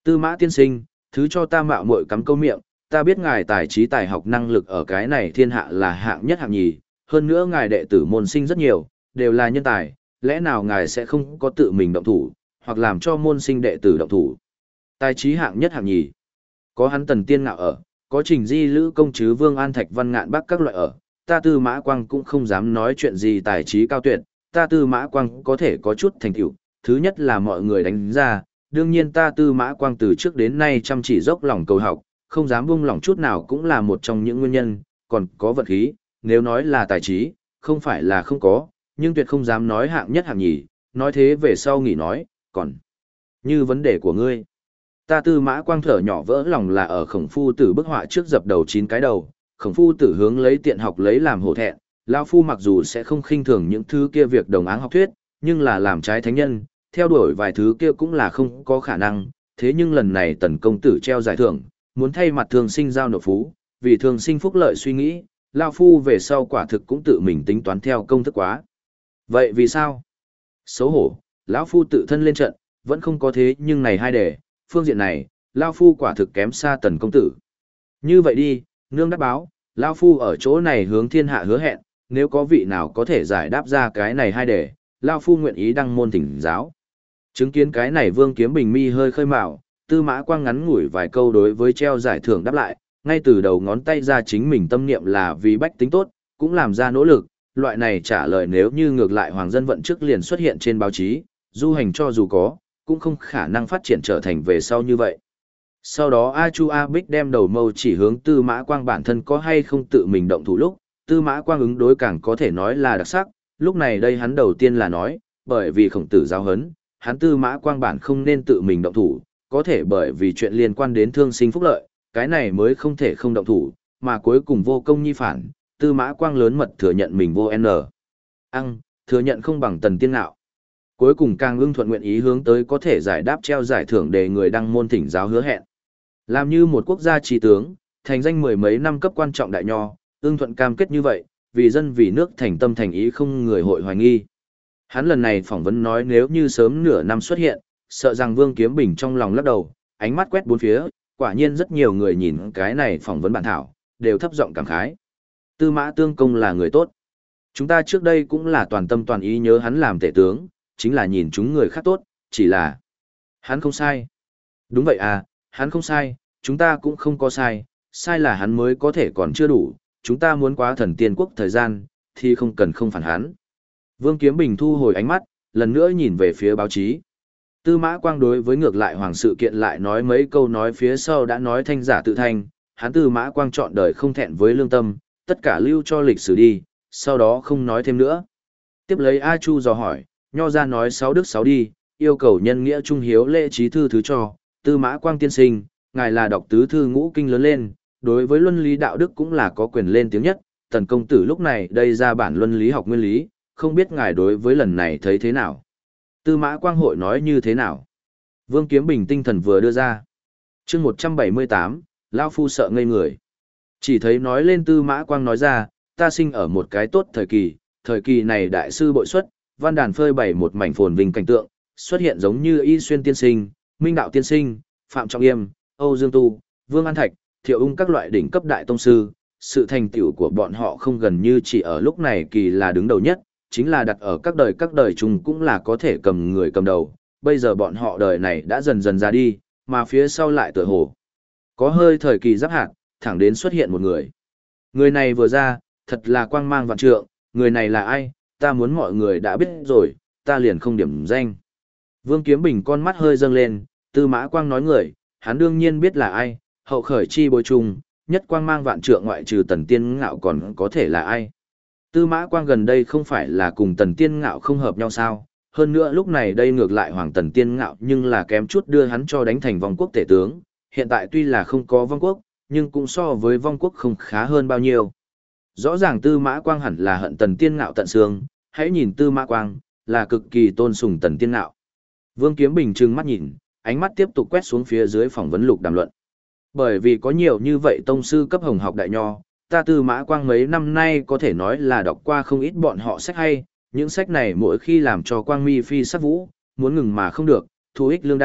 Tư Mã tiên sinh, thứ cho ta mạo muội cắm câu miệng, ta biết ngài tài trí tài học năng lực ở cái này thiên hạ là hạng nhất hạng nhì, hơn nữa ngài đệ tử môn sinh rất nhiều, đều là nhân tài, lẽ nào ngài sẽ không có tự mình động thủ, hoặc làm cho môn sinh đệ tử động thủ. Tài trí hạng nhất hạng nhì, có hắn Tần Tiên Ngạo ở, có Trình Di Lữ công chứ Vương An Thạch Văn Ngạn Bắc các loại ở, ta Tư Mã Quang cũng không dám nói chuyện gì tài trí cao tuyệt, ta Tư Mã Quang có thể có chút thành tựu, thứ nhất là mọi người đánh ra, đương nhiên ta Tư Mã Quang từ trước đến nay chăm chỉ dốc lòng cầu học, không dám buông lỏng chút nào cũng là một trong những nguyên nhân, còn có vận khí, nếu nói là tài trí, không phải là không có, nhưng tuyệt không dám nói hạng nhất hạng nhì, nói thế về sau nghỉ nói, còn như vấn đề của ngươi. Ta Tư Mã Quang thở nhỏ vỡ lòng là ở Khổng Phu Tử bức họa trước dập đầu 9 cái đầu, Khổng Phu Tử hướng lấy tiện học lấy làm hổ thẹn, lão phu mặc dù sẽ không khinh thường những thứ kia việc đồng áng học thuyết, nhưng là làm trái thánh nhân, theo đuổi vài thứ kia cũng là không có khả năng, thế nhưng lần này Tần công tử treo giải thưởng, muốn thay mặt thường sinh giao nộp phú, vì thường sinh phúc lợi suy nghĩ, lão phu về sau quả thực cũng tự mình tính toán theo công thức quá. Vậy vì sao? Xấu hổ, lão phu tự thân lên trận, vẫn không có thế nhưng này hai đề, phương diện này, lão phu quả thực kém xa Tần công tử. Như vậy đi, nương đáp báo, lão phu ở chỗ này hướng thiên hạ hứa hẹn, nếu có vị nào có thể giải đáp ra cái này hai đề, lão phu nguyện ý đăng môn thỉnh giáo. Chứng kiến cái này Vương Kiếm Bình mi hơi khơi mào, Tư Mã Quang ngắn ngủi vài câu đối với treo giải thưởng đáp lại, ngay từ đầu ngón tay ra chính mình tâm niệm là vì bách tính tốt, cũng làm ra nỗ lực, loại này trả lời nếu như ngược lại Hoàng dân vận trước liền xuất hiện trên báo chí, du hành cho dù có, cũng không khả năng phát triển trở thành về sau như vậy. Sau đó A Chu A Bích đem đầu mâu chỉ hướng Tư Mã Quang bản thân có hay không tự mình động thủ lúc, Tư Mã Quang ứng đối càng có thể nói là đặc sắc, lúc này đây hắn đầu tiên là nói, bởi vì Khổng Tử giáo huấn, hắn Tư Mã Quang bản không nên tự mình động thủ, có thể bởi vì chuyện liên quan đến thương sinh phúc lợi, cái này mới không thể không động thủ, mà cuối cùng vô công nhi phản, Tư Mã Quang lớn mật thừa nhận mình vô thừa nhận không bằng Tần Tiên Ngạo. Cuối cùng càng ưng thuận nguyện ý hướng tới có thể giải đáp treo giải thưởng để người đăng môn thỉnh giáo hứa hẹn. Làm như một quốc gia trí tướng, thành danh mười mấy năm cấp quan trọng đại nho, ưng thuận cam kết như vậy, vì dân vì nước thành tâm thành ý không người hội hoài nghi. Hắn lần này phỏng vấn nói nếu như sớm nửa năm xuất hiện, sợ rằng Vương Kiếm Bình trong lòng lắc đầu, ánh mắt quét bốn phía, quả nhiên rất nhiều người nhìn cái này phỏng vấn bản thảo, đều thấp giọng cảm khái. Tư Mã Tương Công là người tốt. Chúng ta trước đây cũng là toàn tâm toàn ý nhớ hắn làm tể tướng, chính là nhìn chúng người khác tốt, chỉ là hắn không sai. Đúng vậy à, hắn không sai, chúng ta cũng không có sai, sai là hắn mới có thể còn chưa đủ, chúng ta muốn quá thần tiên quốc thời gian, thì không cần không phản hắn. Vương Kiếm Bình thu hồi ánh mắt, lần nữa nhìn về phía báo chí. Tư Mã Quang đối với ngược lại hoàng sự kiện lại nói mấy câu nói phía sau đã nói thanh giả tự thanh, hắn Tư Mã Quang chọn đời không thẹn với lương tâm, tất cả lưu cho lịch sử đi, sau đó không nói thêm nữa. Tiếp lấy A Chu dò hỏi, nho ra nói sáu đức sáu đi, yêu cầu nhân nghĩa trung hiếu lễ trí thư thứ cho, Tư Mã Quang tiên sinh, ngài là đọc tứ thư ngũ kinh lớn lên, đối với luân lý đạo đức cũng là có quyền lên tiếng nhất, Tần công tử lúc này đây ra bản luân lý học nguyên lý, không biết ngài đối với lần này thấy thế nào. Tư Mã Quang hội nói như thế nào? Vương Kiếm Bình tinh thần vừa đưa ra. Chương 178, lão phu sợ ngây người. Chỉ thấy nói lên Tư Mã Quang nói ra, ta sinh ở một cái tốt thời kỳ này đại sư bội xuất, văn đàn phơi bày một mảnh phồn vinh cảnh tượng, xuất hiện giống như Y Xuyên tiên sinh, Minh Đạo tiên sinh, Phạm Trọng Yêm, Âu Dương Tu, Vương An Thạch, Thiệu Ung các loại đỉnh cấp đại tông sư, sự thành tựu của bọn họ không gần như chỉ ở lúc này kỳ là đứng đầu nhất, chính là đặt ở các đời chung cũng là có thể cầm người cầm đầu, bây giờ bọn họ đời này đã dần dần ra đi, mà phía sau lại tựa hồ có hơi thời kỳ giáp hạt, thẳng đến xuất hiện một người. Người này vừa ra, thật là quang mang vạn trượng, người này là ai, ta muốn mọi người đã biết rồi, ta liền không điểm danh. Vương Kiếm Bình con mắt hơi dâng lên, Tư Mã Quang nói người, hắn đương nhiên biết là ai, hậu khởi chi bối trung, nhất quang mang vạn trượng ngoại trừ Tần Tiên Ngạo còn có thể là ai. Tư Mã Quang gần đây không phải là cùng Tần Tiên Ngạo không hợp nhau sao, hơn nữa lúc này đây ngược lại Hoàng Tần Tiên Ngạo nhưng là kém chút đưa hắn cho đánh thành vong quốc tể tướng, hiện tại tuy là không có vong quốc, nhưng cũng so với vong quốc không khá hơn bao nhiêu. Rõ ràng Tư Mã Quang hẳn là hận Tần Tiên Ngạo tận xương, hãy nhìn Tư Mã Quang, là cực kỳ tôn sùng Tần Tiên Ngạo. Vương Kiếm Bình trừng mắt nhìn, ánh mắt tiếp tục quét xuống phía dưới phỏng vấn lục đàm luận. Bởi vì có nhiều như vậy tông sư cấp hồng học đại nho, ta Tư Mã Quang mấy năm nay có thể nói là đọc qua không ít bọn họ sách hay, những sách này mỗi khi làm cho Quang mi phi sắc vũ, muốn ngừng mà không được, thu ích lương đa,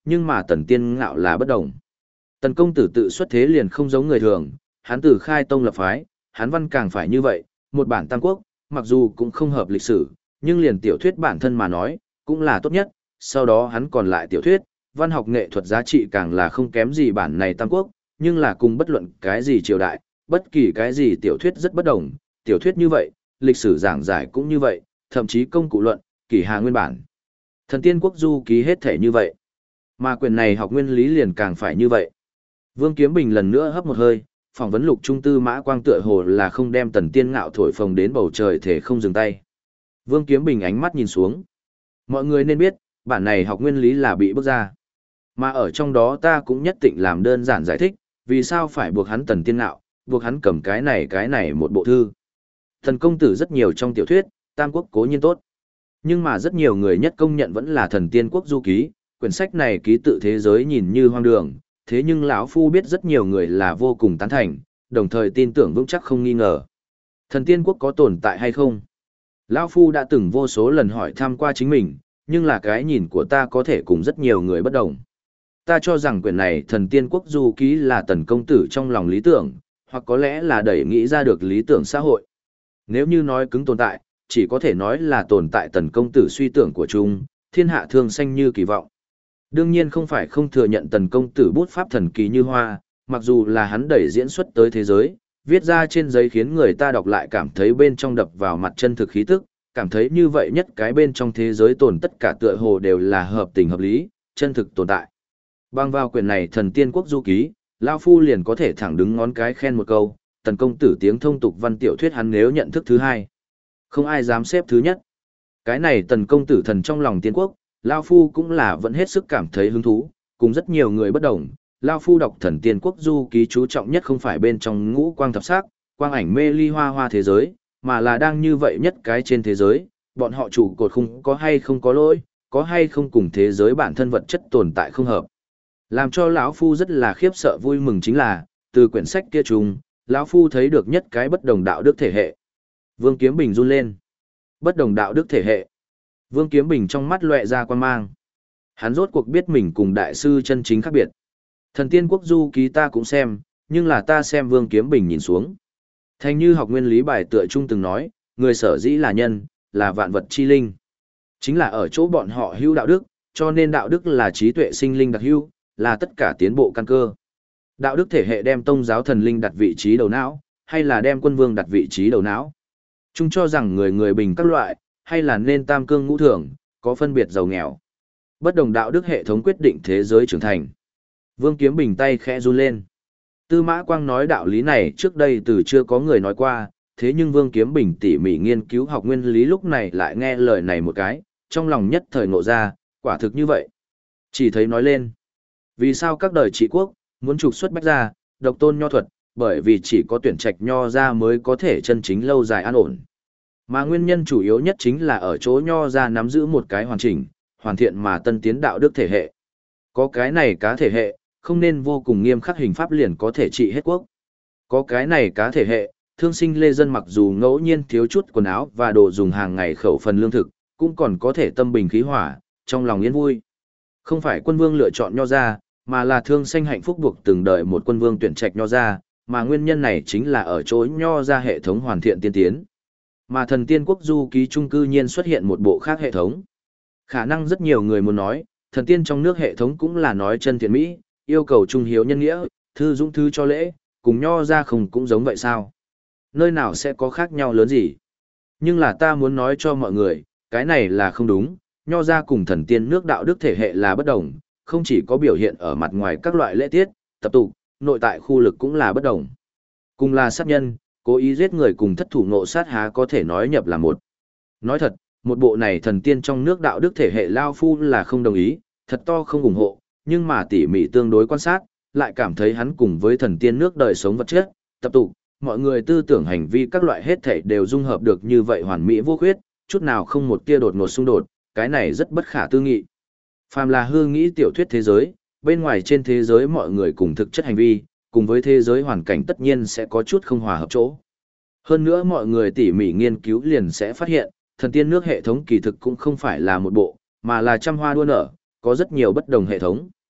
nhưng mà Tần Tiên Ngạo là bất đồng. Tần công tử tự xuất thế liền không giống người thường, hắn từ khai tông lập phái, hắn văn càng phải như vậy, một bản Tam Quốc, mặc dù cũng không hợp lịch sử, nhưng liền tiểu thuyết bản thân mà nói, cũng là tốt nhất, sau đó hắn còn lại tiểu thuyết, văn học nghệ thuật giá trị càng là không kém gì bản này Tam Quốc, nhưng là cùng bất luận cái gì triều đại, bất kỳ cái gì tiểu thuyết rất bất đồng, tiểu thuyết như vậy, lịch sử giảng giải cũng như vậy, thậm chí công cụ luận, kỷ hà nguyên bản. Thần Tiên Quốc Du ký hết thể như vậy. Mà quyền này học nguyên lý liền càng phải như vậy. Vương Kiếm Bình lần nữa hấp một hơi, phỏng vấn Lục Trung Tư Mã Quang tựa hồ là không đem Tần Tiên Ngạo thổi phồng đến bầu trời thể không dừng tay. Vương Kiếm Bình ánh mắt nhìn xuống. Mọi người nên biết, bản này học nguyên lý là bị bước ra. Mà ở trong đó ta cũng nhất định làm đơn giản giải thích, vì sao phải buộc hắn Tần Tiên Ngạo, buộc hắn cầm cái này một bộ thư. Thần công tử rất nhiều trong tiểu thuyết, Tam Quốc cố nhiên tốt. Nhưng mà rất nhiều người nhất công nhận vẫn là Thần Tiên Quốc Du ký, quyển sách này ký tự thế giới nhìn như hoang đường, thế nhưng lão phu biết rất nhiều người là vô cùng tán thành, đồng thời tin tưởng vững chắc không nghi ngờ. Thần Tiên Quốc có tồn tại hay không? Lão phu đã từng vô số lần hỏi thăm qua chính mình, nhưng là cái nhìn của ta có thể cùng rất nhiều người bất đồng. Ta cho rằng quyển này Thần Tiên Quốc Du ký là Tần công tử trong lòng lý tưởng, hoặc có lẽ là đẩy nghĩ ra được lý tưởng xã hội. Nếu như nói cứng tồn tại, chỉ có thể nói là tồn tại Tần công tử suy tưởng của chúng, thiên hạ thương xanh như kỳ vọng. Đương nhiên không phải không thừa nhận Tần công tử bút pháp thần kỳ như hoa, mặc dù là hắn đẩy diễn xuất tới thế giới, viết ra trên giấy khiến người ta đọc lại cảm thấy bên trong đập vào mặt chân thực khí tức, cảm thấy như vậy nhất cái bên trong thế giới tồn tất cả tựa hồ đều là hợp tình hợp lý, chân thực tồn tại. Bằng vào quyền này Thần Tiên Quốc Du ký, lão phu liền có thể thẳng đứng ngón cái khen một câu, Tần công tử tiếng thông tục văn tiểu thuyết hắn nếu nhận thức thứ hai, không ai dám xếp thứ nhất. Cái này Tần công tử thần trong lòng tiên quốc, lão phu cũng là vẫn hết sức cảm thấy hứng thú, cùng rất nhiều người bất đồng. Lão phu đọc Thần Tiên Quốc Du ký chú trọng nhất không phải bên trong ngũ quang thập sắc, quang ảnh mê ly hoa hoa thế giới, mà là đang như vậy nhất cái trên thế giới, bọn họ chủ cột không có hay không có lỗi, có hay không cùng thế giới bản thân vật chất tồn tại không hợp. Làm cho lão phu rất là khiếp sợ vui mừng chính là, từ quyển sách kia trùng, lão phu thấy được nhất cái bất đồng đạo đức thể hệ. Vương Kiếm Bình run lên. Bất đồng đạo đức thể hệ. Vương Kiếm Bình trong mắt lóe ra quan mang. Hắn rốt cuộc biết mình cùng đại sư chân chính khác biệt. Thần Tiên Quốc Du ký ta cũng xem, nhưng là ta xem Vương Kiếm Bình nhìn xuống. Thành như học nguyên lý bài tựa trung từng nói, người sở dĩ là nhân, là vạn vật chi linh. Chính là ở chỗ bọn họ hữu đạo đức, cho nên đạo đức là trí tuệ sinh linh đặc hữu, là tất cả tiến bộ căn cơ. Đạo đức thể hệ đem tông giáo thần linh đặt vị trí đầu não, hay là đem quân vương đặt vị trí đầu não. Chúng cho rằng người người bình các loại, hay là nên tam cương ngũ thường, có phân biệt giàu nghèo. Bất đồng đạo đức hệ thống quyết định thế giới trưởng thành. Vương Kiếm Bình tay khẽ run lên. Tư Mã Quang nói đạo lý này trước đây từ chưa có người nói qua, thế nhưng Vương Kiếm Bình tỉ mỉ nghiên cứu học nguyên lý lúc này lại nghe lời này một cái, trong lòng nhất thời ngộ ra, quả thực như vậy. Chỉ thấy nói lên, vì sao các đời trị quốc, muốn trục xuất bách gia, độc tôn nho thuật, bởi vì chỉ có tuyển trạch nho gia mới có thể chân chính lâu dài an ổn. Mà nguyên nhân chủ yếu nhất chính là ở chỗ nho gia nắm giữ một cái hoàn chỉnh, hoàn thiện mà tân tiến đạo đức thể hệ. Có cái này cá thể hệ, không nên vô cùng nghiêm khắc hình pháp liền có thể trị hết quốc. Có cái này cá thể hệ, thương sinh lê dân mặc dù ngẫu nhiên thiếu chút quần áo và đồ dùng hàng ngày khẩu phần lương thực, cũng còn có thể tâm bình khí hỏa, trong lòng yên vui. Không phải quân vương lựa chọn nho gia, mà là thương sanh hạnh phúc buộc từng đợi một quân vương tuyển trạch nho gia, mà nguyên nhân này chính là ở chỗ nho gia hệ thống hoàn thiện tiên tiến. Mà Thần Tiên Quốc Du ký trung cư nhiên xuất hiện một bộ khác hệ thống. Khả năng rất nhiều người muốn nói, thần tiên trong nước hệ thống cũng là nói chân thiện mỹ, yêu cầu trung hiếu nhân nghĩa, thư dũng thư cho lễ, cùng nho ra không cũng giống vậy sao? Nơi nào sẽ có khác nhau lớn gì? Nhưng là ta muốn nói cho mọi người, cái này là không đúng, nho ra cùng thần tiên nước đạo đức thể hệ là bất đồng, không chỉ có biểu hiện ở mặt ngoài các loại lễ tiết, tập tục, nội tại khu lực cũng là bất đồng. Cùng là sát nhân, cố ý giết người cùng thất thủ ngộ sát há có thể nói nhập là một. Nói thật, một bộ này thần tiên trong nước đạo đức thể hệ lao phu là không đồng ý, thật to không ủng hộ, nhưng mà tỉ mỉ tương đối quan sát, lại cảm thấy hắn cùng với thần tiên nước đời sống vật chất, tập tục, mọi người tư tưởng hành vi các loại hết thể đều dung hợp được như vậy hoàn mỹ vô khuyết, chút nào không một tia đột ngột xung đột, cái này rất bất khả tư nghị. Phàm là hư nghĩ tiểu thuyết thế giới, bên ngoài trên thế giới mọi người cùng thực chất hành vi, cùng với thế giới hoàn cảnh tất nhiên sẽ có chút không hòa hợp chỗ. Hơn nữa mọi người tỉ mỉ nghiên cứu liền sẽ phát hiện, thần tiên nước hệ thống kỳ thực cũng không phải là một bộ, mà là trăm hoa đua nở, có rất nhiều bất đồng hệ thống.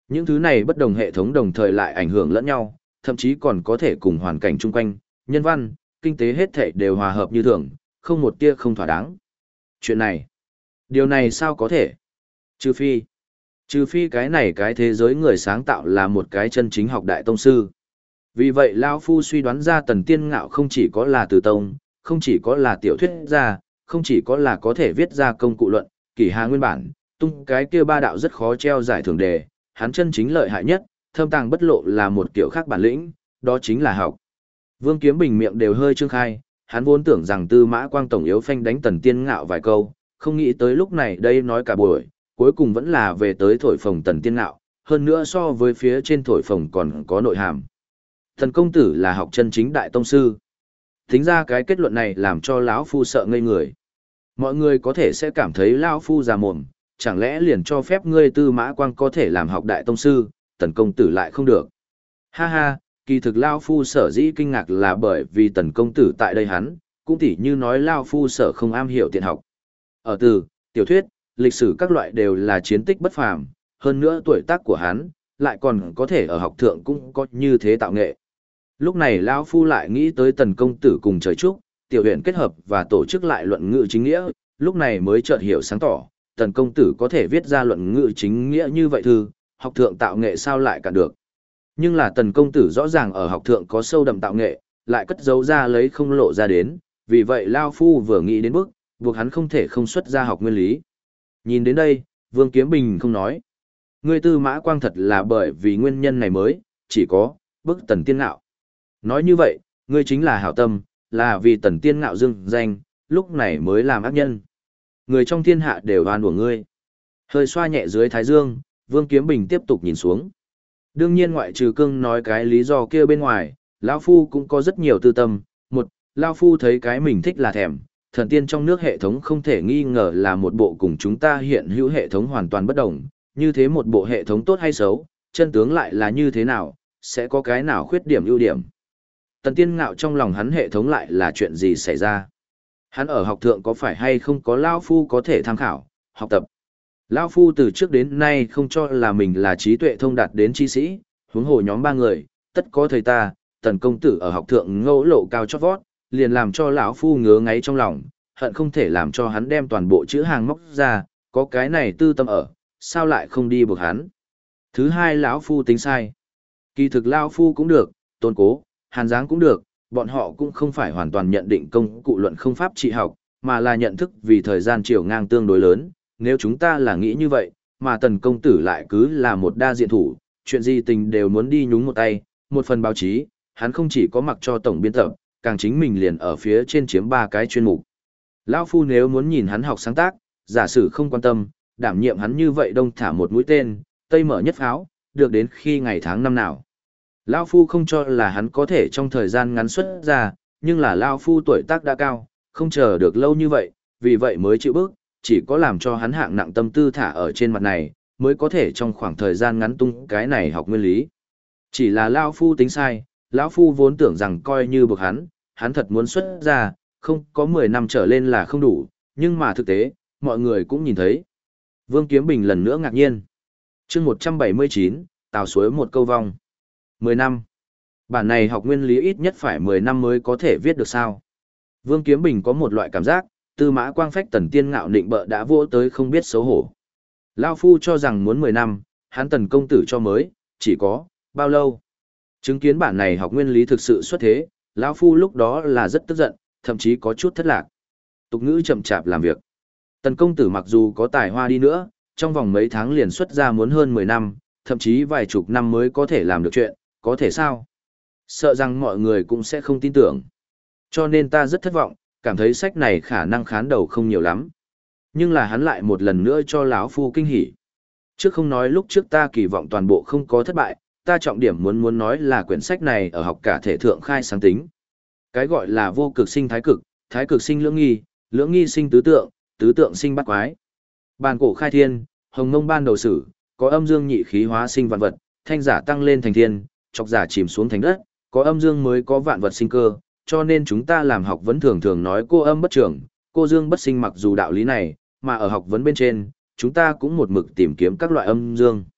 Những thứ này bất đồng hệ thống đồng thời lại ảnh hưởng lẫn nhau, thậm chí còn có thể cùng hoàn cảnh chung quanh, nhân văn, kinh tế hết thảy đều hòa hợp như thường, không một tia không thỏa đáng. Điều này sao có thể? Trừ phi cái này cái thế giới người sáng tạo là một cái chân chính học đại tông sư. Vì vậy Lao Phu suy đoán ra Tần Tiên Ngạo không chỉ có là từ tông, không chỉ có là tiểu thuyết gia, không chỉ có là có thể viết ra công cụ luận, kỷ hà nguyên bản, tung cái kia ba đạo rất khó treo giải thưởng đề, hắn chân chính lợi hại nhất, thâm tàng bất lộ là một kiểu khác bản lĩnh, đó chính là học. Vương Kiếm Bình miệng đều hơi trương khai, hắn vốn tưởng rằng Tư Mã Quang tổng yếu phanh đánh Tần Tiên Ngạo vài câu, không nghĩ tới lúc này đây nói cả buổi, cuối cùng vẫn là về tới thổi phồng Tần Tiên Ngạo, hơn nữa so với phía trên thổi phồng còn có nội hàm. Thần công tử là học chân chính đại tông sư. Tính ra cái kết luận này làm cho lão phu sợ ngây người. Mọi người có thể sẽ cảm thấy lão phu già mồm, chẳng lẽ liền cho phép ngươi Tư Mã Quang có thể làm học đại tông sư, Tần công tử lại không được. Ha ha, kỳ thực lão phu sở dĩ kinh ngạc là bởi vì Tần công tử tại đây hắn, cũng tỉ như nói lão phu sở không am hiểu tiện học. Ở từ, tiểu thuyết, lịch sử các loại đều là chiến tích bất phàm, hơn nữa tuổi tác của hắn, lại còn có thể ở học thượng cũng có như thế tạo nghệ. Lúc này lão phu lại nghĩ tới Tần công tử cùng trời trúc, tiểu huyện kết hợp và tổ chức lại luận ngữ chính nghĩa, lúc này mới chợt hiểu sáng tỏ, Tần công tử có thể viết ra luận ngữ chính nghĩa như vậy thư, học thượng tạo nghệ sao lại cả được. Nhưng là Tần công tử rõ ràng ở học thượng có sâu đậm tạo nghệ, lại cất giấu ra lấy không lộ ra đến, vì vậy lão phu vừa nghĩ đến bước, buộc hắn không thể không xuất ra học nguyên lý. Nhìn đến đây, Vương Kiếm Bình không nói. Ngươi Tư Mã Quang thật là bởi vì nguyên nhân này mới, chỉ có, bức Tần Tiên Ngạo. Nói như vậy, ngươi chính là hảo tâm, là vì Tần Tiên Ngạo dưng danh, lúc này mới làm ác nhân. Người trong thiên hạ đều oan của ngươi. Hơi xoa nhẹ dưới thái dương, Vương Kiếm Bình tiếp tục nhìn xuống. Đương nhiên ngoại trừ cương nói cái lý do kia bên ngoài, lão phu cũng có rất nhiều tư tâm. Một, lão phu thấy cái mình thích là thèm, thần tiên trong nước hệ thống không thể nghi ngờ là một bộ cùng chúng ta hiện hữu hệ thống hoàn toàn bất đồng, như thế một bộ hệ thống tốt hay xấu, chân tướng lại là như thế nào, sẽ có cái nào khuyết điểm ưu điểm. Tần Tiên Ngạo trong lòng hắn hệ thống lại là chuyện gì xảy ra. Hắn ở học thượng có phải hay không có Lao Phu có thể tham khảo, học tập. Lao Phu từ trước đến nay không cho là mình là trí tuệ thông đạt đến chi sĩ, huống hồ nhóm ba người, tất có thầy ta, Tần công tử ở học thượng ngẫu lộ cao chót vót, liền làm cho lão Phu ngứa ngáy trong lòng, hận không thể làm cho hắn đem toàn bộ chữ hàng móc ra, có cái này tư tâm ở, sao lại không đi buộc hắn. Thứ hai lão Phu tính sai. Kỳ thực Lao Phu cũng được, Tôn Cố, Hàn Giáng cũng được, bọn họ cũng không phải hoàn toàn nhận định công cụ luận không pháp trị học, mà là nhận thức vì thời gian chiều ngang tương đối lớn, nếu chúng ta là nghĩ như vậy, mà Tần công tử lại cứ là một đa diện thủ, chuyện gì tình đều muốn đi nhúng một tay, một phần báo chí, hắn không chỉ có mặc cho tổng biên tập, càng chính mình liền ở phía trên chiếm 3 cái chuyên mục. Lão Phu nếu muốn nhìn hắn học sáng tác, giả sử không quan tâm, đảm nhiệm hắn như vậy đông thả một mũi tên, tây mở nhất pháo, được đến khi ngày tháng năm nào. Lão Phu không cho là hắn có thể trong thời gian ngắn xuất ra, nhưng là Lão Phu tuổi tác đã cao, không chờ được lâu như vậy, vì vậy mới chịu bước, chỉ có làm cho hắn hạng nặng tâm tư thả ở trên mặt này, mới có thể trong khoảng thời gian ngắn tung cái này học nguyên lý. Chỉ là Lão Phu tính sai, Lão Phu vốn tưởng rằng coi như bực hắn thật muốn xuất ra, không có 10 năm trở lên là không đủ, nhưng mà thực tế, mọi người cũng nhìn thấy. Vương Kiếm Bình lần nữa ngạc nhiên. Chương 179, Tào Suối một câu vong. 10 năm. Bản này học nguyên lý ít nhất phải 10 năm mới có thể viết được sao. Vương Kiếm Bình có một loại cảm giác, Tư Mã Quang phách Tần Tiên Ngạo định bợ đã vỗ tới không biết xấu hổ. Lao Phu cho rằng muốn 10 năm, hắn Tần công tử cho mới, chỉ có, bao lâu. Chứng kiến bản này học nguyên lý thực sự xuất thế, Lão Phu lúc đó là rất tức giận, thậm chí có chút thất lạc. Tục ngữ chậm chạp làm việc. Tần công tử mặc dù có tài hoa đi nữa, trong vòng mấy tháng liền xuất ra muốn hơn 10 năm, thậm chí vài chục năm mới có thể làm được chuyện, có thể sao? Sợ rằng mọi người cũng sẽ không tin tưởng. Cho nên ta rất thất vọng, cảm thấy sách này khả năng khán đầu không nhiều lắm. Nhưng là hắn lại một lần nữa cho lão Phu kinh hỉ. Trước không nói lúc trước ta kỳ vọng toàn bộ không có thất bại, ta trọng điểm muốn nói là quyển sách này ở học cả thể thượng khai sáng tính. Cái gọi là vô cực sinh thái cực sinh lưỡng nghi sinh tứ tượng sinh bát quái. Bàn cổ khai thiên, hồng mông ban đầu sử, có âm dương nhị khí hóa sinh vạn vật, thanh giả tăng lên thành thiên, chọc giả chìm xuống thành đất, có âm dương mới có vạn vật sinh cơ, cho nên chúng ta làm học vấn thường thường nói cô âm bất trưởng, cô dương bất sinh, mặc dù đạo lý này, mà ở học vấn bên trên, chúng ta cũng một mực tìm kiếm các loại âm dương.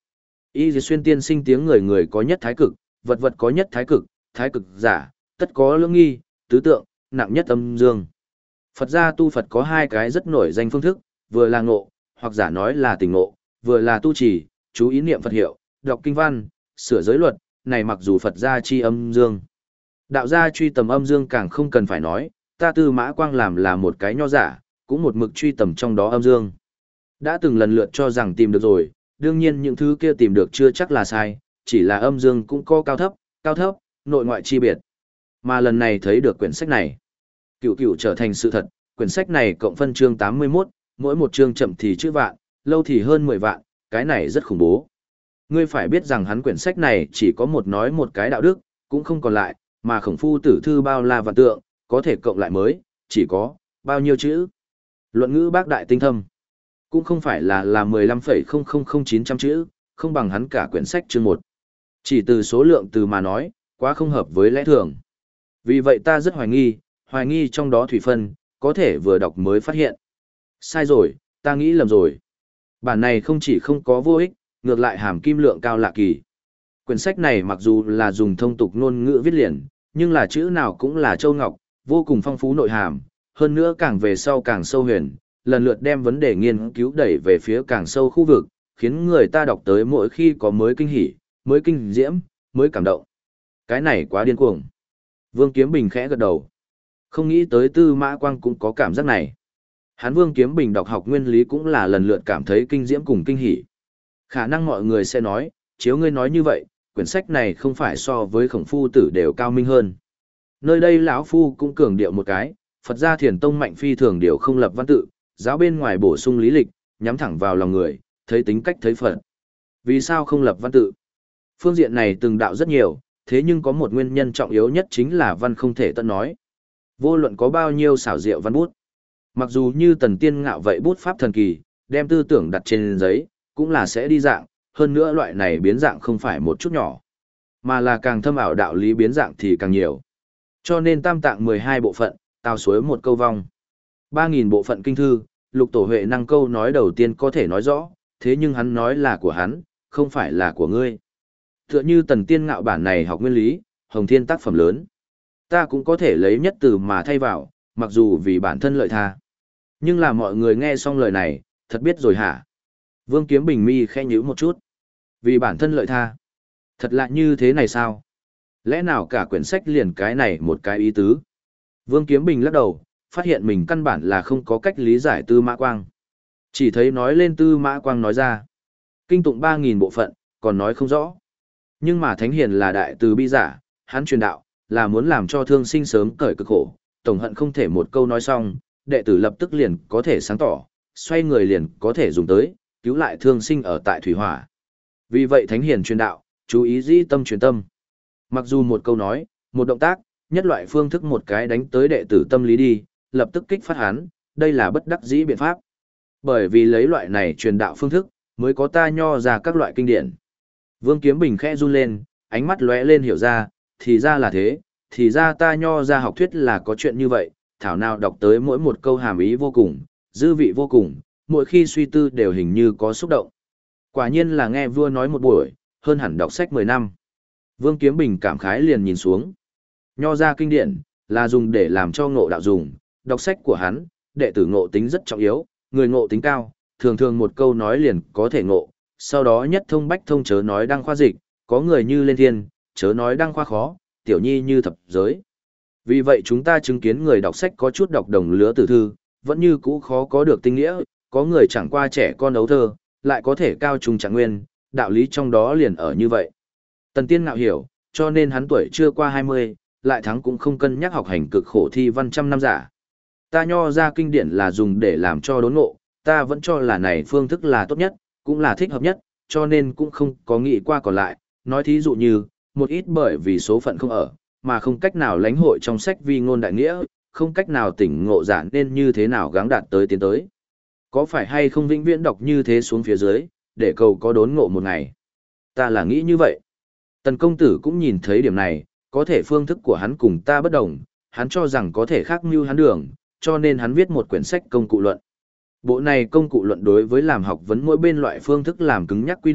Y Dì Xuyên tiên sinh tiếng người người có nhất thái cực, vật vật có nhất thái cực giả, tất có lưỡng nghi, tứ tượng, nặng nhất âm dương. Phật gia tu Phật có hai cái rất nổi danh phương thức, vừa là ngộ, hoặc giả nói là tỉnh ngộ, vừa là tu trì, chú ý niệm Phật hiệu, đọc kinh văn, sửa giới luật, này mặc dù Phật gia chi âm dương. Đạo gia truy tầm âm dương càng không cần phải nói, ta Tư Mã Quang làm là một cái nho giả, cũng một mực truy tầm trong đó âm dương. Đã từng lần lượt cho rằng tìm được rồi, đương nhiên những thứ kia tìm được chưa chắc là sai, chỉ là âm dương cũng có cao thấp, nội ngoại chi biệt. Mà lần này thấy được quyển sách này, cựu cựu trở thành sự thật, quyển sách này cộng phân chương 81, mỗi một chương chậm thì chữ vạn, lâu thì hơn 10 vạn, cái này rất khủng bố. Ngươi phải biết rằng hắn quyển sách này chỉ có một nói một cái đạo đức, cũng không còn lại, mà khổng phu tử thư bao la vạn tượng, có thể cộng lại mới, chỉ có, bao nhiêu chữ. Luận ngữ bác đại tinh thâm, cũng không phải là 15,000900 chữ, không bằng hắn cả quyển sách chương 1. Chỉ từ số lượng từ mà nói, quá không hợp với lẽ thường. Vì vậy ta rất hoài nghi trong đó thủy phân, có thể vừa đọc mới phát hiện. Sai rồi, ta nghĩ lầm rồi. Bản này không chỉ không có vô ích, ngược lại hàm kim lượng cao lạ kỳ. Quyển sách này mặc dù là dùng thông tục ngôn ngữ viết liền, nhưng là chữ nào cũng là châu ngọc, vô cùng phong phú nội hàm, hơn nữa càng về sau càng sâu huyền, lần lượt đem vấn đề nghiên cứu đẩy về phía càng sâu khu vực, khiến người ta đọc tới mỗi khi có mới kinh hỉ, mới kinh diễm, mới cảm động. Cái này quá điên cuồng. Vương Kiếm Bình khẽ gật đầu. Không nghĩ tới Tư Mã Quang cũng có cảm giác này. Hắn Vương Kiếm Bình đọc học nguyên lý cũng là lần lượt cảm thấy kinh diễm cùng kinh hỉ. Khả năng mọi người sẽ nói, chiếu ngươi nói như vậy, quyển sách này không phải so với khổng phu tử đều cao minh hơn. Nơi đây lão phu cũng cường điệu một cái, Phật gia Thiền Tông mạnh phi thường điều không lập văn tự, giáo bên ngoài bổ sung lý lịch, nhắm thẳng vào lòng người, thấy tính cách thấy Phật. Vì sao không lập văn tự? Phương diện này từng đạo rất nhiều, thế nhưng có một nguyên nhân trọng yếu nhất chính là văn không thể tận nói. Vô luận có bao nhiêu xảo diệu văn bút. Mặc dù như Tần Tiên Ngạo vậy bút pháp thần kỳ, đem tư tưởng đặt trên giấy, cũng là sẽ đi dạng, hơn nữa loại này biến dạng không phải một chút nhỏ, mà là càng thâm ảo đạo lý biến dạng thì càng nhiều. Cho nên tam tạng 12 bộ phận, tào suối một câu vong. 3.000 bộ phận kinh thư, Lục Tổ Huệ năng câu nói đầu tiên có thể nói rõ, thế nhưng hắn nói là của hắn, không phải là của ngươi. Tựa như Tần Tiên Ngạo bản này học nguyên lý, Hồng Thiên tác phẩm lớn. Ta cũng có thể lấy nhất từ mà thay vào, mặc dù vì bản thân lợi tha. Nhưng là mọi người nghe xong lời này, thật biết rồi hả? Vương Kiếm Bình mi khẽ nhíu một chút. Vì bản thân lợi tha. Thật lạ như thế này sao? Lẽ nào cả quyển sách liền cái này một cái ý tứ? Vương Kiếm Bình lắc đầu, phát hiện mình căn bản là không có cách lý giải Tư Mã Quang. Chỉ thấy nói lên Tư Mã Quang nói ra. Kinh tụng 3.000 bộ phận, còn nói không rõ. Nhưng mà Thánh Hiền là đại từ bi giả, hắn truyền đạo, là muốn làm cho thương sinh sớm cởi cực khổ, tổng hận không thể một câu nói xong, đệ tử lập tức liền có thể sáng tỏ, xoay người liền có thể dùng tới, cứu lại thương sinh ở tại thủy hỏa. Vì vậy Thánh Hiền truyền đạo, chú ý dĩ tâm truyền tâm. Mặc dù một câu nói, một động tác, nhất loại phương thức một cái đánh tới đệ tử tâm lý đi, lập tức kích phát hắn, đây là bất đắc dĩ biện pháp. Bởi vì lấy loại này truyền đạo phương thức, mới có ta nho ra các loại kinh điển. Vương Kiếm Bình khẽ run lên, ánh mắt lóe lên hiểu ra, thì ra là thế, thì ra ta nho ra học thuyết là có chuyện như vậy, thảo nào đọc tới mỗi một câu hàm ý vô cùng, dư vị vô cùng, mỗi khi suy tư đều hình như có xúc động. Quả nhiên là nghe vua nói một buổi, hơn hẳn đọc sách 10 năm. Vương Kiếm Bình cảm khái liền nhìn xuống. Nho ra kinh điển, là dùng để làm cho ngộ đạo dùng, đọc sách của hắn, đệ tử ngộ tính rất trọng yếu, người ngộ tính cao, thường thường một câu nói liền có thể ngộ, sau đó nhất thông bách thông chớ nói đăng khoa dịch, có người như lên thiên, chớ nói đăng khoa khó, tiểu nhi như thập giới. Vì vậy chúng ta chứng kiến người đọc sách có chút đọc đồng lứa tử thư, vẫn như cũ khó có được tinh nghĩa, có người chẳng qua trẻ con ấu thơ, lại có thể cao trùng trạng nguyên, đạo lý trong đó liền ở như vậy. Tần Tiên Ngạo hiểu, cho nên hắn tuổi chưa qua 20, lại thắng cũng không cân nhắc học hành cực khổ thi văn trăm năm giả. Ta nho ra kinh điển là dùng để làm cho đốn ngộ, ta vẫn cho là này phương thức là tốt nhất, cũng là thích hợp nhất, cho nên cũng không có nghĩ qua còn lại, nói thí dụ như, một ít bởi vì số phận không ở, mà không cách nào lãnh hội trong sách vi ngôn đại nghĩa, không cách nào tỉnh ngộ giản nên như thế nào gắng đạt tới tiến tới. Có phải hay không vĩnh viễn đọc như thế xuống phía dưới, để cầu có đốn ngộ một ngày? Ta là nghĩ như vậy. Tần công tử cũng nhìn thấy điểm này, có thể phương thức của hắn cùng ta bất đồng, hắn cho rằng có thể khác mưu hắn đường, cho nên hắn viết một quyển sách công cụ luận. Bộ này công cụ luận đối với làm học vấn mỗi bên loại phương thức làm cứng nhắc quy định,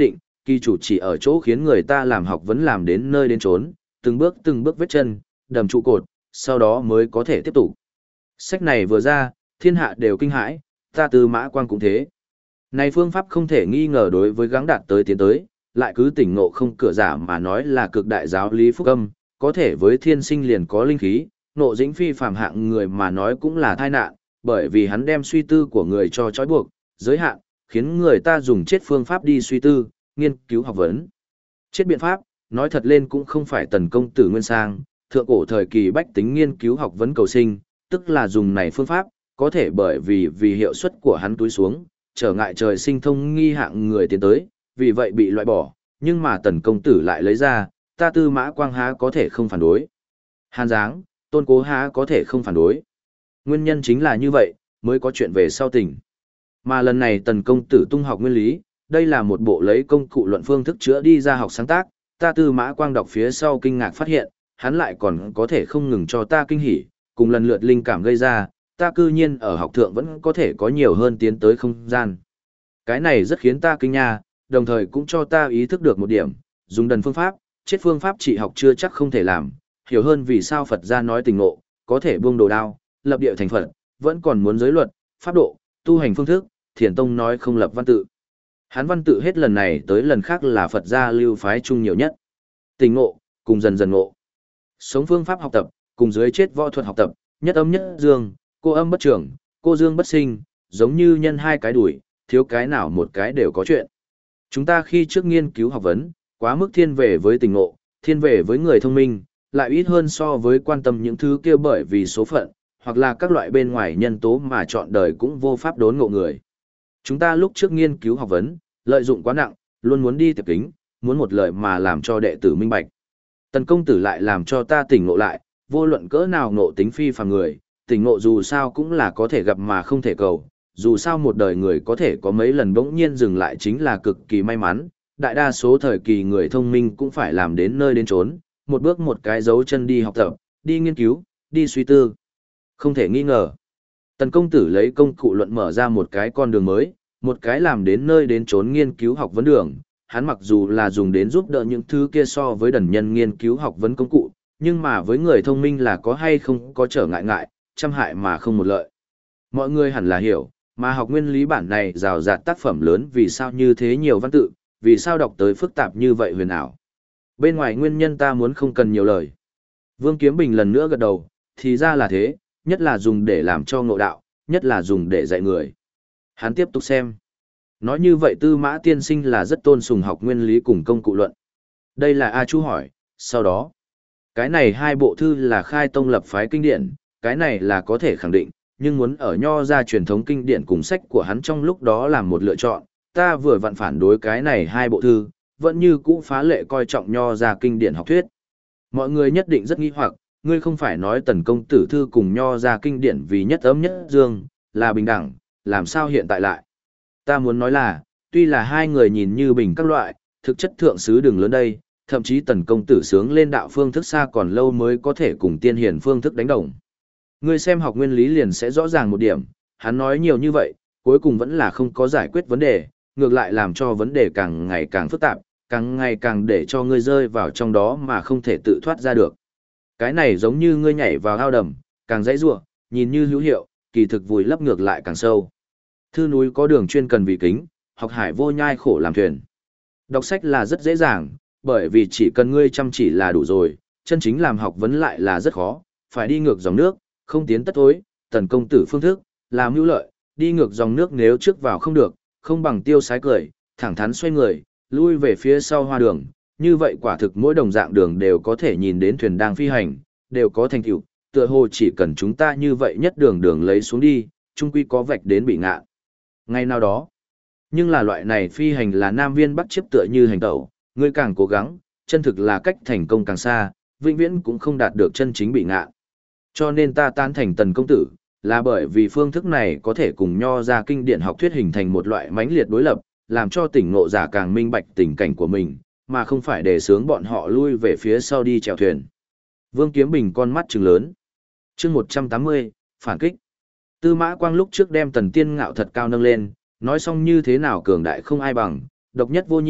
kỳ chủ chỉ ở chỗ khiến người ta làm học vấn làm đến nơi đến chốn, từng bước vết chân, đầm trụ cột, sau đó mới có thể tiếp tục. Sách này vừa ra, thiên hạ đều kinh hãi, ta Tư Mã Quang cũng thế. Này phương pháp không thể nghi ngờ đối với gắng đạt tới tiến tới, lại cứ tỉnh ngộ không cửa giả mà nói là cực đại giáo lý phúc âm, có thể với thiên sinh liền có linh khí, nộ dĩnh phi phàm hạng người mà nói cũng là tai nạn, bởi vì hắn đem suy tư của người cho trói buộc, giới hạn, khiến người ta dùng chết phương pháp đi suy tư, nghiên cứu học vấn. Chết biện pháp, nói thật lên cũng không phải tần công tử nguyên sang, thượng cổ thời kỳ bách tính nghiên cứu học vấn cầu sinh, tức là dùng này phương pháp, có thể bởi vì hiệu suất của hắn túi xuống, trở ngại trời sinh thông nghi hạng người tiến tới, vì vậy bị loại bỏ, nhưng mà tần công tử lại lấy ra, ta Tư Mã Quang há có thể không phản đối. Hàn Giáng, Tôn Cố há có thể không phản đối. Nguyên nhân chính là như vậy, mới có chuyện về sau tình. Mà lần này tần công tử tung học nguyên lý, đây là một bộ lấy công cụ luận phương thức chữa đi ra học sáng tác, ta Tư Mã Quang đọc phía sau kinh ngạc phát hiện, hắn lại còn có thể không ngừng cho ta kinh hỉ, cùng lần lượt linh cảm gây ra, ta cư nhiên ở học thượng vẫn có thể có nhiều hơn tiến tới không gian. Cái này rất khiến ta kinh nha, đồng thời cũng cho ta ý thức được một điểm, dùng đần phương pháp, chết phương pháp trị học chưa chắc không thể làm, hiểu hơn vì sao Phật gia nói tình ngộ, có thể buông đồ đao, lập địa thành Phật, vẫn còn muốn giới luật, pháp độ, tu hành phương thức, Thiền Tông nói không lập văn tự. Hắn văn tự hết lần này tới lần khác là Phật gia lưu phái chung nhiều nhất. Tình ngộ, cùng dần dần ngộ. Sống phương pháp học tập, cùng dưới chết võ thuật học tập, nhất âm nhất dương, cô âm bất trưởng, cô dương bất sinh, giống như nhân hai cái đuổi, thiếu cái nào một cái đều có chuyện. Chúng ta khi trước nghiên cứu học vấn, quá mức thiên về với tình ngộ, thiên về với người thông minh, lại ít hơn so với quan tâm những thứ kia bởi vì số phận, hoặc là các loại bên ngoài nhân tố mà chọn đời cũng vô pháp đốn ngộ người. Chúng ta lúc trước nghiên cứu học vấn, lợi dụng quá nặng, luôn muốn đi tiệp kính, muốn một lời mà làm cho đệ tử minh bạch. Tần công tử lại làm cho ta tỉnh ngộ lại, vô luận cỡ nào ngộ tính phi phàm người, tỉnh ngộ dù sao cũng là có thể gặp mà không thể cầu, dù sao một đời người có thể có mấy lần bỗng nhiên dừng lại chính là cực kỳ may mắn, đại đa số thời kỳ người thông minh cũng phải làm đến nơi đến chốn, một bước một cái dấu chân đi học tập, đi nghiên cứu, đi suy tư. Không thể nghi ngờ. Tần công tử lấy công cụ luận mở ra một cái con đường mới, một cái làm đến nơi đến chốn nghiên cứu học vấn đường. Hắn mặc dù là dùng đến giúp đỡ những thứ kia so với đần nhân nghiên cứu học vấn công cụ, nhưng mà với người thông minh là có hay không có trở ngại ngại, trăm hại mà không một lợi. Mọi người hẳn là hiểu, mà học nguyên lý bản này rào rạt tác phẩm lớn vì sao như thế nhiều văn tự, vì sao đọc tới phức tạp như vậy huyền ảo. Bên ngoài nguyên nhân ta muốn không cần nhiều lời. Vương Kiếm Bình lần nữa gật đầu, thì ra là thế, nhất là dùng để làm cho ngộ đạo, nhất là dùng để dạy người. Hắn tiếp tục xem. Nói như vậy Tư Mã tiên sinh là rất tôn sùng học nguyên lý cùng công cụ luận. Đây là A Chu hỏi, sau đó. Cái này hai bộ thư là khai tông lập phái kinh điển, cái này là có thể khẳng định, nhưng muốn ở nho ra truyền thống kinh điển cùng sách của hắn trong lúc đó làm một lựa chọn, ta vừa vặn phản đối cái này hai bộ thư, vẫn như cũ phá lệ coi trọng nho ra kinh điển học thuyết. Mọi người nhất định rất nghi hoặc, ngươi không phải nói tần công tử thư cùng nho ra kinh điển vì nhất ấm nhất dương, là bình đẳng, làm sao hiện tại lại? Ta muốn nói là, tuy là hai người nhìn như bình các loại, thực chất thượng sứ đường lớn đây, thậm chí tần công tử sướng lên đạo phương thức xa còn lâu mới có thể cùng tiên hiển phương thức đánh đồng. Ngươi xem học nguyên lý liền sẽ rõ ràng một điểm, hắn nói nhiều như vậy, cuối cùng vẫn là không có giải quyết vấn đề, ngược lại làm cho vấn đề càng ngày càng phức tạp, càng ngày càng để cho ngươi rơi vào trong đó mà không thể tự thoát ra được. Cái này giống như ngươi nhảy vào ao đầm, càng dãy rủa, nhìn như hữu hiệu, kỳ thực vùi lấp ngược lại càng sâu. Thư núi có đường chuyên cần vì kính, học hải vô nhai khổ làm thuyền. Đọc sách là rất dễ dàng, bởi vì chỉ cần ngươi chăm chỉ là đủ rồi, chân chính làm học vấn lại là rất khó, phải đi ngược dòng nước, không tiến tất thối, tần công tử phương thức, làm mưu lợi, đi ngược dòng nước nếu trước vào không được, không bằng tiêu sái cười, thẳng thắn xoay người, lui về phía sau hoa đường, như vậy quả thực mỗi đồng dạng đường đều có thể nhìn đến thuyền đang phi hành, đều có thành tựu, tựa hồ chỉ cần chúng ta như vậy nhất đường đường lấy xuống đi, chung quy có vạch đến bị ngạ. Ngay nào đó, nhưng là loại này phi hành là nam viên bắt chiếc tựa như hành tẩu, ngươi càng cố gắng, chân thực là cách thành công càng xa, vĩnh viễn cũng không đạt được chân chính bị ngạ. Cho nên ta tán thành tần công tử, là bởi vì phương thức này có thể cùng nho ra kinh điển học thuyết hình thành một loại mãnh liệt đối lập, làm cho tỉnh ngộ giả càng minh bạch tình cảnh của mình, mà không phải để sướng bọn họ lui về phía sau đi chèo thuyền. Vương Kiếm Bình con mắt trừng lớn. Chương 180, phản kích. Tư Mã Quang lúc trước đem Tần Tiên Ngạo thật cao nâng lên, nói xong như thế nào cường đại không ai bằng, độc nhất vô nhị,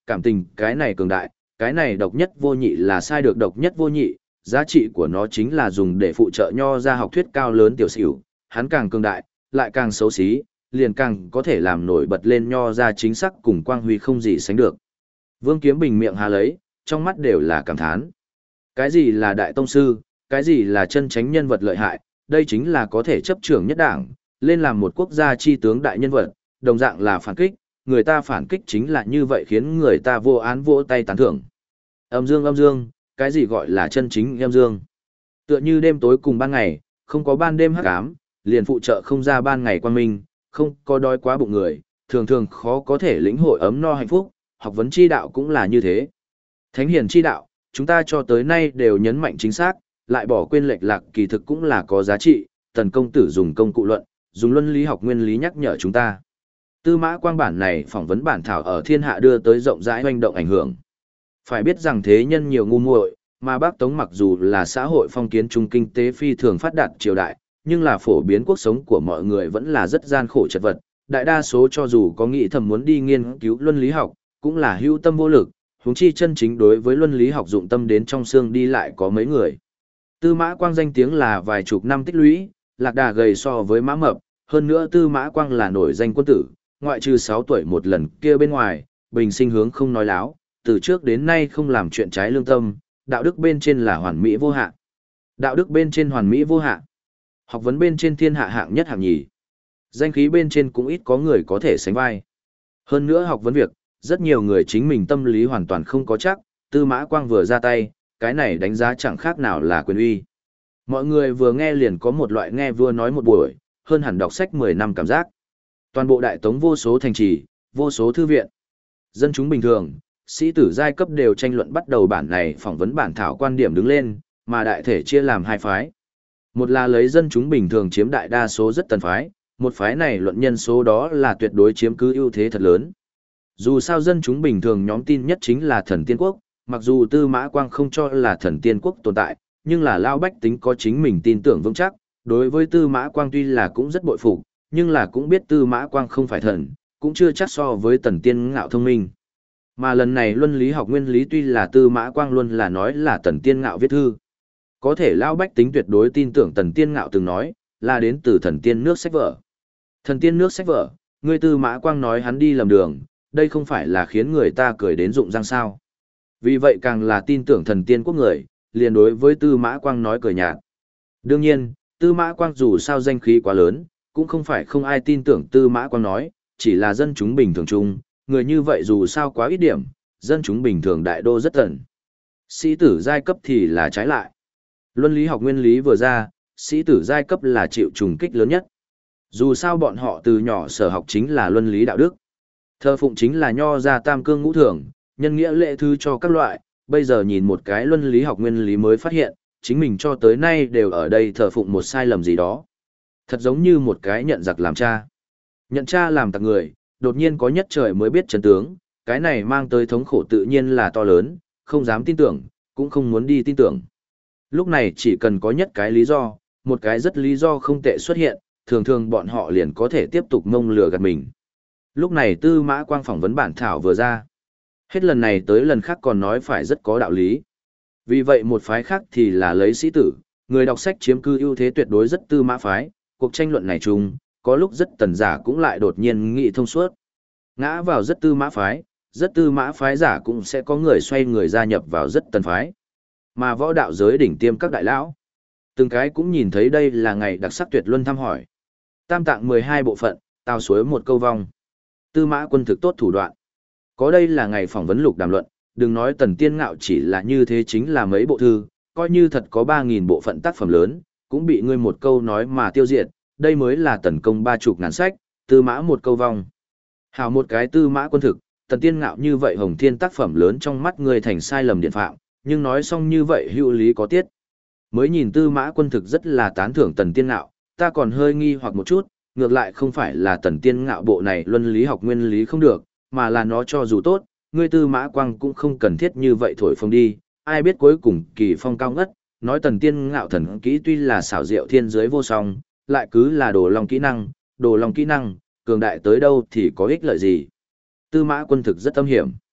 cảm tình cái này cường đại, cái này độc nhất vô nhị là sai được độc nhất vô nhị, giá trị của nó chính là dùng để phụ trợ nho ra học thuyết cao lớn tiểu xỉu, hắn càng cường đại, lại càng xấu xí, liền càng có thể làm nổi bật lên nho ra chính xác cùng quang huy không gì sánh được. Vương Kiếm Bình miệng hà lấy, trong mắt đều là cảm thán. Cái gì là đại tông sư, cái gì là chân chánh nhân vật lợi hại, đây chính là có thể chấp trưởng nhất đảng, lên làm một quốc gia chi tướng đại nhân vật, đồng dạng là phản kích, người ta phản kích chính là như vậy khiến người ta vô án vỗ tay tán thưởng. Âm dương, cái gì gọi là chân chính âm dương? Tựa như đêm tối cùng ban ngày, không có ban đêm hắc ám, liền phụ trợ không ra ban ngày quang minh, không có đói quá bụng người, thường thường khó có thể lĩnh hội ấm no hạnh phúc, học vấn chi đạo cũng là như thế. Thánh hiền chi đạo, chúng ta cho tới nay đều nhấn mạnh chính xác, lại bỏ quên lệch lạc kỳ thực cũng là có giá trị, Tần công tử dùng công cụ luận, dùng luân lý học nguyên lý nhắc nhở chúng ta. Tư Mã Quang bản này phỏng vấn bản thảo ở thiên hạ đưa tới rộng rãi hoành động ảnh hưởng. Phải biết rằng thế nhân nhiều ngu muội, mà Bắc Tống mặc dù là xã hội phong kiến trung kinh tế phi thường phát đạt triều đại, nhưng là phổ biến cuộc sống của mọi người vẫn là rất gian khổ chật vật. Đại đa số cho dù có nghĩ thầm muốn đi nghiên cứu luân lý học, cũng là hữu tâm vô lực, huống chi chân chính đối với luân lý học dụng tâm đến trong xương đi lại có mấy người. Tư Mã Quang danh tiếng là vài chục năm tích lũy, lạc đà gầy so với mã mập, hơn nữa Tư Mã Quang là nổi danh quân tử, ngoại trừ 6 tuổi một lần kia bên ngoài, bình sinh hướng không nói láo, từ trước đến nay không làm chuyện trái lương tâm, đạo đức bên trên là hoàn mỹ vô hạn. Đạo đức bên trên hoàn mỹ vô hạn. Học vấn bên trên thiên hạ hạng nhất hạng nhì. Danh khí bên trên cũng ít có người có thể sánh vai. Hơn nữa học vấn việc, rất nhiều người chính mình tâm lý hoàn toàn không có chắc, Tư Mã Quang vừa ra tay, cái này đánh giá chẳng khác nào là quyền uy. Mọi người vừa nghe liền có một loại nghe vừa nói một buổi, hơn hẳn đọc sách 10 năm cảm giác. Toàn bộ Đại Tống vô số thành trì, vô số thư viện. Dân chúng bình thường, sĩ tử giai cấp đều tranh luận bắt đầu bản này phỏng vấn bản thảo quan điểm đứng lên, mà đại thể chia làm hai phái. Một là lấy dân chúng bình thường chiếm đại đa số rất tần phái, một phái này luận nhân số đó là tuyệt đối chiếm cứ ưu thế thật lớn. Dù sao dân chúng bình thường nhóm tin nhất chính là thần tiên quốc, mặc dù Tư Mã Quang không cho là thần tiên quốc tồn tại, nhưng là lao bách tính có chính mình tin tưởng vững chắc, đối với Tư Mã Quang tuy là cũng rất bội phục, nhưng là cũng biết Tư Mã Quang không phải thần, cũng chưa chắc so với Tần Tiên Ngạo thông minh. Mà lần này luân lý học nguyên lý tuy là Tư Mã Quang luôn là nói là Tần Tiên Ngạo viết thư. Có thể lao bách tính tuyệt đối tin tưởng Tần Tiên Ngạo từng nói, là đến từ thần tiên nước sách vở. Thần tiên nước sách vở, người Tư Mã Quang nói hắn đi lầm đường, đây không phải là khiến người ta cười đến rụng răng sao. Vì vậy càng là tin tưởng thần tiên quốc người, liền đối với Tư Mã Quang nói cười nhạt. Đương nhiên, Tư Mã Quang dù sao danh khí quá lớn, cũng không phải không ai tin tưởng Tư Mã Quang nói, chỉ là dân chúng bình thường chung, người như vậy dù sao quá ít điểm, dân chúng bình thường đại đô rất tần. Sĩ tử giai cấp thì là trái lại. Luân lý học nguyên lý vừa ra, sĩ tử giai cấp là chịu trùng kích lớn nhất. Dù sao bọn họ từ nhỏ sở học chính là luân lý đạo đức. Thờ phụng chính là nho ra tam cương ngũ thường, nhân nghĩa lệ thư cho các loại, bây giờ nhìn một cái luân lý học nguyên lý mới phát hiện, chính mình cho tới nay đều ở đây thờ phụng một sai lầm gì đó. Thật giống như một cái nhận giặc làm cha. Nhận cha làm tặc người, đột nhiên có nhất trời mới biết chân tướng, cái này mang tới thống khổ tự nhiên là to lớn, không dám tin tưởng, cũng không muốn đi tin tưởng. Lúc này chỉ cần có nhất cái lý do, một cái rất lý do không tệ xuất hiện, thường thường bọn họ liền có thể tiếp tục mông lừa gạt mình. Lúc này Tư Mã Quang phỏng vấn bản thảo vừa ra. Hết lần này tới lần khác còn nói phải rất có đạo lý. Vì vậy một phái khác thì là lấy sĩ tử, người đọc sách chiếm cư ưu thế tuyệt đối rất Tư Mã phái, cuộc tranh luận này chung, có lúc rất tần giả cũng lại đột nhiên nghị thông suốt. Ngã vào rất Tư Mã phái, rất Tư Mã phái giả cũng sẽ có người xoay người gia nhập vào rất tần phái. Mà võ đạo giới đỉnh tiêm các đại lão, từng cái cũng nhìn thấy đây là ngày đặc sắc tuyệt luân thăm hỏi. Tam tạng 12 bộ phận, tào suối một câu vong. Tư Mã quân thực tốt thủ đoạn. Có đây là ngày phỏng vấn lục đàm luận, đừng nói Tần Tiên Ngạo chỉ là như thế chính là mấy bộ thư, coi như thật có 3.000 bộ phận tác phẩm lớn, cũng bị ngươi một câu nói mà tiêu diệt, đây mới là tần công 30 ngàn sách, Tư Mã một câu vong. Hào một cái Tư Mã quân thực, Tần Tiên Ngạo như vậy hồng thiên tác phẩm lớn trong mắt ngươi thành sai lầm điện phạm, nhưng nói xong như vậy hữu lý có tiết. Mới nhìn Tư Mã quân thực rất là tán thưởng Tần Tiên Ngạo, ta còn hơi nghi hoặc một chút, ngược lại không phải là Tần Tiên Ngạo bộ này luân lý học nguyên lý không được, mà là nó cho dù tốt, ngươi Tư Mã Quang cũng không cần thiết như vậy thổi phồng đi, ai biết cuối cùng kỳ phong cao ngất, nói Tần Tiên Ngạo thần kỹ tuy là xảo diệu thiên giới vô song, lại cứ là đồ lòng kỹ năng, cường đại tới đâu thì có ích lợi gì. Tư Mã quân thực rất âm hiểm.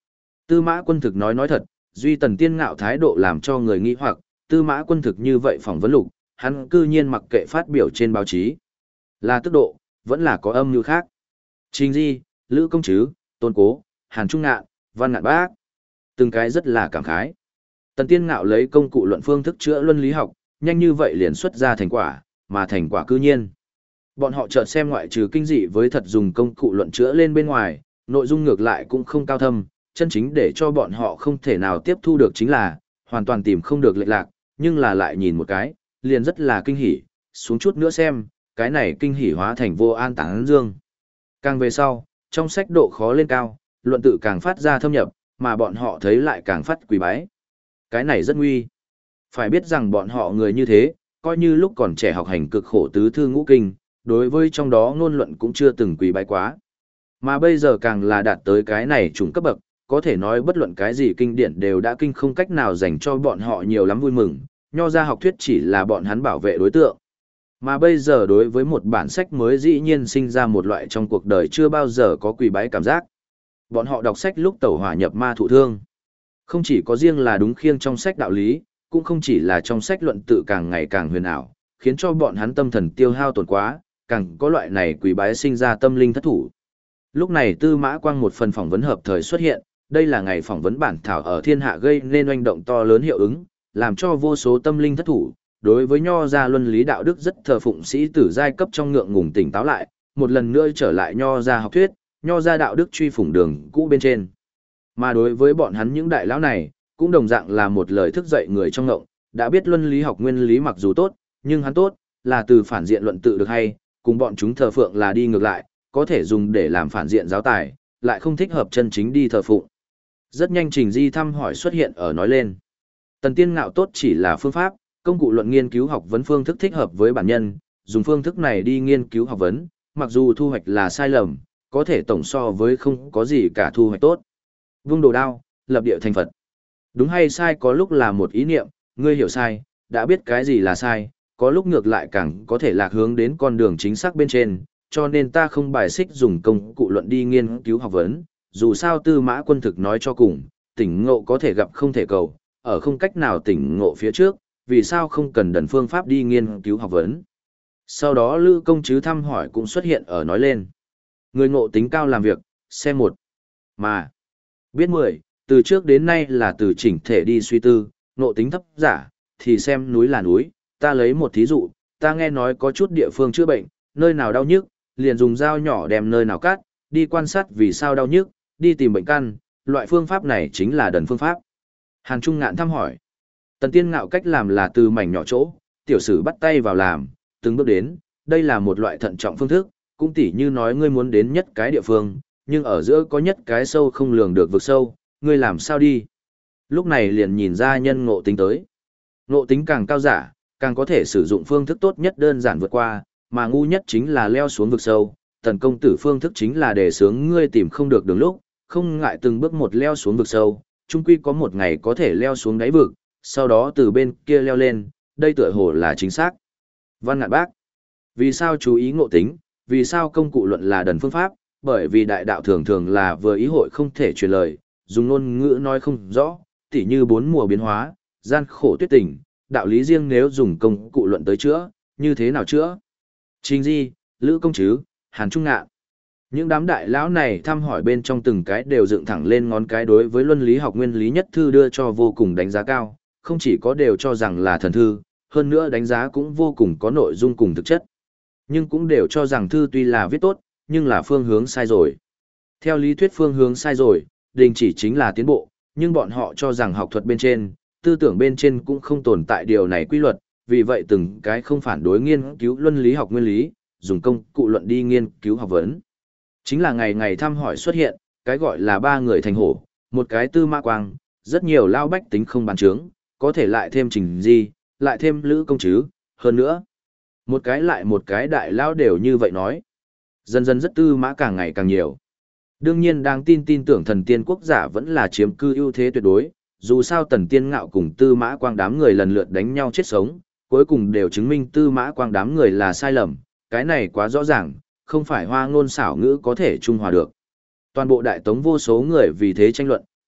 Tư Mã Quân Thực nói thật, duy Tần Tiên Ngạo thái độ làm cho người nghi hoặc, Tư Mã Quân Thực như vậy phỏng vấn Lục, hắn cư nhiên mặc kệ phát biểu trên báo chí. Là tức độ, vẫn là có âm mưu khác. Trình Di, Lữ Công Trứ, Tôn Cố, Hàn Trung Ngạn, Văn Ngạn Bác. Từng cái rất là cảm khái. Tần Tiên Ngạo lấy công cụ luận phương thức chữa luân lý học, nhanh như vậy liền xuất ra thành quả, mà thành quả cư nhiên. Bọn họ chợt xem ngoại trừ kinh dị với thật dùng công cụ luận chữa lên bên ngoài, nội dung ngược lại cũng không cao thâm, chân chính để cho bọn họ không thể nào tiếp thu được chính là, hoàn toàn tìm không được lệch lạc, nhưng là lại nhìn một cái, liền rất là kinh hỉ, xuống chút nữa xem, cái này kinh hỉ hóa thành vô an tán dương. Càng về sau, trong sách độ khó lên cao, luận tự càng phát ra thâm nhập, mà bọn họ thấy lại càng phát quỳ bái. Cái này rất nguy. Phải biết rằng bọn họ người như thế, coi như lúc còn trẻ học hành cực khổ tứ thư ngũ kinh, đối với trong đó ngôn luận cũng chưa từng quỳ bái quá. Mà bây giờ càng là đạt tới cái này trùng cấp bậc, có thể nói bất luận cái gì kinh điển đều đã kinh không cách nào dành cho bọn họ nhiều lắm vui mừng, nho ra học thuyết chỉ là bọn hắn bảo vệ đối tượng. Mà bây giờ đối với một bản sách mới dĩ nhiên sinh ra một loại trong cuộc đời chưa bao giờ có quỳ bái cảm giác. Bọn họ đọc sách lúc tẩu hỏa nhập ma thụ thương. Không chỉ có riêng là đúng khiêng trong sách đạo lý, cũng không chỉ là trong sách luận tự càng ngày càng huyền ảo, khiến cho bọn hắn tâm thần tiêu hao tổn quá, càng có loại này quỳ bái sinh ra tâm linh thất thủ. Lúc này Tư Mã Quang một phần phỏng vấn hợp thời xuất hiện, đây là ngày phỏng vấn bản thảo ở thiên hạ gây nên oanh động to lớn hiệu ứng, làm cho vô số tâm linh thất thủ, đối với nho gia luân lý đạo đức rất thờ phụng sĩ tử giai cấp trong ngượng ngùng tỉnh táo lại, một lần nữa trở lại nho gia học thuyết, nho gia đạo đức truy phủng đường cũ bên trên. Mà đối với bọn hắn những đại lão này, cũng đồng dạng là một lời thức dậy người trong ngộng, đã biết luân lý học nguyên lý mặc dù tốt, nhưng hắn tốt, là từ phản diện luận tự được hay, cùng bọn chúng thờ phượng là đi ngược lại, có thể dùng để làm phản diện giáo tài, lại không thích hợp chân chính đi thờ phụng. Rất nhanh Trình Di thăm hỏi xuất hiện ở nói lên. Tần Tiên Ngạo tốt chỉ là phương pháp, công cụ luận nghiên cứu học vấn phương thức thích hợp với bản nhân, dùng phương thức này đi nghiên cứu học vấn, mặc dù thu hoạch là sai lầm, có thể tổng so với không có gì cả thu hoạch tốt. Vung đồ đao, lập địa thành Phật. Đúng hay sai có lúc là một ý niệm, ngươi hiểu sai, đã biết cái gì là sai, có lúc ngược lại càng có thể lạc hướng đến con đường chính xác bên trên, cho nên ta không bài xích dùng công cụ luận đi nghiên cứu học vấn, dù sao Tư Mã Quân Thực nói cho cùng, tỉnh ngộ có thể gặp không thể cầu, ở không cách nào tỉnh ngộ phía trước, vì sao không cần đần phương pháp đi nghiên cứu học vấn. Sau đó Lữ Công Trứ thăm hỏi cũng xuất hiện ở nói lên. Người ngộ tính cao làm việc, xem một. Mà, biết 10, từ trước đến nay là từ chỉnh thể đi suy tư, ngộ tính thấp giả, thì xem núi là núi, ta lấy một thí dụ, ta nghe nói có chút địa phương chữa bệnh, nơi nào đau nhức, liền dùng dao nhỏ đem nơi nào cắt, đi quan sát vì sao đau nhức, đi tìm bệnh căn, loại phương pháp này chính là đần phương pháp. Hàn Trung Ngạn thăm hỏi. Tần Tiên Ngạo cách làm là từ mảnh nhỏ chỗ, tiểu sử bắt tay vào làm, từng bước đến, đây là một loại thận trọng phương thức, cũng tỉ như nói ngươi muốn đến nhất cái địa phương, nhưng ở giữa có nhất cái sâu không lường được vực sâu, ngươi làm sao đi. Lúc này liền nhìn ra nhân ngộ tính tới. Ngộ tính càng cao giả, càng có thể sử dụng phương thức tốt nhất đơn giản vượt qua, mà ngu nhất chính là leo xuống vực sâu. Tần công tử phương thức chính là để sướng ngươi tìm không được đường lúc, không ngại từng bước một leo xuống vực sâu, chung quy có một ngày có thể leo xuống đáy vực, sau đó từ bên kia leo lên, đây tựa hồ là chính xác. Văn Ngạn Bác. Vì sao chú ý ngộ tính, vì sao công cụ luận là đần phương pháp, bởi vì đại đạo thường thường là vừa ý hội không thể truyền lời, dùng ngôn ngữ nói không rõ, tỉ như bốn mùa biến hóa, gian khổ tuyết tình, đạo lý riêng nếu dùng công cụ luận tới chữa, như thế nào chữa? Trình Di, Lữ Công Trứ, Hàn Trung Ngạn. Những đám đại lão này thăm hỏi bên trong từng cái đều dựng thẳng lên ngón cái đối với luân lý học nguyên lý nhất thư đưa cho vô cùng đánh giá cao, không chỉ có đều cho rằng là thần thư, hơn nữa đánh giá cũng vô cùng có nội dung cùng thực chất. Nhưng cũng đều cho rằng thư tuy là viết tốt, nhưng là phương hướng sai rồi. Theo lý thuyết phương hướng sai rồi, đình chỉ chính là tiến bộ, nhưng bọn họ cho rằng học thuật bên trên, tư tưởng bên trên cũng không tồn tại điều này quy luật, vì vậy từng cái không phản đối nghiên cứu luân lý học nguyên lý, dùng công cụ luận đi nghiên cứu học vấn. Chính là ngày ngày thăm hỏi xuất hiện, cái gọi là ba người thành hổ, một cái Tư Mã Quang, rất nhiều lao bách tính không bán trướng, có thể lại thêm Trình Di, lại thêm Lữ Công Trứ, hơn nữa. Một cái lại một cái đại lao đều như vậy nói. Dần dần rất Tư Mã càng ngày càng nhiều. Đương nhiên đáng tin tưởng thần tiên quốc giả vẫn là chiếm cư ưu thế tuyệt đối, dù sao Tần Tiên Ngạo cùng Tư Mã Quang đám người lần lượt đánh nhau chết sống, cuối cùng đều chứng minh Tư Mã Quang đám người là sai lầm, cái này quá rõ ràng, không phải hoa ngôn xảo ngữ có thể trung hòa được. Toàn bộ đại tống vô số người vì thế tranh luận,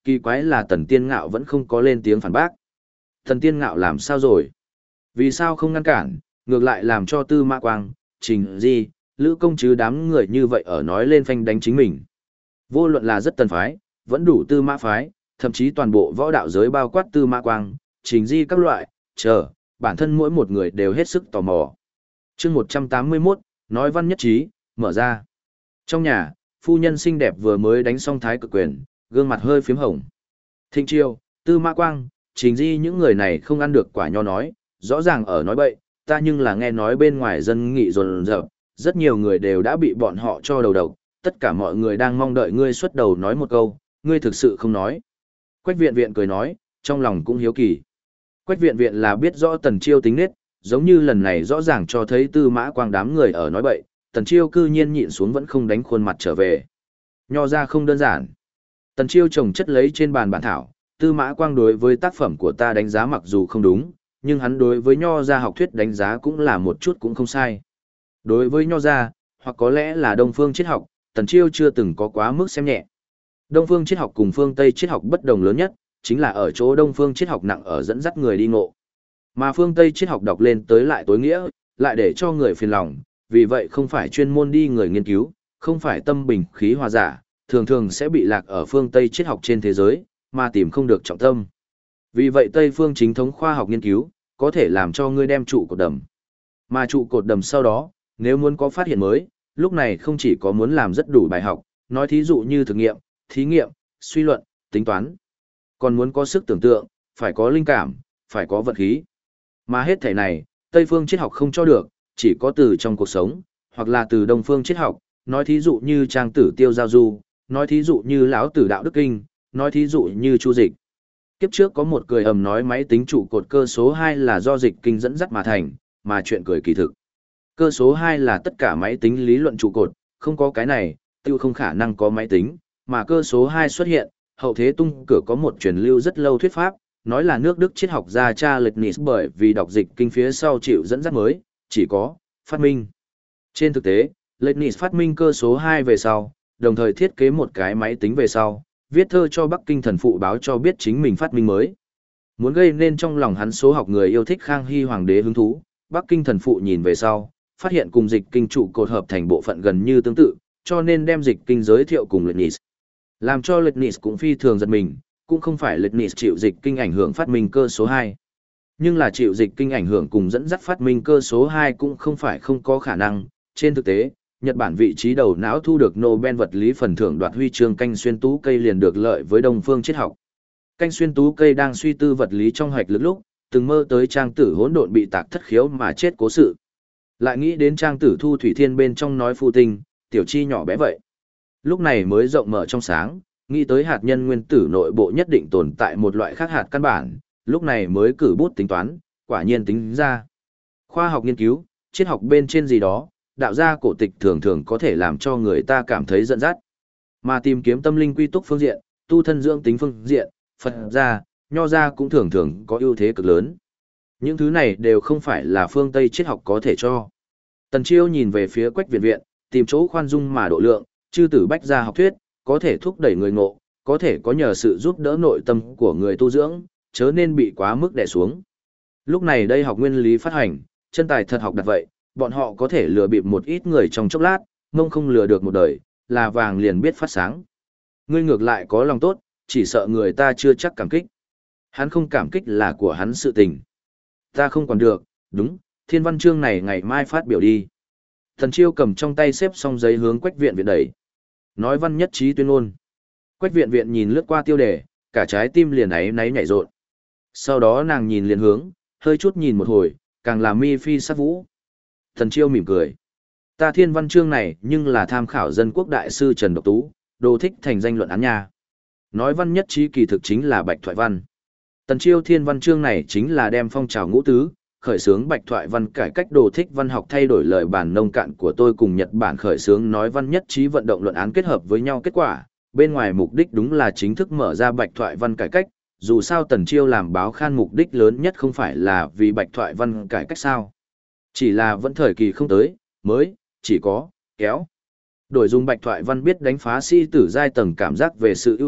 kỳ quái là Tần Tiên Ngạo vẫn không có lên tiếng phản bác. Tần Tiên Ngạo làm sao rồi? Vì sao không ngăn cản, ngược lại làm cho Tư Mã Quang, Trình Di, Lữ Công chứ đám người như vậy ở nói lên phanh đánh chính mình. Vô luận là rất Tần phái, vẫn đủ Tư Mã phái, thậm chí toàn bộ võ đạo giới bao quát Tư Mã Quang, Trình Di các loại, bản thân mỗi một người đều hết sức tò mò. Chương 181, nói văn nhất trí, mở ra. Trong nhà, phu nhân xinh đẹp vừa mới đánh xong thái cực quyền, gương mặt hơi phím hồng. Thịnh Chiêu, Tư Mã Quang, Trình Di những người này không ăn được quả nho nói, rõ ràng ở nói bậy, ta nhưng là nghe nói bên ngoài dân nghị rồn rợp, rất nhiều người đều đã bị bọn họ cho đầu độc, tất cả mọi người đang mong đợi ngươi xuất đầu nói một câu, ngươi thực sự không nói. Quách Viện Viện cười nói, trong lòng cũng hiếu kỳ. Quách Viện Viện là biết rõ Tần Chiêu tính nết, giống như lần này rõ ràng cho thấy Tư Mã Quang đám người ở nói bậy, Tần Chiêu cư nhiên nhịn xuống vẫn không đánh khuôn mặt trở về. Nho ra không đơn giản. Tần Chiêu trồng chất lấy trên bàn bản thảo, Tư Mã Quang đối với tác phẩm của ta đánh giá mặc dù không đúng, nhưng hắn đối với nho gia học thuyết đánh giá cũng là một chút cũng không sai. Đối với nho gia, hoặc có lẽ là Đông phương triết học, Tần Chiêu chưa từng có quá mức xem nhẹ. Đông phương triết học cùng phương Tây triết học bất đồng lớn nhất, chính là ở chỗ Đông phương triết học nặng ở dẫn dắt người đi ngộ. Mà phương Tây triết học đọc lên tới lại tối nghĩa, lại để cho người phiền lòng, vì vậy không phải chuyên môn đi người nghiên cứu, không phải tâm bình khí hòa giả, thường thường sẽ bị lạc ở phương Tây triết học trên thế giới, mà tìm không được trọng tâm. Vì vậy Tây phương chính thống khoa học nghiên cứu, có thể làm cho ngươi đem trụ cột đầm. Mà trụ cột đầm sau đó, nếu muốn có phát hiện mới, lúc này không chỉ có muốn làm rất đủ bài học, nói thí dụ như thực nghiệm, thí nghiệm, suy luận, tính toán. Còn muốn có sức tưởng tượng, phải có linh cảm, phải có vận khí. Mà hết thể này, Tây phương triết học không cho được, chỉ có từ trong cuộc sống, hoặc là từ Đông phương triết học, nói thí dụ như Trang Tử Tiêu Giao Du, nói thí dụ như Lão Tử Đạo Đức Kinh, nói thí dụ như Chu Dịch. Kiếp trước có một cười ầm nói máy tính trụ cột cơ số 2 là do dịch kinh dẫn dắt mà thành, mà chuyện cười kỳ thực. Cơ số 2 là tất cả máy tính lý luận trụ cột, không có cái này, tiêu không khả năng có máy tính, mà cơ số 2 xuất hiện, hậu thế tung cửa có một truyền lưu rất lâu thuyết pháp, nói là nước Đức triết học gia cha Leibniz bởi vì đọc dịch kinh phía sau chịu dẫn dắt mới, chỉ có phát minh. Trên thực tế, Leibniz phát minh cơ số 2 về sau, đồng thời thiết kế một cái máy tính về sau, viết thơ cho Bắc Kinh thần phụ báo cho biết chính mình phát minh mới. Muốn gây nên trong lòng hắn số học người yêu thích Khang Hy hoàng đế hứng thú, Bắc Kinh thần phụ nhìn về sau, phát hiện cùng dịch kinh trụ cột hợp thành bộ phận gần như tương tự, cho nên đem dịch kinh giới thiệu cùng Leibniz. Làm cho Leibniz cũng phi thường giật mình, cũng không phải Leibniz chịu dịch kinh ảnh hưởng phát minh cơ số 2. Nhưng là chịu dịch kinh ảnh hưởng cùng dẫn dắt phát minh cơ số 2 cũng không phải không có khả năng. Trên thực tế, Nhật Bản vị trí đầu não thu được Nobel vật lý phần thưởng đoạt huy chương canh xuyên tú cây liền được lợi với Đông phương triết học. Canh xuyên tú cây đang suy tư vật lý trong hoạch lực lúc, từng mơ tới Trang Tử hỗn độn bị tạc thất khiếu mà chết cố sự. Lại nghĩ đến Trang Tử thu thủy thiên bên trong nói phu tinh, tiểu chi nhỏ bé vậy. Lúc này mới rộng mở trong sáng, nghĩ tới hạt nhân nguyên tử nội bộ nhất định tồn tại một loại khác hạt căn bản, lúc này mới cử bút tính toán, quả nhiên tính ra. Khoa học nghiên cứu, triết học bên trên gì đó, đạo gia cổ tịch thường thường có thể làm cho người ta cảm thấy giận dắt. Mà tìm kiếm tâm linh quy túc phương diện, tu thân dưỡng tính phương diện, Phật gia, Nho gia cũng thường thường có ưu thế cực lớn. Những thứ này đều không phải là phương Tây triết học có thể cho. Tần Chiêu nhìn về phía Quách Viện Viện, tìm chỗ khoan dung mà độ lượng, chư tử bách gia học thuyết, có thể thúc đẩy người ngộ, có thể có nhờ sự giúp đỡ nội tâm của người tu dưỡng, chớ nên bị quá mức đè xuống. Lúc này đây học nguyên lý phát hành, chân tài thật học đặt vậy, bọn họ có thể lừa bịp một ít người trong chốc lát, mông không lừa được một đời, là vàng liền biết phát sáng. Ngươi ngược lại có lòng tốt, chỉ sợ người ta chưa chắc cảm kích. Hắn không cảm kích là của hắn sự tình. Ta không còn được, đúng, thiên văn chương này ngày mai phát biểu đi. Thần Chiêu cầm trong tay xếp xong giấy hướng Quách Viện Viện đẩy. Nói văn nhất trí tuyên ngôn. Quách Viện Viện nhìn lướt qua tiêu đề, cả trái tim liền ấy náy nhảy rộn. Sau đó nàng nhìn liền hướng, hơi chút nhìn một hồi, càng là mi phi sát vũ. Thần Chiêu mỉm cười. Ta thiên văn chương này nhưng là tham khảo dân quốc đại sư Trần Độc Tú, đồ thích thành danh luận án nha. Nói văn nhất trí kỳ thực chính là bạch thoại văn. Tần Chiêu thiên văn chương này chính là đem phong trào ngũ tứ, khởi xướng bạch thoại văn cải cách đồ thích văn học thay đổi lời bản nông cạn của tôi cùng Nhật Bản khởi xướng nói văn nhất trí vận động luận án kết hợp với nhau kết quả. Bên ngoài mục đích đúng là chính thức mở ra bạch thoại văn cải cách, dù sao Tần Chiêu làm báo khan mục đích lớn nhất không phải là vì bạch thoại văn cải cách sao. Chỉ là vẫn thời kỳ không tới, mới, chỉ có, kéo. Đổi dùng bạch thoại văn biết đánh phá sĩ tử giai tầng cảm giác về sự ưu việt,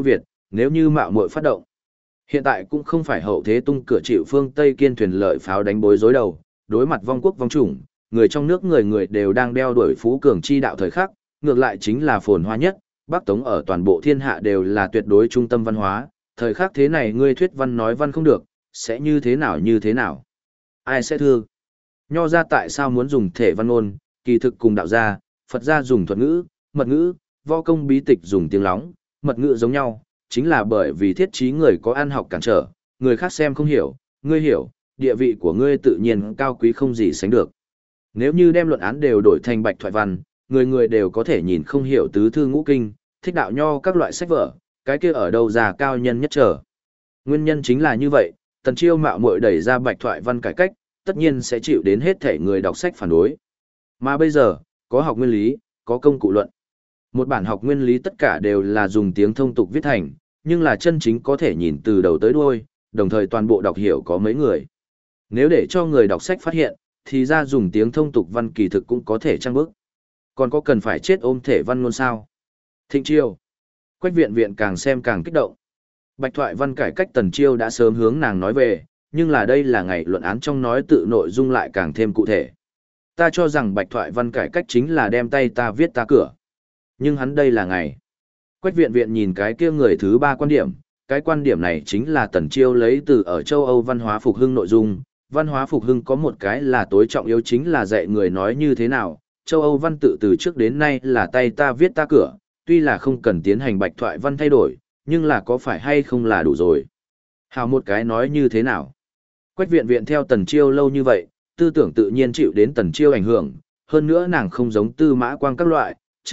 nếu như mạo muội phát động. Hiện tại cũng không phải hậu thế tung cửa chịu phương Tây kiên thuyền lợi pháo đánh bối rối đầu, đối mặt vong quốc vong chủng, người trong nước người người đều đang đeo đuổi phú cường chi đạo thời khắc, ngược lại chính là phồn hoa nhất, Bắc Tống ở toàn bộ thiên hạ đều là tuyệt đối trung tâm văn hóa, thời khắc thế này ngươi thuyết văn nói văn không được, sẽ như thế nào như thế nào? Ai sẽ thương? Nho ra tại sao muốn dùng thể văn ngôn, kỳ thực cùng đạo gia, Phật gia dùng thuật ngữ, mật ngữ, võ công bí tịch dùng tiếng lóng, mật ngữ giống nhau, chính là bởi vì thiết trí người có ăn học cản trở, người khác xem không hiểu, ngươi hiểu, địa vị của ngươi tự nhiên cao quý không gì sánh được. Nếu như đem luận án đều đổi thành bạch thoại văn, người người đều có thể nhìn không hiểu tứ thư ngũ kinh, thích đạo nho các loại sách vở, cái kia ở đâu già cao nhân nhất trở. Nguyên nhân chính là như vậy, Tần Chiêu mạo muội đẩy ra bạch thoại văn cải cách, tất nhiên sẽ chịu đến hết thể người đọc sách phản đối. Mà bây giờ, có học nguyên lý, có công cụ luận. Một bản học nguyên lý tất cả đều là dùng tiếng thông tục viết thành, nhưng là chân chính có thể nhìn từ đầu tới đuôi, đồng thời toàn bộ đọc hiểu có mấy người. Nếu để cho người đọc sách phát hiện, thì ra dùng tiếng thông tục văn kỳ thực cũng có thể trang bức. Còn có cần phải chết ôm thể văn ngôn sao? Thịnh Chiêu. Quách Viện Viện càng xem càng kích động. Bạch thoại văn cải cách Tần Chiêu đã sớm hướng nàng nói về, nhưng là đây là ngày luận án trong nói tự nội dung lại càng thêm cụ thể. Ta cho rằng bạch thoại văn cải cách chính là đem tay ta viết ta cửa. Nhưng hắn đây là ngày. Quách Viện Viện nhìn cái kia người thứ ba quan điểm, cái quan điểm này chính là Tần Chiêu lấy từ ở châu Âu văn hóa phục hưng nội dung. Văn hóa phục hưng có một cái là tối trọng yếu chính là dạy người nói như thế nào. Châu Âu văn tự từ trước đến nay là tay ta viết ta cửa, tuy là không cần tiến hành bạch thoại văn thay đổi, nhưng là có phải hay không là đủ rồi. Hào một cái nói như thế nào. Quách Viện Viện theo Tần Chiêu lâu như vậy, tư tưởng tự nhiên chịu đến Tần Chiêu ảnh hưởng, hơn nữa nàng không giống Tư Mã Quang các loại,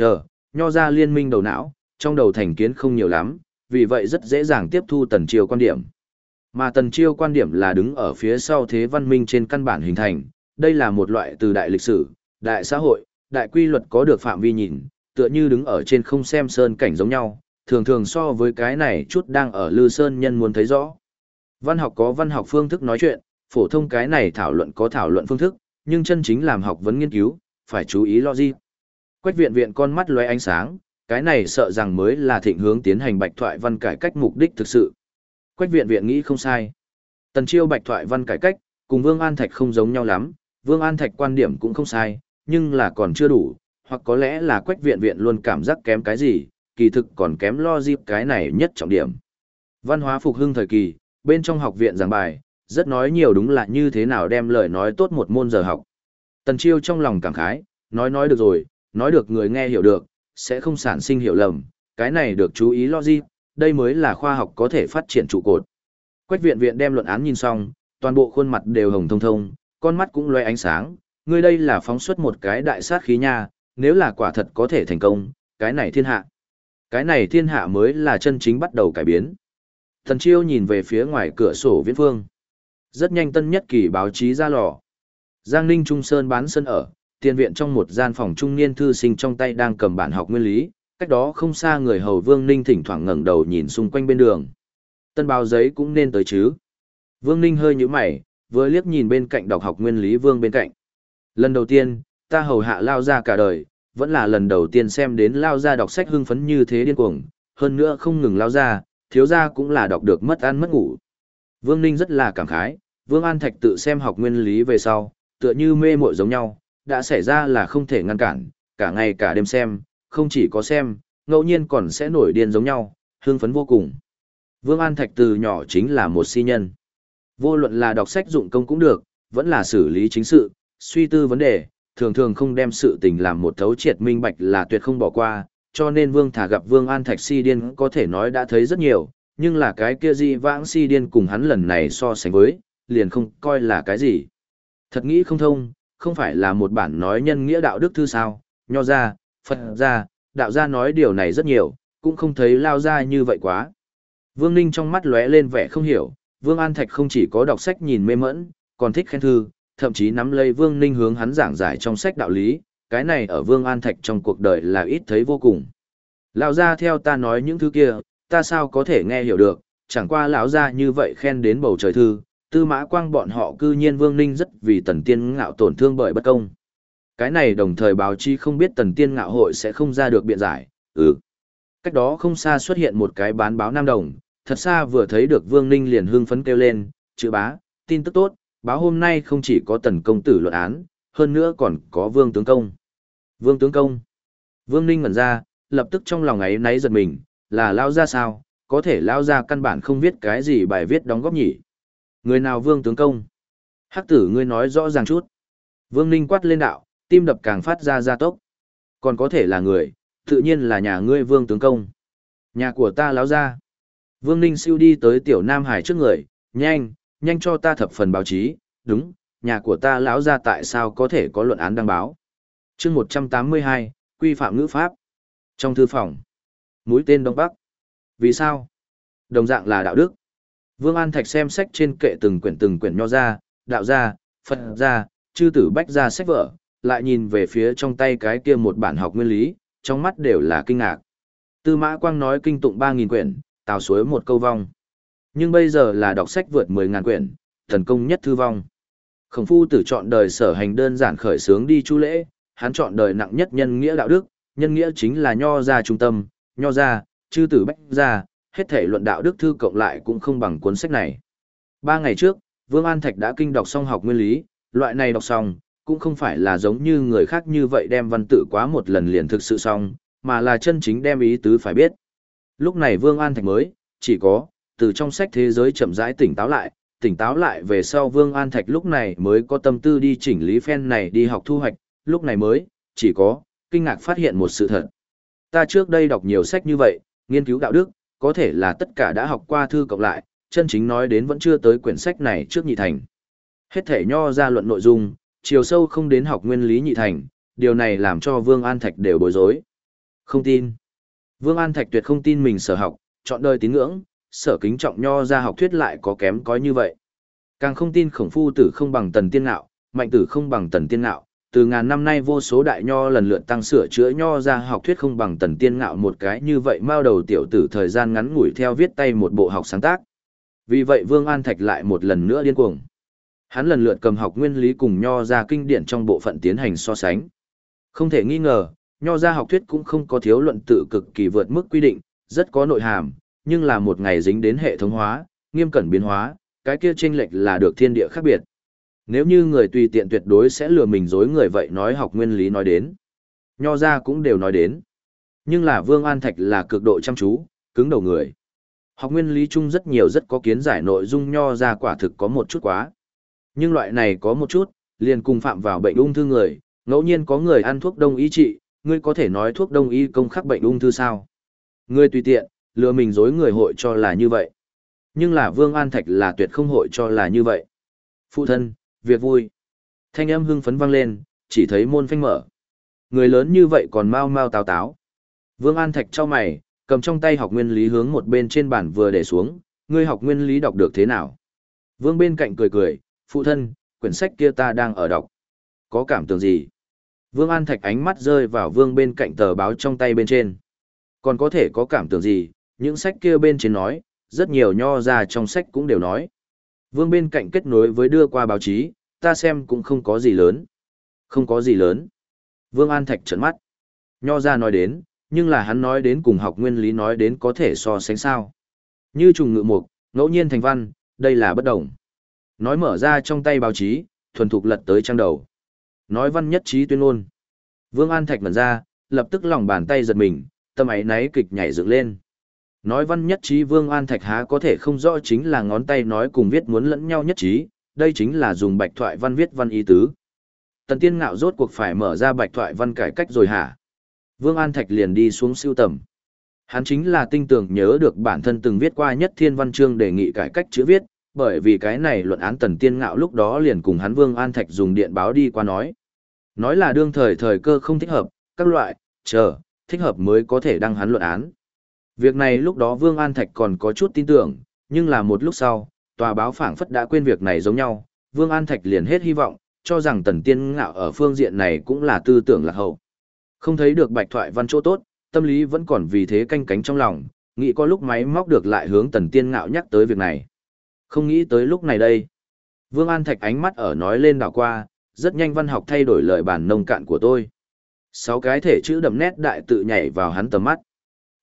nho ra liên minh đầu não, trong đầu thành kiến không nhiều lắm, vì vậy rất dễ dàng tiếp thu Tần Chiêu quan điểm. Mà Tần Chiêu quan điểm là đứng ở phía sau thế văn minh trên căn bản hình thành, đây là một loại từ đại lịch sử, đại xã hội, đại quy luật có được phạm vi nhìn, tựa như đứng ở trên không xem sơn cảnh giống nhau, thường thường so với cái này chút đang ở Lư Sơn nhân muốn thấy rõ. Văn học có văn học phương thức nói chuyện, phổ thông cái này thảo luận có thảo luận phương thức, nhưng chân chính làm học vấn nghiên cứu, phải chú ý logic. Quách Viện Viện con mắt lóe ánh sáng, cái này sợ rằng mới là thịnh hướng tiến hành bạch thoại văn cải cách mục đích thực sự. Quách Viện Viện nghĩ không sai. Tần Chiêu bạch thoại văn cải cách, cùng Vương An Thạch không giống nhau lắm, Vương An Thạch quan điểm cũng không sai, nhưng là còn chưa đủ, hoặc có lẽ là Quách Viện Viện luôn cảm giác kém cái gì, kỳ thực còn kém logic cái này nhất trọng điểm. Văn hóa phục hưng thời kỳ, bên trong học viện giảng bài, rất nói nhiều đúng là như thế nào đem lời nói tốt một môn giờ học. Tần Chiêu trong lòng cảm khái, nói được rồi, nói được người nghe hiểu được, sẽ không sản sinh hiểu lầm, cái này được chú ý logic, đây mới là khoa học có thể phát triển trụ cột. Quách Viện Viện đem luận án nhìn xong, toàn bộ khuôn mặt đều hồng thông thông, con mắt cũng loe ánh sáng, ngươi đây là phóng xuất một cái đại sát khí nha, nếu là quả thật có thể thành công, cái này thiên hạ mới là chân chính bắt đầu cải biến. Tần Chiêu nhìn về phía ngoài cửa sổ viễn phương. Rất nhanh tân nhất kỳ báo chí ra lò. Giang Ninh Trung Sơn bán sân ở, tiền viện trong một gian phòng trung niên thư sinh trong tay đang cầm bản học nguyên lý, cách đó không xa người hầu Vương Ninh thỉnh thoảng ngẩng đầu nhìn xung quanh bên đường. Tân báo giấy cũng nên tới chứ. Vương Ninh hơi nhíu mày, vừa liếc nhìn bên cạnh đọc học nguyên lý Vương bên cạnh. Lần đầu tiên, ta hầu hạ lao ra cả đời, vẫn là lần đầu tiên xem đến lao ra đọc sách hưng phấn như thế điên cuồng, hơn nữa không ngừng lao ra, thiếu ra cũng là đọc được mất ăn mất ngủ. Vương Ninh rất là cảm khái, Vương An Thạch tự xem học nguyên lý về sau, tựa như mê muội giống nhau, đã xảy ra là không thể ngăn cản, cả ngày cả đêm xem, không chỉ có xem, ngẫu nhiên còn sẽ nổi điên giống nhau, hưng phấn vô cùng. Vương An Thạch từ nhỏ chính là một si nhân. Vô luận là đọc sách dụng công cũng được, vẫn là xử lý chính sự, suy tư vấn đề, thường thường không đem sự tình làm một thấu triệt minh bạch là tuyệt không bỏ qua, cho nên Vương Thả gặp Vương An Thạch si điên có thể nói đã thấy rất nhiều, nhưng là cái kia di vãng si điên cùng hắn lần này so sánh với, liền không coi là cái gì. Thật nghĩ không thông, không phải là một bản nói nhân nghĩa đạo đức thư sao, nho ra, Phật ra, đạo ra nói điều này rất nhiều, cũng không thấy lao ra như vậy quá. Vương Ninh trong mắt lóe lên vẻ không hiểu, Vương An Thạch không chỉ có đọc sách nhìn mê mẫn, còn thích khen thư, thậm chí nắm lấy Vương Ninh hướng hắn giảng giải trong sách đạo lý, cái này ở Vương An Thạch trong cuộc đời là ít thấy vô cùng. Lão gia theo ta nói những thứ kia, ta sao có thể nghe hiểu được, chẳng qua lão gia như vậy khen đến bầu trời thư, Tư Mã Quang bọn họ cư nhiên Vương Ninh rất vì Tần Tiên Ngạo tổn thương bởi bất công. Cái này đồng thời báo chí không biết Tần Tiên Ngạo hội sẽ không ra được biện giải, Cách đó không xa xuất hiện một cái bán báo Nam Đồng, thật xa vừa thấy được Vương Ninh liền hưng phấn kêu lên, chữ bá, tin tức tốt, báo hôm nay không chỉ có Tần công tử luận án, hơn nữa còn có Vương tướng công. Vương tướng công. Vương Ninh ngẩn ra, lập tức trong lòng ấy náy giật mình, là lao ra sao, có thể lao ra căn bản không viết cái gì bài viết đóng góp nhỉ. Người nào Vương tướng công? Hắc tử ngươi nói rõ ràng chút. Vương Ninh quát lên đạo, tim đập càng phát ra gia tốc. Còn có thể là người, tự nhiên là nhà ngươi Vương tướng công. Nhà của ta láo ra. Vương Ninh siêu đi tới Tiểu Nam Hải trước người, nhanh, nhanh cho ta thập phần báo chí, đúng, nhà của ta lão ra tại sao có thể có luận án đăng báo. Chương 182, quy phạm ngữ pháp. Trong thư phòng, mũi tên Đông Bắc. Vì sao? Đồng dạng là đạo đức. Vương An Thạch xem sách trên kệ từng quyển nho ra, đạo ra, Phật ra, chư tử bách ra sách vở, lại nhìn về phía trong tay cái kia một bản học nguyên lý, trong mắt đều là kinh ngạc. Tư Mã Quang nói kinh tụng 3.000 quyển, Tào Suối một câu vong. Nhưng bây giờ là đọc sách vượt 10.000 quyển, thần công nhất thư vong. Khổng Phu Tử chọn đời sở hành đơn giản khởi sướng đi chu lễ, hắn chọn đời nặng nhất nhân nghĩa đạo đức, nhân nghĩa chính là nho ra trung tâm, nho ra, chư tử bách ra, hết thể luận đạo đức thư cộng lại cũng không bằng cuốn sách này. 3 ngày trước, Vương An Thạch đã kinh đọc xong học nguyên lý, loại này đọc xong, cũng không phải là giống như người khác như vậy đem văn tự quá một lần liền thực sự xong, mà là chân chính đem ý tứ phải biết. Lúc này Vương An Thạch mới, chỉ có, từ trong sách thế giới chậm rãi tỉnh táo lại về sau Vương An Thạch lúc này mới có tâm tư đi chỉnh lý phen này đi học thu hoạch, lúc này mới, chỉ có, kinh ngạc phát hiện một sự thật. Ta trước đây đọc nhiều sách như vậy, nghiên cứu đạo đức, có thể là tất cả đã học qua thư cộng lại, chân chính nói đến vẫn chưa tới quyển sách này trước nhị thành. Hết thể nho ra luận nội dung, chiều sâu không đến học nguyên lý nhị thành, điều này làm cho Vương An Thạch đều bối rối. Không tin. Vương An Thạch tuyệt không tin mình sở học, chọn đời tín ngưỡng, sở kính trọng nho ra học thuyết lại có kém có như vậy. Càng không tin Khổng Phu Tử không bằng Tần Tiên Ngạo, Mạnh Tử không bằng Tần Tiên Ngạo, từ ngàn năm nay vô số đại nho lần lượt tăng sửa chữa nho ra học thuyết không bằng Tần Tiên Ngạo một cái như vậy mao đầu tiểu tử thời gian ngắn ngủi theo viết tay một bộ học sáng tác. Vì vậy Vương An Thạch lại một lần nữa điên cuồng. Hắn lần lượt cầm học nguyên lý cùng nho ra kinh điển trong bộ phận tiến hành so sánh. Không thể nghi ngờ, nho ra học thuyết cũng không có thiếu luận tự cực kỳ vượt mức quy định, rất có nội hàm, nhưng là một ngày dính đến hệ thống hóa, nghiêm cẩn biến hóa, cái kia chênh lệch là được thiên địa khác biệt. Nếu như người tùy tiện tuyệt đối sẽ lừa mình dối người vậy nói học nguyên lý nói đến. Nho ra cũng đều nói đến. Nhưng là Vương An Thạch là cực độ chăm chú, cứng đầu người. Học nguyên lý chung rất nhiều rất có kiến giải nội dung nho ra quả thực có một chút quá. Nhưng loại này có một chút, liền cùng phạm vào bệnh ung thư người, ngẫu nhiên có người ăn thuốc đông y trị, ngươi có thể nói thuốc đông y công khắc bệnh ung thư sao? Ngươi tùy tiện, lừa mình dối người hội cho là như vậy. Nhưng là Vương An Thạch là tuyệt không hội cho là như vậy. Phụ thân, việc vui. Thanh âm hưng phấn vang lên, chỉ thấy môn phanh mở. Người lớn như vậy còn mau mau táo táo. Vương An Thạch trao mày, cầm trong tay học nguyên lý hướng một bên trên bàn vừa để xuống, ngươi học nguyên lý đọc được thế nào? Vương bên cạnh cười cười, phụ thân, quyển sách kia ta đang ở đọc. Có cảm tưởng gì? Vương An Thạch ánh mắt rơi vào Vương bên cạnh tờ báo trong tay bên trên. Còn có thể có cảm tưởng gì, những sách kia bên trên nói, rất nhiều nho ra trong sách cũng đều nói. Vương bên cạnh kết nối với đưa qua báo chí, ta xem cũng không có gì lớn. Không có gì lớn. Vương An Thạch trợn mắt. Nho ra nói đến, nhưng là hắn nói đến cùng học nguyên lý nói đến có thể so sánh sao. Như trùng ngự mục, ngẫu nhiên thành văn, đây là bất đồng. Nói mở ra trong tay báo chí, thuần thục lật tới trang đầu. Nói văn nhất trí tuyên ngôn. Vương An Thạch ngẩn ra, lập tức lòng bàn tay giật mình, tâm ấy náy kịch nhảy dựng lên. Nói văn nhất trí Vương An Thạch há có thể không rõ chính là ngón tay nói cùng viết muốn lẫn nhau nhất trí, đây chính là dùng bạch thoại văn viết văn ý tứ. Tần Tiên Ngạo rốt cuộc phải mở ra bạch thoại văn cải cách rồi hả? Vương An Thạch liền đi xuống siêu tầm. Hắn chính là tinh tường nhớ được bản thân từng viết qua nhất thiên văn chương đề nghị cải cách chữ viết, bởi vì cái này luận án Tần Tiên Ngạo lúc đó liền cùng hắn Vương An Thạch dùng điện báo đi qua nói. Nói là đương thời cơ không thích hợp, các loại, thích hợp mới có thể đăng hắn luận án. Việc này lúc đó Vương An Thạch còn có chút tin tưởng, nhưng là một lúc sau, tòa báo phảng phất đã quên việc này giống nhau, Vương An Thạch liền hết hy vọng, cho rằng Tần Tiên Ngạo ở phương diện này cũng là tư tưởng lạc hậu. Không thấy được bạch thoại văn chỗ tốt, tâm lý vẫn còn vì thế canh cánh trong lòng, nghĩ có lúc máy móc được lại hướng Tần Tiên Ngạo nhắc tới việc này. Không nghĩ tới lúc này đây. Vương An Thạch ánh mắt ở nói lên đảo qua, rất nhanh văn học thay đổi lời bản nông cạn của tôi. 6 cái thể chữ đậm nét đại tự nhảy vào hắn tầm mắt.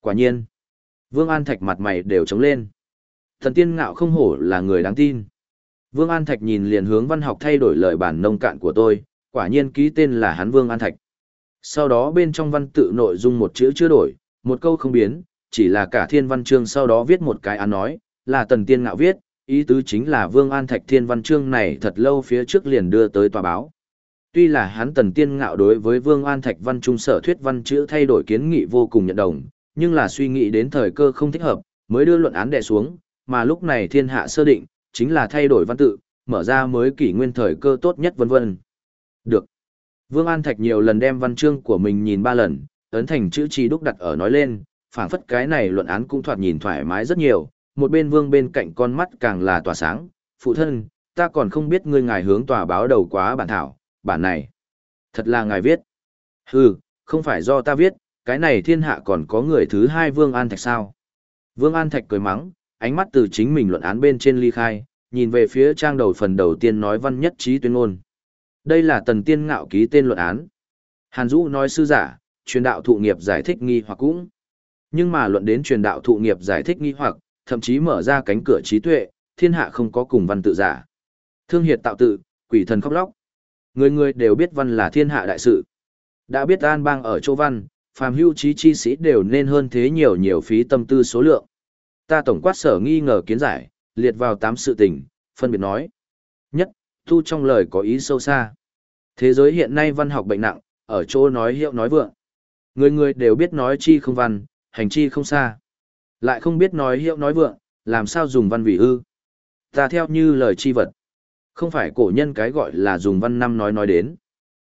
Quả nhiên, Vương An Thạch mặt mày đều trống lên. Thần tiên ngạo không hổ là người đáng tin. Vương An Thạch nhìn liền hướng văn học thay đổi lời bản nông cạn của tôi, quả nhiên ký tên là hắn Vương An Thạch. Sau đó bên trong văn tự nội dung một chữ chưa đổi, một câu không biến, chỉ là cả thiên văn chương sau đó viết một cái án nói, là Tần Tiên Ngạo viết, ý tứ chính là Vương An Thạch thiên văn chương này thật lâu phía trước liền đưa tới tòa báo. Tuy là hắn Tần Tiên Ngạo đối với Vương An Thạch văn trung sở thuyết văn chữ thay đổi kiến nghị vô cùng nhận đồng, nhưng là suy nghĩ đến thời cơ không thích hợp, mới đưa luận án đè xuống, mà lúc này thiên hạ sơ định, chính là thay đổi văn tự, mở ra mới kỷ nguyên thời cơ tốt nhất vân vân. Được. Vương An Thạch nhiều lần đem văn chương của mình nhìn 3 lần, ấn thành chữ chi đúc đặt ở nói lên, phảng phất cái này luận án cũng thoạt nhìn thoải mái rất nhiều, một bên Vương bên cạnh con mắt càng là tỏa sáng, phụ thân, ta còn không biết ngươi ngài hướng tòa báo đầu quá bản thảo, bản này. Thật là ngài viết. Hừ, không phải do ta viết, cái này thiên hạ còn có người thứ hai Vương An Thạch sao? Vương An Thạch cười mắng, ánh mắt từ chính mình luận án bên trên ly khai, nhìn về phía trang đầu phần đầu tiên nói văn nhất trí tuyên ngôn. Đây là Tần Tiên Ngạo ký tên luận án. Hàn Dũ nói sư giả, truyền đạo thụ nghiệp giải thích nghi hoặc cũng. Nhưng mà luận đến truyền đạo thụ nghiệp giải thích nghi hoặc, thậm chí mở ra cánh cửa trí tuệ, thiên hạ không có cùng văn tự giả. Thương hiệt tạo tự, quỷ thần khóc lóc. Người người đều biết văn là thiên hạ đại sự. Đã biết an bang ở chỗ văn, phàm hưu trí chi sĩ đều nên hơn thế nhiều nhiều phí tâm tư số lượng. Ta tổng quát sở nghi ngờ kiến giải, liệt vào 8 sự tình, phân biệt nói. Nhất, thu trong lời có ý sâu xa. Thế giới hiện nay văn học bệnh nặng, ở chỗ nói hiệu nói vượng. Người người đều biết nói chi không văn, hành chi không xa. Lại không biết nói hiệu nói vượng, làm sao dùng văn vì ư. Ta theo như lời chi vật. Không phải cổ nhân cái gọi là dùng văn năm nói đến.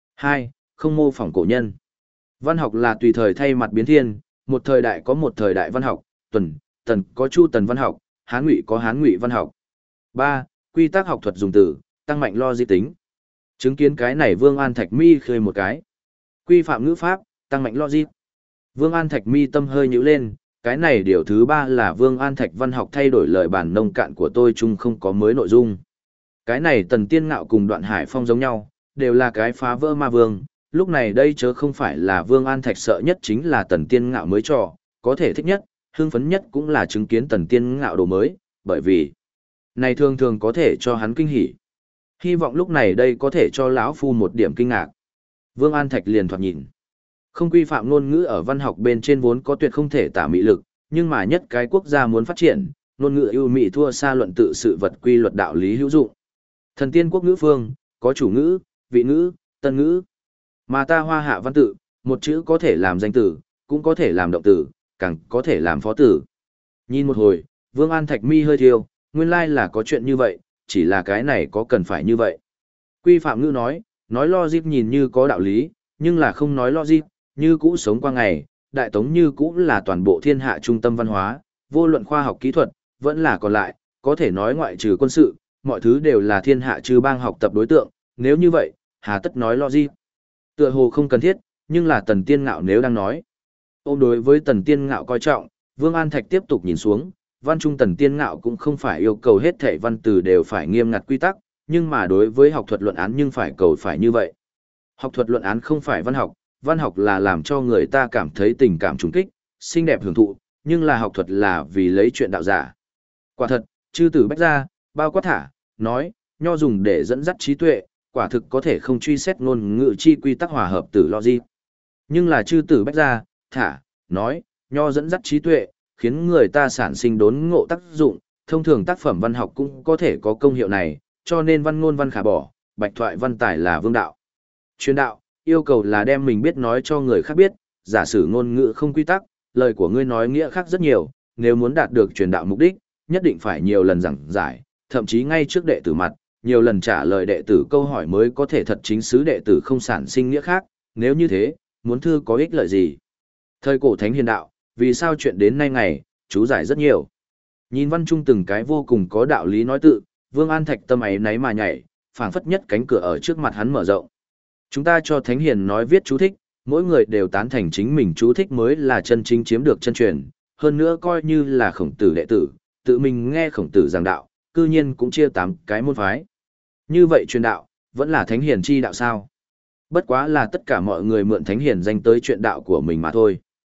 2. Không mô phỏng cổ nhân. Văn học là tùy thời thay mặt biến thiên, một thời đại có một thời đại văn học, tần có chu tần văn học, hán ngụy có hán ngụy văn học. 3. Quy tắc học thuật dùng từ, tăng mạnh lo di tính. Chứng kiến cái này Vương An Thạch mi khơi một cái. Quy phạm ngữ pháp, tăng mạnh logic. Vương An Thạch mi tâm hơi nhíu lên, cái này điều thứ 3 là Vương An Thạch văn học thay đổi lời bản nông cạn của tôi chung không có mới nội dung. Cái này Tần Tiên Ngạo cùng Đoạn Hải Phong giống nhau, đều là cái phá vỡ ma vương, lúc này đây chớ không phải là Vương An Thạch sợ nhất chính là Tần Tiên Ngạo mới trò, có thể thích nhất, hưng phấn nhất cũng là chứng kiến Tần Tiên Ngạo đồ mới, bởi vì này thường thường có thể cho hắn kinh hỉ. Hy vọng lúc này đây có thể cho lão phu một điểm kinh ngạc. Vương An Thạch liền thoạt nhìn. Không quy phạm ngôn ngữ ở văn học bên trên vốn có tuyệt không thể tả mỹ lực, nhưng mà nhất cái quốc gia muốn phát triển, ngôn ngữ ưu mỹ thua xa luận tự sự vật quy luật đạo lý hữu dụng. Thần tiên quốc ngữ phương, có chủ ngữ, vị ngữ, tân ngữ. Mà ta hoa hạ văn tự, một chữ có thể làm danh từ, cũng có thể làm động từ, càng có thể làm phó từ. Nhìn một hồi, Vương An Thạch mi hơi thiêu, nguyên lai là có chuyện như vậy, chỉ là cái này có cần phải như vậy. Quy phạm ngữ nói logic nhìn như có đạo lý, nhưng là không nói logic, như cũ sống qua ngày, đại tống như cũ là toàn bộ thiên hạ trung tâm văn hóa, vô luận khoa học kỹ thuật, vẫn là còn lại, có thể nói ngoại trừ quân sự, mọi thứ đều là thiên hạ trừ bang học tập đối tượng, nếu như vậy, hà tất nói logic. Tựa hồ không cần thiết, nhưng là Tần Tiên Ngạo nếu đang nói. Ôm đối với Tần Tiên Ngạo coi trọng, Vương An Thạch tiếp tục nhìn xuống, văn trung Tần Tiên Ngạo cũng không phải yêu cầu hết thảy văn từ đều phải nghiêm ngặt quy tắc, nhưng mà đối với học thuật luận án nhưng phải cầu phải như vậy. Học thuật luận án không phải văn học là làm cho người ta cảm thấy tình cảm trùng kích, xinh đẹp hưởng thụ, nhưng là học thuật là vì lấy chuyện đạo giả. Quả thật, chư tử bách gia, bao quát thả, nói, nho dùng để dẫn dắt trí tuệ, quả thực có thể không truy xét ngôn ngữ chi quy tắc hòa hợp tử logic. Nhưng là chư tử bách gia, thả, nói, nho dẫn dắt trí tuệ, khiến người ta sản sinh đốn ngộ tác dụng, thông thường tác phẩm văn học cũng có thể có công hiệu này, cho nên văn ngôn văn khả bỏ, bạch thoại văn tài là vương đạo. Truyền đạo, yêu cầu là đem mình biết nói cho người khác biết, giả sử ngôn ngữ không quy tắc, lời của ngươi nói nghĩa khác rất nhiều, nếu muốn đạt được truyền đạo mục đích, nhất định phải nhiều lần giảng giải, thậm chí ngay trước đệ tử mặt, nhiều lần trả lời đệ tử câu hỏi mới có thể thật chính xứ đệ tử không sản sinh nghĩa khác, nếu như thế, muốn thư có ích lợi gì? Thời cổ thánh hiền đạo, vì sao chuyện đến nay ngày, chú giải rất nhiều. Nhìn văn trung từng cái vô cùng có đạo lý nói tự, Vương An Thạch tâm ấy náy mà nhảy, phảng phất nhất cánh cửa ở trước mặt hắn mở rộng. Chúng ta cho thánh hiền nói viết chú thích, mỗi người đều tán thành chính mình chú thích mới là chân chính chiếm được chân truyền, hơn nữa coi như là khổng tử đệ tử, tự mình nghe khổng tử giảng đạo, cư nhiên cũng chia 8 cái môn phái. Như vậy truyền đạo, vẫn là thánh hiền chi đạo sao? Bất quá là tất cả mọi người mượn thánh hiền danh tới chuyện đạo của mình mà thôi.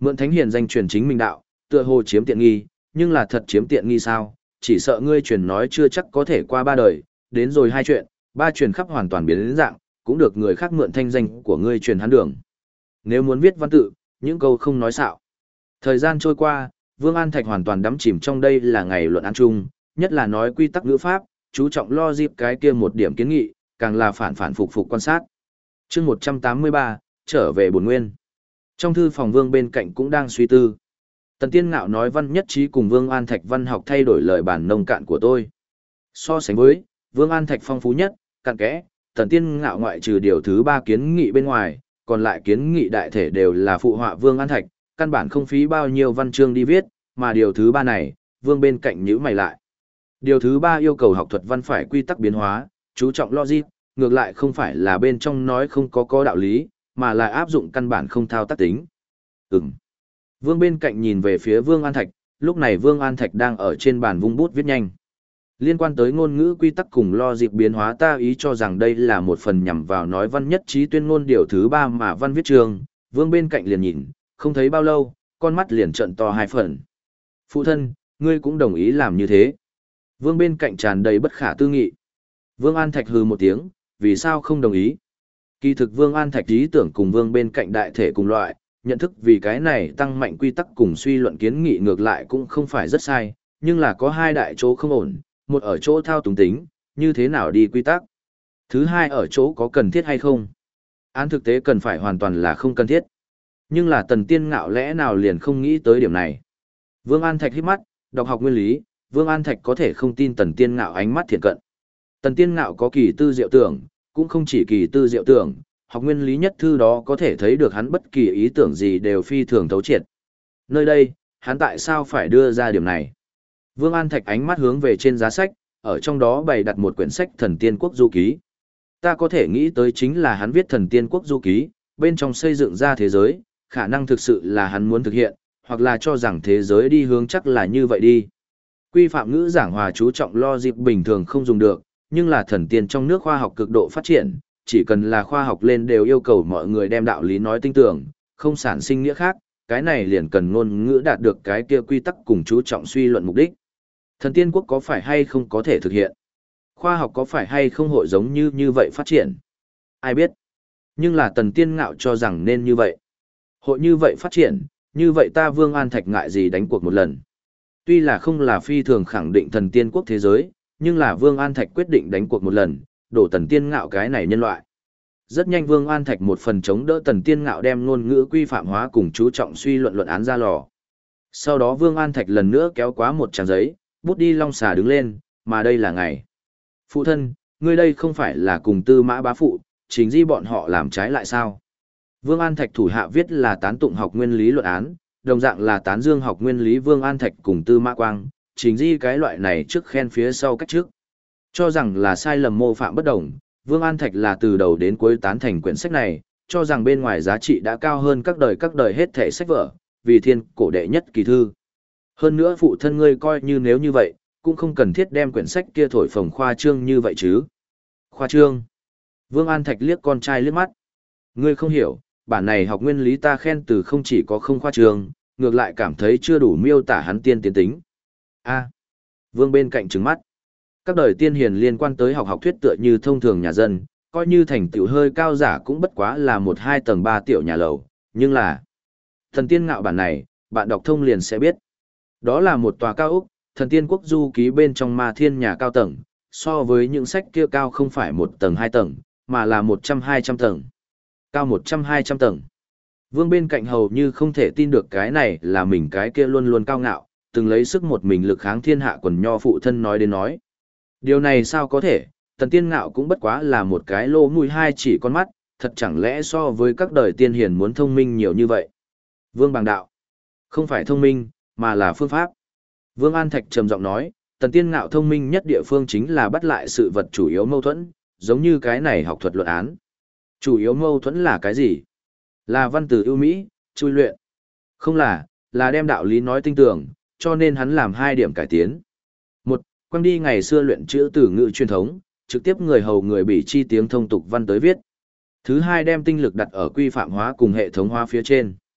Mượn thánh hiền danh truyền chính mình đạo, tựa hồ chiếm tiện nghi, nhưng là thật chiếm tiện nghi sao? Chỉ sợ ngươi truyền nói chưa chắc có thể qua 3 đời, đến rồi 2 chuyện, 3 truyền khắp hoàn toàn biến đến dạng, cũng được người khác mượn thanh danh của ngươi truyền hắn đường. Nếu muốn viết văn tự, những câu không nói xạo. Thời gian trôi qua, Vương An Thạch hoàn toàn đắm chìm trong đây là ngày luận án chung, nhất là nói quy tắc ngữ pháp, chú trọng lo dịp cái kia một điểm kiến nghị, càng là phản phản phục phục quan sát. Chương 183, trở về bổn nguyên. Trong thư phòng Vương bên cạnh cũng đang suy tư. Tần Tiên Ngạo nói văn nhất trí cùng Vương An Thạch văn học thay đổi lời bản nông cạn của tôi. So sánh với, Vương An Thạch phong phú nhất, cặn kẽ, Tần Tiên Ngạo ngoại trừ điều thứ 3 kiến nghị bên ngoài, còn lại kiến nghị đại thể đều là phụ họa Vương An Thạch, căn bản không phí bao nhiêu văn chương đi viết, mà điều thứ 3 này, Vương bên cạnh nhíu mày lại. Điều thứ 3 yêu cầu học thuật văn phải quy tắc biến hóa, chú trọng logic, ngược lại không phải là bên trong nói không có đạo lý, mà là áp dụng căn bản không thao tác tính. Vương bên cạnh nhìn về phía Vương An Thạch, lúc này Vương An Thạch đang ở trên bàn vung bút viết nhanh. Liên quan tới ngôn ngữ quy tắc cùng logic biến hóa, ta ý cho rằng đây là một phần nhằm vào nói văn nhất trí tuyên ngôn điều thứ 3 mà văn viết trường. Vương bên cạnh liền nhìn, không thấy bao lâu, con mắt liền trợn to 2 phần. Phụ thân, ngươi cũng đồng ý làm như thế. Vương bên cạnh tràn đầy bất khả tư nghị. Vương An Thạch hừ một tiếng, vì sao không đồng ý? Kỳ thực Vương An Thạch ý tưởng cùng Vương bên cạnh đại thể cùng loại, nhận thức vì cái này tăng mạnh quy tắc cùng suy luận kiến nghị ngược lại cũng không phải rất sai, nhưng là có 2 đại chỗ không ổn, một ở chỗ thao túng tính, như thế nào đi quy tắc. Thứ 2 ở chỗ có cần thiết hay không. Án thực tế cần phải hoàn toàn là không cần thiết. Nhưng là Tần Tiên Ngạo lẽ nào liền không nghĩ tới điểm này. Vương An Thạch hít mắt, đọc học nguyên lý, Vương An Thạch có thể không tin Tần Tiên Ngạo ánh mắt thiện cận. Tần Tiên Ngạo có kỳ tư diệu tưởng, cũng không chỉ kỳ tư diệu tưởng, học nguyên lý nhất thư đó có thể thấy được hắn bất kỳ ý tưởng gì đều phi thường thấu triệt. Nơi đây, hắn tại sao phải đưa ra điểm này? Vương An Thạch ánh mắt hướng về trên giá sách, ở trong đó bày đặt một quyển sách Thần Tiên Quốc Du Ký. Ta có thể nghĩ tới chính là hắn viết Thần Tiên Quốc Du Ký, bên trong xây dựng ra thế giới, khả năng thực sự là hắn muốn thực hiện, hoặc là cho rằng thế giới đi hướng chắc là như vậy đi. Quy phạm ngữ giảng hòa chú trọng logic bình thường không dùng được, nhưng là thần tiên trong nước khoa học cực độ phát triển, chỉ cần là khoa học lên đều yêu cầu mọi người đem đạo lý nói tinh tưởng, không sản sinh nghĩa khác, cái này liền cần ngôn ngữ đạt được cái kia quy tắc cùng chú trọng suy luận mục đích. Thần tiên quốc có phải hay không có thể thực hiện? Khoa học có phải hay không hội giống như vậy phát triển? Ai biết? Nhưng là Tần Tiên Ngạo cho rằng nên như vậy. Hội như vậy phát triển, như vậy ta Vương An Thạch ngại gì đánh cuộc một lần. Tuy là không là phi thường khẳng định thần tiên quốc thế giới, nhưng là Vương An Thạch quyết định đánh cuộc một lần, đổ Tần Tiên Ngạo cái này nhân loại. Rất nhanh Vương An Thạch một phần chống đỡ Tần Tiên Ngạo đem ngôn ngữ quy phạm hóa cùng chú trọng suy luận án ra lò. Sau đó Vương An Thạch lần nữa kéo quá một trang giấy, bút đi long xà đứng lên, mà đây là ngày. Phụ thân, ngươi đây không phải là cùng Tư Mã bá phụ, chính di bọn họ làm trái lại sao? Vương An Thạch thủ hạ viết là tán tụng học nguyên lý luận án, đồng dạng là tán dương học nguyên lý Vương An Thạch cùng Tư Mã Quang, chính di cái loại này trước khen phía sau cách trước. Cho rằng là sai lầm mô phạm bất đồng, Vương An Thạch là từ đầu đến cuối tán thành quyển sách này, cho rằng bên ngoài giá trị đã cao hơn các đời hết thể sách vở, vì thiên cổ đệ nhất kỳ thư. Hơn nữa phụ thân ngươi coi như nếu như vậy, cũng không cần thiết đem quyển sách kia thổi phồng khoa trương như vậy chứ. Khoa trương. Vương An Thạch liếc con trai liếc mắt. Ngươi không hiểu, bản này học nguyên lý ta khen từ không chỉ có không khoa trương, ngược lại cảm thấy chưa đủ miêu tả hắn tiên tiến tính. A. Vương bên cạnh trừng mắt. Các đời tiên hiền liên quan tới học thuyết tựa như thông thường nhà dân, coi như thành tựu hơi cao giả cũng bất quá là 1-2 tầng 3 tiểu nhà lầu, nhưng là Thần Tiên Ngạo bản này, bạn đọc thông liền sẽ biết. Đó là một tòa cao ốc, Thần Tiên Quốc Du Ký bên trong Ma Thiên nhà cao tầng, so với những sách kia cao không phải 1 tầng 2 tầng, mà là 100-200 tầng. Cao 100-200 tầng. Vương bên cạnh hầu như không thể tin được cái này là mình cái kia luôn luôn cao ngạo, từng lấy sức một mình lực kháng thiên hạ quần nho phụ thân nói đến nói. Điều này sao có thể, Tần Tiên Ngạo cũng bất quá là một cái lô mũi 2 chỉ con mắt, thật chẳng lẽ so với các đời tiên hiền muốn thông minh nhiều như vậy. Vương Bàng đạo, không phải thông minh, mà là phương pháp. Vương An Thạch trầm giọng nói, Tần Tiên Ngạo thông minh nhất địa phương chính là bắt lại sự vật chủ yếu mâu thuẫn, giống như cái này học thuật luận án. Chủ yếu mâu thuẫn là cái gì? Là văn từ ưu mỹ, chui luyện. Không là đem đạo lý nói tinh tường, cho nên hắn làm 2 điểm cải tiến. Một, quăng đi ngày xưa luyện chữ từ ngữ truyền thống, trực tiếp người hầu người bỉ chi tiếng thông tục văn tới viết. Thứ 2 đem tinh lực đặt ở quy phạm hóa cùng hệ thống hóa phía trên.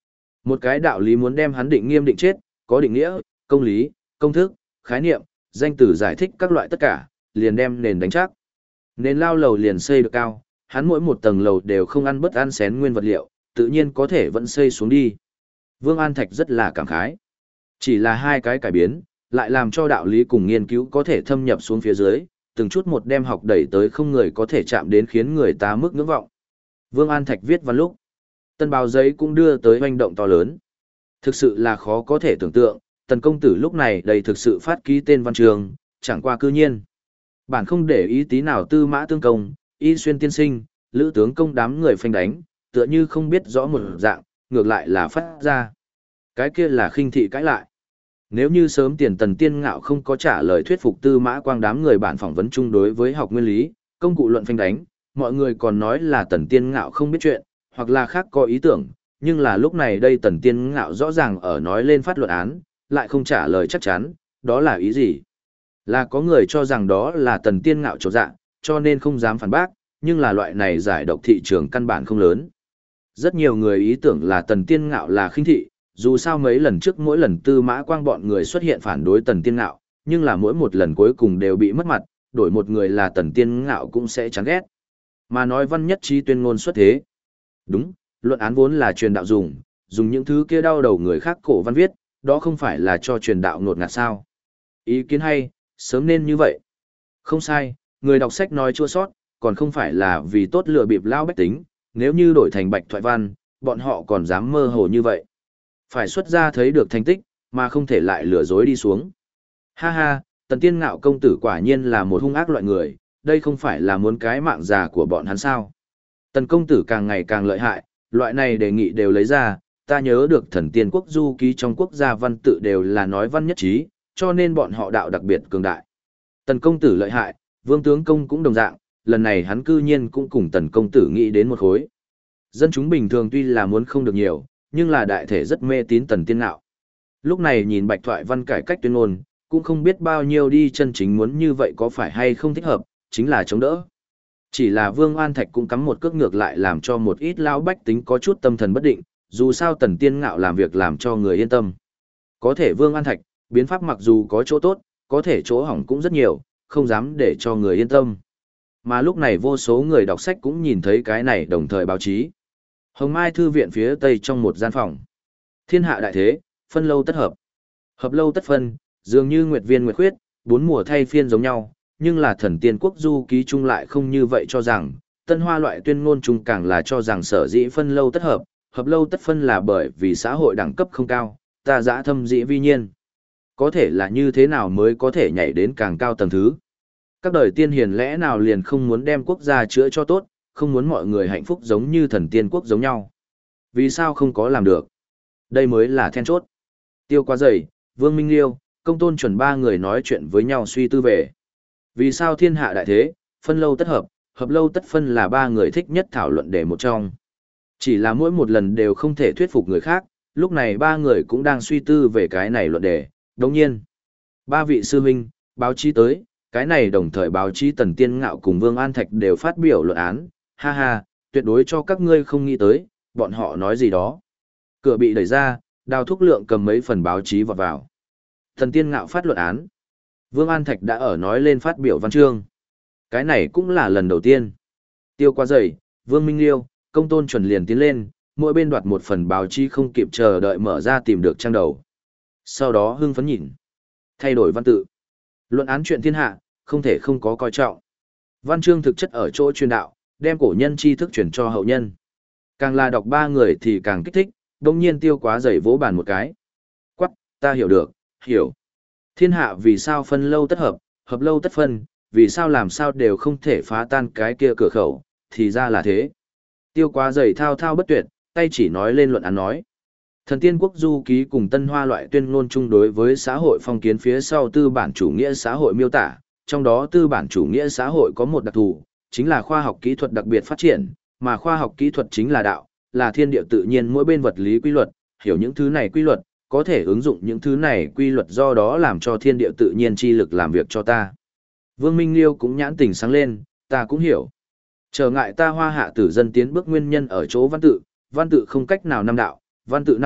Một cái đạo lý muốn đem hắn định nghiêm định chết, có định nghĩa, công lý, công thức, khái niệm, danh từ giải thích các loại tất cả, liền đem nền đánh chắc. Nền lao lầu liền xây được cao, hắn mỗi một tầng lầu đều không ăn bất ăn xén nguyên vật liệu, tự nhiên có thể vẫn xây xuống đi. Vương An Thạch rất là cảm khái. Chỉ là hai cái cải biến, lại làm cho đạo lý cùng nghiên cứu có thể thâm nhập xuống phía dưới, từng chút một đem học đẩy tới không người có thể chạm đến khiến người ta mức ngưỡng vọng. Vương An Thạch viết văn lúc, tân báo giấy cũng đưa tới hoành động to lớn. Thực sự là khó có thể tưởng tượng, tần công tử lúc này đầy thực sự phát ký tên văn trường, chẳng qua cư nhiên. Bản không để ý tí nào tư mã tương công, y xuyên tiên sinh, lữ tướng công đám người phanh đánh, tựa như không biết rõ một dạng, ngược lại là phát ra. Cái kia là khinh thị cãi lại. Nếu như sớm tiền tần tiên ngạo không có trả lời thuyết phục tư mã quang đám người bản phỏng vấn chung đối với học nguyên lý, công cụ luận phanh đánh, mọi người còn nói là tần tiên ngạo không biết chuyện, hoặc là khác có ý tưởng, nhưng là lúc này đây tần tiên ngạo rõ ràng ở nói lên phát luận án, lại không trả lời chắc chắn, đó là ý gì? Là có người cho rằng đó là tần tiên ngạo trột dạ, cho nên không dám phản bác, nhưng là loại này giải độc thị trường căn bản không lớn. Rất nhiều người ý tưởng là tần tiên ngạo là khinh thị, dù sao mấy lần trước mỗi lần tư mã quang bọn người xuất hiện phản đối tần tiên ngạo, nhưng là mỗi một lần cuối cùng đều bị mất mặt, đổi một người là tần tiên ngạo cũng sẽ chán ghét. Mà nói văn nhất trí tuyên ngôn xuất thế. Đúng, luận án vốn là truyền đạo dùng những thứ kia đau đầu người khác cổ văn viết, đó không phải là cho truyền đạo ngột ngạt sao. Ý kiến hay, sớm nên như vậy. Không sai, người đọc sách nói chua sót, còn không phải là vì tốt lừa bịp lao bách tính, nếu như đổi thành bạch thoại văn, bọn họ còn dám mơ hồ như vậy. Phải xuất ra thấy được thành tích, mà không thể lại lừa dối đi xuống. Ha ha, tần tiên ngạo công tử quả nhiên là một hung ác loại người, đây không phải là muốn cái mạng già của bọn hắn sao. Tần công tử càng ngày càng lợi hại, loại này đề nghị đều lấy ra, ta nhớ được thần tiên quốc du ký trong quốc gia văn tự đều là nói văn nhất trí, cho nên bọn họ đạo đặc biệt cường đại. Tần công tử lợi hại, vương tướng công cũng đồng dạng, lần này hắn cư nhiên cũng cùng tần công tử nghĩ đến một khối. Dân chúng bình thường tuy là muốn không được nhiều, nhưng là đại thể rất mê tín tần tiên ngạo. Lúc này nhìn bạch thoại văn cải cách tuyên ngôn, cũng không biết bao nhiêu đi chân chính muốn như vậy có phải hay không thích hợp, chính là chống đỡ. Chỉ là Vương An Thạch cũng cắm một cước ngược lại làm cho một ít lão bách tính có chút tâm thần bất định, dù sao tần tiên ngạo làm việc làm cho người yên tâm. Có thể Vương An Thạch, biến pháp mặc dù có chỗ tốt, có thể chỗ hỏng cũng rất nhiều, không dám để cho người yên tâm. Mà lúc này vô số người đọc sách cũng nhìn thấy cái này đồng thời báo chí. Hồng Mai Thư viện phía tây trong một gian phòng. Thiên hạ đại thế, phân lâu tất hợp. Hợp lâu tất phân, dường như nguyệt viên nguyệt khuyết, bốn mùa thay phiên giống nhau, nhưng là thần tiên quốc du ký chung lại không như vậy cho rằng, tân hoa loại tuyên ngôn chung càng là cho rằng sở dĩ phân lâu tất hợp, hợp lâu tất phân là bởi vì xã hội đẳng cấp không cao, ta dã thâm dĩ vi nhiên. Có thể là như thế nào mới có thể nhảy đến càng cao tầng thứ. Các đời tiên hiền lẽ nào liền không muốn đem quốc gia chữa cho tốt, không muốn mọi người hạnh phúc giống như thần tiên quốc giống nhau. Vì sao không có làm được? Đây mới là then chốt. Tiêu Quá Dày, Vương Minh Liêu, Công Tôn Chuẩn ba người nói chuyện với nhau suy tư về. Vì sao thiên hạ đại thế, phân lâu tất hợp, hợp lâu tất phân là ba người thích nhất thảo luận để một trong. Chỉ là mỗi một lần đều không thể thuyết phục người khác, lúc này ba người cũng đang suy tư về cái này luận đề. Đồng nhiên, ba vị sư huynh, báo chí tới, cái này đồng thời báo chí Tần Tiên Ngạo cùng Vương An Thạch đều phát biểu luận án, ha ha, tuyệt đối cho các ngươi không nghĩ tới, bọn họ nói gì đó. Cửa bị đẩy ra, Đào Thúc Lượng cầm mấy phần báo chí vọt vào. Tần Tiên Ngạo phát luận án. Vương An Thạch đã ở nói lên phát biểu văn chương. Cái này cũng là lần đầu tiên. Tiêu Quá Dày, Vương Minh Liêu, Công Tôn Chuẩn liền tiến lên, mỗi bên đoạt một phần báo chí không kịp chờ đợi mở ra tìm được trang đầu. Sau đó hưng phấn nhìn. Thay đổi văn tự. Luận án chuyện thiên hạ, không thể không có coi trọng. Văn chương thực chất ở chỗ truyền đạo, đem cổ nhân tri thức truyền cho hậu nhân. Càng là đọc ba người thì càng kích thích, đồng nhiên Tiêu Quá Dày vỗ bàn một cái. Quắc, ta hiểu được, hiểu. Thiên hạ vì sao phân lâu tất hợp, hợp lâu tất phân, vì sao làm sao đều không thể phá tan cái kia cửa khẩu, thì ra là thế. Tiêu Quá Dày thao thao bất tuyệt, tay chỉ nói lên luận án nói. Thần tiên quốc du ký cùng tân hoa loại tuyên ngôn chung đối với xã hội phong kiến phía sau tư bản chủ nghĩa xã hội miêu tả, trong đó tư bản chủ nghĩa xã hội có một đặc thù, chính là khoa học kỹ thuật đặc biệt phát triển, mà khoa học kỹ thuật chính là đạo, là thiên địa tự nhiên mỗi bên vật lý quy luật, hiểu những thứ này quy luật, có thể ứng dụng những thứ này quy luật do đó làm cho thiên địa tự nhiên chi lực làm việc cho ta. Vương Minh Liêu cũng nhãn tình sáng lên, ta cũng hiểu. Trở ngại ta hoa hạ tử dân tiến bước nguyên nhân ở chỗ văn tự không cách nào năm đạo, văn tự năm đạo,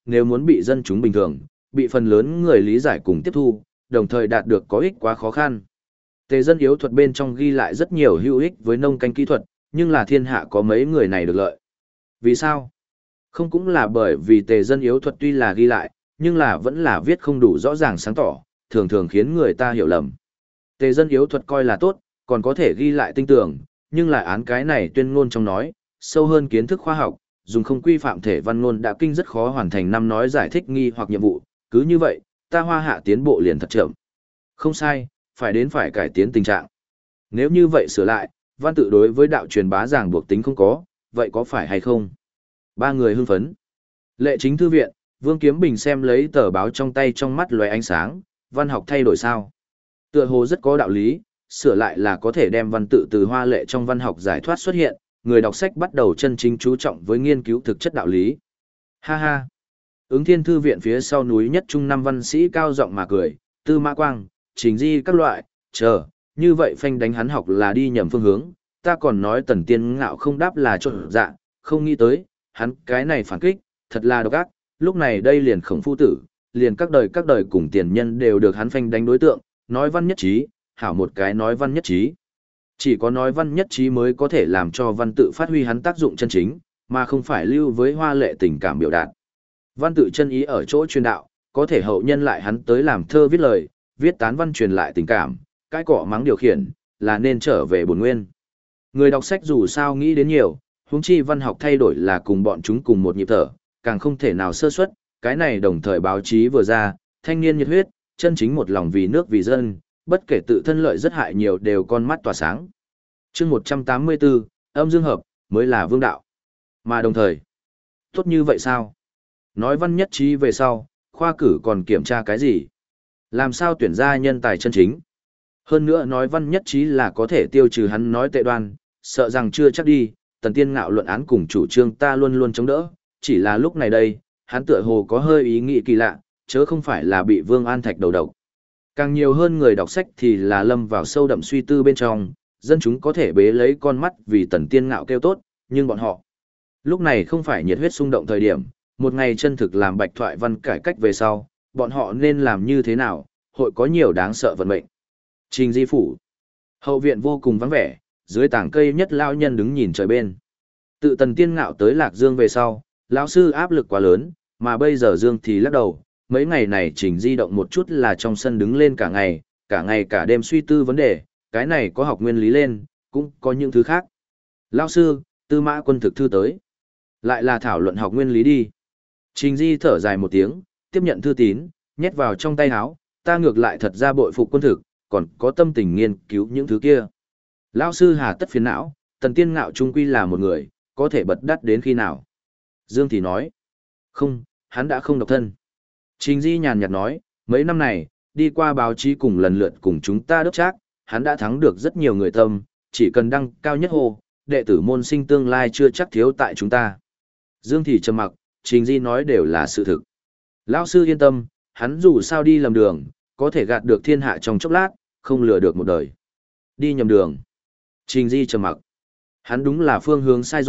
nếu muốn bị dân chúng bình thường, bị phần lớn người lý giải cùng tiếp thu, đồng thời đạt được có ích quá khó khăn. Tề dân yếu thuật bên trong ghi lại rất nhiều hữu ích với nông canh kỹ thuật, nhưng là thiên hạ có mấy người này được lợi. Vì sao? Không cũng là bởi vì tề dân yếu thuật tuy là ghi lại, nhưng là vẫn là viết không đủ rõ ràng sáng tỏ, thường thường khiến người ta hiểu lầm. Tề dân yếu thuật coi là tốt, còn có thể ghi lại tinh tường, nhưng lại án cái này tuyên ngôn trong nói, sâu hơn kiến thức khoa học, dùng không quy phạm thể văn ngôn đã kinh rất khó hoàn thành năm nói giải thích nghi hoặc nhiệm vụ, cứ như vậy, ta Hoa Hạ tiến bộ liền thật chậm. Không sai, phải cải tiến tình trạng. Nếu như vậy sửa lại, văn tự đối với đạo truyền bá ràng buộc tính không có, vậy có phải hay không? Ba người hưng phấn. Lệ chính thư viện, Vương Kiếm Bình xem lấy tờ báo trong tay trong mắt lóe ánh sáng, văn học thay đổi sao? Tựa hồ rất có đạo lý, sửa lại là có thể đem văn tự từ hoa lệ trong văn học giải thoát xuất hiện, người đọc sách bắt đầu chân chính chú trọng với nghiên cứu thực chất đạo lý. Ha ha! Ứng Thiên thư viện phía sau núi nhất trung năm văn sĩ cao giọng mà cười, Tư Mã Quang, Trình Di các loại, chờ, như vậy phanh đánh hắn học là đi nhầm phương hướng, ta còn nói Tần Tiên Ngạo không đáp là trộn dạ, không nghĩ tới, hắn cái này phản kích, thật là độc ác, lúc này đây liền Khổng Phu Tử, liền các đời cùng tiền nhân đều được hắn phanh đánh đối tượng, nói văn nhất trí, hảo một cái nói văn nhất trí. Chỉ có nói văn nhất trí mới có thể làm cho văn tự phát huy hắn tác dụng chân chính, mà không phải lưu với hoa lệ tình cảm biểu đạt. Văn tự chân ý ở chỗ truyền đạo, có thể hậu nhân lại hắn tới làm thơ viết lời, viết tán văn truyền lại tình cảm, cái cọ mắng điều khiển, là nên trở về bổn nguyên. Người đọc sách dù sao nghĩ đến nhiều, huống chi văn học thay đổi là cùng bọn chúng cùng một nhịp thở, càng không thể nào sơ suất, cái này đồng thời báo chí vừa ra, thanh niên nhiệt huyết, chân chính một lòng vì nước vì dân, bất kể tự thân lợi rất hại nhiều đều con mắt tỏa sáng. Chương 184, âm dương hợp, mới là vương đạo. Mà đồng thời, tốt như vậy sao? Nói văn nhất trí về sau, khoa cử còn kiểm tra cái gì? Làm sao tuyển ra nhân tài chân chính? Hơn nữa nói văn nhất trí là có thể tiêu trừ hắn nói tệ đoan, sợ rằng chưa chắc đi, Tần Tiên Ngạo luận án cùng chủ trương ta luôn luôn chống đỡ, chỉ là lúc này đây, hắn tựa hồ có hơi ý nghĩ kỳ lạ, chớ không phải là bị Vương An Thạch đầu độc. Càng nhiều hơn người đọc sách thì là lâm vào sâu đậm suy tư bên trong, dân chúng có thể bế lấy con mắt vì Tần Tiên Ngạo kêu tốt, nhưng bọn họ, lúc này không phải nhiệt huyết xung động thời điểm, một ngày chân thực làm bạch thoại văn cải cách về sau, bọn họ nên làm như thế nào, hội có nhiều đáng sợ vận mệnh. Trình Di phủ. Hậu viện vô cùng vắng vẻ, dưới tảng cây nhất lão nhân đứng nhìn trời bên. Tự Tần Tiên Ngạo tới Lạc Dương về sau, lão sư áp lực quá lớn, mà bây giờ Dương thì lắc đầu, mấy ngày này Trình Di động một chút là trong sân đứng lên cả ngày cả đêm suy tư vấn đề, cái này có học nguyên lý lên, cũng có những thứ khác. Lão sư, Tư Mã Quân thực thư tới. Lại là thảo luận học nguyên lý đi. Trình Di thở dài một tiếng, tiếp nhận thư tín, nhét vào trong tay áo, ta ngược lại thật ra bội phục quân thực, còn có tâm tình nghiên cứu những thứ kia. Lão sư hà tất phiền não, Tần Tiên Ngạo trung quy là một người, có thể bật đắt đến khi nào. Dương thì nói, không, hắn đã không độc thân. Trình Di nhàn nhạt nói, mấy năm này, đi qua báo chí cùng lần lượt cùng chúng ta đốc trác, hắn đã thắng được rất nhiều người tâm, chỉ cần đăng cao nhất hồ, đệ tử môn sinh tương lai chưa chắc thiếu tại chúng ta. Dương thì trầm mặc, Trình Di nói đều là sự thực. Lão sư yên tâm, hắn dù sao đi lầm đường, có thể gạt được thiên hạ trong chốc lát, không lừa được một đời. Đi nhầm đường. Trình Di trầm mặc. Hắn đúng là phương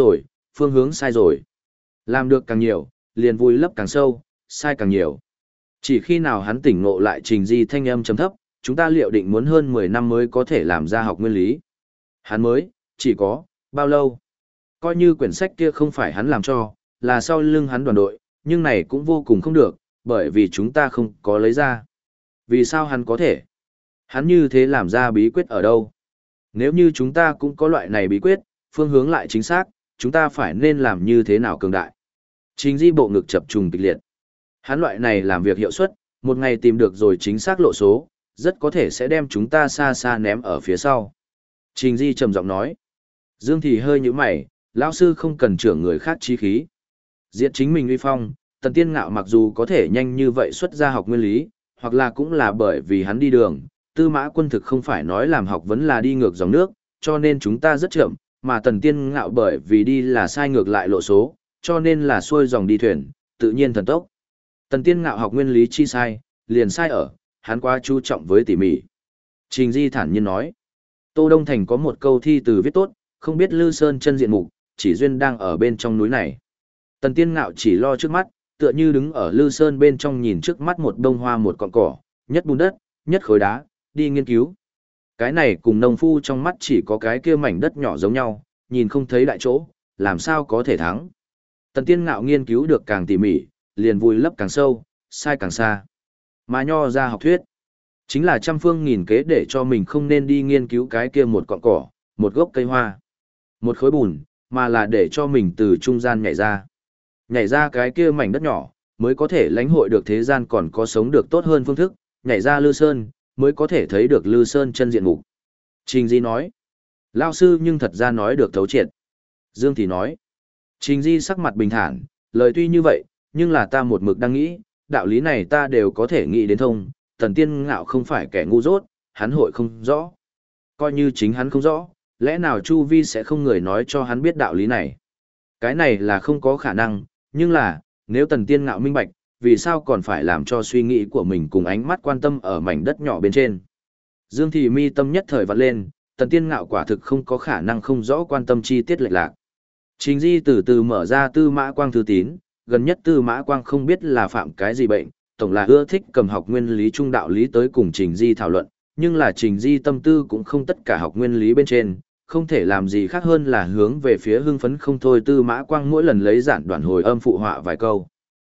hướng sai rồi. Làm được càng nhiều, liền vui lấp càng sâu, sai càng nhiều. Chỉ khi nào hắn tỉnh ngộ lại Trình Di thanh âm trầm thấp, chúng ta liệu định muốn hơn 10 năm mới có thể làm ra học nguyên lý. Hắn mới, chỉ có, bao lâu? Coi như quyển sách kia không phải hắn làm cho, là sau lưng hắn đoàn đội, nhưng này cũng vô cùng không được, bởi vì chúng ta không có lấy ra. Vì sao hắn có thể? Hắn như thế làm ra bí quyết ở đâu? Nếu như chúng ta cũng có loại này bí quyết, phương hướng lại chính xác, chúng ta phải nên làm như thế nào cường đại? Trình Di bộ ngực chập trùng kịch liệt. Hắn loại này làm việc hiệu suất, một ngày tìm được rồi chính xác lộ số, rất có thể sẽ đem chúng ta xa xa ném ở phía sau. Trình Di trầm giọng nói. Dương thì hơi nhíu mày, lão sư không cần trưởng người khác chí khí. Diệt chính mình uy phong, Tần Tiên Ngạo mặc dù có thể nhanh như vậy xuất ra học nguyên lý, hoặc là cũng là bởi vì hắn đi đường, Tư Mã Quân thực không phải nói làm học vấn là đi ngược dòng nước, cho nên chúng ta rất chậm, mà Tần Tiên Ngạo bởi vì đi là sai ngược lại lộ số, cho nên là xuôi dòng đi thuyền, tự nhiên thần tốc. Tần Tiên Ngạo học nguyên lý chi sai, liền sai ở, hắn quá chú trọng với tỉ mỉ. Trình Di thản nhiên nói, Tô Đông Thành có một câu thi từ viết tốt, không biết Lư Sơn chân diện mục, chỉ duyên đang ở bên trong núi này. Tần Tiên Ngạo chỉ lo trước mắt, tựa như đứng ở lư sơn bên trong nhìn trước mắt một đông hoa một cọng cỏ, nhất bùn đất, nhất khối đá, đi nghiên cứu. Cái này cùng nông phu trong mắt chỉ có cái kia mảnh đất nhỏ giống nhau, nhìn không thấy đại chỗ, làm sao có thể thắng. Tần Tiên Ngạo nghiên cứu được càng tỉ mỉ, liền vùi lấp càng sâu, sai càng xa. Mà nho ra học thuyết, chính là trăm phương nghìn kế để cho mình không nên đi nghiên cứu cái kia một cọng cỏ, một gốc cây hoa, một khối bùn, mà là để cho mình từ trung gian nhảy ra. Nhảy ra cái kia mảnh đất nhỏ, mới có thể lãnh hội được thế gian còn có sống được tốt hơn phương thức, nhảy ra Lư Sơn, mới có thể thấy được Lư Sơn chân diện mục. Trình Di nói, Lao sư nhưng thật ra nói được thấu triệt. Dương thì nói, Trình Di sắc mặt bình thản, lời tuy như vậy, nhưng là ta một mực đang nghĩ, đạo lý này ta đều có thể nghĩ đến thông, Tần Tiên Ngạo không phải kẻ ngu dốt, hắn hội không rõ. Coi như chính hắn không rõ, lẽ nào Chu Vi sẽ không người nói cho hắn biết đạo lý này. Cái này là không có khả năng, nhưng là, nếu Tần Tiên Ngạo minh bạch, vì sao còn phải làm cho suy nghĩ của mình cùng ánh mắt quan tâm ở mảnh đất nhỏ bên trên. Dương Thị mi tâm nhất thời vặn lên, Tần Tiên Ngạo quả thực không có khả năng không rõ quan tâm chi tiết lệch lạc. Trình Di từ từ mở ra Tư Mã Quang thư tín, gần nhất Tư Mã Quang không biết là phạm cái gì bệnh, tổng là ưa thích cầm học nguyên lý trung đạo lý tới cùng Trình Di thảo luận, nhưng là Trình Di tâm tư cũng không tất cả học nguyên lý bên trên, không thể làm gì khác hơn là hướng về phía hưng phấn không thôi Tư Mã Quang mỗi lần lấy giản đoạn hồi âm phụ họa vài câu.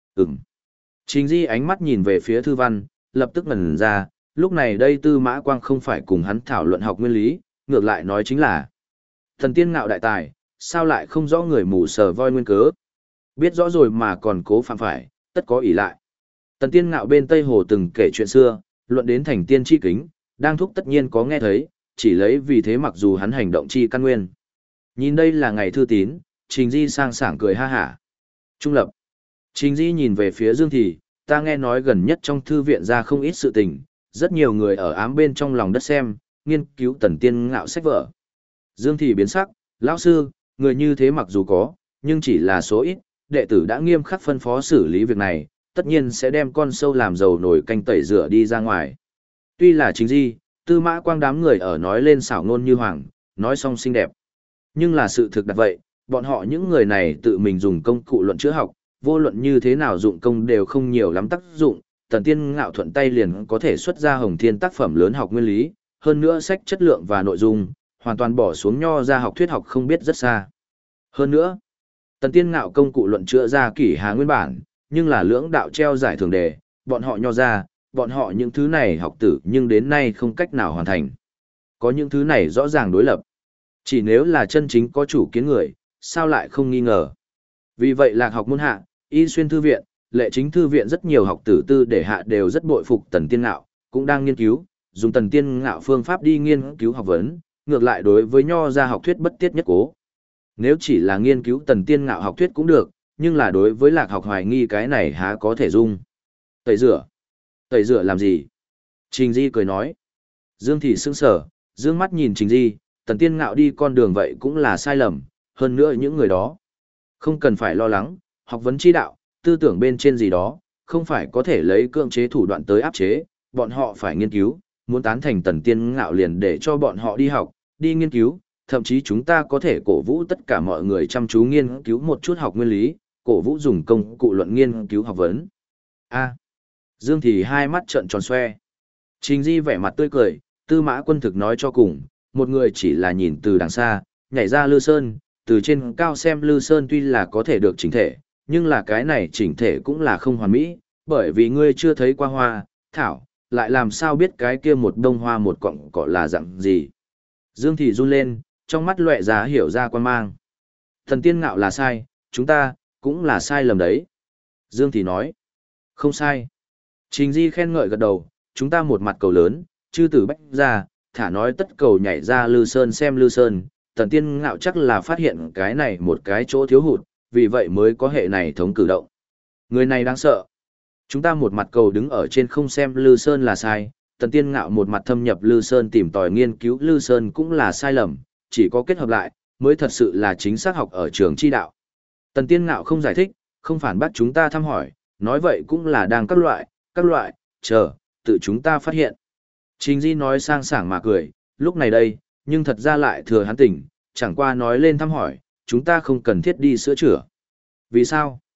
Trình Di ánh mắt nhìn về phía thư văn, lập tức ngẩn ra, lúc này đây Tư Mã Quang không phải cùng hắn thảo luận học nguyên lý, ngược lại nói chính là Thần Tiên Ngạo đại tài, sao lại không rõ người mù sờ voi nguyên cớ. Biết rõ rồi mà còn cố phạm phải, tất có ỷ lại. Tần Tiên Ngạo bên Tây Hồ từng kể chuyện xưa, luận đến thành tiên chi kính, đang thúc tất nhiên có nghe thấy, chỉ lấy vì thế mặc dù hắn hành động chi căn nguyên. Nhìn đây là ngày thư tín, Trình Di sang sảng cười ha hả. Trung lập. Trình Di nhìn về phía Dương Thị, ta nghe nói gần nhất trong thư viện ra không ít sự tình, rất nhiều người ở ám bên trong lòng đất xem, nghiên cứu Tần Tiên Ngạo sách vở. Dương Thị biến sắc, lão sư, người như thế mặc dù có, nhưng chỉ là số ít, đệ tử đã nghiêm khắc phân phó xử lý việc này, tất nhiên sẽ đem con sâu làm dầu nổi canh tẩy rửa đi ra ngoài. Tuy là Trình Di, Tư Mã Quang đám người ở nói lên xảo ngôn như hoàng, nói xong xinh đẹp. Nhưng là sự thực đặt vậy, bọn họ những người này tự mình dùng công cụ luận chữa học, vô luận như thế nào dụng công đều không nhiều lắm tác dụng, Tần Tiên Ngạo thuận tay liền có thể xuất ra hồng thiên tác phẩm lớn học nguyên lý, hơn nữa sách chất lượng và nội dung, hoàn toàn bỏ xuống nho ra học thuyết học không biết rất xa. Hơn nữa, Tần Tiên Ngạo công cụ luận chữa ra kỷ hà nguyên bản, nhưng là lưỡng đạo treo giải thường đề, bọn họ nho ra, bọn họ những thứ này học tử nhưng đến nay không cách nào hoàn thành. Có những thứ này rõ ràng đối lập. Chỉ nếu là chân chính có chủ kiến người, sao lại không nghi ngờ. Vì vậy Lạc Học môn hạ, Y Xuyên thư viện, Lệ Chính thư viện rất nhiều học tử tư để hạ đều rất bội phục Tần Tiên Ngạo, cũng đang nghiên cứu, dùng Tần Tiên Ngạo phương pháp đi nghiên cứu học vấn, ngược lại đối với nho ra học thuyết bất tiết nhất cố. Nếu chỉ là nghiên cứu Tần Tiên Ngạo học thuyết cũng được, nhưng là đối với Lạc Học hoài nghi cái này há có thể dung. Tẩy rửa. Tẩy rửa làm gì? Trình Di cười nói. Dương Thị sững sờ, dương mắt nhìn Trình Di, Tần Tiên Ngạo đi con đường vậy cũng là sai lầm, hơn nữa những người đó. Không cần phải lo lắng, học vấn chi đạo, tư tưởng bên trên gì đó, không phải có thể lấy cưỡng chế thủ đoạn tới áp chế, bọn họ phải nghiên cứu, muốn tán thành Tần Tiên Ngạo liền để cho bọn họ đi học, đi nghiên cứu, thậm chí chúng ta có thể cổ vũ tất cả mọi người chăm chú nghiên cứu một chút học nguyên lý, cổ vũ dùng công cụ luận nghiên cứu học vấn. A. Dương Thị hai mắt trợn tròn xoe. Trình Di vẻ mặt tươi cười, Tư Mã Quân thực nói cho cùng, một người chỉ là nhìn từ đằng xa, nhảy ra Lư Sơn, từ trên cao xem Lư Sơn tuy là có thể được chỉnh thể, nhưng là cái này chỉnh thể cũng là không hoàn mỹ, bởi vì ngươi chưa thấy qua hoa, thảo, lại làm sao biết cái kia một đông hoa một cọng cỏ là dạng gì. Dương Thị run lên, trong mắt lóe ra hiểu ra quan mang. Thần Tiên Ngạo là sai, chúng ta, cũng là sai lầm đấy. Dương Thị nói, không sai. Trình Di khen ngợi gật đầu, chúng ta một mặt cầu lớn, chư tử bách ra, thả nói tất cầu nhảy ra Lư Sơn xem Lư Sơn, Tần Tiên Ngạo chắc là phát hiện cái này một cái chỗ thiếu hụt, vì vậy mới có hệ này thống cử động. Người này đáng sợ. Chúng ta một mặt cầu đứng ở trên không xem Lư Sơn là sai, Tần Tiên Ngạo một mặt thâm nhập Lư Sơn tìm tòi nghiên cứu Lư Sơn cũng là sai lầm, chỉ có kết hợp lại, mới thật sự là chính xác học ở trường chi đạo. Tần Tiên Ngạo không giải thích, không phản bác chúng ta thăm hỏi, nói vậy cũng là đang các loại, chờ, tự chúng ta phát hiện. Trình Di nói sang sảng mà cười, lúc này đây, nhưng thật ra lại thừa hắn tỉnh, chẳng qua nói lên thăm hỏi, chúng ta không cần thiết đi sửa chữa. Vì sao?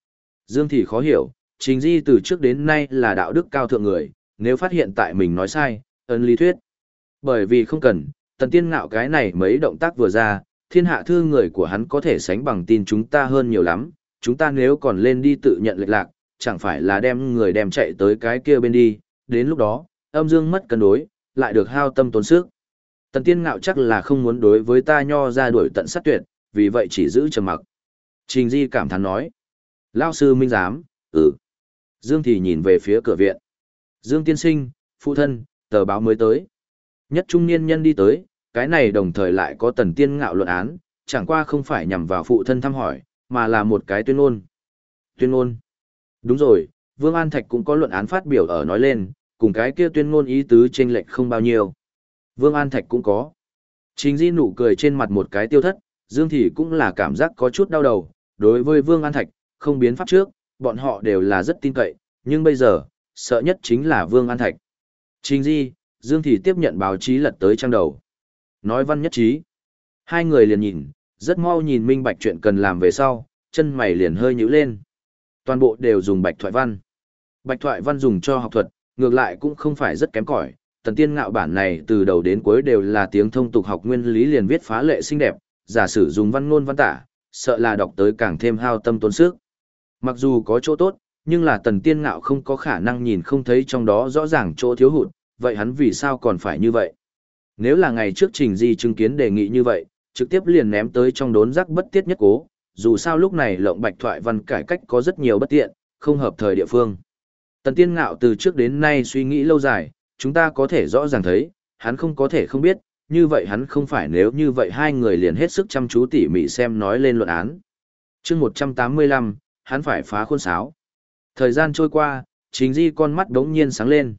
Dương Thị khó hiểu, Trình Di từ trước đến nay là đạo đức cao thượng người, nếu phát hiện tại mình nói sai, ấn lý thuyết. Bởi vì không cần, Tần Tiên Ngạo cái này mấy động tác vừa ra, thiên hạ thư người của hắn có thể sánh bằng tin chúng ta hơn nhiều lắm, chúng ta nếu còn lên đi tự nhận lệch lạc, chẳng phải là đem người đem chạy tới cái kia bên đi, đến lúc đó, âm dương mất cân đối, lại được hao tâm tốn sức. Tần Tiên Ngạo chắc là không muốn đối với ta nho ra đuổi tận sát tuyệt, vì vậy chỉ giữ trầm mặc. Trình Di cảm thán nói. Lao sư minh giám, Dương thì nhìn về phía cửa viện. Dương tiên sinh, phụ thân, tờ báo mới tới. Nhất trung niên nhân đi tới, cái này đồng thời lại có Tần Tiên Ngạo luận án, chẳng qua không phải nhằm vào phụ thân thăm hỏi, mà là một cái tuyên ngôn. Tuyên ngôn. Đúng rồi, Vương An Thạch cũng có luận án phát biểu ở nói lên, cùng cái kia tuyên ngôn ý tứ chênh lệch không bao nhiêu. Vương An Thạch cũng có. Trình Di nụ cười trên mặt một cái tiêu thất, Dương thì cũng là cảm giác có chút đau đầu, đối với Vương An Thạch, không biến pháp trước, bọn họ đều là rất tin cậy, nhưng bây giờ, sợ nhất chính là Vương An Thạch. Trình Di, Dương thì tiếp nhận báo chí lật tới trang đầu. Nói văn nhất trí. Hai người liền nhìn, rất mau nhìn minh bạch chuyện cần làm về sau, chân mày liền hơi nhíu lên. Toàn bộ đều dùng bạch thoại văn. Bạch thoại văn dùng cho học thuật, ngược lại cũng không phải rất kém cỏi. Tần Tiên Ngạo bản này từ đầu đến cuối đều là tiếng thông tục học nguyên lý liền viết phá lệ xinh đẹp, giả sử dùng văn ngôn văn tả, sợ là đọc tới càng thêm hao tâm tốn sức. Mặc dù có chỗ tốt, nhưng là Tần Tiên Ngạo không có khả năng nhìn không thấy trong đó rõ ràng chỗ thiếu hụt, vậy hắn vì sao còn phải như vậy? Nếu là ngày trước Trình Di chứng kiến đề nghị như vậy, trực tiếp liền ném tới trong đốn rác bất tiết nhất cố, dù sao lúc này lộng bạch thoại văn cải cách có rất nhiều bất tiện, không hợp thời địa phương. Tần Tiên Ngạo từ trước đến nay suy nghĩ lâu dài, chúng ta có thể rõ ràng thấy, hắn không có thể không biết, như vậy hắn không phải nếu như vậy hai người liền hết sức chăm chú tỉ mỉ xem nói lên luận án. Chương 185, hắn phải phá khuôn sáo. Thời gian trôi qua, Trình Di con mắt đống nhiên sáng lên.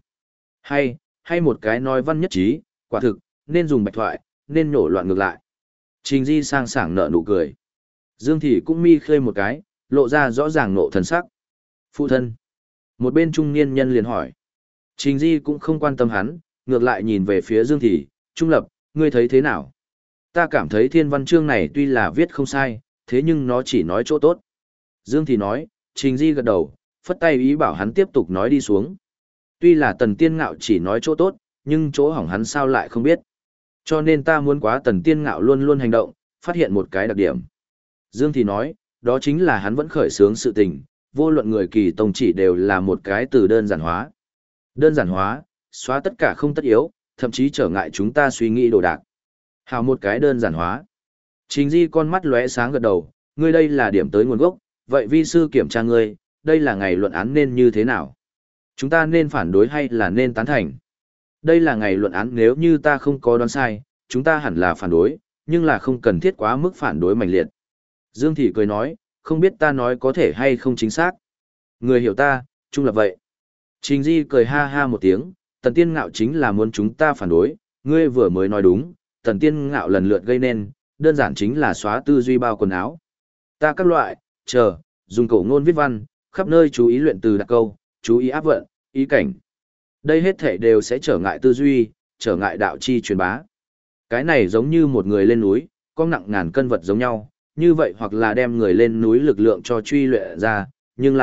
Hay một cái nói văn nhất trí, quả thực, nên dùng bạch thoại, nên nổ loạn ngược lại. Trình Di sang sảng nở nụ cười. Dương Thị cũng mi khơi một cái, lộ ra rõ ràng nộ thần sắc. Phụ thân. Một bên trung niên nhân liền hỏi. Trình Di cũng không quan tâm hắn, ngược lại nhìn về phía Dương Thị, Trung Lập, ngươi thấy thế nào? Ta cảm thấy thiên văn chương này tuy là viết không sai, thế nhưng nó chỉ nói chỗ tốt. Dương Thị nói, Trình Di gật đầu, phất tay ý bảo hắn tiếp tục nói đi xuống. Tuy là Tần Tiên Ngạo chỉ nói chỗ tốt, nhưng chỗ hỏng hắn sao lại không biết. Cho nên ta muốn quá Tần Tiên Ngạo luôn luôn hành động, phát hiện một cái đặc điểm. Dương Thị nói, đó chính là hắn vẫn khởi xướng sự tình, vô luận người kỳ tông chỉ đều là một cái từ đơn giản hóa. Đơn giản hóa, xóa tất cả không tất yếu, thậm chí trở ngại chúng ta suy nghĩ đồ đạc. Hào một cái đơn giản hóa. Trình Di con mắt lóe sáng gật đầu, ngươi đây là điểm tới nguồn gốc, vậy vi sư kiểm tra ngươi, đây là ngày luận án nên như thế nào? Chúng ta nên phản đối hay là nên tán thành? Đây là ngày luận án nếu như ta không có đoán sai, chúng ta hẳn là phản đối, nhưng là không cần thiết quá mức phản đối mạnh liệt. Dương Thị cười nói, không biết ta nói có thể hay không chính xác. Người hiểu ta, chung là vậy. Trình Di cười ha ha một tiếng, Tần Tiên Ngạo chính là muốn chúng ta phản đối, ngươi vừa mới nói đúng, Tần Tiên Ngạo lần lượt gây nên, đơn giản chính là xóa tư duy bao quần áo. Ta các loại, dùng cổ ngôn viết văn, khắp nơi chú ý luyện từ đặc câu, chú ý áp vận, ý cảnh. Đây hết thể đều sẽ trở ngại tư duy, trở ngại đạo chi truyền bá. Cái này giống như một người lên núi, có nặng ngàn cân vật giống nhau, như vậy hoặc là đem người lên núi lực lượng cho truy luyện ra, nhưng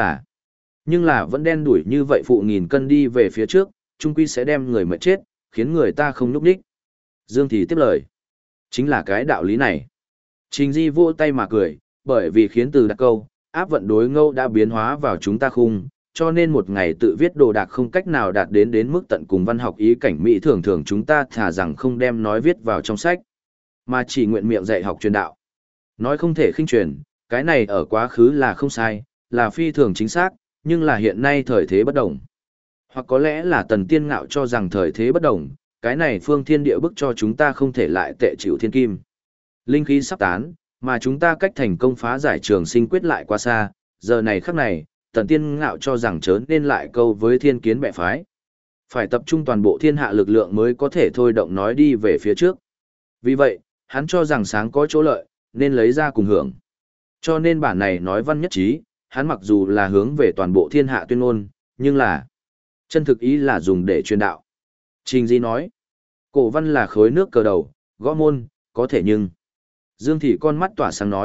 là vẫn đen đuổi như vậy phụ nghìn cân đi về phía trước, chung quy sẽ đem người mệt chết, khiến người ta không núp đích. Dương Thị tiếp lời. Chính là cái đạo lý này. Trình Di vỗ tay mà cười, bởi vì khiến từ đặc câu, áp vận đối ngẫu đã biến hóa vào chúng ta khung, cho nên một ngày tự viết đồ đạc không cách nào đạt đến mức tận cùng văn học ý cảnh mỹ thường thường chúng ta thà rằng không đem nói viết vào trong sách, mà chỉ nguyện miệng dạy học truyền đạo. Nói không thể khinh truyền, cái này ở quá khứ là không sai, là phi thường chính xác, nhưng là hiện nay thời thế bất đồng. Hoặc có lẽ là Tần Tiên Ngạo cho rằng thời thế bất đồng, cái này phương thiên địa bức cho chúng ta không thể lại tệ chịu thiên kim. Linh khí sắp tán, mà chúng ta cách thành công phá giải trường sinh quyết lại quá xa, giờ này khắc này, Tần Tiên Ngạo cho rằng chớ nên lại câu với thiên kiến bệ phái. Phải tập trung toàn bộ thiên hạ lực lượng mới có thể thôi động nói đi về phía trước. Vì vậy, hắn cho rằng sáng có chỗ lợi, nên lấy ra cùng hưởng. Cho nên bản này nói văn nhất trí, hắn mặc dù là hướng về toàn bộ thiên hạ tuyên ngôn, nhưng là chân thực ý là dùng để truyền đạo. Trình Di nói, cổ văn là khối nước cờ đầu, gõ môn, có thể nhưng. Dương Thị con mắt tỏa sáng nói,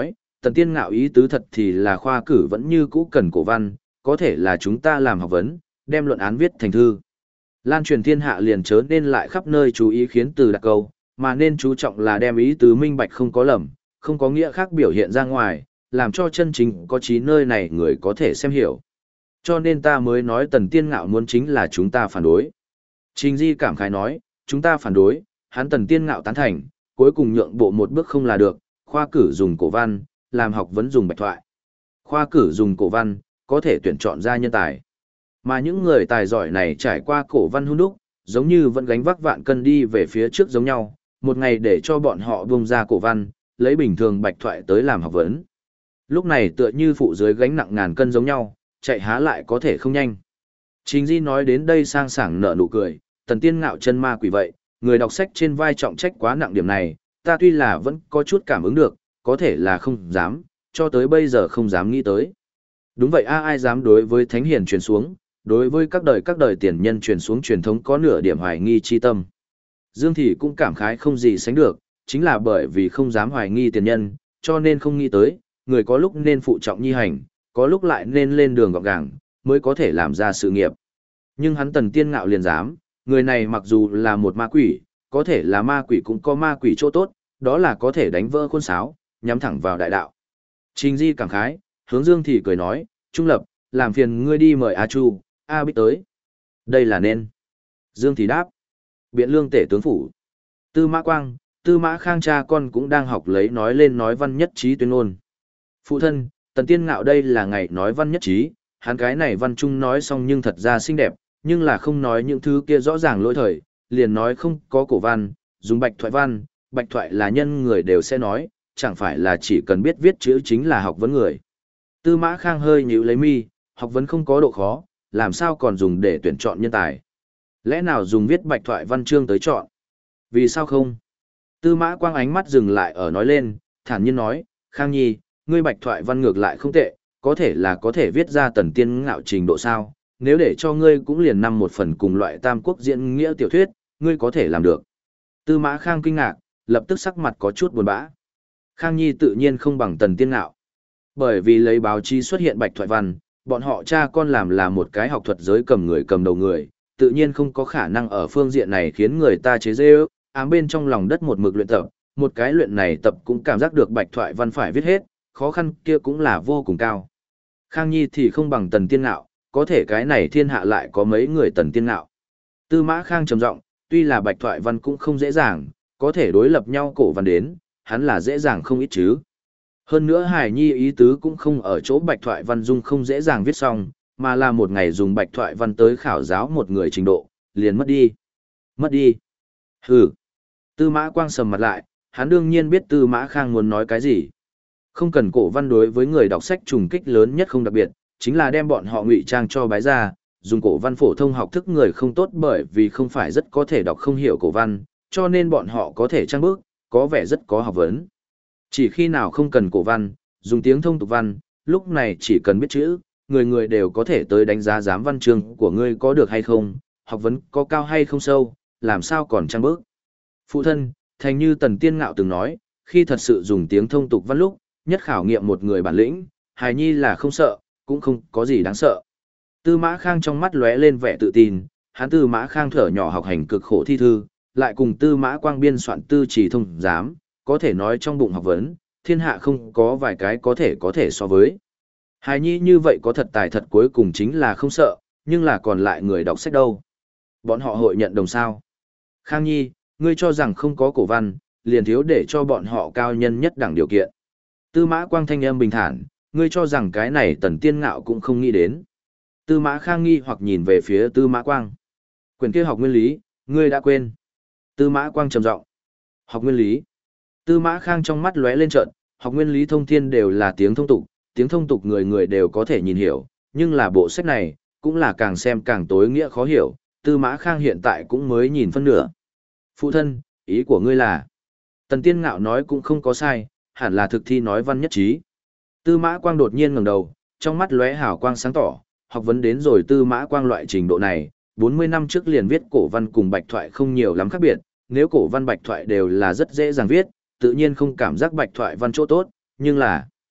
Tần Tiên Ngạo ý tứ thật thì là khoa cử vẫn như cũ cần cổ văn, có thể là chúng ta làm học vấn, đem luận án viết thành thư. Lan truyền thiên hạ liền chớ nên lại khắp nơi chú ý khiến từ đặc câu, mà nên chú trọng là đem ý tứ minh bạch không có lầm, không có nghĩa khác biểu hiện ra ngoài, làm cho chân chính có trí nơi này người có thể xem hiểu. Cho nên ta mới nói Tần Tiên Ngạo muốn chính là chúng ta phản đối. Trình Di cảm khái nói, chúng ta phản đối, hắn Tần Tiên Ngạo tán thành, cuối cùng nhượng bộ một bước không là được, khoa cử dùng cổ văn, làm học vấn dùng bạch thoại. Khoa cử dùng cổ văn, có thể tuyển chọn ra nhân tài. Mà những người tài giỏi này trải qua cổ văn hun đúc, giống như vẫn gánh vác vạn cân đi về phía trước giống nhau, một ngày để cho bọn họ buông ra cổ văn, lấy bình thường bạch thoại tới làm học vấn. Lúc này tựa như phụ dưới gánh nặng ngàn cân giống nhau, chạy há lại có thể không nhanh. Trình Di nói đến đây sang sảng nở nụ cười, Tần Tiên Ngạo chân ma quỷ vậy, người đọc sách trên vai trọng trách quá nặng điểm này, ta tuy là vẫn có chút cảm ứng được, có thể là không dám, cho tới bây giờ không dám nghĩ tới. Đúng vậy ai dám đối với thánh hiền truyền xuống, đối với các đời tiền nhân truyền xuống truyền thống có nửa điểm hoài nghi chi tâm. Dương Thị cũng cảm khái không gì sánh được, chính là bởi vì không dám hoài nghi tiền nhân, cho nên không nghĩ tới, người có lúc nên phụ trọng nhi hành, có lúc lại nên lên đường gọn gàng, mới có thể làm ra sự nghiệp. Nhưng hắn Tần Tiên Ngạo liền dám, người này mặc dù là một ma quỷ, có thể là ma quỷ cũng có ma quỷ chỗ tốt, đó là có thể đánh vỡ khuôn sáo, nhắm thẳng vào đại đạo. Trình Di cảm khái, hướng Dương Thị cười nói, Trung Lập, làm phiền ngươi đi mời A Chu, A Bích tới. Đây là nên. Dương Thị đáp. Biện Lương Tể tướng phủ. Tư Mã Quang, Tư Mã Khang cha con cũng đang học lấy nói lên nói văn nhất trí tuyên ngôn. Phụ thân, Tần Tiên Ngạo đây là ngày nói văn nhất trí, hắn cái này văn trung nói xong nhưng thật ra xinh đẹp, nhưng là không nói những thứ kia rõ ràng lỗi thời, liền nói không có cổ văn, dùng bạch thoại văn, bạch thoại là nhân người đều sẽ nói, chẳng phải là chỉ cần biết viết chữ chính là học vấn người. Tư Mã Khang hơi nhíu lấy mi, học vấn không có độ khó, làm sao còn dùng để tuyển chọn nhân tài. Lẽ nào dùng viết bạch thoại văn chương tới chọn? Vì sao không? Tư Mã Quang ánh mắt dừng lại ở nói lên, thản nhiên nói, Khang Nhi, ngươi bạch thoại văn ngược lại không tệ, có thể là có thể viết ra Tần Tiên Ngạo trình độ sao, nếu để cho ngươi cũng liền năm một phần cùng loại tam quốc diễn nghĩa tiểu thuyết, ngươi có thể làm được. Tư Mã Khang kinh ngạc, lập tức sắc mặt có chút buồn bã. Khang Nhi tự nhiên không bằng Tần Tiên Ngạo. Bởi vì lấy báo chí xuất hiện bạch thoại văn, bọn họ cha con làm là một cái học thuật giới cầm người cầm đầu người, tự nhiên không có khả năng ở phương diện này khiến người ta chế dê ước, ám bên trong lòng đất một mực luyện tập, một cái luyện này tập cũng cảm giác được bạch thoại văn phải viết hết, khó khăn kia cũng là vô cùng cao. Khang Nhi thì không bằng Tần Tiên Ngạo, có thể cái này thiên hạ lại có mấy người Tần Tiên Ngạo. Tư Mã Khang trầm giọng, tuy là bạch thoại văn cũng không dễ dàng, có thể đối lập nhau cổ văn đến, hắn là dễ dàng không ít chứ. Hơn nữa Hải Nhi ý tứ cũng không ở chỗ bạch thoại văn dung không dễ dàng viết xong, mà là một ngày dùng bạch thoại văn tới khảo giáo một người trình độ, liền mất đi. Mất đi. Hừ. Tư Mã Quang sầm mặt lại, hắn đương nhiên biết Tư Mã Khang muốn nói cái gì. Không cần cổ văn đối với người đọc sách trùng kích lớn nhất không đặc biệt, chính là đem bọn họ ngụy trang cho bái ra, dùng cổ văn phổ thông học thức người không tốt bởi vì không phải rất có thể đọc không hiểu cổ văn, cho nên bọn họ có thể trang bước, có vẻ rất có học vấn. Chỉ khi nào không cần cổ văn, dùng tiếng thông tục văn, lúc này chỉ cần biết chữ, người người đều có thể tới đánh giá giám văn chương của ngươi có được hay không, học vấn có cao hay không sâu, làm sao còn trang bước. Phụ thân, thành như Tần Tiên Ngạo từng nói, khi thật sự dùng tiếng thông tục văn lúc, nhất khảo nghiệm một người bản lĩnh, hài nhi là không sợ, cũng không có gì đáng sợ. Tư Mã Khang trong mắt lóe lên vẻ tự tin, hắn Tư Mã Khang thở nhỏ học hành cực khổ thi thư, lại cùng Tư Mã Quang biên soạn tư chỉ thông giám, có thể nói trong bụng học vấn, thiên hạ không có vài cái có thể so với. Hài nhi như vậy có thật tài thật cuối cùng chính là không sợ, nhưng là còn lại người đọc sách đâu. Bọn họ hội nhận đồng sao. Khang Nhi, ngươi cho rằng không có cổ văn, liền thiếu để cho bọn họ cao nhân nhất đẳng điều kiện. Tư Mã Quang thanh âm bình thản, ngươi cho rằng cái này Tần Tiên Ngạo cũng không nghĩ đến. Tư Mã Khang nghi hoặc nhìn về phía Tư Mã Quang. Quyển kia học nguyên lý, ngươi đã quên. Tư Mã Quang trầm giọng. Học nguyên lý. Tư Mã Khang trong mắt lóe lên trợn, học nguyên lý thông thiên đều là tiếng thông tục người người đều có thể nhìn hiểu, nhưng là bộ sách này, cũng là càng xem càng tối nghĩa khó hiểu, Tư Mã Khang hiện tại cũng mới nhìn phân nửa. Phụ thân, ý của ngươi là, Tần Tiên Ngạo nói cũng không có sai, hẳn là thực thi nói văn nhất trí. Tư Mã Quang đột nhiên ngẩng đầu, trong mắt lóe hào quang sáng tỏ, học vấn đến rồi Tư Mã Quang loại trình độ này, 40 năm trước liền viết cổ văn cùng bạch thoại không nhiều lắm khác biệt, nếu cổ văn bạch thoại đều là rất dễ dàng viết, tự nhiên không cảm giác bạch thoại văn chỗ tốt, nhưng là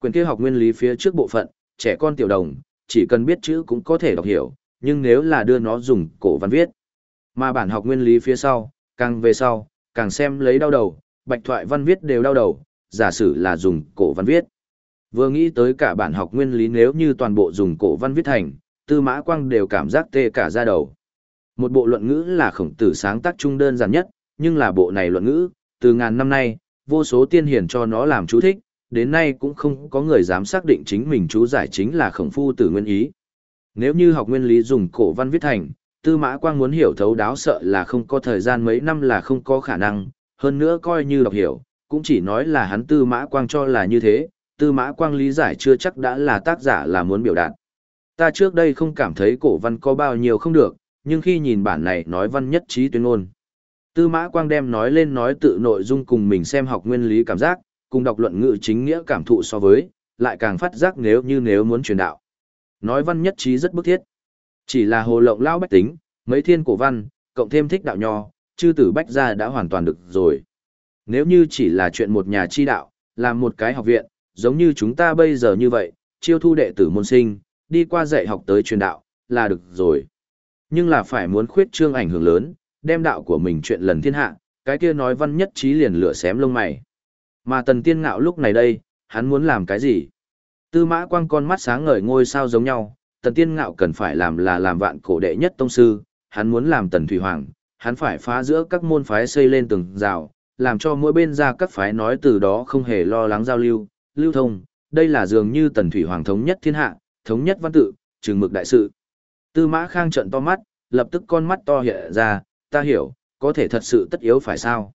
Quyển kia học nguyên lý phía trước bộ phận, trẻ con tiểu đồng, chỉ cần biết chữ cũng có thể đọc hiểu, nhưng nếu là đưa nó dùng cổ văn viết. Mà bản học nguyên lý phía sau, càng về sau, càng xem lấy đau đầu, bạch thoại văn viết đều đau đầu, giả sử là dùng cổ văn viết. Vừa nghĩ tới cả bản học nguyên lý nếu như toàn bộ dùng cổ văn viết thành, Tư Mã Quang đều cảm giác tê cả da đầu. Một bộ luận ngữ là Khổng Tử sáng tác trung đơn giản nhất, nhưng là bộ này luận ngữ, từ ngàn năm nay, vô số tiên hiền cho nó làm chú thích, đến nay cũng không có người dám xác định chính mình chú giải chính là Khổng Phu Tử nguyên ý. Nếu như học nguyên lý dùng cổ văn viết thành, Tư Mã Quang muốn hiểu thấu đáo sợ là không có thời gian mấy năm là không có khả năng, hơn nữa coi như đọc hiểu, cũng chỉ nói là hắn Tư Mã Quang cho là như thế, Tư Mã Quang lý giải chưa chắc đã là tác giả là muốn biểu đạt. Ta trước đây không cảm thấy cổ văn có bao nhiêu không được, nhưng khi nhìn bản này nói văn nhất trí tuyên ngôn. Tư Mã Quang đem nói lên nói tự nội dung cùng mình xem học nguyên lý cảm giác, cùng đọc luận ngữ chính nghĩa cảm thụ so với, lại càng phát giác nếu muốn truyền đạo. Nói văn nhất trí rất bức thiết. Chỉ là hồ lộng lao bách tính, mấy thiên cổ văn, cộng thêm thích đạo nho, chư tử bách gia đã hoàn toàn được rồi. Nếu như chỉ là chuyện một nhà chi đạo, làm một cái học viện, giống như chúng ta bây giờ như vậy, chiêu thu đệ tử môn sinh, đi qua dạy học tới truyền đạo, là được rồi. Nhưng là phải muốn khuyết trương ảnh hưởng lớn, đem đạo của mình chuyện lần thiên hạ, cái kia nói văn nhất trí liền lửa xém lông mày. Mà Tần Tiên Ngạo lúc này đây, hắn muốn làm cái gì? Tư Mã Quang con mắt sáng ngời ngôi sao giống nhau, Tần Tiên Ngạo cần phải làm là làm vạn cổ đệ nhất tông sư, hắn muốn làm Tần Thủy Hoàng, hắn phải phá giữa các môn phái xây lên từng rào, làm cho mỗi bên ra các phái nói từ đó không hề lo lắng giao lưu, lưu thông, đây là dường như Tần Thủy Hoàng thống nhất thiên hạ, thống nhất văn tự, trừng mực đại sự. Tư Mã Khang trợn to mắt, lập tức con mắt to hiện ra, ta hiểu, có thể thật sự tất yếu phải sao?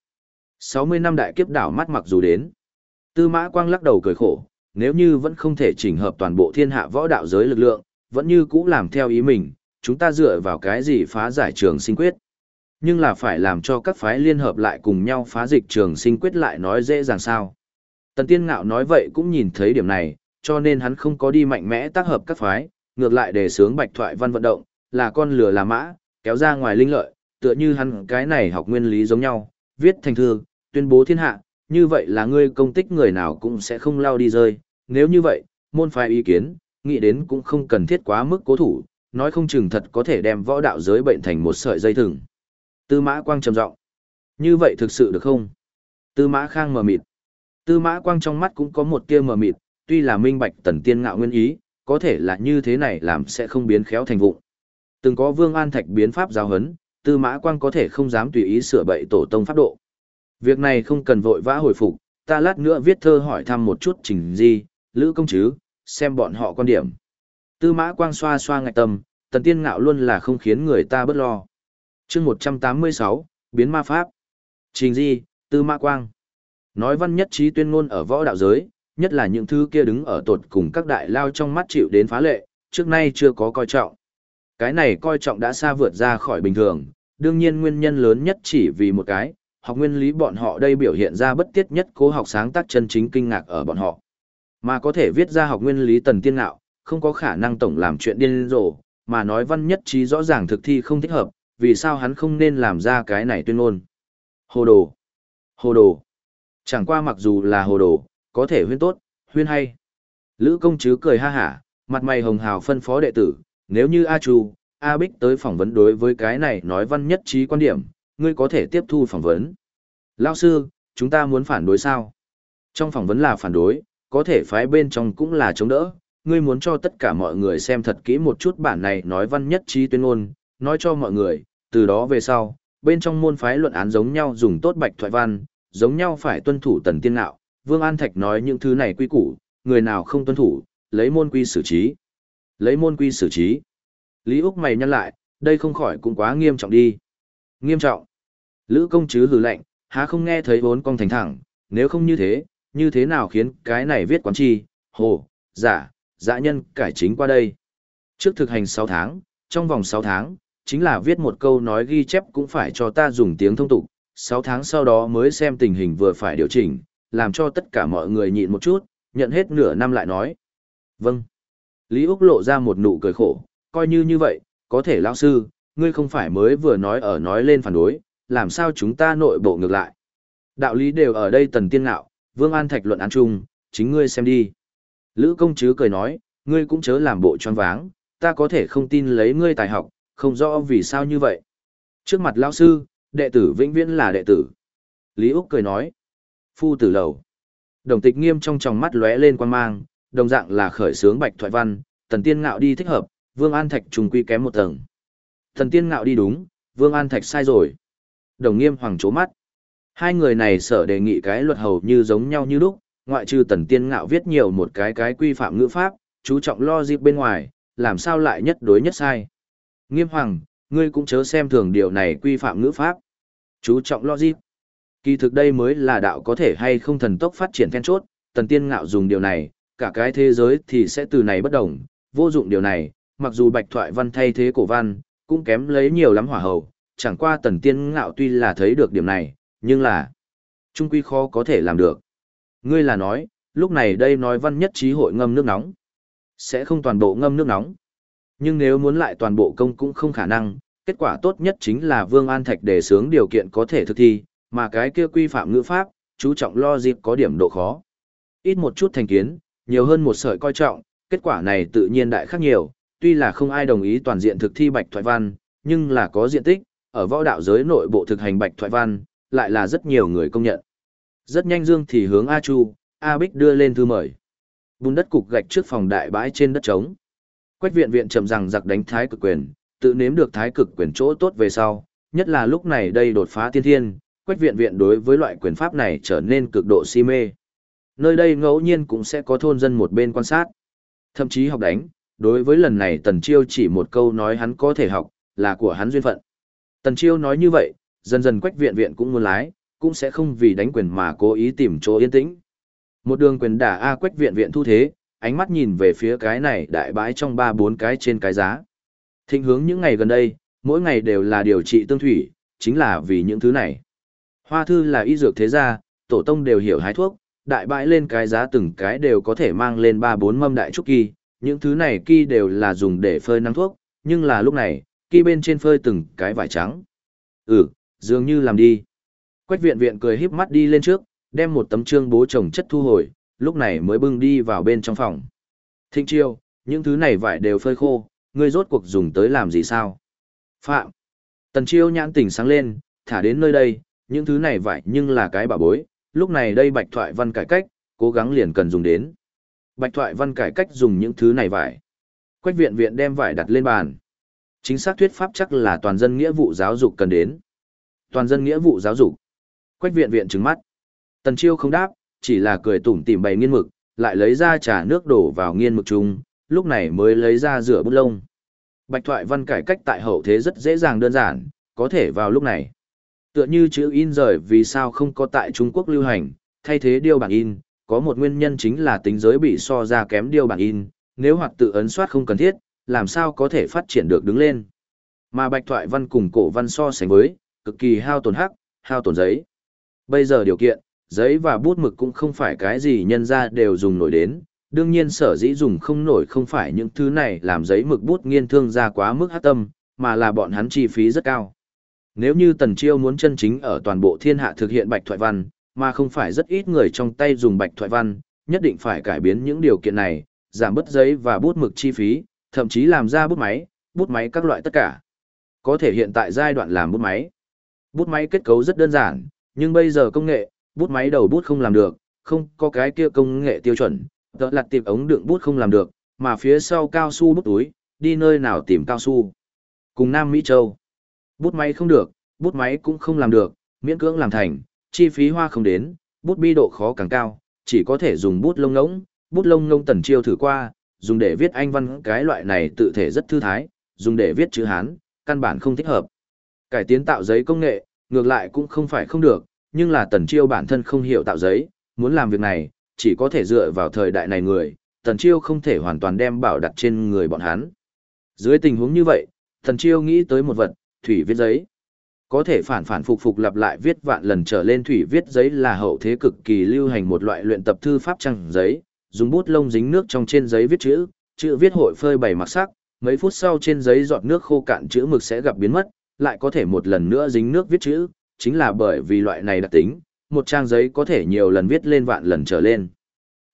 60 năm đại kiếp đảo mắt mặc dù đến. Tư Mã Quang lắc đầu cười khổ, nếu như vẫn không thể chỉnh hợp toàn bộ thiên hạ võ đạo giới lực lượng, vẫn như cũ làm theo ý mình, chúng ta dựa vào cái gì phá giải trường sinh quyết? Nhưng là phải làm cho các phái liên hợp lại cùng nhau phá dịch trường sinh quyết lại nói dễ dàng sao? Tần Tiên Ngạo nói vậy cũng nhìn thấy điểm này, cho nên hắn không có đi mạnh mẽ tác hợp các phái, ngược lại đề xướng bạch thoại văn vận động, là con lừa là mã, kéo ra ngoài linh lợi, tựa như hắn cái này học nguyên lý giống nhau, viết thành thư, tuyên bố thiên hạ, như vậy là ngươi công tích người nào cũng sẽ không lao đi rơi, nếu như vậy, môn phái ý kiến, nghĩ đến cũng không cần thiết quá mức cố thủ, nói không chừng thật có thể đem võ đạo giới bệnh thành một sợi dây thừng. Tư Mã Quang trầm giọng, như vậy thực sự được không? Tư Mã Khang mờ mịt. Tư Mã Quang trong mắt cũng có một tia mờ mịt, tuy là minh bạch Tần Tiên Ngạo nguyên ý, có thể là như thế này làm sẽ không biến khéo thành vụng. Từng có Vương An Thạch biến pháp giáo huấn, Tư Mã Quang có thể không dám tùy ý sửa bậy tổ tông pháp độ. Việc này không cần vội vã hồi phục, ta lát nữa viết thơ hỏi thăm một chút Trình Di, Lữ Công Trứ, xem bọn họ quan điểm. Tư Mã Quang xoa xoa ngạch tâm, Tần Tiên Ngạo luôn là không khiến người ta bớt lo. Chương 186, biến ma pháp. Trình Di, Tư Mã Quang. Nói văn nhất trí tuyên ngôn ở võ đạo giới, nhất là những thứ kia đứng ở tột cùng các đại lao trong mắt chịu đến phá lệ, trước nay chưa có coi trọng. Cái này coi trọng đã xa vượt ra khỏi bình thường, đương nhiên nguyên nhân lớn nhất chỉ vì một cái, học nguyên lý bọn họ đây biểu hiện ra bất tiết nhất cố học sáng tác chân chính kinh ngạc ở bọn họ. Mà có thể viết ra học nguyên lý Tần Tiên Ngạo, không có khả năng tổng làm chuyện điên rồ, mà nói văn nhất trí rõ ràng thực thi không thích hợp, vì sao hắn không nên làm ra cái này tuyên ngôn. Hồ đồ. Hồ đồ. Chẳng qua mặc dù là hồ đồ, có thể huyên tốt, huyên hay. Lữ Công Trứ cười ha hả, mặt mày hồng hào phân phó đệ tử, nếu như A Chu, A Bích tới phỏng vấn đối với cái này nói văn nhất trí quan điểm, ngươi có thể tiếp thu phỏng vấn. Lao sư, chúng ta muốn phản đối sao? Trong phỏng vấn là phản đối, có thể phái bên trong cũng là chống đỡ, ngươi muốn cho tất cả mọi người xem thật kỹ một chút bản này nói văn nhất trí tuyên ngôn, nói cho mọi người, từ đó về sau, bên trong môn phái luận án giống nhau dùng tốt bạch thoại văn, giống nhau phải tuân thủ Tần Tiên Ngạo. Vương An Thạch nói những thứ này quy củ, người nào không tuân thủ, lấy môn quy xử trí. Lấy môn quy xử trí. Lý Úc mày nhăn lại, đây không khỏi cũng quá nghiêm trọng đi. Nghiêm trọng. Lữ Công Trứ hừ lạnh, há không nghe thấy bốn con thành thẳng, nếu không như thế nào khiến cái này viết quán chi, hồ, dã nhân cải chính qua đây. Trước thực hành 6 tháng, trong vòng 6 tháng, chính là viết một câu nói ghi chép cũng phải cho ta dùng tiếng thông tục, 6 tháng sau đó mới xem tình hình vừa phải điều chỉnh, làm cho tất cả mọi người nhịn một chút, nhận hết nửa năm lại nói. Vâng. Lý Úc lộ ra một nụ cười khổ, coi như vậy, có thể lão sư, ngươi không phải mới vừa nói lên phản đối, làm sao chúng ta nội bộ ngược lại. Đạo lý đều ở đây Tần Tiên Ngạo, Vương An Thạch luận án chung, chính ngươi xem đi. Lữ công chứ cười nói, ngươi cũng chớ làm bộ choáng váng, ta có thể không tin lấy ngươi tài học, không rõ vì sao như vậy. Trước mặt lão sư, đệ tử vĩnh viễn là đệ tử. Lý Úc cười nói, phu tử lầu. Đồng Tịch Nghiêm trong tròng mắt lóe lên quan mang, đồng dạng là khởi sướng bạch thoại văn, Tần Tiên Ngạo đi thích hợp, Vương An Thạch trùng quy kém một tầng. Tần Tiên Ngạo đi đúng, Vương An Thạch sai rồi. Đồng Nghiêm hoàng chố mắt. Hai người này sở đề nghị cái luật hầu như giống nhau như lúc, ngoại trừ Tần Tiên Ngạo viết nhiều một cái quy phạm ngữ pháp, chú trọng logic bên ngoài, làm sao lại nhất đối nhất sai. Nghiêm hoàng, ngươi cũng chớ xem thường điều này quy phạm ngữ pháp. Chú trọng logic. Kỳ thực đây mới là đạo có thể hay không thần tốc phát triển then chốt, Tần Tiên Ngạo dùng điều này, cả cái thế giới thì sẽ từ này bất đồng, vô dụng điều này, mặc dù bạch thoại văn thay thế cổ văn, cũng kém lấy nhiều lắm hỏa hầu, chẳng qua Tần Tiên Ngạo tuy là thấy được điểm này, nhưng là trung quy khó có thể làm được. Ngươi là nói, lúc này đây nói văn nhất trí hội ngâm nước nóng, sẽ không toàn bộ ngâm nước nóng. Nhưng nếu muốn lại toàn bộ công cũng không khả năng, kết quả tốt nhất chính là Vương An Thạch đề xướng điều kiện có thể thực thi, mà cái kia quy phạm ngữ pháp, chú trọng logic có điểm độ khó. Ít một chút thành kiến, nhiều hơn một sợi coi trọng, kết quả này tự nhiên đại khác nhiều, tuy là không ai đồng ý toàn diện thực thi bạch thoại văn, nhưng là có diện tích, ở võ đạo giới nội bộ thực hành bạch thoại văn, lại là rất nhiều người công nhận. Rất nhanh Dương thì hướng A Chu, A Bích đưa lên thư mời. Bùn đất cục gạch trước phòng đại bãi trên đất trống. Quách Viện Viện chậm rằng giặc đánh thái cực quyền, tự nếm được thái cực quyền chỗ tốt về sau, nhất là lúc này đây đột phá tiên thiên, Quách Viện Viện đối với loại quyền pháp này trở nên cực độ si mê. Nơi đây ngẫu nhiên cũng sẽ có thôn dân một bên quan sát, thậm chí học đánh, đối với lần này Tần Chiêu chỉ một câu nói hắn có thể học, là của hắn duyên phận. Tần Chiêu nói như vậy, dần dần Quách Viện Viện cũng muốn lái, cũng sẽ không vì đánh quyền mà cố ý tìm chỗ yên tĩnh. Một đường quyền đả A Quách Viện Viện thu thế, ánh mắt nhìn về phía cái này đại bãi trong 3-4 cái trên cái giá. Thịnh hướng những ngày gần đây, mỗi ngày đều là điều trị tương thủy, chính là vì những thứ này. Hoa Thư là y dược thế gia, tổ tông đều hiểu hái thuốc, đại bãi lên cái giá từng cái đều có thể mang lên 3-4 mâm đại trúc kỳ, những thứ này kỳ đều là dùng để phơi nắng thuốc, nhưng là lúc này, kỳ bên trên phơi từng cái vải trắng. Dường như làm đi. Quách Viện Viện cười híp mắt đi lên trước, đem một tấm trương bố trồng chất thu hồi, lúc này mới bưng đi vào bên trong phòng. Thịnh Chiêu, những thứ này vải đều phơi khô, ngươi rốt cuộc dùng tới làm gì sao? Phạm. Tần Chiêu nhãn tỉnh sáng lên, thả đến nơi đây, những thứ này vải nhưng là cái bảo bối, lúc này đây bạch thoại văn cải cách, cố gắng liền cần dùng đến. Bạch thoại văn cải cách dùng những thứ này vải. Quách Viện Viện đem vải đặt lên bàn. Chính xác thuyết pháp chắc là toàn dân nghĩa vụ giáo dục cần đến. Toàn dân nghĩa vụ giáo dục. Quách Viện Viện trừng mắt. Tần Chiêu không đáp, chỉ là cười tủm tỉm bày nghiên mực, lại lấy ra trà nước đổ vào nghiên mực chung, lúc này mới lấy ra rửa bút lông. Bạch thoại văn cải cách tại hậu thế rất dễ dàng đơn giản, có thể vào lúc này. Tựa như chữ in rời vì sao không có tại Trung Quốc lưu hành, thay thế điêu bản in, có một nguyên nhân chính là tính giới bị so ra kém điêu bản in, nếu hoặc tự ấn soát không cần thiết, làm sao có thể phát triển được đứng lên. Mà bạch thoại văn cùng cổ văn so sánh với, cực kỳ hao tổn hắc, hao tổn giấy. Bây giờ điều kiện, giấy và bút mực cũng không phải cái gì nhân ra đều dùng nổi đến, đương nhiên sở dĩ dùng không nổi không phải những thứ này làm giấy mực bút nghiên thương ra quá mức hát tâm, mà là bọn hắn chi phí rất cao. Nếu như Tần Chiêu muốn chân chính ở toàn bộ thiên hạ thực hiện bạch thoại văn, mà không phải rất ít người trong tay dùng bạch thoại văn, nhất định phải cải biến những điều kiện này, giảm bớt giấy và bút mực chi phí, thậm chí làm ra bút máy các loại tất cả. Có thể hiện tại giai đoạn làm bút máy kết cấu rất đơn giản, nhưng bây giờ công nghệ, bút máy đầu bút không làm được, không có cái kia công nghệ tiêu chuẩn, tợ lặt tiệp ống đựng bút không làm được, mà phía sau cao su bút túi, đi nơi nào tìm cao su. Cùng Nam Mỹ Châu, bút máy không được, bút máy cũng không làm được, miễn cưỡng làm thành, chi phí hoa không đến, bút bi độ khó càng cao, chỉ có thể dùng bút lông ngỗng Tần Chiêu thử qua, dùng để viết Anh văn cái loại này tự thể rất thư thái, dùng để viết chữ Hán, căn bản không thích hợp. Cải tiến tạo giấy công nghệ, ngược lại cũng không phải không được, nhưng là Tần Chiêu bản thân không hiểu tạo giấy, muốn làm việc này, chỉ có thể dựa vào thời đại này người, Tần Chiêu không thể hoàn toàn đem bảo đặt trên người bọn hắn. Dưới tình huống như vậy, Tần Chiêu nghĩ tới một vật, thủy viết giấy. Có thể phản phục lặp lại viết vạn lần trở lên thủy viết giấy là hậu thế cực kỳ lưu hành một loại luyện tập thư pháp trang giấy, dùng bút lông dính nước trong trên giấy viết chữ viết hội phơi bày mặc sắc, mấy phút sau trên giấy giọt nước khô cạn chữ mực sẽ gặp biến mất, lại có thể một lần nữa dính nước viết chữ, chính là bởi vì loại này đặc tính, một trang giấy có thể nhiều lần viết lên vạn lần trở lên.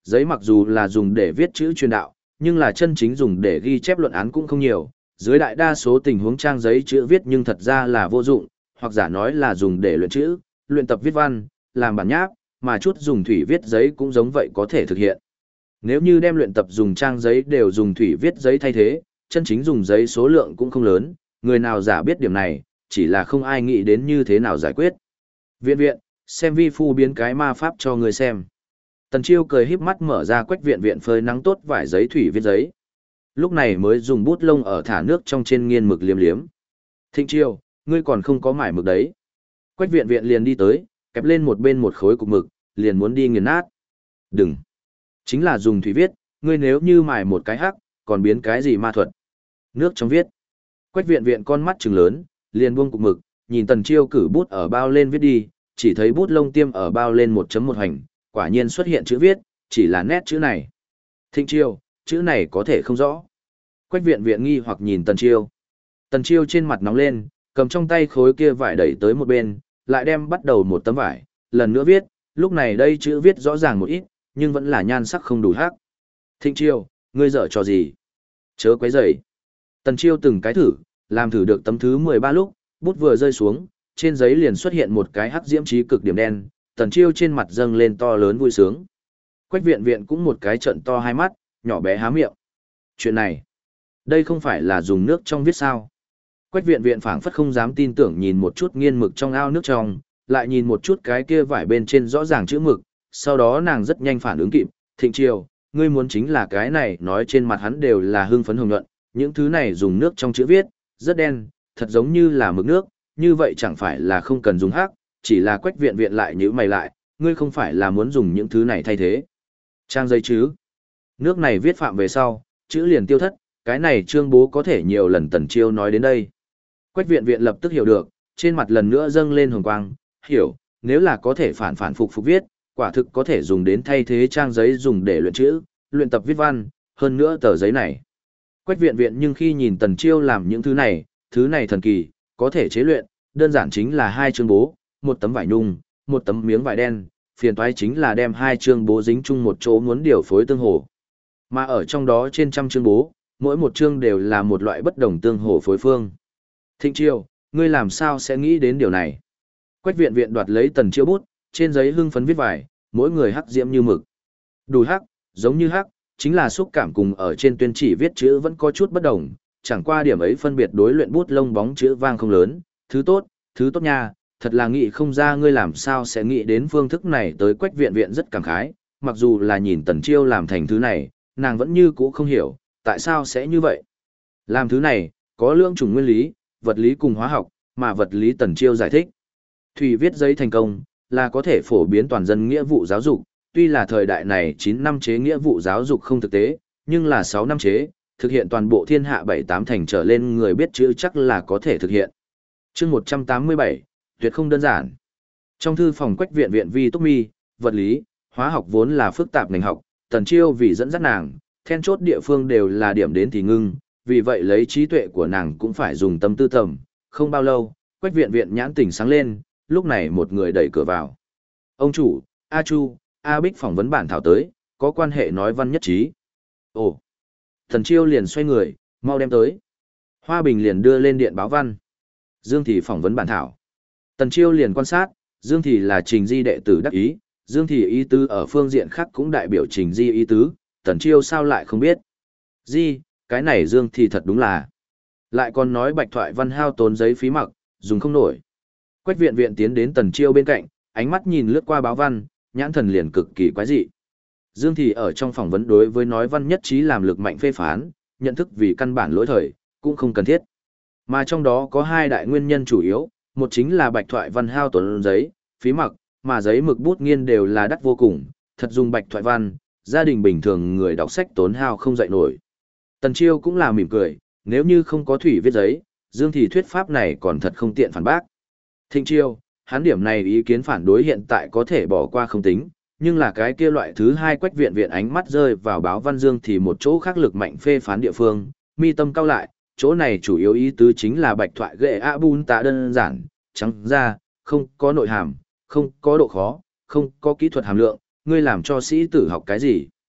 Giấy mặc dù là dùng để viết chữ truyền đạo, nhưng là chân chính dùng để ghi chép luận án cũng không nhiều. Dưới đại đa số tình huống trang giấy chữ viết nhưng thật ra là vô dụng, hoặc giả nói là dùng để luyện chữ, luyện tập viết văn, làm bản nháp, mà chút dùng thủy viết giấy cũng giống vậy có thể thực hiện. Nếu như đem luyện tập dùng trang giấy đều dùng thủy viết giấy thay thế, chân chính dùng giấy số lượng cũng không lớn, người nào giả biết điểm này, chỉ là không ai nghĩ đến như thế nào giải quyết. Viện viện, xem vi phu biến cái ma pháp cho người xem. Tần Chiêu cười híp mắt mở ra Quách viện viện phơi nắng tốt vải giấy thủy viết giấy. Lúc này mới dùng bút lông ở thả nước trong trên nghiên mực liếm liếm. Thịnh Chiêu, ngươi còn không có mải mực đấy. Quách viện viện liền đi tới, kẹp lên một bên một khối cục mực, liền muốn đi nghiền nát. Đừng. Chính là dùng thủy viết, ngươi nếu như mài một cái hắc, còn biến cái gì ma thuật. Nước trong viết. Quách viện viện con mắt trừng lớn, liền buông cục mực, nhìn Tần Chiêu cử bút ở bao lên viết đi, chỉ thấy bút lông tiêm ở bao lên 1.1 hành, quả nhiên xuất hiện chữ viết, chỉ là nét chữ này. Thịnh Chiêu, chữ này có thể không rõ. Quách viện viện nghi hoặc nhìn Tần Chiêu. Tần Chiêu trên mặt nóng lên, cầm trong tay khối kia vải đẩy tới một bên, lại đem bắt đầu một tấm vải, lần nữa viết, lúc này đây chữ viết rõ ràng một ít, nhưng vẫn là nhan sắc không đủ hắc. Thịnh Chiêu, ngươi dở trò gì? Chớ quấy rầy. Tần Chiêu từng cái thử, làm thử được tấm thứ 13 lúc, bút vừa rơi xuống, trên giấy liền xuất hiện một cái hắc diễm chí cực điểm đen, Tần Chiêu trên mặt dâng lên to lớn vui sướng. Quách viện viện cũng một cái trận to hai mắt, nhỏ bé há miệng. Chuyện này, đây không phải là dùng nước trong viết sao? Quách viện viện phảng phất không dám tin tưởng nhìn một chút nghiên mực trong ao nước trong, lại nhìn một chút cái kia vải bên trên rõ ràng chữ mực, sau đó nàng rất nhanh phản ứng kịp, Thịnh Chiêu, ngươi muốn chính là cái này, nói trên mặt hắn đều là hưng phấn hồng nhuận, những thứ này dùng nước trong chữ viết, rất đen, thật giống như là mực nước, như vậy chẳng phải là không cần dùng hắc, chỉ là Quách viện viện lại nhíu mày lại, ngươi không phải là muốn dùng những thứ này thay thế. Trang giấy chứ? Nước này viết phạm về sau, chữ liền tiêu thất, cái này Trương Bố có thể nhiều lần Tần Chiêu nói đến đây. Quách viện viện lập tức hiểu được, trên mặt lần nữa dâng lên hồng quang, hiểu, nếu là có thể phản phục viết, quả thực có thể dùng đến thay thế trang giấy dùng để luyện chữ, luyện tập viết văn, hơn nữa tờ giấy này. Quách viện viện nhưng khi nhìn Tần Chiêu làm những thứ này thần kỳ, có thể chế luyện, đơn giản chính là 2 chương bố, một tấm vải nhung, một tấm miếng vải đen, phiền toái chính là đem 2 chương bố dính chung một chỗ muốn điều phối tương hồ. Mà ở trong đó trên trăm chương bố, mỗi một chương đều là một loại bất đồng tương hồ phối phương. Thịnh Chiêu, ngươi làm sao sẽ nghĩ đến điều này? Quách viện viện đoạt lấy Tần Chiêu bút, trên giấy hưng phấn viết vải, mỗi người hắc diễm như mực. Đủ hắc, giống như hắc, chính là xúc cảm cùng ở trên tuyên chỉ viết chữ vẫn có chút bất đồng, chẳng qua điểm ấy phân biệt đối luyện bút lông bóng chữ vang không lớn, thứ tốt nha, thật là nghĩ không ra ngươi làm sao sẽ nghĩ đến phương thức này tới. Quách viện viện rất cảm khái, mặc dù là nhìn Tần Chiêu làm thành thứ này, nàng vẫn như cũ không hiểu, tại sao sẽ như vậy. Làm thứ này, có lưỡng chủng nguyên lý, vật lý cùng hóa học, mà vật lý Tần Chiêu giải thích. Thủy viết giấy thành công, là có thể phổ biến toàn dân nghĩa vụ giáo dục, tuy là thời đại này 9 năm chế nghĩa vụ giáo dục không thực tế, nhưng là 6 năm chế, thực hiện toàn bộ thiên hạ 7-8 thành trở lên người biết chữ chắc là có thể thực hiện. Chương 187, tuyệt không đơn giản. Trong thư phòng Quách viện viện vi túc mi, vật lý, hóa học vốn là phức tạp ngành học, Tần Chiêu vì dẫn dắt nàng, then chốt địa phương đều là điểm đến thì ngưng, vì vậy lấy trí tuệ của nàng cũng phải dùng tâm tư tầm, không bao lâu, Quách viện viện nhãn tỉnh sáng lên, lúc này một người đẩy cửa vào. Ông chủ, A Chu, A Bích phỏng vấn bản thảo tới, có quan hệ nói văn nhất trí. Ồ! Tần Chiêu liền xoay người, mau đem tới. Hoa Bình liền đưa lên điện báo văn. Dương Thị phỏng vấn bản thảo. Tần Chiêu liền quan sát, Dương Thị là Trình Di đệ tử đắc ý, Dương Thị ý tứ ở phương diện khác cũng đại biểu Trình Di ý tứ, Tần Chiêu sao lại không biết. Di, cái này Dương Thị thật đúng là. Lại còn nói Bạch Thoại Văn hao tốn giấy phí mặc, dùng không nổi. Quách viện viện tiến đến Tần Chiêu bên cạnh, ánh mắt nhìn lướt qua báo văn, nhãn thần liền cực kỳ quái dị. Dương Thị ở trong phỏng vấn đối với nói văn nhất trí làm lực mạnh phê phán, nhận thức vì căn bản lỗi thời, cũng không cần thiết. Mà trong đó có 2 đại nguyên nhân chủ yếu, một chính là Bạch Thoại Văn hao tốn giấy, phí mặc, mà giấy mực bút nghiên đều là đắt vô cùng, thật dùng Bạch Thoại Văn, gia đình bình thường người đọc sách tốn hao không dậy nổi. Tần Chiêu cũng là mỉm cười, nếu như không có thủy viết giấy, Dương Thị thuyết pháp này còn thật không tiện phản bác. Thịnh Chiêu, hắn điểm này ý kiến phản đối hiện tại có thể bỏ qua không tính, nhưng là cái kia loại thứ 2. Quách viện viện ánh mắt rơi vào báo văn Dương thì một chỗ khác lực mạnh phê phán địa phương, mi tâm cao lại, chỗ này chủ yếu ý tứ chính là Bạch Thoại ghệ a bun tạ đơn giản, trắng ra, không có nội hàm, không có độ khó, không có kỹ thuật hàm lượng, ngươi làm cho sĩ tử học cái gì?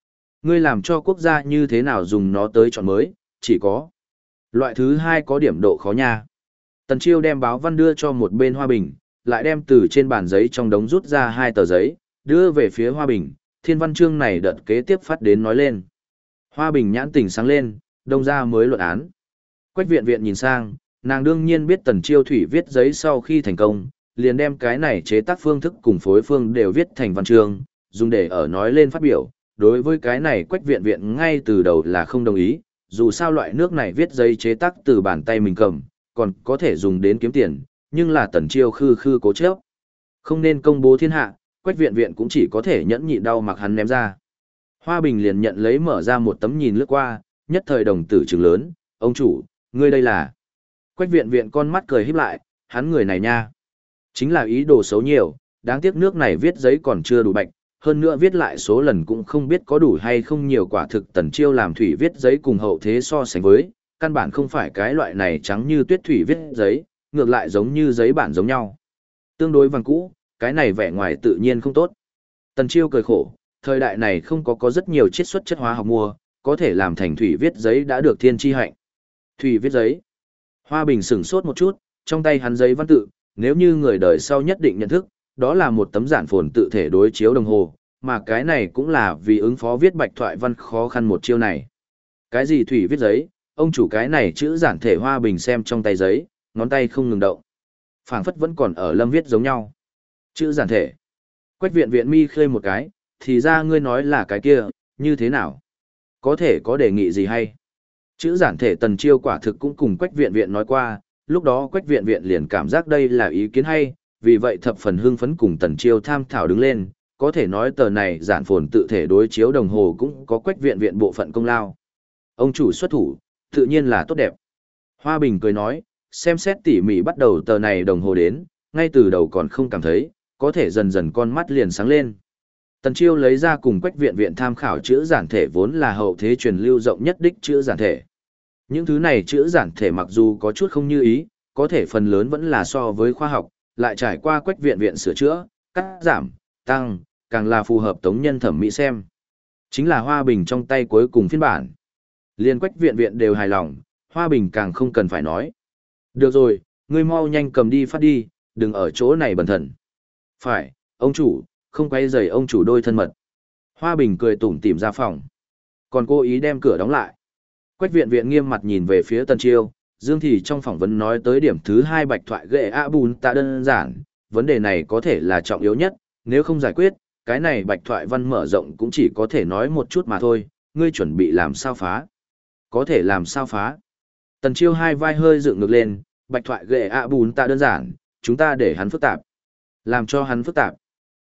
Ngươi làm cho quốc gia như thế nào dùng nó tới chọn mới, chỉ có. Loại thứ hai có điểm độ khó nha. Tần Chiêu đem báo văn đưa cho một bên Hoa Bình, lại đem từ trên bàn giấy trong đống rút ra 2 tờ giấy, đưa về phía Hoa Bình, thiên văn chương này đợt kế tiếp phát đến nói lên. Hoa Bình nhãn tỉnh sáng lên, đông ra mới luận án. Quách viện viện nhìn sang, nàng đương nhiên biết Tần Chiêu thủy viết giấy sau khi thành công, liền đem cái này chế tác phương thức cùng phối phương đều viết thành văn chương, dùng để ở nói lên phát biểu. Đối với cái này Quách viện viện ngay từ đầu là không đồng ý, dù sao loại nước này viết giấy chế tác từ bàn tay mình cầm, còn có thể dùng đến kiếm tiền, nhưng là Tần Chiêu khư khư cố chấp. Không nên công bố thiên hạ, Quách viện viện cũng chỉ có thể nhẫn nhịn đau mặc hắn ném ra. Hoa Bình liền nhận lấy mở ra một tấm nhìn lướt qua, nhất thời đồng tử trừng lớn, ông chủ, ngươi đây là. Quách viện viện con mắt cười híp lại, hắn người này nha. Chính là ý đồ xấu nhiều, đáng tiếc nước này viết giấy còn chưa đủ bạch, hơn nữa viết lại số lần cũng không biết có đủ hay không nhiều. Quả thực Tần Chiêu làm thủy viết giấy cùng hậu thế so sánh với, căn bản không phải cái loại này trắng như tuyết thủy viết giấy, ngược lại giống như giấy bản giống nhau. Tương đối vàng cũ, cái này vẻ ngoài tự nhiên không tốt. Tần Chiêu cười khổ, thời đại này không có rất nhiều chiết xuất chất hóa học mua, có thể làm thành thủy viết giấy đã được thiên chi hạnh. Thủy viết giấy. Hoa Bình sửng sốt một chút, trong tay hắn giấy văn tự, nếu như người đời sau nhất định nhận thức, đó là một tấm giản phồn tự thể đối chiếu đồng hồ, mà cái này cũng là vì ứng phó viết bạch thoại văn khó khăn một chiêu này. Cái gì thủy viết giấy, ông chủ cái này chữ giản thể. Hoa Bình xem trong tay giấy, ngón tay không ngừng động. Phảng phất vẫn còn ở lâm viết giống nhau. Chữ giản thể. Quách viện viện mi khơi một cái, thì ra ngươi nói là cái kia, như thế nào? Có thể có đề nghị gì hay? Chữ giản thể Tần Chiêu quả thực cũng cùng Quách viện viện nói qua, lúc đó Quách viện viện liền cảm giác đây là ý kiến hay, vì vậy thập phần hưng phấn cùng Tần Chiêu tham thảo đứng lên, có thể nói tờ này giản phồn tự thể đối chiếu đồng hồ cũng có Quách viện viện bộ phận công lao. Ông chủ xuất thủ, tự nhiên là tốt đẹp. Hoa Bình cười nói, xem xét tỉ mỉ bắt đầu tờ này đồng hồ đến, ngay từ đầu còn không cảm thấy, có thể dần dần con mắt liền sáng lên. Tần Chiêu lấy ra cùng Quách viện viện tham khảo chữ giản thể vốn là hậu thế truyền lưu rộng nhất đích chữ giản thể. Những thứ này chữ giản thể mặc dù có chút không như ý, có thể phần lớn vẫn là so với khoa học, lại trải qua Quách viện viện sửa chữa, cắt giảm, tăng, càng là phù hợp tống nhân thẩm mỹ xem. Chính là Hoa Bình trong tay cuối cùng phiên bản. Liên Quách viện viện đều hài lòng, Hoa Bình càng không cần phải nói. Được rồi, ngươi mau nhanh cầm đi phát đi, đừng ở chỗ này bẩn thỉu. Phải, ông chủ, không quay rầy ông chủ đôi thân mật. Hoa Bình cười tủm tỉm ra phòng, còn cố ý đem cửa đóng lại. Quách viện viện nghiêm mặt nhìn về phía Tần Chiêu, Dương Thì trong phỏng vấn nói tới điểm thứ 2 bạch thoại ghệ ạ bùn tạ đơn giản, vấn đề này có thể là trọng yếu nhất, nếu không giải quyết, cái này bạch thoại văn mở rộng cũng chỉ có thể nói một chút mà thôi, ngươi chuẩn bị làm sao phá? Có thể làm sao phá? Tần Chiêu hai vai hơi dựng ngược lên, bạch thoại ghệ ạ bùn tạ đơn giản, chúng ta để hắn phức tạp. Làm cho hắn phức tạp.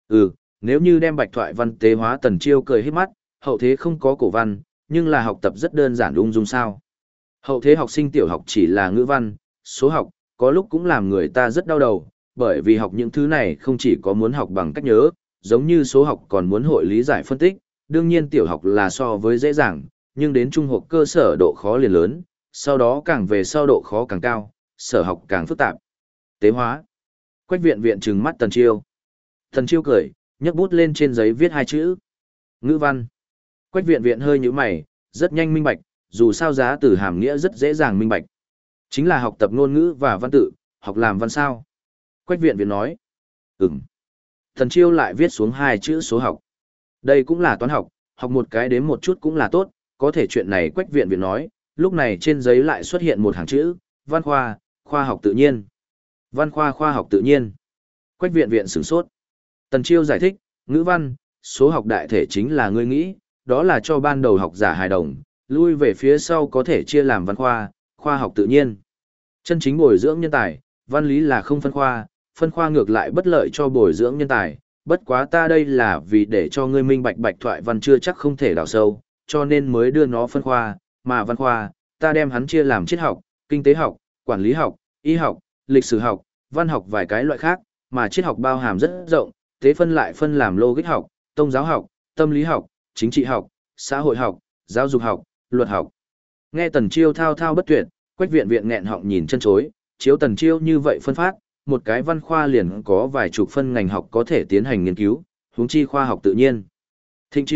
Nếu như đem bạch thoại văn tế hóa. Tần Chiêu cười hết mắt, hậu thế không có cổ văn, nhưng là học tập rất đơn giản ung dung sao. Hậu thế học sinh tiểu học chỉ là ngữ văn, số học, có lúc cũng làm người ta rất đau đầu, bởi vì học những thứ này không chỉ có muốn học bằng cách nhớ, giống như số học còn muốn hội lý giải phân tích, đương nhiên tiểu học là so với dễ dàng, nhưng đến trung học cơ sở độ khó liền lớn, sau đó càng về sau độ khó càng cao, sở học càng phức tạp. Tế hóa. Quách viện viện trừng mắt Tần Chiêu. Tần Chiêu cười, nhấc bút lên trên giấy viết 2 chữ. Ngữ văn. Quách viện viện hơi nhíu mày, rất nhanh minh bạch, dù sao giá từ hàm nghĩa rất dễ dàng minh bạch. Chính là học tập ngôn ngữ và văn tự, học làm văn sao. Quách viện viện nói. Tần Chiêu lại viết xuống 2 chữ số học. Đây cũng là toán học, học một cái đếm một chút cũng là tốt, có thể chuyện này Quách viện viện nói, lúc này trên giấy lại xuất hiện một hàng chữ, văn khoa, khoa học tự nhiên. Văn khoa khoa học tự nhiên. Quách viện viện sửng sốt. Tần Chiêu giải thích, ngữ văn, số học đại thể chính là ngươi nghĩ, đó là cho ban đầu học giả hài đồng, lui về phía sau có thể chia làm văn khoa, khoa học tự nhiên. Chân chính bồi dưỡng nhân tài, văn lý là không phân khoa ngược lại bất lợi cho bồi dưỡng nhân tài, bất quá ta đây là vì để cho ngươi minh bạch bạch thoại văn chưa chắc không thể đào sâu, cho nên mới đưa nó phân khoa, mà văn khoa, ta đem hắn chia làm triết học, kinh tế học, quản lý học, y học, lịch sử học, văn học vài cái loại khác, mà triết học bao hàm rất rộng, tế phân lại phân làm logic học, tôn giáo học, tâm lý học, chính trị học, xã hội học, giáo dục học, luật học. Nghe Tần Chiêu thao thao bất tuyệt, Quách viện viện nghẹn họng nhìn chân chối, chiếu Tần Chiêu như vậy phân phát, một cái văn khoa liền có vài chục phân ngành học có thể tiến hành nghiên cứu, huống chi khoa học tự nhiên. Thịnh Chiêu,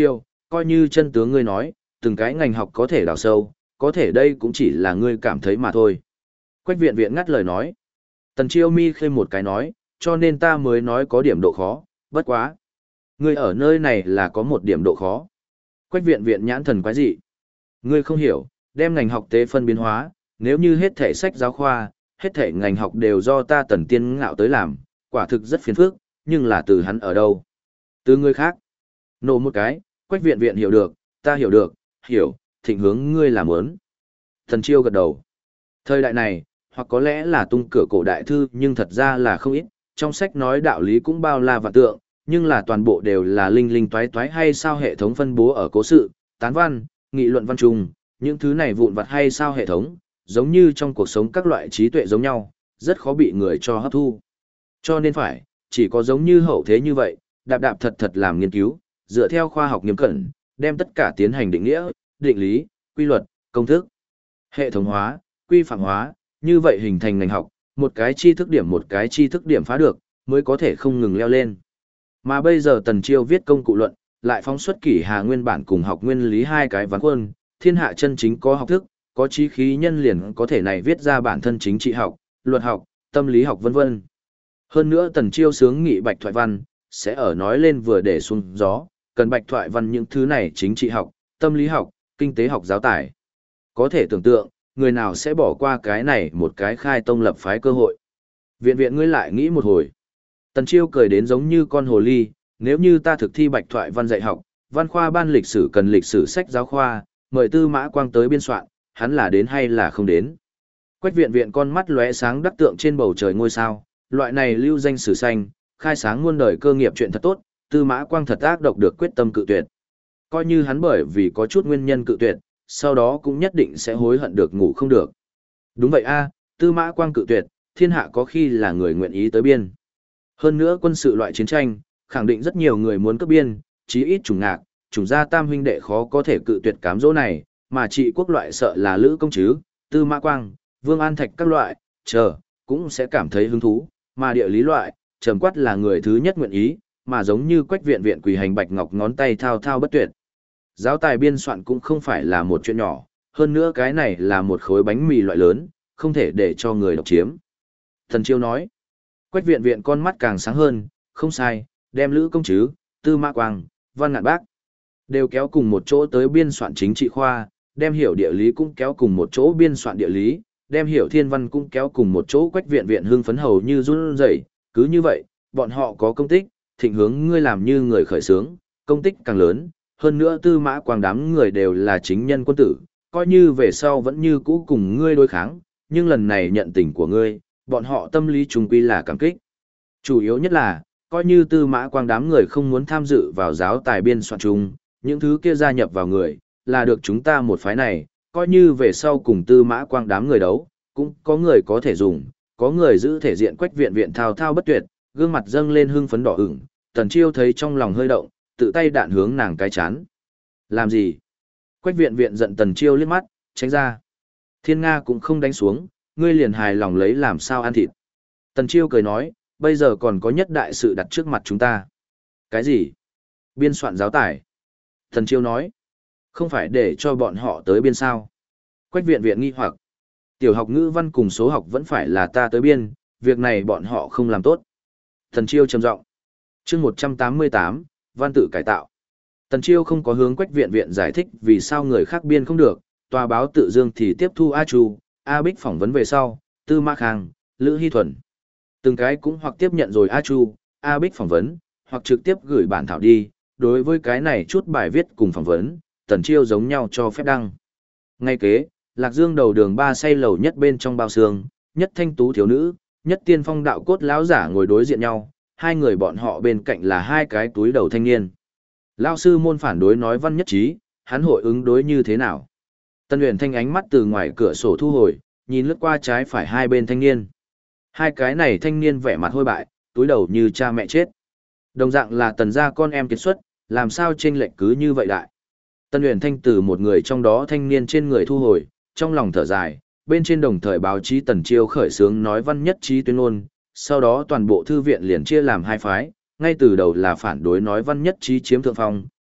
coi như chân tướng ngươi nói, từng cái ngành học có thể đào sâu, có thể đây cũng chỉ là ngươi cảm thấy mà thôi. Quách viện viện ngắt lời nói. Tần Chiêu mi khơi một cái nói, cho nên ta mới nói có điểm độ khó, bất quá. Ngươi ở nơi này là có một điểm độ khó. Quách viện viện nhãn thần quái dị. Ngươi không hiểu, đem ngành học tế phân biến hóa, nếu như hết thể sách giáo khoa, hết thể ngành học đều do ta Tần Tiên Ngạo tới làm, quả thực rất phiền phức, nhưng là từ hắn ở đâu? Từ người khác. Nổ một cái, Quách viện viện hiểu được, ta hiểu được, hiểu, thịnh hướng ngươi làm ớn. Thần Chiêu gật đầu. Thời đại này, hoặc có lẽ là tung cửa cổ đại thư nhưng thật ra là không ít, trong sách nói đạo lý cũng bao la vạn tượng, nhưng là toàn bộ đều là linh linh toái toái hay sao hệ thống phân bố ở cố sự, tán văn, nghị luận văn trùng, những thứ này vụn vặt hay sao hệ thống, giống như trong cuộc sống các loại trí tuệ giống nhau, rất khó bị người cho hấp thu. Cho nên phải, chỉ có giống như hậu thế như vậy, đạp đạp thật thật làm nghiên cứu, dựa theo khoa học nghiêm cẩn, đem tất cả tiến hành định nghĩa, định lý, quy luật, công thức, hệ thống hóa, quy phạm hóa, như vậy hình thành ngành học, một cái tri thức điểm phá được, mới có thể không ngừng leo lên. Mà bây giờ Tần Chiêu viết công cụ luận, lại phóng xuất kỷ hà nguyên bản cùng học nguyên lý hai cái ván quân, thiên hạ chân chính có học thức, có trí khí nhân liền có thể này viết ra bản thân chính trị học, luật học, tâm lý học vân vân. Hơn nữa Tần Chiêu sướng nghị bạch thoại văn, sẽ ở nói lên vừa để xuống gió, cần bạch thoại văn những thứ này chính trị học, tâm lý học, kinh tế học giáo tải. Có thể tưởng tượng, người nào sẽ bỏ qua cái này một cái khai tông lập phái cơ hội. Viện viện ngươi lại nghĩ một hồi. Tần Chiêu cười đến giống như con hồ ly, nếu như ta thực thi bạch thoại văn dạy học, văn khoa ban lịch sử cần lịch sử sách giáo khoa, mời Tư Mã Quang tới biên soạn, hắn là đến hay là không đến. Quách viện viện con mắt lóe sáng đắc tượng trên bầu trời ngôi sao, loại này lưu danh sử xanh, khai sáng muôn đời cơ nghiệp chuyện thật tốt, Tư Mã Quang thật ác độc được quyết tâm cự tuyệt. Coi như hắn bởi vì có chút nguyên nhân cự tuyệt, sau đó cũng nhất định sẽ hối hận được ngủ không được. Đúng vậy a, Tư Mã Quang cự tuyệt, thiên hạ có khi là người nguyện ý tới biên. Hơn nữa quân sự loại chiến tranh, khẳng định rất nhiều người muốn cấp biên, chí ít chủng ngạc, chủng gia tam huynh đệ khó có thể cự tuyệt cám dỗ này, mà trị quốc loại sợ là Lữ Công Chứ, Tư Mã Quang, Vương An Thạch các loại, cũng sẽ cảm thấy hứng thú, mà địa lý loại, trầm quát là người thứ nhất nguyện ý, mà giống như Quách viện viện quỳ hành bạch ngọc ngón tay thao thao bất tuyệt. Giáo tài biên soạn cũng không phải là một chuyện nhỏ, hơn nữa cái này là một khối bánh mì loại lớn, không thể để cho người độc chiếm. Thần Chiêu nói, Quách viện viện con mắt càng sáng hơn, không sai, đem Lữ Công Chứ, Tư Mã Quang, Văn Ngạn Bác, đều kéo cùng một chỗ tới biên soạn chính trị khoa, đem hiểu địa lý cũng kéo cùng một chỗ biên soạn địa lý, đem hiểu thiên văn cũng kéo cùng một chỗ. Quách viện viện hưng phấn hầu như run rẩy, cứ như vậy, bọn họ có công tích, thịnh hướng ngươi làm như người khởi xướng, công tích càng lớn, hơn nữa Tư Mã Quang đám người đều là chính nhân quân tử, coi như về sau vẫn như cũ cùng ngươi đối kháng, nhưng lần này nhận tình của ngươi, bọn họ tâm lý trung quy là cảm kích. Chủ yếu nhất là, coi như Tư Mã Quang đám người không muốn tham dự vào giáo tài biên soạn chung, những thứ kia gia nhập vào người, là được chúng ta một phái này, coi như về sau cùng Tư Mã Quang đám người đấu, cũng có người có thể dùng, có người giữ thể diện. Quách viện viện thao thao bất tuyệt, gương mặt dâng lên hưng phấn đỏ ửng, Tần Chiêu thấy trong lòng hơi động, tự tay đạn hướng nàng cái chán. Làm gì? Quách viện viện giận Tần Chiêu liếc mắt, tránh ra. Thiên Nga cũng không đánh xuống, ngươi liền hài lòng lấy làm sao ăn thịt. Tần Chiêu cười nói, bây giờ còn có nhất đại sự đặt trước mặt chúng ta. Cái gì? Biên soạn giáo tải. Tần Chiêu nói, không phải để cho bọn họ tới biên sao. Quách viện viện nghi hoặc, tiểu học ngữ văn cùng số học vẫn phải là ta tới biên, việc này bọn họ không làm tốt. Tần Chiêu trầm giọng. Chương 188, văn tự cải tạo. Tần Chiêu không có hướng Quách viện viện giải thích vì sao người khác biên không được, tòa báo tự dương thì tiếp thu A Chu, A Bích phỏng vấn về sau, Tư Mã Khang, Lữ Hy Thuần. Từng cái cũng hoặc tiếp nhận rồi A Chu, A Bích phỏng vấn, hoặc trực tiếp gửi bản thảo đi, đối với cái này chút bài viết cùng phỏng vấn, Tần Chiêu giống nhau cho phép đăng. Ngay kế, Lạc Dương đầu đường 3 say lầu nhất bên trong bao xương, nhất thanh tú thiếu nữ, nhất tiên phong đạo cốt lão giả ngồi đối diện nhau, hai người bọn họ bên cạnh là hai cái túi đầu thanh niên. Lão sư môn phản đối nói văn nhất trí, hắn hội ứng đối như thế nào? Tân Uyển Thanh ánh mắt từ ngoài cửa sổ thu hồi, nhìn lướt qua trái phải hai bên thanh niên. Hai cái này thanh niên vẻ mặt hôi bại, túi đầu như cha mẹ chết. Đồng dạng là Tần gia con em kiệt xuất, làm sao chênh lệch cứ như vậy đại. Tân Uyển Thanh từ một người trong đó thanh niên trên người thu hồi, trong lòng thở dài, bên trên đồng thời báo chí Tần Chiêu khởi xướng nói văn nhất trí tuyên ngôn, sau đó toàn bộ thư viện liền chia làm hai phái, ngay từ đầu là phản đối nói văn nhất trí chiếm thượng phong,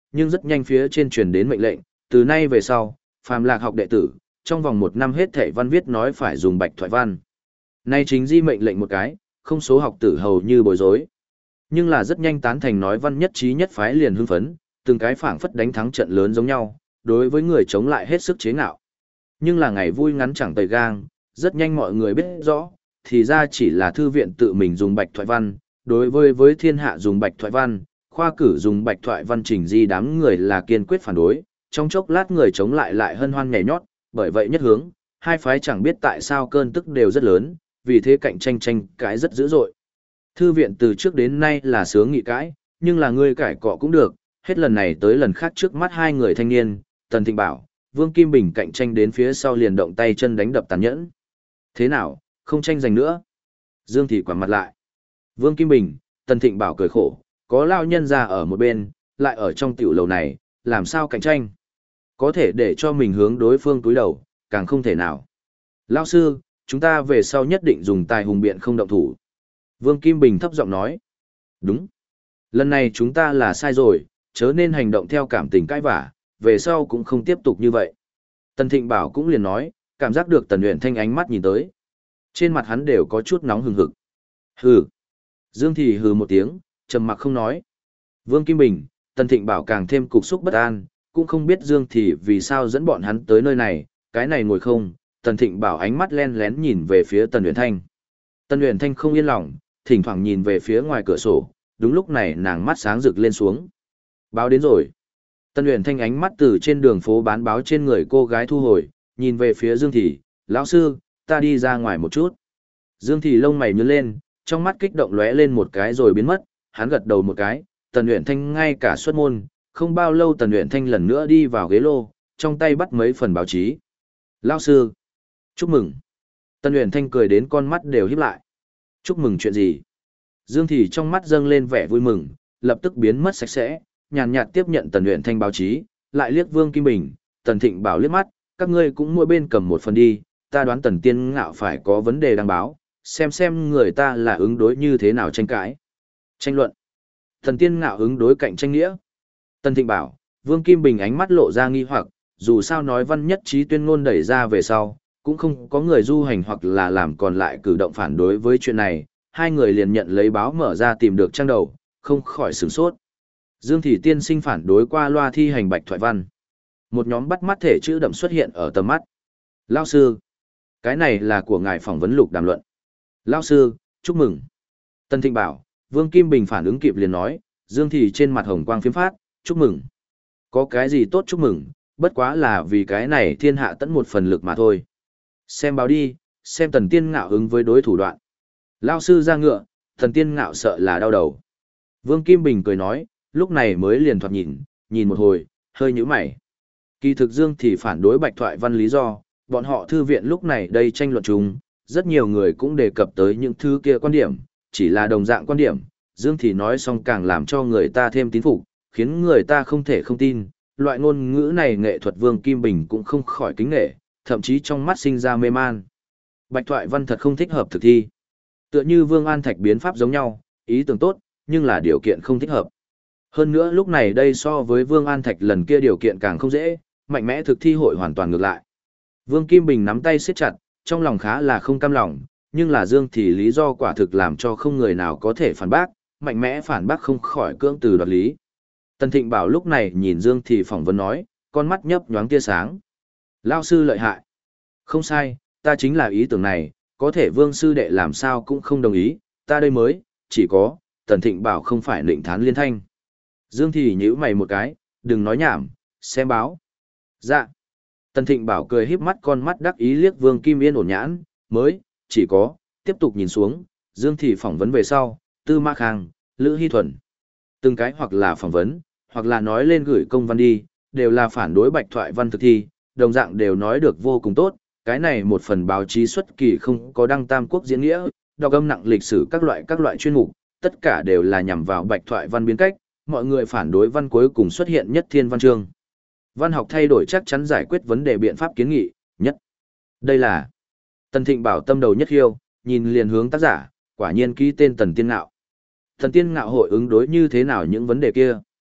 nhưng rất nhanh phía trên truyền đến mệnh lệnh, từ nay về sau, phàm lạc học đệ tử, trong vòng 1 năm hết thảy văn viết nói phải dùng bạch thoại văn. Nay chính di mệnh lệnh một cái, không số học tử hầu như bối rối. Nhưng là rất nhanh tán thành nói văn nhất trí nhất phái liền hưng phấn, từng cái phảng phất đánh thắng trận lớn giống nhau, đối với người chống lại hết sức chế ngạo. Nhưng là ngày vui ngắn chẳng tầy gang, rất nhanh mọi người biết rõ, thì ra chỉ là thư viện tự mình dùng bạch thoại văn, đối với thiên hạ dùng bạch thoại văn, khoa cử dùng bạch thoại văn trình di đám người là kiên quyết phản đối, trong chốc lát người chống lại hân hoan nhảy nhót, bởi vậy nhất hướng, hai phái chẳng biết tại sao cơn tức đều rất lớn, vì thế cạnh tranh cãi rất dữ dội. Thư viện từ trước đến nay là sướng nghị cãi, nhưng là ngươi cãi cọ cũng được, hết lần này tới lần khác trước mắt hai người thanh niên, Tần Thịnh Bảo, Vương Kim Bình cạnh tranh đến phía sau liền động tay chân đánh đập tàn nhẫn. Thế nào, không tranh giành nữa? Dương Thị quẳng mặt lại. Vương Kim Bình, Tần Thịnh Bảo cười khổ, có lao nhân ra ở một bên, lại ở trong tiểu lầu này, làm sao cạnh tranh? Có thể để cho mình hướng đối phương túi đầu, càng không thể nào. Lao sư, chúng ta về sau nhất định dùng tài hùng biện không động thủ. Vương Kim Bình thấp giọng nói. Đúng. Lần này chúng ta là sai rồi, chớ nên hành động theo cảm tình cãi vả, về sau cũng không tiếp tục như vậy. Tần Thịnh Bảo cũng liền nói, cảm giác được Tần Uyển Thanh ánh mắt nhìn tới. Trên mặt hắn đều có chút nóng hừng hực. Hừ. Dương Thị hừ một tiếng, trầm mặc không nói. Vương Kim Bình, Tần Thịnh Bảo càng thêm cục xúc bất an, cũng không biết Dương Thị vì sao dẫn bọn hắn tới nơi này, cái này ngồi không. Tần Thịnh Bảo ánh mắt len lén nhìn về phía Tần Uyển Thanh. Tần Uyển Thanh không yên lòng, thỉnh thoảng nhìn về phía ngoài cửa sổ, đúng lúc này nàng mắt sáng rực lên xuống. Báo đến rồi. Tần Uyển Thanh ánh mắt từ trên đường phố bán báo trên người cô gái thu hồi, nhìn về phía Dương Thị, lão sư, ta đi ra ngoài một chút. Dương Thị lông mày nhướng lên, trong mắt kích động lóe lên một cái rồi biến mất, hắn gật đầu một cái, Tần Uyển Thanh ngay cả xuất môn, không bao lâu Tần Uyển Thanh lần nữa đi vào ghế lô, trong tay bắt mấy phần báo chí. Lão sư, chúc mừng. Tần Uyển Thanh cười đến con mắt đều híp lại. Chúc mừng chuyện gì? Dương Thị trong mắt dâng lên vẻ vui mừng, lập tức biến mất sạch sẽ, nhàn nhạt tiếp nhận Tần Uyển Thanh báo chí, lại liếc Vương Kim Bình, Tần Thịnh Bảo liếc mắt, các ngươi cũng mỗi bên cầm một phần đi, ta đoán Tần Tiên Ngạo phải có vấn đề đăng báo, xem người ta là ứng đối như thế nào tranh cãi. Tranh luận. Tần Tiên Ngạo ứng đối cạnh tranh nghĩa. Tần Thịnh Bảo, Vương Kim Bình ánh mắt lộ ra nghi hoặc, dù sao nói văn nhất trí tuyên ngôn đẩy ra về sau, cũng không có người du hành hoặc là làm còn lại cử động phản đối với chuyện này, hai người liền nhận lấy báo mở ra tìm được trang đầu, không khỏi sửng sốt. Dương Thị tiên sinh phản đối qua loa thi hành bạch thoại văn. Một nhóm bắt mắt thể chữ đậm xuất hiện ở tầm mắt. Lao sư, cái này là của ngài phỏng vấn lục đàm luận. Lao sư, chúc mừng. Tần Thịnh Bảo, Vương Kim Bình phản ứng kịp liền nói, Dương Thị trên mặt hồng quang phiếm phát, chúc mừng. Có cái gì tốt chúc mừng, bất quá là vì cái này thiên hạ tẫn một phần lực mà thôi. Xem báo đi, xem Tần Tiên Ngạo ứng với đối thủ đoạn. Lao sư ra ngựa, Tần Tiên Ngạo sợ là đau đầu. Vương Kim Bình cười nói, lúc này mới liền thoạt nhìn một hồi, hơi nhíu mày. Kỳ thực Dương thì phản đối bạch thoại văn lý do, bọn họ thư viện lúc này đây tranh luận chung, rất nhiều người cũng đề cập tới những thứ kia quan điểm, chỉ là đồng dạng quan điểm, Dương thì nói xong càng làm cho người ta thêm tín phục, khiến người ta không thể không tin, loại ngôn ngữ này nghệ thuật Vương Kim Bình cũng không khỏi kính nghệ, thậm chí trong mắt sinh ra mê man. Bạch thoại văn thật không thích hợp thực thi. Tựa như Vương An Thạch biến pháp giống nhau, ý tưởng tốt, nhưng là điều kiện không thích hợp. Hơn nữa lúc này đây so với Vương An Thạch lần kia điều kiện càng không dễ, mạnh mẽ thực thi hội hoàn toàn ngược lại. Vương Kim Bình nắm tay siết chặt, trong lòng khá là không cam lòng, nhưng là Dương thì lý do quả thực làm cho không người nào có thể phản bác, mạnh mẽ phản bác không khỏi cưỡng từ đoạt lý. Tần Thịnh Bảo lúc này nhìn Dương thì phỏng vấn nói, con mắt nhấp nhoáng tia sáng. Lao sư lợi hại. Không sai, ta chính là ý tưởng này, có thể Vương sư đệ làm sao cũng không đồng ý, ta đây mới, chỉ có, Tần Thịnh Bảo không phải định thán liên thanh. Dương thì nhíu mày một cái, đừng nói nhảm, xem báo. Dạ. Tần Thịnh Bảo cười híp mắt con mắt đắc ý liếc Vương Kim Yên ổn nhãn, mới, chỉ có, tiếp tục nhìn xuống, Dương thì phỏng vấn về sau, Tư Mã Khang, Lữ Hy Thuần. Từng cái hoặc là phỏng vấn, hoặc là nói lên gửi công văn đi, đều là phản đối bạch thoại văn thực thi, đồng dạng đều nói được vô cùng tốt, cái này một phần báo chí xuất kỳ không có đăng tam quốc diễn nghĩa, đọc âm nặng lịch sử các loại chuyên mục, tất cả đều là nhằm vào bạch thoại văn biến cách, mọi người phản đối văn cuối cùng xuất hiện nhất thiên văn chương. Văn học thay đổi chắc chắn giải quyết vấn đề biện pháp kiến nghị, nhất. Đây là Tần Thịnh Bảo tâm đầu nhất hiêu, nhìn liền hướng tác giả, quả nhiên ký tên Tần Tiên Ngạo. Tần Tiên Ngạo hội ứng đối như thế nào những vấn đề kia?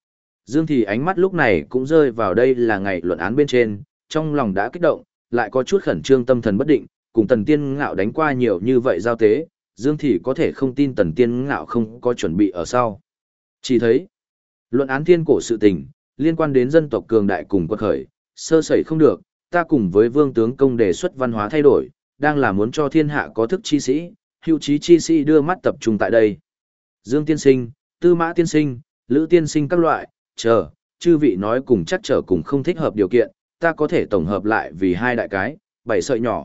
Dương thì ánh mắt lúc này cũng rơi vào đây là ngày luận án bên trên, trong lòng đã kích động, lại có chút khẩn trương tâm thần bất định, cùng Tần Tiên Ngạo đánh qua nhiều như vậy giao tế, Dương thì có thể không tin Tần Tiên Ngạo không có chuẩn bị ở sau. Chỉ thấy, luận án thiên cổ sự tình, liên quan đến dân tộc cường đại cùng quật khởi, sơ sẩy không được, ta cùng với Vương tướng công đề xuất văn hóa thay đổi, đang là muốn cho thiên hạ có thức chi sĩ, hữu trí chi sĩ đưa mắt tập trung tại đây. Dương tiên sinh, Tư Mã tiên sinh, Lữ tiên sinh các loại, chư vị nói cùng chắc trở cùng không thích hợp điều kiện, ta có thể tổng hợp lại vì hai đại cái, bảy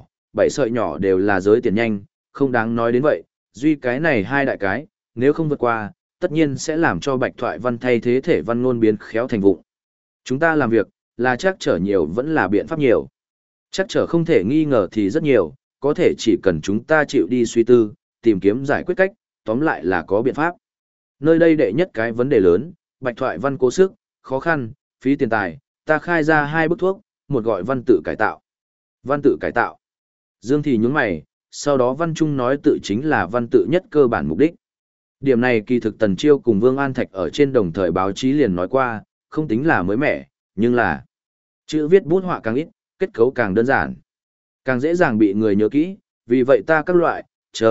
sợi nhỏ đều là giới tiền nhanh, không đáng nói đến vậy, duy cái này hai đại cái, nếu không vượt qua, tất nhiên sẽ làm cho bạch thoại văn thay thế thể văn ngôn biến khéo thành vụng. Chúng ta làm việc, là chắc trở nhiều vẫn là biện pháp nhiều. Chắc trở không thể nghi ngờ thì rất nhiều, có thể chỉ cần chúng ta chịu đi suy tư, tìm kiếm giải quyết cách, tóm lại là có biện pháp. Nơi đây đệ nhất cái vấn đề lớn, bạch thoại văn cố sức, khó khăn, phí tiền tài, ta khai ra hai bức thuốc, một gọi văn tự cải tạo. Văn tự cải tạo. Dương thì nhướng mày, sau đó văn trung nói tự chính là văn tự nhất cơ bản mục đích. Điểm này kỳ thực Tần Chiêu cùng Vương An Thạch ở trên đồng thời báo chí liền nói qua, không tính là mới mẻ, nhưng là chữ viết bút họa càng ít, kết cấu càng đơn giản, càng dễ dàng bị người nhớ kỹ, vì vậy ta các loại,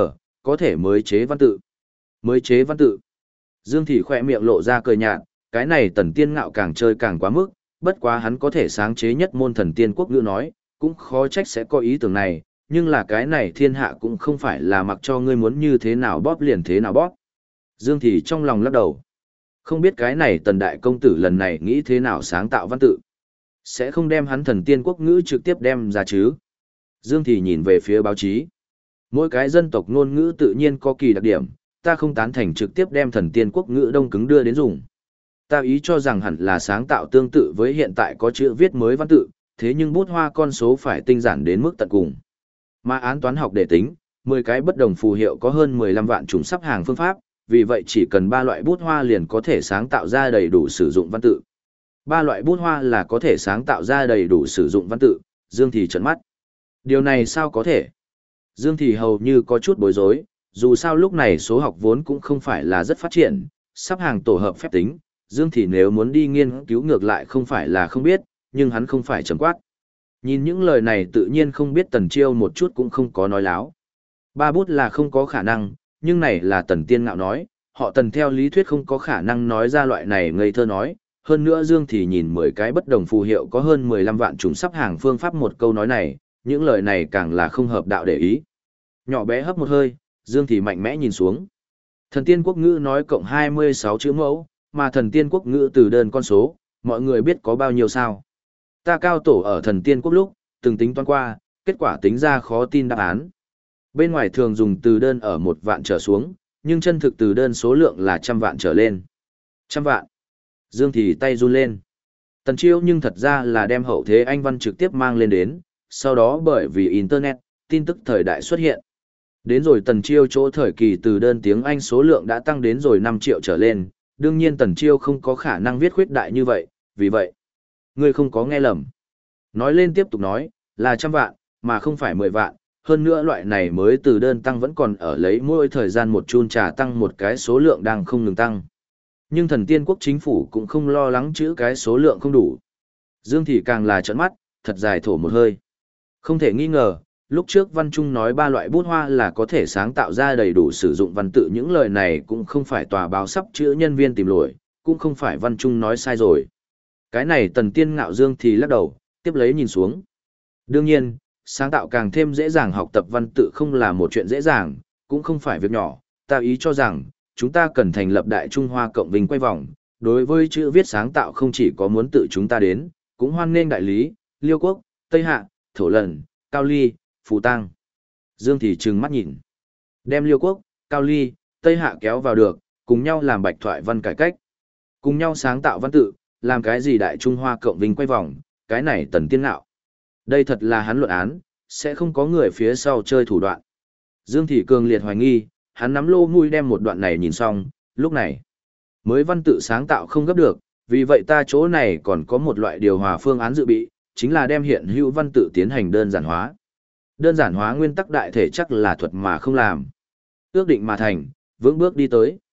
có thể mới chế văn tự. Mới chế văn tự. Dương thì khỏe miệng lộ ra cười nhạt, cái này Tần Tiên Ngạo càng chơi càng quá mức, bất quá hắn có thể sáng chế nhất môn thần tiên quốc ngữ nói, cũng khó trách sẽ có ý tưởng này, nhưng là cái này thiên hạ cũng không phải là mặc cho ngươi muốn như thế nào bóp liền thế nào bóp. Dương thì trong lòng lắc đầu. Không biết cái này Tần Đại Công Tử lần này nghĩ thế nào sáng tạo văn tự. Sẽ không đem hắn thần tiên quốc ngữ trực tiếp đem ra chứ. Dương thì nhìn về phía báo chí. Mỗi cái dân tộc ngôn ngữ tự nhiên có kỳ đặc điểm, ta không tán thành trực tiếp đem thần tiên quốc ngữ đông cứng đưa đến dùng. Ta ý cho rằng hẳn là sáng tạo tương tự với hiện tại có chữ viết mới văn tự, thế nhưng bút hoa con số phải tinh giản đến mức tận cùng. Mà án toán học để tính, 10 cái bất đồng phù hiệu có hơn 15 vạn chủng sắp hàng phương pháp, vì vậy chỉ cần 3 loại bút hoa liền có thể sáng tạo ra đầy đủ sử dụng văn tự. 3 loại bút hoa là có thể sáng tạo ra đầy đủ sử dụng văn tự, Dương thì trợn mắt. Điều này sao có thể? Dương thì hầu như có chút bối rối, dù sao lúc này số học vốn cũng không phải là rất phát triển, sắp hàng tổ hợp phép tính, Dương thì nếu muốn đi nghiên cứu ngược lại không phải là không biết, nhưng hắn không phải trầm quát. Nhìn những lời này tự nhiên không biết Tần Chiêu một chút cũng không có nói láo. 3 bút là không có khả năng, nhưng này là Tần Tiên Ngạo nói, họ Tần theo lý thuyết không có khả năng nói ra loại này ngây thơ nói. Hơn nữa Dương thì nhìn 10 cái bất đồng phù hiệu có hơn 15 vạn chủng sắp hàng phương pháp một câu nói này, những lời này càng là không hợp đạo để ý. Nhỏ bé hấp một hơi, Dương thì mạnh mẽ nhìn xuống. Thần tiên quốc ngữ nói cộng 26 chữ mẫu, mà thần tiên quốc ngữ từ đơn con số, mọi người biết có bao nhiêu sao. Ta cao tổ ở thần tiên quốc lúc, từng tính toán qua, kết quả tính ra khó tin đáp án. Bên ngoài thường dùng từ đơn ở 1 vạn trở xuống, nhưng chân thực từ đơn số lượng là 100 vạn trở lên. 100 vạn. Dương thì tay run lên. Tần Chiêu nhưng thật ra là đem hậu thế Anh văn trực tiếp mang lên đến, sau đó bởi vì Internet, tin tức thời đại xuất hiện. Đến rồi Tần Chiêu chỗ thời kỳ từ đơn tiếng Anh số lượng đã tăng đến rồi 5 triệu trở lên, đương nhiên Tần Chiêu không có khả năng viết khuyết đại như vậy, vì vậy, ngươi không có nghe lầm. Nói lên tiếp tục nói, là 100 vạn, mà không phải 10 vạn, hơn nữa loại này mới từ đơn tăng vẫn còn ở lấy mỗi thời gian một chun trà tăng một cái số lượng đang không ngừng tăng. Nhưng thần tiên quốc chính phủ cũng không lo lắng chữ cái số lượng không đủ. Dương thì càng là trợn mắt, thật dài thổ một hơi. Không thể nghi ngờ, lúc trước Văn Trung nói 3 loại bút hoa là có thể sáng tạo ra đầy đủ sử dụng văn tự, những lời này cũng không phải tòa báo sắp chữ nhân viên tìm lỗi, cũng không phải Văn Trung nói sai rồi. Cái này Tần Tiên Ngạo Dương thì lắc đầu, tiếp lấy nhìn xuống. Đương nhiên, sáng tạo càng thêm dễ dàng học tập văn tự không là một chuyện dễ dàng, cũng không phải việc nhỏ, ta ý cho rằng, chúng ta cần thành lập Đại Trung Hoa Cộng Vinh quay vòng, đối với chữ viết sáng tạo không chỉ có muốn tự chúng ta đến, cũng hoan nghênh đại lý, Liêu Quốc, Tây Hạ, Thổ Lần, Cao Ly, Phú Tăng. Dương thì trừng mắt nhìn. Đem Liêu Quốc, Cao Ly, Tây Hạ kéo vào được, cùng nhau làm bạch thoại văn cải cách. Cùng nhau sáng tạo văn tự, làm cái gì Đại Trung Hoa Cộng Vinh quay vòng, cái này Tần Tiên Ngạo. Đây thật là hắn luận án, sẽ không có người phía sau chơi thủ đoạn. Dương thì cường liệt hoài nghi, hắn nắm lô mũi đem một đoạn này nhìn xong, lúc này mới văn tự sáng tạo không gấp được, vì vậy ta chỗ này còn có một loại điều hòa phương án dự bị, chính là đem hiện hữu văn tự tiến hành đơn giản hóa. Đơn giản hóa nguyên tắc đại thể chắc là thuật mà không làm. Ước định mà thành, vững bước đi tới.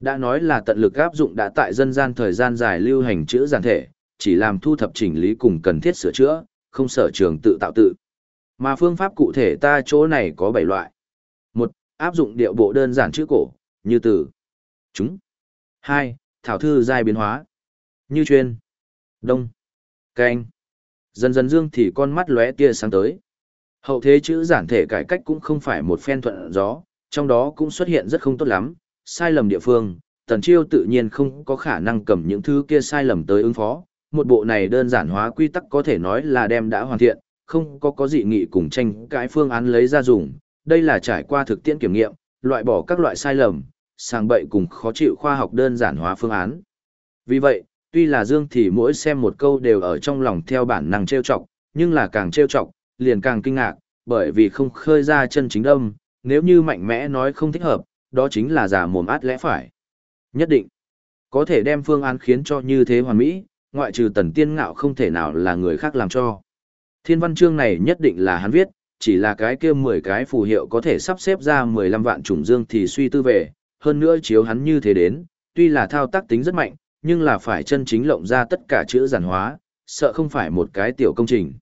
Đã nói là tận lực áp dụng đã tại dân gian thời gian dài lưu hành chữ giản thể, chỉ làm thu thập chỉnh lý cùng cần thiết sửa chữa, không sở trường tự tạo tự. Mà phương pháp cụ thể ta chỗ này có 7 loại. 1. Áp dụng điệu bộ đơn giản chữ cổ, như từ, chúng. 2. Thảo thư giai biến hóa, như chuyên, đông, canh. Dần dần Dương thì con mắt lóe tia sáng tới. Hậu thế chữ giản thể cải cách cũng không phải một phen thuận gió, trong đó cũng xuất hiện rất không tốt lắm, sai lầm địa phương, Tần Chiêu tự nhiên không có khả năng cầm những thứ kia sai lầm tới ứng phó. Một bộ này đơn giản hóa quy tắc có thể nói là đem đã hoàn thiện, không có dị nghị cùng tranh cãi phương án lấy ra dùng. Đây là trải qua thực tiễn kiểm nghiệm, loại bỏ các loại sai lầm, sàng bậy cùng khó chịu khoa học đơn giản hóa phương án. Vì vậy, tuy là Dương thì mỗi xem một câu đều ở trong lòng theo bản năng trêu chọc, nhưng là càng trêu chọc, liền càng kinh ngạc, bởi vì không khơi ra chân chính đâm, nếu như mạnh mẽ nói không thích hợp, đó chính là giả mồm át lẽ phải. Nhất định, có thể đem phương án khiến cho như thế hoàn mỹ, ngoại trừ Tần Tiên Ngạo không thể nào là người khác làm cho. Thiên văn chương này nhất định là hắn viết, chỉ là cái kia 10 cái phù hiệu có thể sắp xếp ra 15 vạn chủng Dương thì suy tư về, hơn nữa chiếu hắn như thế đến, tuy là thao tác tính rất mạnh, nhưng là phải chân chính lộng ra tất cả chữ giản hóa, sợ không phải một cái tiểu công trình.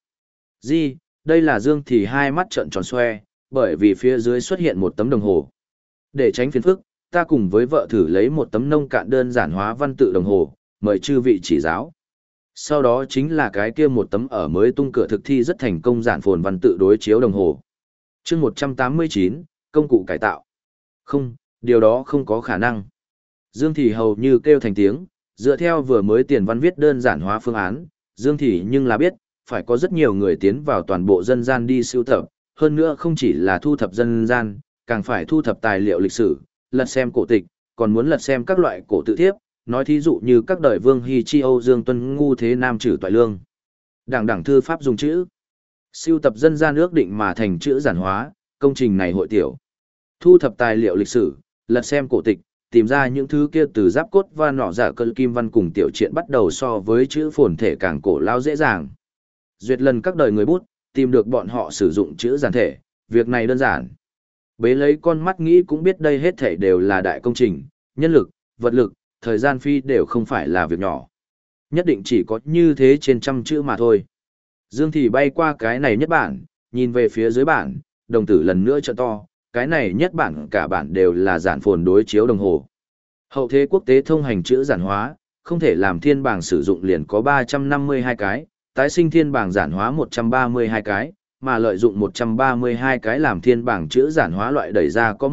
Đây là Dương thì hai mắt trợn tròn xoe, bởi vì phía dưới xuất hiện một tấm đồng hồ. Để tránh phiền phức, ta cùng với vợ thử lấy một tấm nông cạn đơn giản hóa văn tự đồng hồ, mời chư vị chỉ giáo. Sau đó chính là cái kia một tấm ở mới tung cửa thực thi rất thành công giản phồn văn tự đối chiếu đồng hồ. Chương 189, công cụ cải tạo. Không, điều đó không có khả năng. Dương thì hầu như kêu thành tiếng, dựa theo vừa mới tiền văn viết đơn giản hóa phương án, Dương thì nhưng là biết, phải có rất nhiều người tiến vào toàn bộ dân gian đi sưu tập, hơn nữa không chỉ là thu thập dân gian, càng phải thu thập tài liệu lịch sử, lật xem cổ tịch, còn muốn lật xem các loại cổ tự thiếp, nói thí dụ như các đời Vương Hy Chi Âu Dương Tuân Ngu Thế Nam Trử Toại Lương. Đảng thư pháp dùng chữ. Sưu tập dân gian ước định mà thành chữ giản hóa, công trình này hội tiểu. Thu thập tài liệu lịch sử, lật xem cổ tịch, tìm ra những thứ kia từ giáp cốt và nọ giả cơn kim văn cùng tiểu truyện bắt đầu so với chữ phồn thể càng cổ lao dễ dàng. Duyệt lần các đời người bút, tìm được bọn họ sử dụng chữ giản thể, việc này đơn giản. Bế lấy con mắt nghĩ cũng biết đây hết thể đều là đại công trình, nhân lực, vật lực, thời gian phi đều không phải là việc nhỏ. Nhất định chỉ có như thế trên trăm chữ mà thôi. Dương thì bay qua cái này nhất bản, nhìn về phía dưới bản, đồng tử lần nữa trợ to, cái này nhất bản cả bản đều là giản phồn đối chiếu đồng hồ. Hậu thế quốc tế thông hành chữ giản hóa, không thể làm thiên bảng sử dụng liền có 352 cái, tái sinh thiên bảng giản hóa 132 cái, mà lợi dụng 132 cái làm thiên bảng chữ giản hóa loại đẩy ra có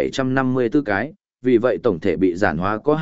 1754 cái, vì vậy tổng thể bị giản hóa có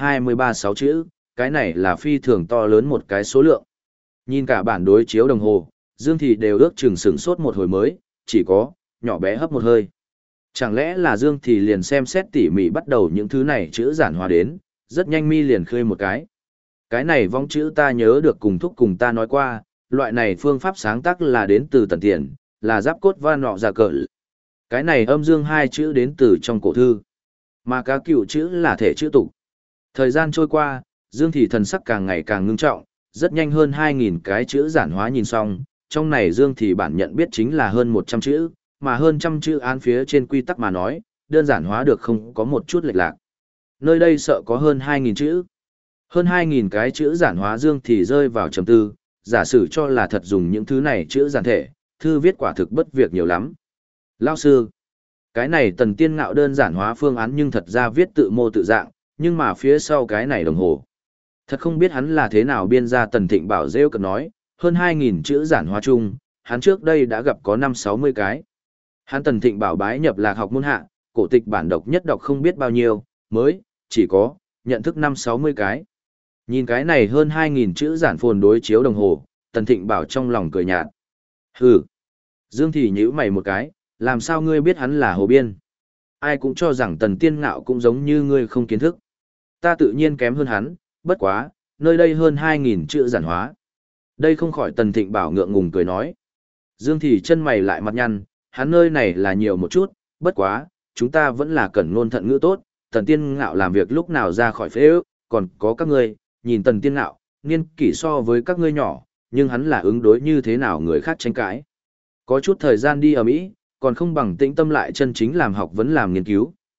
223 chữ, cái này là phi thường to lớn một cái số lượng. Nhìn cả bản đối chiếu đồng hồ, Dương thì đều ước chừng sửng sốt một hồi mới, chỉ có, nhỏ bé hấp một hơi. Chẳng lẽ là Dương thì liền xem xét tỉ mỉ bắt đầu những thứ này chữ giản hóa đến, rất nhanh mi liền khơi một cái. Cái này vong chữ ta nhớ được cùng thúc cùng ta nói qua, loại này phương pháp sáng tác là đến từ Tần Tiền, là giáp cốt và nọ giả cờ. Cái này âm dương hai chữ đến từ trong cổ thư, mà cá cựu chữ là thể chữ tục. Thời gian trôi qua, Dương thì thần sắc càng ngày càng ngưng trọng, rất nhanh hơn 2.000 cái chữ giản hóa nhìn xong, trong này Dương thì bản nhận biết chính là hơn 100 chữ, mà hơn trăm chữ án phía trên quy tắc mà nói, đơn giản hóa được không có một chút lệch lạc. Nơi đây sợ có hơn 2.000 chữ. Hơn 2.000 cái chữ giản hóa Dương thì rơi vào trầm tư, giả sử cho là thật dùng những thứ này chữ giản thể, thư viết quả thực bất việc nhiều lắm. Lão sư, cái này Tần Tiên Ngạo đơn giản hóa phương án nhưng thật ra viết tự mô tự dạng, nhưng mà phía sau cái này đồng hồ. Thật không biết hắn là thế nào biên ra. Tần Thịnh Bảo rêu cực nói, hơn 2.000 chữ giản hóa chung, hắn trước đây đã gặp có 5-60 cái. Hắn Tần Thịnh Bảo bái nhập lạc học môn hạ, cổ tịch bản độc nhất đọc không biết bao nhiêu, mới, chỉ có, nhận thức 5-60 cái. Nhìn cái này hơn 2.000 chữ giản phồn đối chiếu đồng hồ, Tần Thịnh Bảo trong lòng cười nhạt. Hừ. Dương thì nhíu mày một cái, làm sao ngươi biết hắn là hồ biên? Ai cũng cho rằng Tần Tiên Ngạo cũng giống như ngươi không kiến thức. Ta tự nhiên kém hơn hắn, bất quá, nơi đây hơn 2.000 chữ giản hóa. Đây không khỏi Tần Thịnh Bảo ngượng ngùng cười nói. Dương thì chân mày lại mặt nhăn, hắn nơi này là nhiều một chút, bất quá, chúng ta vẫn là cẩn ngôn thận ngữ tốt, Tần Tiên Ngạo làm việc lúc nào ra khỏi phế ước, còn có các ngươi, nhìn Tần Tiên Ngạo, niên kỷ so với các ngươi nhỏ, nhưng hắn là ứng đối như thế nào người khác tranh cãi. Có chút thời gian đi ở Mỹ, còn không bằng tĩnh tâm lại chân chính làm học vấn làm nghiên cứu,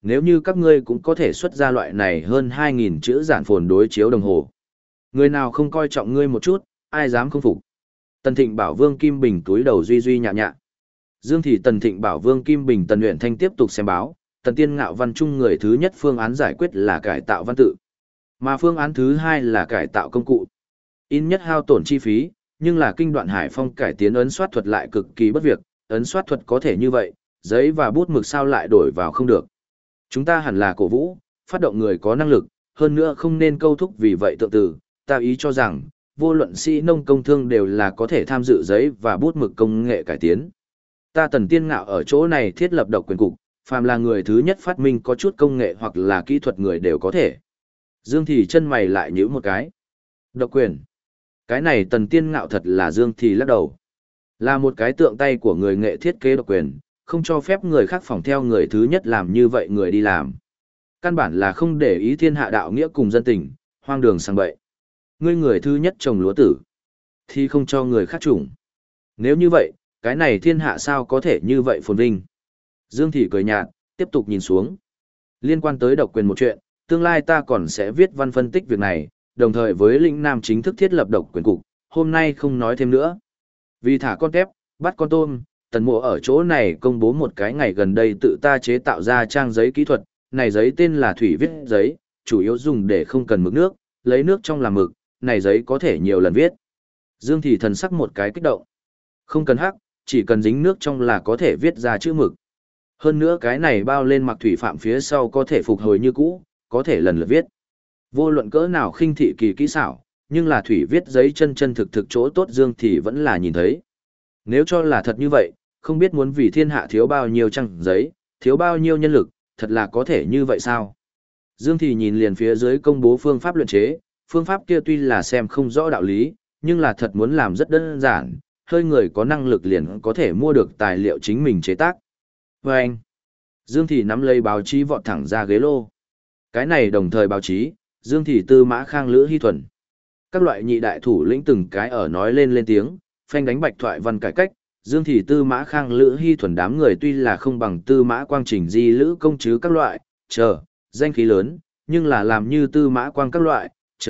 Nếu như các ngươi cũng có thể xuất ra loại này hơn 2.000 chữ giản phồn đối chiếu đồng hồ. Người nào không coi trọng ngươi một chút, ai dám không phục. Tần Thịnh bảo Vương Kim Bình túi đầu duy duy nhạ nhạ. Dương thì Tần Thịnh bảo Vương Kim Bình Tần Uyển Thanh tiếp tục xem báo, Tần Tiên Ngạo văn trung người thứ nhất phương án giải quyết là cải tạo văn tự. Mà phương án thứ hai là cải tạo công cụ. In nhất hao tổn chi phí, nhưng là kinh đoạn Hải Phong cải tiến ấn soát thuật lại cực kỳ bất việc, ấn soát thuật có thể như vậy, giấy và bút mực sao lại đổi vào không được. Chúng ta hẳn là cổ vũ, phát động người có năng lực, hơn nữa không nên câu thúc vì vậy tự tử, ta ý cho rằng, vô luận sĩ nông công thương đều là có thể tham dự giấy và bút mực công nghệ cải tiến. Ta Tần Tiên Ngạo ở chỗ này thiết lập độc quyền cục, phàm là người thứ nhất phát minh có chút công nghệ hoặc là kỹ thuật người đều có thể. Dương Thì chân mày lại nhíu một cái. Độc quyền. Cái này Tần Tiên Ngạo thật là Dương Thì lắc đầu. Là một cái tượng tay của người nghệ thiết kế độc quyền, không cho phép người khác phỏng theo người thứ nhất làm như vậy người đi làm. Căn bản là không để ý thiên hạ đạo nghĩa cùng dân tình, hoang đường sang bậy. Ngươi người thứ nhất trồng lúa tử, thì không cho người khác trồng. Nếu như vậy, cái này thiên hạ sao có thể như vậy phồn vinh. Dương Thị cười nhạt, tiếp tục nhìn xuống. Liên quan tới độc quyền một chuyện, tương lai ta còn sẽ viết văn phân tích việc này, đồng thời với lĩnh Nam chính thức thiết lập độc quyền cục, hôm nay không nói thêm nữa. Vì thả con tép, bắt con tôm, Tần Mộ ở chỗ này công bố một cái ngày gần đây tự ta chế tạo ra trang giấy kỹ thuật, này giấy tên là thủy viết giấy, chủ yếu dùng để không cần mực nước, lấy nước trong làm mực, này giấy có thể nhiều lần viết. Dương Thị thần sắc một cái kích động. Không cần hắc, chỉ cần dính nước trong là có thể viết ra chữ mực. Hơn nữa cái này bao lên mặc thủy phạm phía sau có thể phục hồi như cũ, có thể lần lượt viết. Vô luận cỡ nào khinh thị kỳ kỹ xảo, nhưng là thủy viết giấy chân chân thực thực chỗ tốt Dương Thị vẫn là nhìn thấy. Nếu cho là thật như vậy, không biết muốn vì thiên hạ thiếu bao nhiêu trang giấy, thiếu bao nhiêu nhân lực, thật là có thể như vậy sao? Dương Thị nhìn liền phía dưới công bố phương pháp luyện chế, phương pháp kia tuy là xem không rõ đạo lý, nhưng là thật muốn làm rất đơn giản, hơi người có năng lực liền có thể mua được tài liệu chính mình chế tác. Và anh, Dương Thị nắm lấy báo chí vọt thẳng ra ghế lô. Cái này đồng thời báo chí, Dương Thị Tư Mã Khang Lữ Hy Thuần. Các loại nhị đại thủ lĩnh từng cái ở nói lên tiếng, phanh đánh bạch thoại văn cải cách, Dương Thị Tư Mã Khang Lữ Hy Thuần đám người tuy là không bằng Tư Mã Quang Trình Di Lữ Công chứ các loại, danh khí lớn, nhưng là làm như Tư Mã Quang các loại,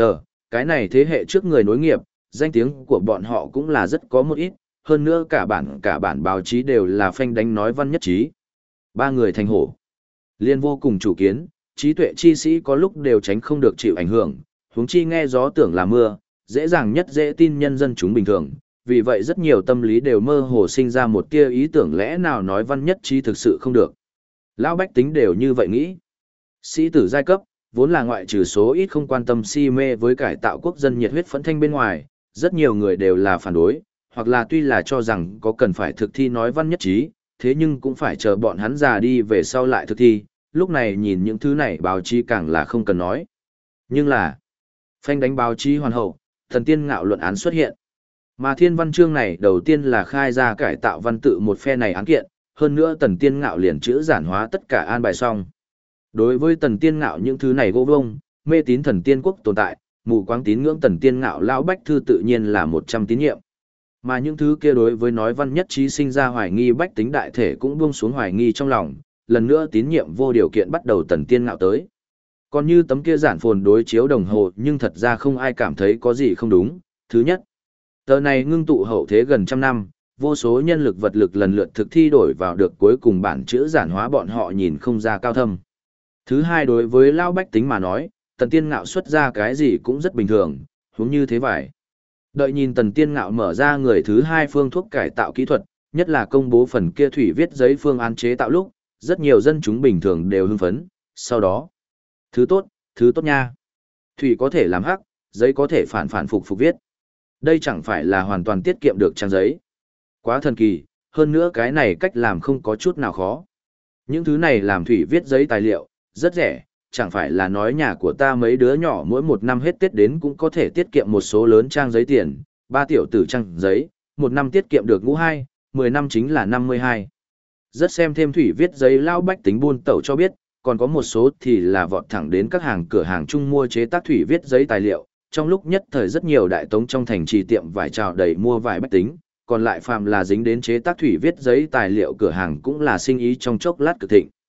cái này thế hệ trước người nối nghiệp, danh tiếng của bọn họ cũng là rất có một ít, hơn nữa cả bản báo chí đều là phanh đánh nói văn nhất trí. Ba người thành hổ, liên vô cùng chủ kiến, trí tuệ chi sĩ có lúc đều tránh không được chịu ảnh hưởng, huống chi nghe gió tưởng là mưa, dễ dàng nhất dễ tin nhân dân chúng bình thường, vì vậy rất nhiều tâm lý đều mơ hồ sinh ra một tia ý tưởng lẽ nào nói văn nhất trí thực sự không được. Lão bách tính đều như vậy nghĩ. Sĩ tử giai cấp, vốn là ngoại trừ số ít không quan tâm si mê với cải tạo quốc dân nhiệt huyết phấn thanh bên ngoài, rất nhiều người đều là phản đối, hoặc là tuy là cho rằng có cần phải thực thi nói văn nhất trí, thế nhưng cũng phải chờ bọn hắn già đi về sau lại thực thi, lúc này nhìn những thứ này báo chí càng là không cần nói. Nhưng là, phanh đánh báo chí hoàn hậu, Thần Tiên Ngạo luận án xuất hiện. Mà thiên văn chương này đầu tiên là khai ra cải tạo văn tự một phe này án kiện, hơn nữa Tần Tiên Ngạo liền chữ giản hóa tất cả an bài xong. Đối với Tần Tiên Ngạo những thứ này vô vông, mê tín thần tiên quốc tồn tại, mù quáng tín ngưỡng Tần Tiên Ngạo lão bách thư tự nhiên là 100 tín nhiệm. Mà những thứ kia đối với nói văn nhất trí sinh ra hoài nghi bách tính đại thể cũng buông xuống hoài nghi trong lòng, lần nữa tín nhiệm vô điều kiện bắt đầu Tần Tiên Ngạo tới. Còn như tấm kia giản phồn đối chiếu đồng hồ nhưng thật ra không ai cảm thấy có gì không đúng. Thứ nhất, tờ này ngưng tụ hậu thế gần trăm năm, vô số nhân lực vật lực lần lượt thực thi đổi vào được cuối cùng bản chữ giản hóa bọn họ nhìn không ra cao thâm. Thứ hai đối với lao bách tính mà nói, Tần Tiên Ngạo xuất ra cái gì cũng rất bình thường, huống như thế vậy. Đợi nhìn Tần Tiên Ngạo mở ra người thứ hai phương thuốc cải tạo kỹ thuật, nhất là công bố phần kia thủy viết giấy phương án chế tạo lúc, rất nhiều dân chúng bình thường đều hưng phấn, sau đó, thứ tốt nha. Thủy có thể làm hắc, giấy có thể phản phục viết. Đây chẳng phải là hoàn toàn tiết kiệm được trang giấy. Quá thần kỳ, hơn nữa cái này cách làm không có chút nào khó. Những thứ này làm thủy viết giấy tài liệu, rất rẻ, chẳng phải là nói nhà của ta mấy đứa nhỏ mỗi một năm hết Tết đến cũng có thể tiết kiệm một số lớn trang giấy tiền, 3 tiểu tử trang giấy, một năm tiết kiệm được ngũ 2, 10 năm chính là 52. Rất xem thêm thủy viết giấy lao bách tính buôn tẩu cho biết, còn có một số thì là vọt thẳng đến các hàng cửa hàng chung mua chế tác thủy viết giấy tài liệu, trong lúc nhất thời rất nhiều đại tống trong thành trì tiệm vải trào đầy mua vải bách tính, còn lại phàm là dính đến chế tác thủy viết giấy tài liệu cửa hàng cũng là sinh ý trong chốc lát cực thịnh.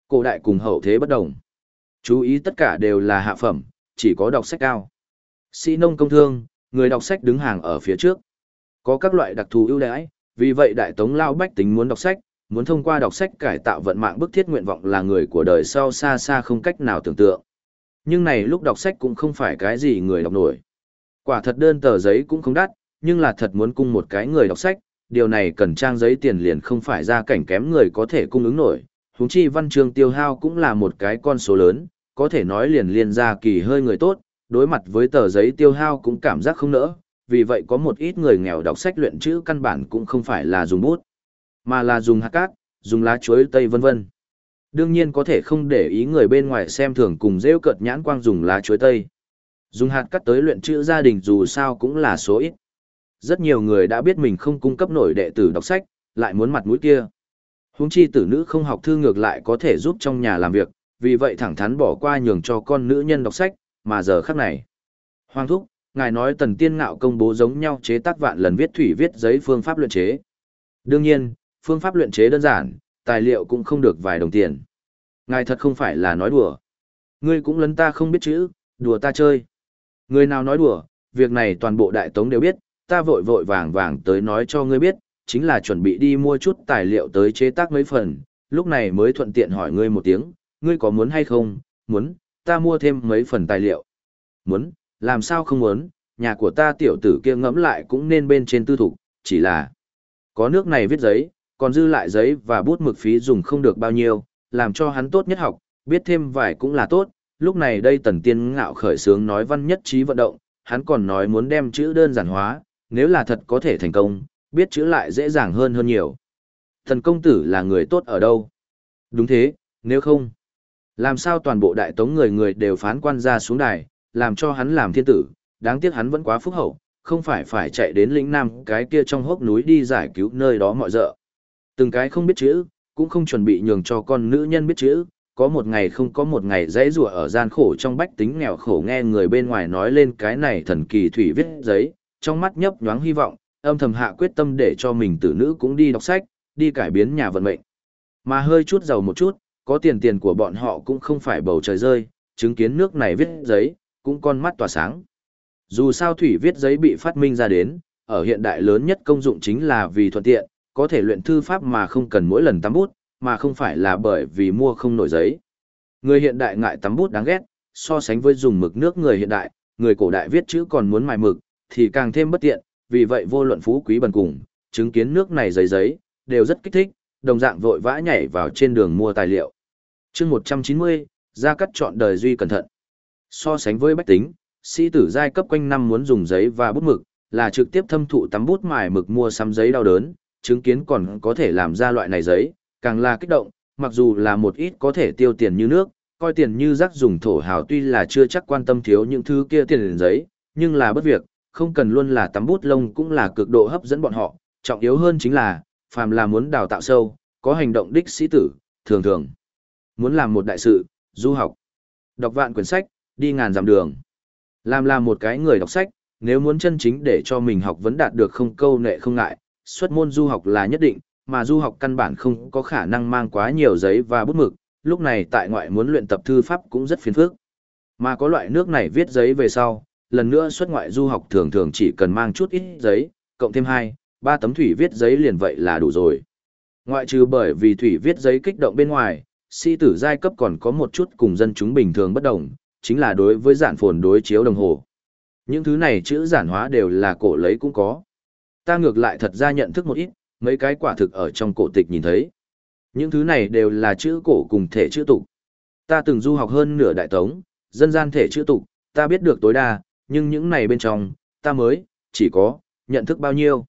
Cổ đại cùng hậu thế bất đồng. Chú ý tất cả đều là hạ phẩm, chỉ có đọc sách cao. Sĩ nông công thương, người đọc sách đứng hàng ở phía trước. Có các loại đặc thù ưu đãi, vì vậy Đại Tống lao bách tính muốn đọc sách, muốn thông qua đọc sách cải tạo vận mạng bức thiết nguyện vọng là người của đời sau xa xa không cách nào tưởng tượng. Nhưng này lúc đọc sách cũng không phải cái gì người đọc nổi. Quả thật đơn tờ giấy cũng không đắt, nhưng là thật muốn cung một cái người đọc sách, điều này cần trang giấy tiền liền không phải ra cảnh kém người có thể cung ứng nổi. Huống chi văn chương tiêu hao cũng là một cái con số lớn, có thể nói liền ra kỳ hơi người tốt, đối mặt với tờ giấy tiêu hao cũng cảm giác không nỡ, vì vậy có một ít người nghèo đọc sách luyện chữ căn bản cũng không phải là dùng bút, mà là dùng hạt cát, dùng lá chuối tây vân vân. Đương nhiên có thể không để ý người bên ngoài xem thường cùng rêu cợt nhãn quang dùng lá chuối tây. Dùng hạt cát tới luyện chữ gia đình dù sao cũng là số ít. Rất nhiều người đã biết mình không cung cấp nổi đệ tử đọc sách, lại muốn mặt mũi kia. Huống chi tử nữ không học thư ngược lại có thể giúp trong nhà làm việc, vì vậy thẳng thắn bỏ qua nhường cho con nữ nhân đọc sách, mà giờ khắc này. Hoàng thúc, ngài nói Tần Tiên Ngạo công bố giống nhau chế tác vạn lần viết thủy viết giấy phương pháp luyện chế. Đương nhiên, phương pháp luyện chế đơn giản, tài liệu cũng không được vài đồng tiền. Ngài thật không phải là nói đùa. Ngươi cũng lấn ta không biết chữ, đùa ta chơi. Người nào nói đùa, việc này toàn bộ Đại Tống đều biết, ta vội vội vàng vàng tới nói cho ngươi biết, chính là chuẩn bị đi mua chút tài liệu tới chế tác mấy phần, lúc này mới thuận tiện hỏi ngươi một tiếng, ngươi có muốn hay không? Muốn, ta mua thêm mấy phần tài liệu. Muốn, làm sao không muốn, nhà của ta tiểu tử kia ngẫm lại cũng nên bên trên tư thục, chỉ là có nước này viết giấy, còn dư lại giấy và bút mực phí dùng không được bao nhiêu, làm cho hắn tốt nhất học, biết thêm vài cũng là tốt. Lúc này đây Tần Tiên Ngạo khởi sướng nói văn nhất trí vận động, hắn còn nói muốn đem chữ đơn giản hóa, nếu là thật có thể thành công, biết chữ lại dễ dàng hơn nhiều. Thần công tử là người tốt ở đâu? Đúng thế, nếu không, làm sao toàn bộ Đại Tống người người đều phán quan ra xuống đài, làm cho hắn làm thiên tử, đáng tiếc hắn vẫn quá phúc hậu, không phải chạy đến lĩnh Nam cái kia trong hốc núi đi giải cứu nơi đó mọi dợ. Từng cái không biết chữ, cũng không chuẩn bị nhường cho con nữ nhân biết chữ, có một ngày không có một ngày dãy rủa ở gian khổ trong bách tính nghèo khổ nghe người bên ngoài nói lên cái này thần kỳ thủy viết giấy, trong mắt nhấp nhoáng hy vọng, âm thầm hạ quyết tâm để cho mình tử nữ cũng đi đọc sách, đi cải biến nhà vận mệnh. Mà hơi chút giàu một chút, có tiền của bọn họ cũng không phải bầu trời rơi, chứng kiến nước này viết giấy, cũng con mắt tỏa sáng. Dù sao thủy viết giấy bị phát minh ra đến, ở hiện đại lớn nhất công dụng chính là vì thuận tiện, có thể luyện thư pháp mà không cần mỗi lần tắm bút, mà không phải là bởi vì mua không nổi giấy. Người hiện đại ngại tắm bút đáng ghét, so sánh với dùng mực nước người hiện đại, người cổ đại viết chữ còn muốn mài mực, thì càng thêm bất tiện, vì vậy vô luận phú quý bần cùng, chứng kiến nước này giấy, đều rất kích thích, đồng dạng vội vã nhảy vào trên đường mua tài liệu. Chương 190, Gia Cát chọn đời duy cẩn thận. So sánh với bách tính, sĩ tử giai cấp quanh năm muốn dùng giấy và bút mực, là trực tiếp thâm thụ tắm bút mài mực mua sắm giấy đau đớn, chứng kiến còn có thể làm ra loại này giấy, càng là kích động, mặc dù là một ít có thể tiêu tiền như nước, coi tiền như rác dùng thổ hào tuy là chưa chắc quan tâm thiếu những thứ kia tiền giấy, nhưng là bất việc, không cần luôn là tắm bút lông cũng là cực độ hấp dẫn bọn họ, trọng yếu hơn chính là, phàm là muốn đào tạo sâu, có hành động đích sĩ tử, thường muốn làm một đại sự, du học, đọc vạn quyển sách, đi ngàn dặm đường. Làm là một cái người đọc sách, nếu muốn chân chính để cho mình học vấn đạt được không câu nệ không ngại, xuất môn du học là nhất định, mà du học căn bản không có khả năng mang quá nhiều giấy và bút mực, lúc này tại ngoại muốn luyện tập thư pháp cũng rất phiền phức. Mà có loại nước này viết giấy về sau, lần nữa xuất ngoại du học thường chỉ cần mang chút ít giấy, cộng thêm 2, 3 tấm thủy viết giấy liền vậy là đủ rồi. Ngoại trừ bởi vì thủy viết giấy kích động bên ngoài, sĩ tử giai cấp còn có một chút cùng dân chúng bình thường bất đồng, chính là đối với giản phồn đối chiếu đồng hồ. Những thứ này chữ giản hóa đều là cổ lấy cũng có. Ta ngược lại thật ra nhận thức một ít, mấy cái quả thực ở trong cổ tịch nhìn thấy. Những thứ này đều là chữ cổ cùng thể chữ tục. Ta từng du học hơn nửa Đại Tống, dân gian thể chữ tục, ta biết được tối đa, nhưng những này bên trong, ta mới, chỉ có, nhận thức bao nhiêu.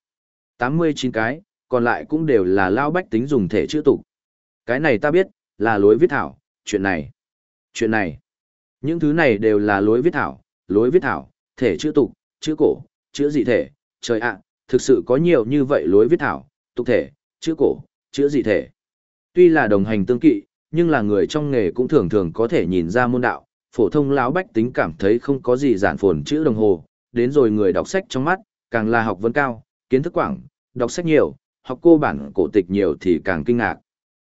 89 cái, còn lại cũng đều là lao bách tính dùng thể chữ tục. Cái này ta biết, là lối viết thảo, chuyện này. Những thứ này đều là lối viết thảo, thể chữ tục, chữ cổ, chữ dị thể, trời ạ, thực sự có nhiều như vậy lối viết thảo, tục thể, chữ cổ, chữ dị thể. Tuy là đồng hành tương kỵ, nhưng là người trong nghề cũng thường có thể nhìn ra môn đạo, phổ thông lão bách tính cảm thấy không có gì giản phồn chữ đồng hồ, đến rồi người đọc sách trong mắt, càng là học vấn cao, kiến thức quảng, đọc sách nhiều, học cô bản cổ tịch nhiều thì càng kinh ngạc.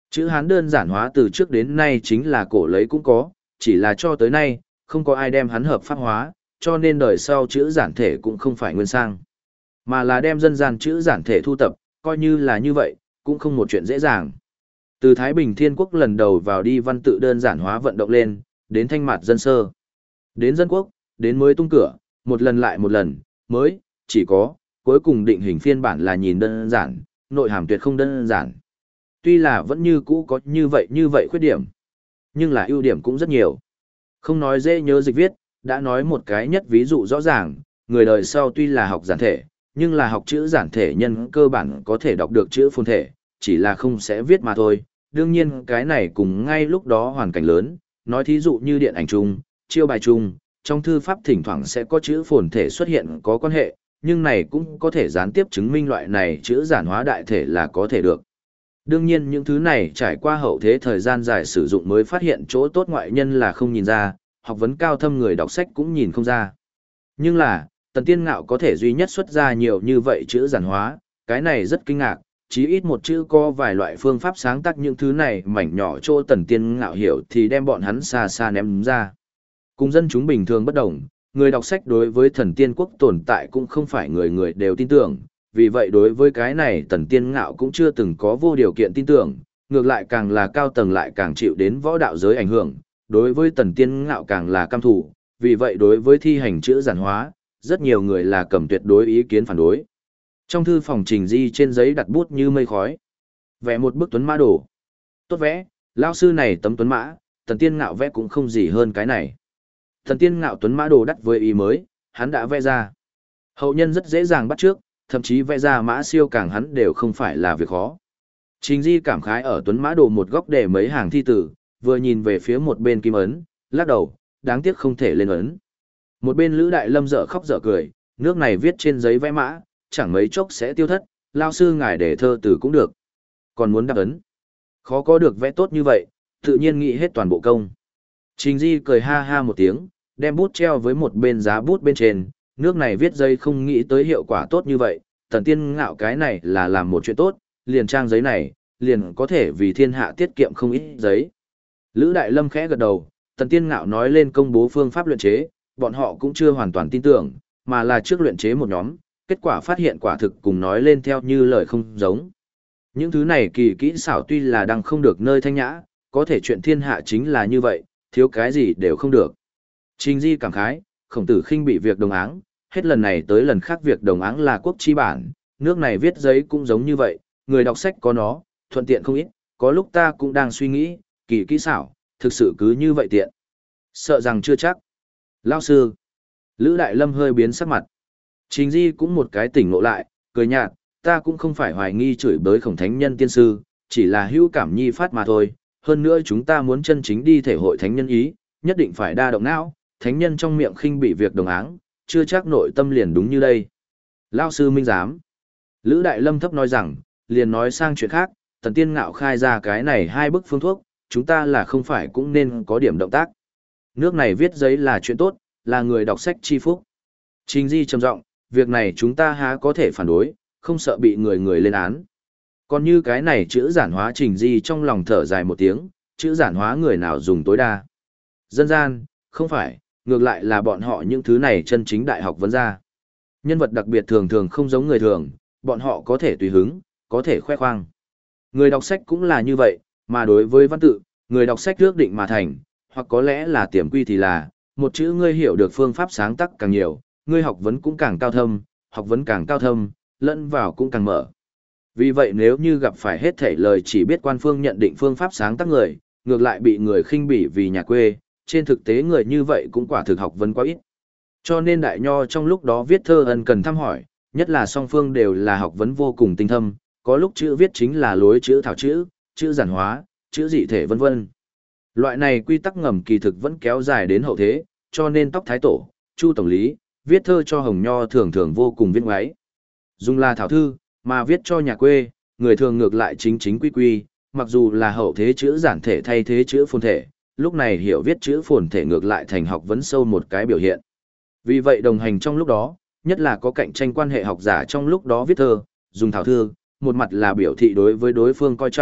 Chữ Hán đơn giản hóa từ trước đến nay chính là cổ lấy cũng có, chỉ là cho tới nay, không có ai đem hắn hợp pháp hóa, cho nên đời sau chữ giản thể cũng không phải nguyên sang, mà là đem dân gian chữ giản thể thu tập, coi như là như vậy, cũng không một chuyện dễ dàng. Từ Thái Bình Thiên Quốc lần đầu vào đi văn tự đơn giản hóa vận động lên, đến thanh mạt dân sơ, đến dân quốc, đến mới tung cửa, một lần lại một lần, mới, chỉ có, cuối cùng định hình phiên bản là nhìn đơn giản, nội hàm tuyệt không đơn giản. Tuy là vẫn như cũ có như vậy khuyết điểm, nhưng là ưu điểm cũng rất nhiều. Không nói dễ nhớ dịch viết, đã nói một cái nhất ví dụ rõ ràng, người đời sau tuy là học giản thể, nhưng là học chữ giản thể nhân cơ bản có thể đọc được chữ phồn thể, chỉ là không sẽ viết mà thôi. Đương nhiên cái này cùng ngay lúc đó hoàn cảnh lớn, nói thí dụ như điện ảnh chung, chiêu bài chung, trong thư pháp thỉnh thoảng sẽ có chữ phồn thể xuất hiện có quan hệ, nhưng này cũng có thể gián tiếp chứng minh loại này chữ giản hóa đại thể là có thể được. Đương nhiên những thứ này trải qua hậu thế thời gian dài sử dụng mới phát hiện chỗ tốt ngoại nhân là không nhìn ra, học vấn cao thâm người đọc sách cũng nhìn không ra. Nhưng là, Tần Tiên Ngạo có thể duy nhất xuất ra nhiều như vậy chữ giản hóa, cái này rất kinh ngạc, chí ít một chữ có vài loại phương pháp sáng tác những thứ này mảnh nhỏ chỗ Tần Tiên Ngạo hiểu thì đem bọn hắn xa xa ném ra. Cùng dân chúng bình thường bất đồng, người đọc sách đối với thần tiên quốc tồn tại cũng không phải người người đều tin tưởng, vì vậy đối với cái này Tần Tiên Ngạo cũng chưa từng có vô điều kiện tin tưởng, ngược lại càng là cao tầng lại càng chịu đến võ đạo giới ảnh hưởng, đối với Tần Tiên Ngạo càng là căm thù, vì vậy đối với thi hành chữ giản hóa, rất nhiều người là cầm tuyệt đối ý kiến phản đối. Trong thư phòng Trình Di trên giấy đặt bút như mây khói, vẽ một bức tuấn mã đồ. Tốt vẽ, lão sư này tấm tuấn mã, Tần Tiên Ngạo vẽ cũng không gì hơn cái này. Tần Tiên Ngạo tuấn mã đồ đắt với ý mới, hắn đã vẽ ra. Hậu nhân rất dễ dàng bắt trước, thậm chí vẽ ra mã siêu càng hắn đều không phải là việc khó. Trình Di cảm khái ở tuấn mã đồ một góc để mấy hàng thi tử, vừa nhìn về phía một bên kim ấn, lắc đầu, đáng tiếc không thể lên ấn. Một bên Lữ Đại Lâm dở khóc dở cười, nước này viết trên giấy vẽ mã, chẳng mấy chốc sẽ tiêu thất, lao sư ngài để thơ từ cũng được. Còn muốn đáp ấn, khó có được vẽ tốt như vậy, tự nhiên nghĩ hết toàn bộ công. Trình Di cười ha ha một tiếng, đem bút treo với một bên giá bút bên trên, nước này viết giấy không nghĩ tới hiệu quả tốt như vậy, Tần Tiên Ngạo cái này là làm một chuyện tốt, liền trang giấy này, liền có thể vì thiên hạ tiết kiệm không ít giấy. Lữ Đại Lâm khẽ gật đầu, Tần Tiên Ngạo nói lên công bố phương pháp luyện chế, bọn họ cũng chưa hoàn toàn tin tưởng, mà là trước luyện chế một nhóm, kết quả phát hiện quả thực cùng nói lên theo như lời không giống. Những thứ này kỳ kỹ xảo tuy là đang không được nơi thanh nhã, có thể chuyện thiên hạ chính là như vậy, thiếu cái gì đều không được. Trình Di cảm khái, Khổng Tử khinh bị việc đồng áng, hết lần này tới lần khác việc đồng áng là quốc chi bản, nước này viết giấy cũng giống như vậy, người đọc sách có nó, thuận tiện không ít, có lúc ta cũng đang suy nghĩ, kỳ kỹ xảo, thực sự cứ như vậy tiện. Sợ rằng chưa chắc. Lao sư. Lữ Đại Lâm hơi biến sắc mặt. Trình Di cũng một cái tỉnh ngộ lại, cười nhạt, ta cũng không phải hoài nghi chửi bới Khổng Thánh Nhân tiên sư, chỉ là hữu cảm nhi phát mà thôi. Hơn nữa chúng ta muốn chân chính đi thể hội Thánh Nhân ý, nhất định phải đa động não, Thánh Nhân trong miệng khinh bị việc đồng áng, chưa chắc nội tâm liền đúng như đây. Lao sư minh giám. Lữ Đại Lâm thấp nói rằng, liền nói sang chuyện khác, Tần Tiên Ngạo khai ra cái này hai bức phương thuốc, chúng ta là không phải cũng nên có điểm động tác. Nước này viết giấy là chuyện tốt, là người đọc sách chi phúc. Trình Di trầm giọng, việc này chúng ta há có thể phản đối, không sợ bị người người lên án. Còn như cái này chữ giản hóa Trình Di trong lòng thở dài một tiếng, chữ giản hóa người nào dùng tối đa. Dân gian, không phải, ngược lại là bọn họ những thứ này chân chính đại học vấn ra. Nhân vật đặc biệt thường thường không giống người thường, bọn họ có thể tùy hứng, có thể khoe khoang. Người đọc sách cũng là như vậy, mà đối với văn tự, người đọc sách ước định mà thành, hoặc có lẽ là tiềm quy thì là, một chữ ngươi hiểu được phương pháp sáng tác càng nhiều, ngươi học vấn cũng càng cao thâm, học vấn càng cao thâm, lẫn vào cũng càng mở. Vì vậy nếu như gặp phải hết thảy lời chỉ biết quan phương nhận định phương pháp sáng tác người, ngược lại bị người khinh bỉ vì nhà quê, trên thực tế người như vậy cũng quả thực học vấn quá ít. Cho nên Đại Nho trong lúc đó viết thơ ân cần thăm hỏi, nhất là song phương đều là học vấn vô cùng tinh thâm, có lúc chữ viết chính là lối chữ thảo chữ, chữ giản hóa, chữ dị thể vân vân. Loại này quy tắc ngầm kỳ thực vẫn kéo dài đến hậu thế, cho nên Tóc Thái Tổ, Chu Tổng Lý, viết thơ cho Hồng Nho thường thường vô cùng viết ngoáy. Dùng là thảo thư, mà viết cho nhà quê, người thường ngược lại chính chính quy quy, mặc dù là hậu thế chữ giản thể thay thế chữ phồn thể, lúc này hiểu viết chữ phồn thể ngược lại thành học vấn sâu một cái biểu hiện. Vì vậy đồng hành trong lúc đó, nhất là có cạnh tranh quan hệ học giả trong lúc đó viết thơ, dùng thảo thư, một mặt là biểu thị đối với đối phương coi trọng,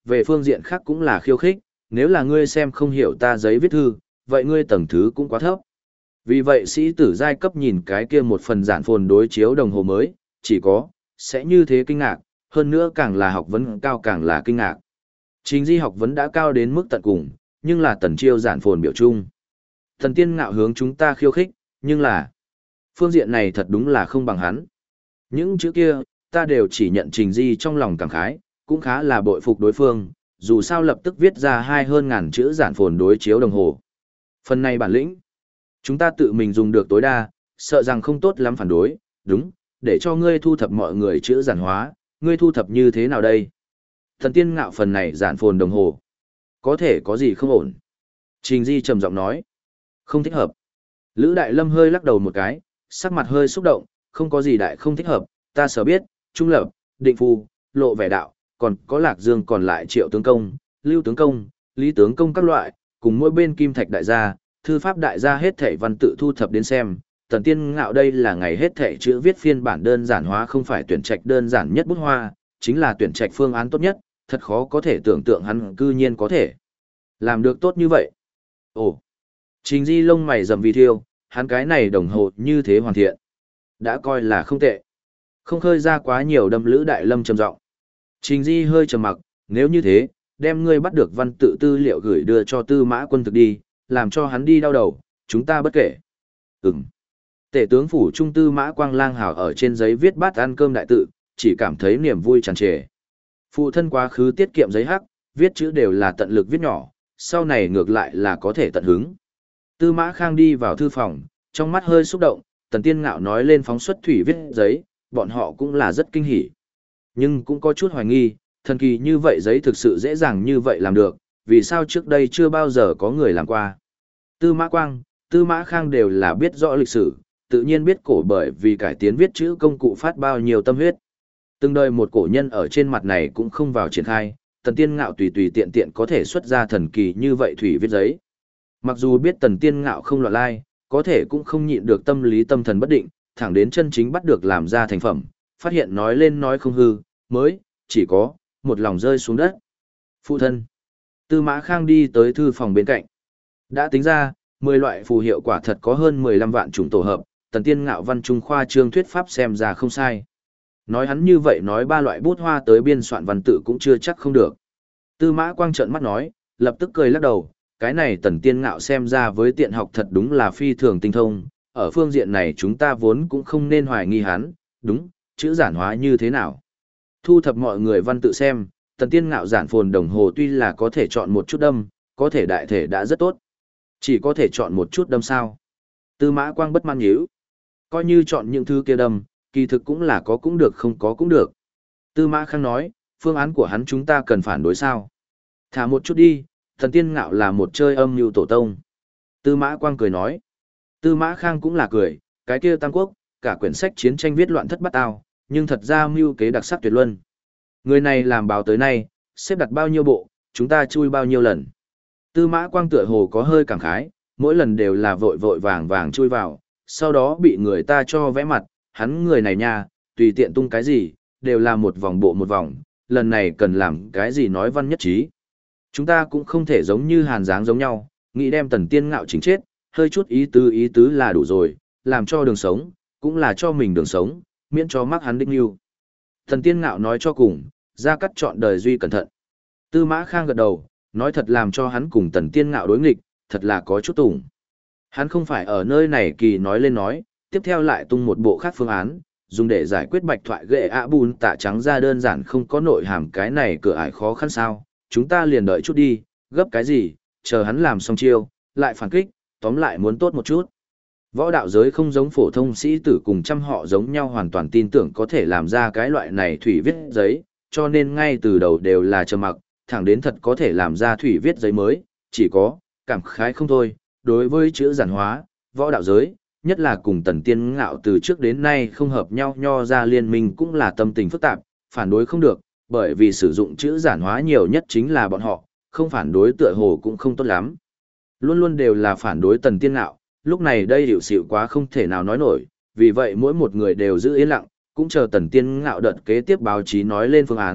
về phương diện khác cũng là khiêu khích, nếu là ngươi xem không hiểu ta giấy viết thư, vậy ngươi tầng thứ cũng quá thấp. Vì vậy sĩ tử giai cấp nhìn cái kia một phần giản phồn đối chiếu đồng hồ mới, chỉ có, sẽ như thế kinh ngạc, hơn nữa càng là học vấn cao càng là kinh ngạc. Trình Di học vấn đã cao đến mức tận cùng, nhưng là Tần Chiêu giản phồn biểu trung. Thần tiên ngạo hướng chúng ta khiêu khích, nhưng là phương diện này thật đúng là không bằng hắn. Những chữ kia, ta đều chỉ nhận Trình Di trong lòng cảm khái, cũng khá là bội phục đối phương, dù sao lập tức viết ra hơn ngàn chữ giản phồn đối chiếu đồng hồ. Phần này bản lĩnh, chúng ta tự mình dùng được tối đa, sợ rằng không tốt lắm phản đối, đúng, để cho ngươi thu thập mọi người chữ giản hóa, ngươi thu thập như thế nào đây? Thần tiên ngạo phần này giản phồn đồng hồ. Có thể có gì không ổn? Trình Di trầm giọng nói. Không thích hợp. Lữ Đại Lâm hơi lắc đầu một cái, sắc mặt hơi xúc động, không có gì đại không thích hợp, ta sở biết, Trung Lập, Định Phu, Lộ Vẻ Đạo, còn có Lạc Dương còn lại Triệu Tướng Công, Lưu Tướng Công, Lý Tướng Công các loại, cùng mỗi bên Kim Thạch Đại gia, Thư Pháp Đại gia hết thảy văn tự thu thập đến xem. Tần Tiên Ngạo đây là ngày hết thảy chữ viết phiên bản đơn giản hóa không phải tuyển trạch đơn giản nhất bút hoa, chính là tuyển trạch phương án tốt nhất, thật khó có thể tưởng tượng hắn cư nhiên có thể làm được tốt như vậy. Ồ, Trình Di lông mày rậm vì thiêu, hắn cái này đồng hồ như thế hoàn thiện, đã coi là không tệ. Không khơi ra quá nhiều đâm Lữ Đại Lâm trầm giọng. Trình Di hơi trầm mặc, nếu như thế, đem ngươi bắt được văn tự tư liệu gửi đưa cho Tư Mã Quân thực đi, làm cho hắn đi đau đầu, chúng ta bất kể. Ừm. Tể tướng phủ trung Tư Mã Quang Lang hảo ở trên giấy viết bát ăn cơm đại tự, chỉ cảm thấy niềm vui tràn trề. Phụ thân quá khứ tiết kiệm giấy hắc, viết chữ đều là tận lực viết nhỏ, sau này ngược lại là có thể tận hứng. Tư Mã Khang đi vào thư phòng, trong mắt hơi xúc động, Tần Tiên Ngạo nói lên phóng xuất thủy viết giấy, bọn họ cũng là rất kinh hỉ. Nhưng cũng có chút hoài nghi, thần kỳ như vậy giấy thực sự dễ dàng như vậy làm được, vì sao trước đây chưa bao giờ có người làm qua. Tư Mã Quang, Tư Mã Khang đều là biết rõ lịch sử, tự nhiên biết cổ bởi vì cải tiến viết chữ công cụ phát bao nhiêu tâm huyết. Từng đời một cổ nhân ở trên mặt này cũng không vào triển khai, Tần Tiên Ngạo tùy tùy tiện tiện có thể xuất ra thần kỳ như vậy thủy viết giấy. Mặc dù biết Tần Tiên Ngạo không loạn lai, có thể cũng không nhịn được tâm lý tâm thần bất định, thẳng đến chân chính bắt được làm ra thành phẩm, phát hiện nói lên nói không hư, mới, chỉ có, một lòng rơi xuống đất. Phụ thân. Tư Mã Khang đi tới thư phòng bên cạnh. Đã tính ra, 10 loại phù hiệu quả thật có hơn 15 vạn chủng tổ hợp, Tần Tiên Ngạo văn trung khoa trương thuyết pháp xem ra không sai. Nói hắn như vậy nói 3 loại bút hoa tới biên soạn văn tự cũng chưa chắc không được. Tư Mã Quang trợn mắt nói, lập tức cười lắc đầu, cái này Tần Tiên Ngạo xem ra với tiện học thật đúng là phi thường tinh thông, ở phương diện này chúng ta vốn cũng không nên hoài nghi hắn, đúng, chữ giản hóa như thế nào. Thu thập mọi người văn tự xem, Tần Tiên Ngạo giản phồn đồng hồ tuy là có thể chọn một chút đâm, có thể đại thể đã rất tốt. Chỉ có thể chọn một chút đâm sao. Tư Mã Quang bất mãn nhíu. Coi như chọn những thứ kia đâm, kỳ thực cũng là có cũng được không có cũng được. Tư Mã Khang nói, phương án của hắn chúng ta cần phản đối sao. Thả một chút đi, Tần Tiên Ngạo là một chơi âm mưu tổ tông. Tư Mã Quang cười nói. Tư Mã Khang cũng là cười, cái kia Tam Quốc, cả quyển sách chiến tranh viết loạn thất bát ao, nhưng thật ra mưu kế đặc sắc tuyệt luân. Người này làm báo tới nay, xếp đặt bao nhiêu bộ, chúng ta chui bao nhiêu lần. Tư Mã Quang tựa hồ có hơi cảm khái, mỗi lần đều là vội vội vàng vàng chui vào, sau đó bị người ta cho vẽ mặt, hắn người này nha, tùy tiện tung cái gì, đều là một vòng bộ một vòng, lần này cần làm cái gì nói văn nhất trí. Chúng ta cũng không thể giống như Hàn Giáng giống nhau, nghĩ đem Tần Tiên Ngạo chính chết, hơi chút ý tứ là đủ rồi, làm cho đường sống, cũng là cho mình đường sống, miễn cho mắc hắn đích lưu. Tần Tiên Ngạo nói cho cùng, ra cắt chọn đời duy cẩn thận. Tư Mã Khang gật đầu, nói thật làm cho hắn cùng Tần Tiên Ngạo đối nghịch, thật là có chút tủng. Hắn không phải ở nơi này kỳ nói lên nói, tiếp theo lại tung một bộ khác phương án, dùng để giải quyết bạch thoại ghệ ạ bùn tạ trắng ra đơn giản không có nội hàm cái này cửa ải khó khăn sao, chúng ta liền đợi chút đi, gấp cái gì, chờ hắn làm xong chiêu, lại phản kích, tóm lại muốn tốt một chút. Võ đạo giới không giống phổ thông sĩ tử cùng trăm họ giống nhau hoàn toàn tin tưởng có thể làm ra cái loại này thủy viết giấy, cho nên ngay từ đầu đều là trầm mặc, thẳng đến thật có thể làm ra thủy viết giấy mới, chỉ có, cảm khái không thôi, đối với chữ giản hóa, võ đạo giới, nhất là cùng Tần Tiên Ngạo từ trước đến nay không hợp nhau nho ra liên minh cũng là tâm tình phức tạp, phản đối không được, bởi vì sử dụng chữ giản hóa nhiều nhất chính là bọn họ, không phản đối tựa hồ cũng không tốt lắm. Luôn luôn đều là phản đối Tần Tiên Ngạo, lúc này đây hiểu xịu quá không thể nào nói nổi, vì vậy mỗi một người đều giữ yên lặng, cũng chờ Tần Tiên Ngạo đợt kế tiếp báo chí nói lên phương án,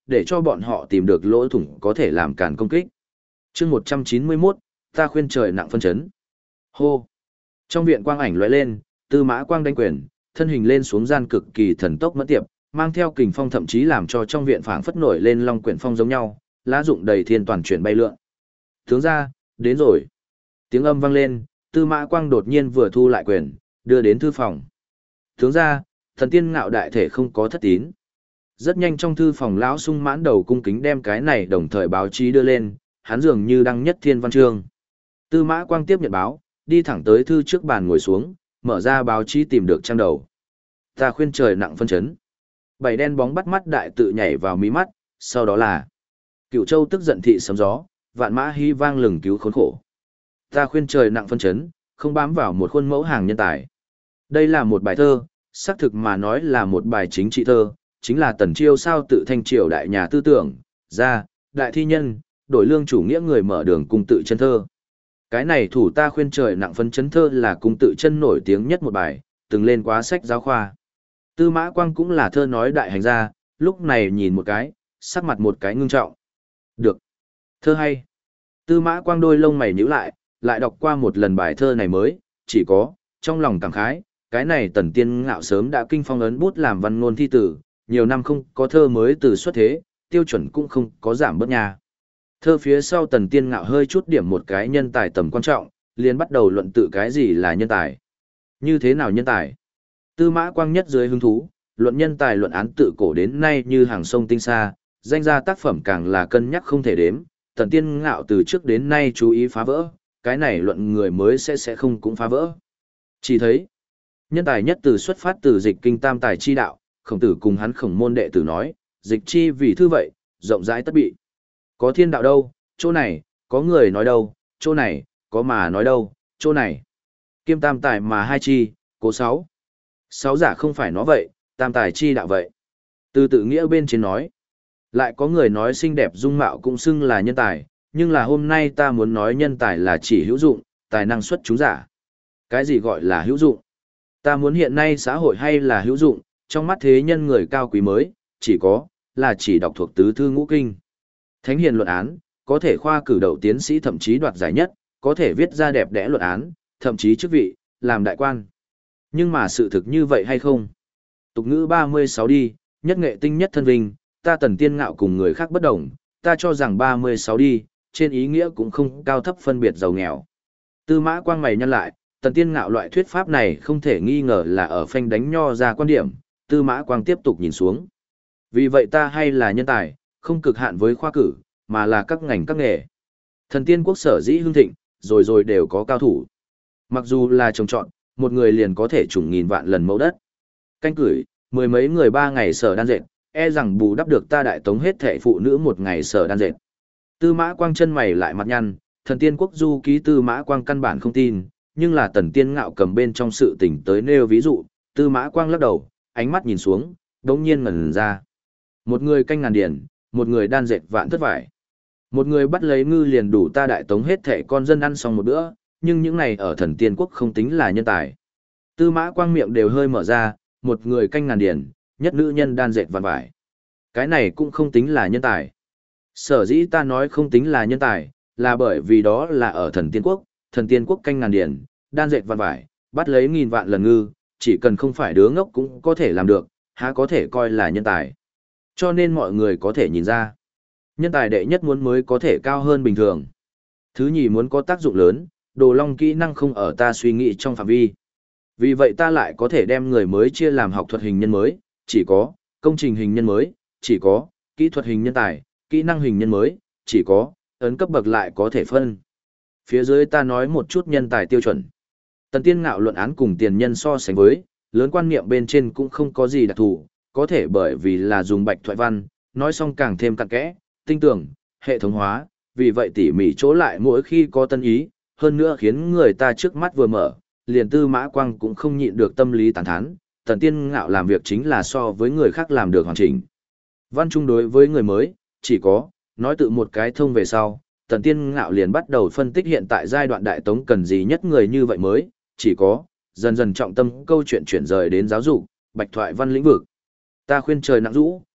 để cho bọn họ tìm được lỗ thủng có thể làm cản công kích. Chương 191, ta khuyên trời nặng phân chấn. Hô. Trong viện quang ảnh lóe lên, Tư Mã Quang đánh quyền, thân hình lên xuống gian cực kỳ thần tốc mẫn tiệp, mang theo kình phong thậm chí làm cho trong viện phảng phất nổi lên long quyển phong giống nhau, lá dụng đầy thiên toàn chuyển bay lượn. Tướng ra, đến rồi. Tiếng âm vang lên, Tư Mã Quang đột nhiên vừa thu lại quyền, đưa đến thư phòng. Tướng ra, thần tiên ngạo đại thể không có thất tín. Rất nhanh trong thư phòng lão sung mãn đầu cung kính đem cái này đồng thời báo chí đưa lên, hắn dường như đăng nhất thiên văn chương. Tư Mã Quang tiếp nhận báo, đi thẳng tới thư trước bàn ngồi xuống, mở ra báo chí tìm được trang đầu. Ta khuyên trời nặng phân chấn. Bảy đen bóng bắt mắt đại tự nhảy vào mí mắt, sau đó là Cựu Châu tức giận thị sấm gió, vạn mã hy vang lừng cứu khốn khổ. Ta khuyên trời nặng phân chấn, không bám vào một khuôn mẫu hàng nhân tài. Đây là một bài thơ, xác thực mà nói là một bài chính trị thơ, chính là Tần Chiêu sao tự thanh triều đại nhà tư tưởng, ra, đại thi nhân, đổi lương chủ nghĩa người mở đường cung tự chân thơ. Cái này thủ ta khuyên trời nặng phân chấn thơ là cung tự chân nổi tiếng nhất một bài, từng lên quá sách giáo khoa. Tư Mã Quang cũng là thơ nói đại hành gia, lúc này nhìn một cái, sắc mặt một cái ngưng trọng. Được. Thơ hay. Tư Mã Quang đôi lông mày nhíu lại đọc qua một lần bài thơ này mới, chỉ có, trong lòng cảm khái, cái này Tần Tiên Ngạo sớm đã kinh phong ấn bút làm văn ngôn thi tử, nhiều năm không có thơ mới từ xuất thế, tiêu chuẩn cũng không có giảm bớt nha. Thơ phía sau Tần Tiên Ngạo hơi chút điểm một cái nhân tài tầm quan trọng, liền bắt đầu luận tự cái gì là nhân tài. Như thế nào nhân tài? Tư Mã Quang nhất dưới hứng thú, luận nhân tài luận án tự cổ đến nay như hàng sông tinh xa, danh gia tác phẩm càng là cân nhắc không thể đếm, Tần Tiên Ngạo từ trước đến nay chú ý phá vỡ, cái này luận người mới sẽ không cũng phá vỡ. Chỉ thấy, nhân tài nhất từ xuất phát từ dịch kinh tam tài chi đạo, Khổng Tử cùng hắn Khổng môn đệ tử nói, dịch chi vì thư vậy, rộng rãi tất bị. Có thiên đạo đâu, chỗ này, có người nói đâu, chỗ này, có mà nói đâu, chỗ này. Kiêm tam tài mà hai chi, cố sáu. Sáu giả không phải nó vậy, tam tài chi đạo vậy. Từ tự nghĩa bên trên nói. Lại có người nói xinh đẹp dung mạo cũng xưng là nhân tài, nhưng là hôm nay ta muốn nói nhân tài là chỉ hữu dụng, tài năng xuất chúng giả. Cái gì gọi là hữu dụng? Ta muốn hiện nay xã hội hay là hữu dụng, trong mắt thế nhân người cao quý mới, chỉ có, là chỉ đọc thuộc tứ thư ngũ kinh. Thánh hiền luận án, có thể khoa cử đậu tiến sĩ thậm chí đoạt giải nhất, có thể viết ra đẹp đẽ luận án, thậm chí chức vị, làm đại quan. Nhưng mà sự thực như vậy hay không? Tục ngữ 36 đi, nhất nghệ tinh nhất thân vinh, ta Tần Tiên Ngạo cùng người khác bất đồng, ta cho rằng 36 đi, trên ý nghĩa cũng không cao thấp phân biệt giàu nghèo. Tư Mã Quang mày nhăn lại, Tần Tiên Ngạo loại thuyết pháp này không thể nghi ngờ là ở phanh đánh nho ra quan điểm, Tư Mã Quang tiếp tục nhìn xuống. Vì vậy ta hay là nhân tài, không cực hạn với khoa cử, mà là các ngành các nghề. Thần tiên quốc sở dĩ hưng thịnh, rồi đều có cao thủ. Mặc dù là trồng trọt, một người liền có thể trùng nghìn vạn lần mẫu đất. Canh cửi, mười mấy người 3 ngày sở đan dệt, e rằng bù đắp được ta đại tống hết thệ phụ nữ 1 ngày sở đan dệt. Tư Mã Quang chân mày lại mặt nhăn, thần tiên quốc du ký Tư Mã Quang căn bản không tin, nhưng là Tần Tiên Ngạo cầm bên trong sự tình tới nêu ví dụ, Tư Mã Quang lắc đầu, ánh mắt nhìn xuống, đống nhiên ngẩn ra. Một người canh ngàn điển, một người đan dệt vạn thất vải. Một người bắt lấy ngư liền đủ ta đại tống hết thệ con dân ăn xong một bữa, nhưng những này ở thần tiên quốc không tính là nhân tài. Tư Mã Quang miệng đều hơi mở ra, một người canh ngàn điển, nhất nữ nhân đan dệt vạn vải. Cái này cũng không tính là nhân tài. Sở dĩ ta nói không tính là nhân tài, là bởi vì đó là ở thần tiên quốc canh ngàn điển, đan dệt vạn vải, bắt lấy nghìn vạn lần ngư, chỉ cần không phải đứa ngốc cũng có thể làm được, há có thể coi là nhân tài. Cho nên mọi người có thể nhìn ra, nhân tài đệ nhất muốn mới có thể cao hơn bình thường. Thứ nhì muốn có tác dụng lớn, đồ long kỹ năng không ở ta suy nghĩ trong phạm vi. Vì vậy ta lại có thể đem người mới chia làm học thuật hình nhân mới, chỉ có, công trình hình nhân mới, chỉ có, kỹ thuật hình nhân tài, kỹ năng hình nhân mới, chỉ có, ấn cấp bậc lại có thể phân. Phía dưới ta nói một chút nhân tài tiêu chuẩn. Tần Tiên Ngạo luận án cùng tiền nhân so sánh với, lớn quan niệm bên trên cũng không có gì đặc thù, có thể bởi vì là dùng bạch thoại văn, nói xong càng thêm cặn kẽ, tinh tưởng, hệ thống hóa, vì vậy tỉ mỉ chỗ lại mỗi khi có tân ý, hơn nữa khiến người ta trước mắt vừa mở, liền Tư Mã Quang cũng không nhịn được tâm lý tán thán, Tần Tiên Ngạo làm việc chính là so với người khác làm được hoàn chỉnh. Văn chung đối với người mới, chỉ có, nói tự một cái thông về sau, Tần Tiên Ngạo liền bắt đầu phân tích hiện tại giai đoạn đại tống cần gì nhất người như vậy mới, chỉ có, dần dần trọng tâm câu chuyện chuyển rời đến giáo dục, bạch thoại văn lĩnh vực. Ta khuyên trời nặng rũ,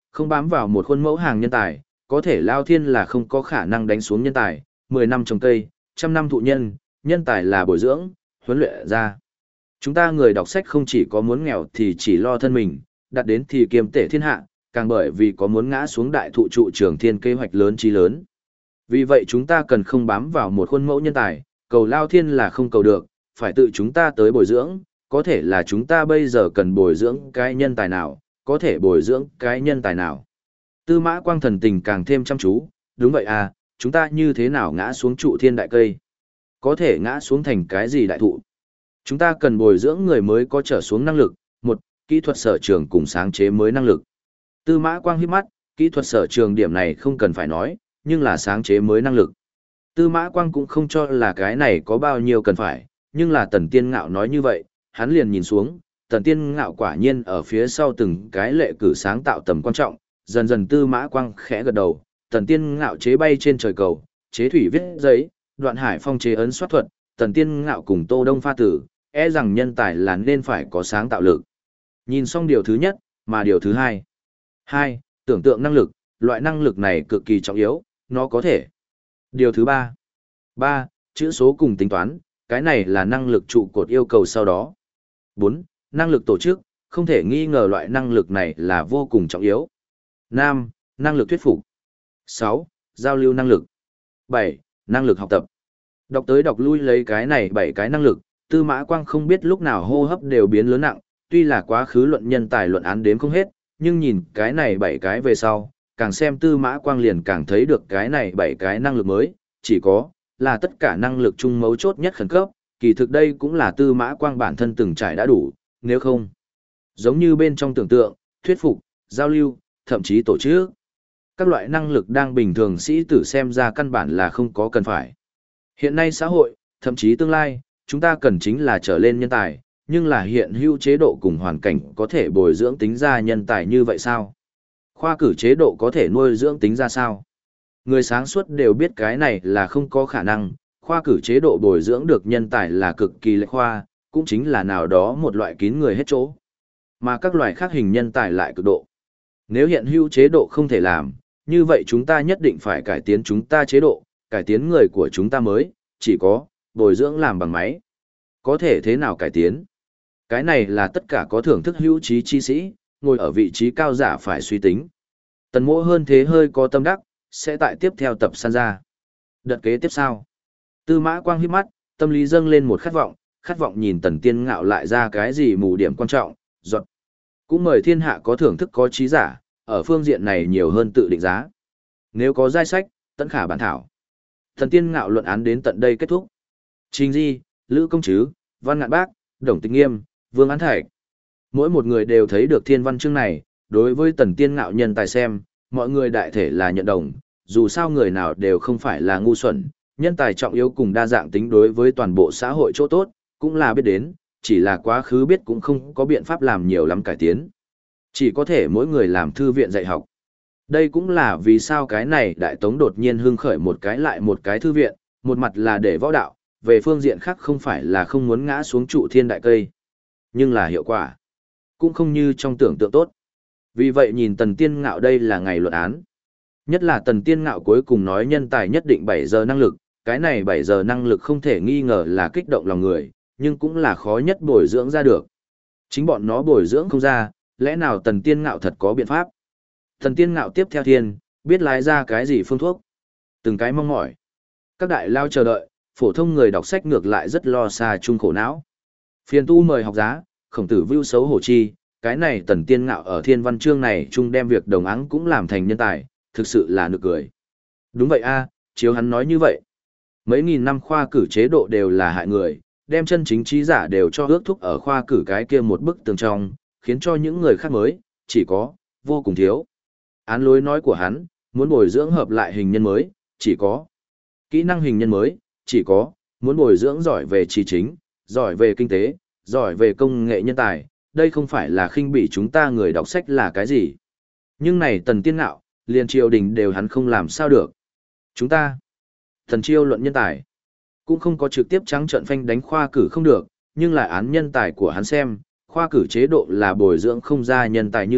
không bám vào một khuôn mẫu hàng nhân tài, có thể Lao Thiên là không có khả năng đánh xuống nhân tài, 10 năm trồng cây, trăm năm thụ nhân, nhân tài là bồi dưỡng, huấn luyện ra. Chúng ta người đọc sách không chỉ có muốn nghèo thì chỉ lo thân mình, đặt đến thì kiềm tể thiên hạ, càng bởi vì có muốn ngã xuống đại thụ trụ trường thiên kế hoạch lớn chí lớn. Vì vậy chúng ta cần không bám vào một khuôn mẫu nhân tài, cầu Lao Thiên là không cầu được, phải tự chúng ta tới bồi dưỡng, có thể là chúng ta bây giờ cần bồi dưỡng cái nhân tài nào, có thể bồi dưỡng cái nhân tài nào. Tư Mã Quang thần tình càng thêm chăm chú, đúng vậy à, chúng ta như thế nào ngã xuống trụ thiên đại cây? Có thể ngã xuống thành cái gì đại thụ? Chúng ta cần bồi dưỡng người mới có trở xuống năng lực, một, kỹ thuật sở trường cùng sáng chế mới năng lực. Tư Mã Quang híp mắt, kỹ thuật sở trường điểm này không cần phải nói, nhưng là sáng chế mới năng lực. Tư Mã Quang cũng không cho là cái này có bao nhiêu cần phải, nhưng là Tần Tiên Ngạo nói như vậy, hắn liền nhìn xuống, Tần Tiên Ngạo quả nhiên ở phía sau từng cái lệ cử sáng tạo tầm quan trọng, dần dần Tư Mã Quang khẽ gật đầu, Tần Tiên Ngạo chế bay trên trời cầu, chế thủy viết giấy, Đoạn Hải Phong chế ấn soát thuật, Tần Tiên Ngạo cùng Tô Đông pha tử, e rằng nhân tài là nên phải có sáng tạo lực. Nhìn xong điều thứ nhất, mà điều thứ hai. Hai, tưởng tượng năng lực, loại năng lực này cực kỳ trọng yếu, nó có thể. Điều thứ ba. Ba, chữ số cùng tính toán, cái này là năng lực trụ cột yêu cầu sau đó. Bốn, năng lực tổ chức, không thể nghi ngờ loại năng lực này là vô cùng trọng yếu. Năm, năng lực thuyết phục. Sáu, giao lưu năng lực. Bảy, năng lực học tập. Đọc tới đọc lui lấy cái này 7 cái năng lực, Tư Mã Quang không biết lúc nào hô hấp đều biến lớn nặng, tuy là quá khứ luận nhân tài luận án đếm không hết, nhưng nhìn cái này 7 cái về sau, càng xem Tư Mã Quang liền càng thấy được cái này 7 cái năng lực mới, chỉ có, là tất cả năng lực chung mấu chốt nhất khẩn cấp, kỳ thực đây cũng là Tư Mã Quang bản thân từng trải đã đủ, nếu không. Giống như bên trong tưởng tượng, thuyết phục, giao lưu, thậm chí tổ chức. Các loại năng lực đang bình thường sĩ tử xem ra căn bản là không có cần phải. Hiện nay xã hội, thậm chí tương lai, chúng ta cần chính là trở lên nhân tài, nhưng là hiện hữu chế độ cùng hoàn cảnh có thể bồi dưỡng tính ra nhân tài như vậy sao? Khoa cử chế độ có thể nuôi dưỡng tính ra sao? Người sáng suốt đều biết cái này là không có khả năng, khoa cử chế độ bồi dưỡng được nhân tài là cực kỳ lệch khoa, cũng chính là nào đó một loại kín người hết chỗ. Mà các loại khác hình nhân tài lại cực độ. Nếu hiện hữu chế độ không thể làm, như vậy chúng ta nhất định phải cải tiến chúng ta chế độ, cải tiến người của chúng ta mới, chỉ có, bồi dưỡng làm bằng máy. Có thể thế nào cải tiến? Cái này là tất cả có thưởng thức hữu trí chi sĩ, ngồi ở vị trí cao giả phải suy tính. Tần Mỗ hơn thế hơi có tâm đắc, sẽ tại tiếp theo tập san ra. Đợt kế tiếp sao? Tư Mã Quang híp mắt, tâm lý dâng lên một khát vọng nhìn Tần Tiên Ngạo lại ra cái gì mù điểm quan trọng, giọt. Cũng mời thiên hạ có thưởng thức có trí giả, ở phương diện này nhiều hơn tự định giá. Nếu có giai sách, tận khả bản thảo. Tần Tiên Ngạo luận án đến tận đây kết thúc. Trình Di, Lữ Công Trứ, Văn Ngạn Bác, Đồng Tịch Nghiêm, Vương Án Thạch. Mỗi một người đều thấy được thiên văn chương này, đối với Tần Tiên Ngạo nhân tài xem, mọi người đại thể là nhận đồng, dù sao người nào đều không phải là ngu xuẩn, nhân tài trọng yếu cùng đa dạng tính đối với toàn bộ xã hội chỗ tốt, cũng là biết đến, chỉ là quá khứ biết cũng không có biện pháp làm nhiều lắm cải tiến. Chỉ có thể mỗi người làm thư viện dạy học. Đây cũng là vì sao cái này Đại Tống đột nhiên hưng khởi một cái lại một cái thư viện, một mặt là để võ đạo, về phương diện khác không phải là không muốn ngã xuống trụ thiên đại cây. Nhưng là hiệu quả, cũng không như trong tưởng tượng tốt. Vì vậy nhìn Tần Tiên Ngạo đây là ngày luận án. Nhất là Tần Tiên Ngạo cuối cùng nói nhân tài nhất định 7 giờ năng lực, cái này 7 giờ năng lực không thể nghi ngờ là kích động lòng người, nhưng cũng là khó nhất bồi dưỡng ra được. Chính bọn nó bồi dưỡng không ra, lẽ nào Tần Tiên Ngạo thật có biện pháp? Tần Tiên Ngạo tiếp theo thiên, biết lái ra cái gì phương thuốc? Từng cái mong mỏi. Các đại lao chờ đợi, phổ thông người đọc sách ngược lại rất lo xa chung khổ não. Phiền tu mời học giá, Khổng Tử vưu xấu hổ chi, cái này Tần Tiên Ngạo ở thiên văn chương này chung đem việc đồng áng cũng làm thành nhân tài, thực sự là nực cười. Đúng vậy a, chiếu hắn nói như vậy. Mấy nghìn năm khoa cử chế độ đều là hại người, đem chân chính trí giả đều cho ước thúc ở khoa cử cái kia một bức tường trong, khiến cho những người khác mới, chỉ có, vô cùng thiếu. Án lối nói của hắn, muốn bồi dưỡng hợp lại hình nhân mới, chỉ có. Kỹ năng hình nhân mới, chỉ có, muốn bồi dưỡng giỏi về trí chính, giỏi về kinh tế, giỏi về công nghệ nhân tài, đây không phải là khinh bỉ chúng ta người đọc sách là cái gì. Nhưng này Tần Tiên Ngạo, liền triều đình đều hắn không làm sao được. Chúng ta, thần chiêu luận nhân tài, cũng không có trực tiếp trắng trợn phanh đánh khoa cử không được, nhưng lại án nhân tài của hắn xem, khoa cử chế độ là bồi dưỡng không ra nhân tài như vậy,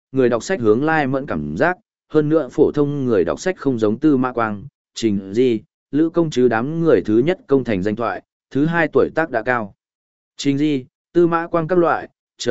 người đọc sách hướng lai mẫn cảm giác, hơn nữa phổ thông người đọc sách không giống Tư Mã Quang, Trình Di, Lữ Công chứ đám người thứ nhất công thành danh thoại, thứ hai tuổi tác đã cao. Trình Di, Tư Mã Quang các loại,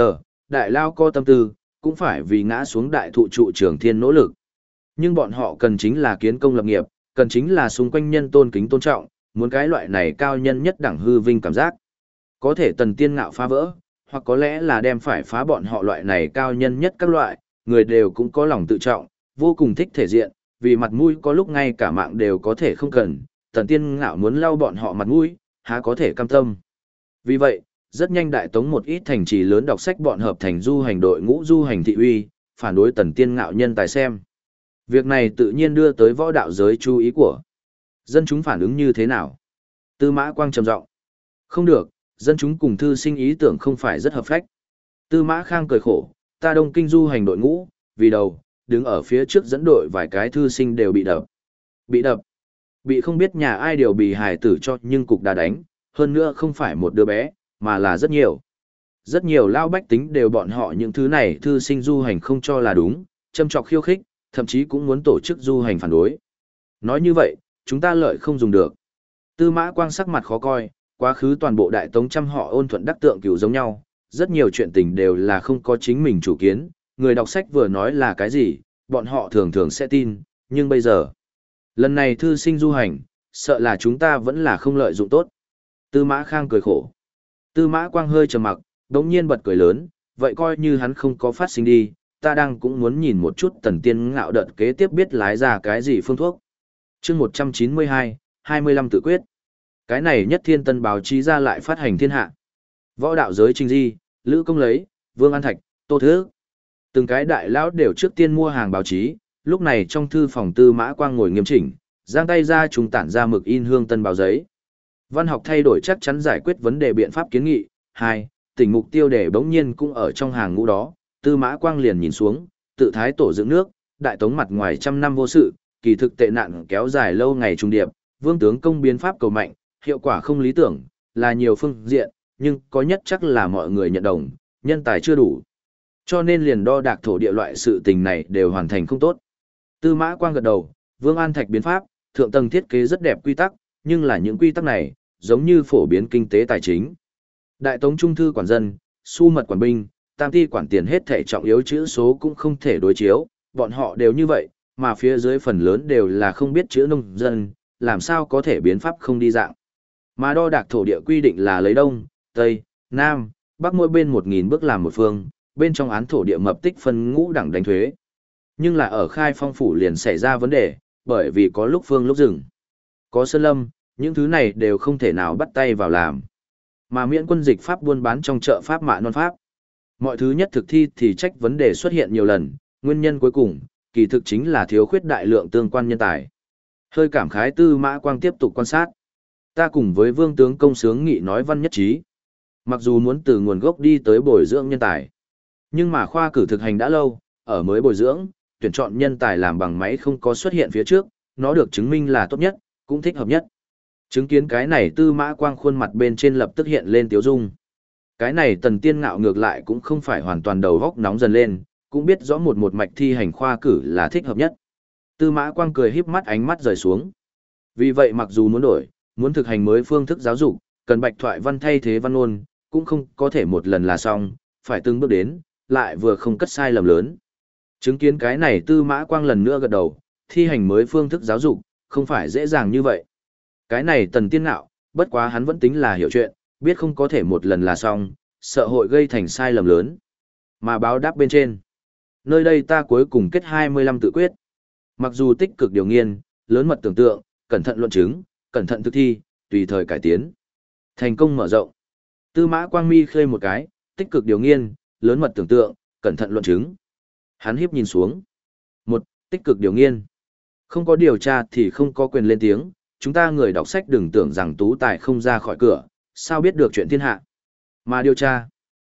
đại lao co tâm tư, cũng phải vì ngã xuống đại thụ trụ trường thiên nỗ lực. Nhưng bọn họ cần chính là kiến công lập nghiệp, cần chính là xung quanh nhân tôn kính tôn trọng, muốn cái loại này cao nhân nhất đẳng hư vinh cảm giác. Có thể Tần Tiên Ngạo phá vỡ, hoặc có lẽ là đem phải phá bọn họ loại này cao nhân nhất các loại, người đều cũng có lòng tự trọng, vô cùng thích thể diện, vì mặt mũi có lúc ngay cả mạng đều có thể không cần, Tần Tiên Ngạo muốn lau bọn họ mặt mũi, há có thể cam tâm. Vì vậy, rất nhanh Đại Tống một ít thành trì lớn đọc sách bọn hợp thành du hành đội ngũ du hành thị uy, phản đối Tần Tiên Ngạo nhân tài xem. Việc này tự nhiên đưa tới võ đạo giới chú ý của. Dân chúng phản ứng như thế nào? Tư Mã Quang trầm giọng. Không được, dân chúng cùng thư sinh ý tưởng không phải rất hợp phách. Tư Mã Khang cười khổ, ta Đông Kinh du hành đội ngũ, vì đầu, đứng ở phía trước dẫn đội vài cái thư sinh đều bị đập. Bị đập. Bị không biết nhà ai điều bị hài tử cho nhưng cục đá đánh, hơn nữa không phải một đứa bé, mà là rất nhiều. Rất nhiều lao bách tính đều bọn họ những thứ này thư sinh du hành không cho là đúng, châm chọc khiêu khích, thậm chí cũng muốn tổ chức du hành phản đối. Nói như vậy, chúng ta lợi không dùng được. Tư Mã Quang sắc mặt khó coi, quá khứ toàn bộ Đại Tống trăm họ ôn thuận đắc tượng cửu giống nhau, rất nhiều chuyện tình đều là không có chính mình chủ kiến, người đọc sách vừa nói là cái gì, bọn họ thường thường sẽ tin, nhưng bây giờ, lần này thư sinh du hành, sợ là chúng ta vẫn là không lợi dụng tốt. Tư Mã Khang cười khổ. Tư Mã Quang hơi trầm mặc, đống nhiên bật cười lớn, vậy coi như hắn không có phát sinh đi, ta đang cũng muốn nhìn một chút Tần Tiên Ngạo đợt kế tiếp biết lái ra cái gì phương thuốc. Chương 192, 25 tự quyết. Cái này Nhất Thiên Tân báo chí ra lại phát hành thiên hạ. Võ đạo giới Trình Di, Lữ Công Lấy, Vương An Thạch, Tô Thứ. Từng cái đại lão đều trước tiên mua hàng báo chí, lúc này trong thư phòng Tư Mã Quang ngồi nghiêm chỉnh, giang tay ra trùng tản ra mực in hương tân báo giấy. Văn học thay đổi chắc chắn giải quyết vấn đề biện pháp kiến nghị. 2. Tỉnh mục tiêu đề bỗng nhiên cũng ở trong hàng ngũ đó, Tư Mã Quang liền nhìn xuống, tự thái tổ dựng nước, Đại Tống mặt ngoài trăm năm vô sự, kỳ thực tệ nạn kéo dài lâu ngày trung điệp, vương tướng công biến pháp cầu mạnh, hiệu quả không lý tưởng, là nhiều phương diện, nhưng có nhất chắc là mọi người nhận đồng, nhân tài chưa đủ. Cho nên liền đo đạc thổ địa loại sự tình này đều hoàn thành không tốt. Tư Mã Quang gật đầu, Vương An Thạch biến pháp, thượng tầng thiết kế rất đẹp quy tắc, nhưng là những quy tắc này, giống như phổ biến kinh tế tài chính. Đại Tống trung thư quản dân, su mật quản binh, tam ti quản tiền hết thể trọng yếu chữ số cũng không thể đối chiếu, bọn họ đều như vậy, mà phía dưới phần lớn đều là không biết chữ nông dân, làm sao có thể biến pháp không đi dạng. Mà đo đạc thổ địa quy định là lấy đông, tây, nam, bắc mỗi bên 1.000 bước làm một phương, bên trong án thổ địa mập tích phân ngũ đẳng đánh thuế. Nhưng là ở Khai Phong phủ liền xảy ra vấn đề, bởi vì có lúc phương lúc rừng, có sơn lâm, những thứ này đều không thể nào bắt tay vào làm. Mà miễn quân dịch pháp buôn bán trong chợ pháp mạ non pháp. Mọi thứ nhất thực thi thì trách vấn đề xuất hiện nhiều lần, nguyên nhân cuối cùng, kỳ thực chính là thiếu khuyết đại lượng tương quan nhân tài. Hơi cảm khái Tư Mã Quang tiếp tục quan sát. Ta cùng với Vương tướng công sướng nghị nói văn nhất trí. Mặc dù muốn từ nguồn gốc đi tới bồi dưỡng nhân tài, nhưng mà khoa cử thực hành đã lâu, ở mới bồi dưỡng, tuyển chọn nhân tài làm bằng máy không có xuất hiện phía trước, nó được chứng minh là tốt nhất, cũng thích hợp nhất. Chứng kiến cái này Tư Mã Quang khuôn mặt bên trên lập tức hiện lên tiếu dung. Cái này Tần Tiên Ngạo ngược lại cũng không phải hoàn toàn đầu góc nóng dần lên, cũng biết rõ một mạch thi hành khoa cử là thích hợp nhất. Tư Mã Quang cười híp mắt ánh mắt rời xuống. Vì vậy mặc dù muốn đổi, muốn thực hành mới phương thức giáo dục, cần bạch thoại văn thay thế văn ôn, cũng không có thể một lần là xong, phải từng bước đến, lại vừa không cất sai lầm lớn. Chứng kiến cái này Tư Mã Quang lần nữa gật đầu, thi hành mới phương thức giáo dục, không phải dễ dàng như vậy. Cái này Tần Tiên Ngạo, bất quá hắn vẫn tính là hiểu chuyện, biết không có thể một lần là xong, sợ hội gây thành sai lầm lớn. Mà báo đáp bên trên. Nơi đây ta cuối cùng kết 25 tự quyết. Mặc dù tích cực điều nghiên, lớn mật tưởng tượng, cẩn thận luận chứng, cẩn thận thực thi, tùy thời cải tiến. Thành công mở rộng. Tư Mã Quang mi khơi một cái, tích cực điều nghiên, lớn mật tưởng tượng, cẩn thận luận chứng. Hắn hiếp nhìn xuống. 1. Tích cực điều nghiên. Không có điều tra thì không có quyền lên tiếng, chúng ta người đọc sách đừng tưởng rằng tú tài không ra khỏi cửa, sao biết được chuyện thiên hạ. Mà điều tra.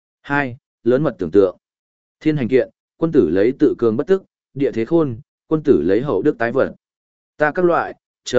2. Lớn mật tưởng tượng. Thiên hành kiện, quân tử lấy tự cường bất tức, địa thế khôn, quân tử lấy hậu đức tái vật. Ta các loại,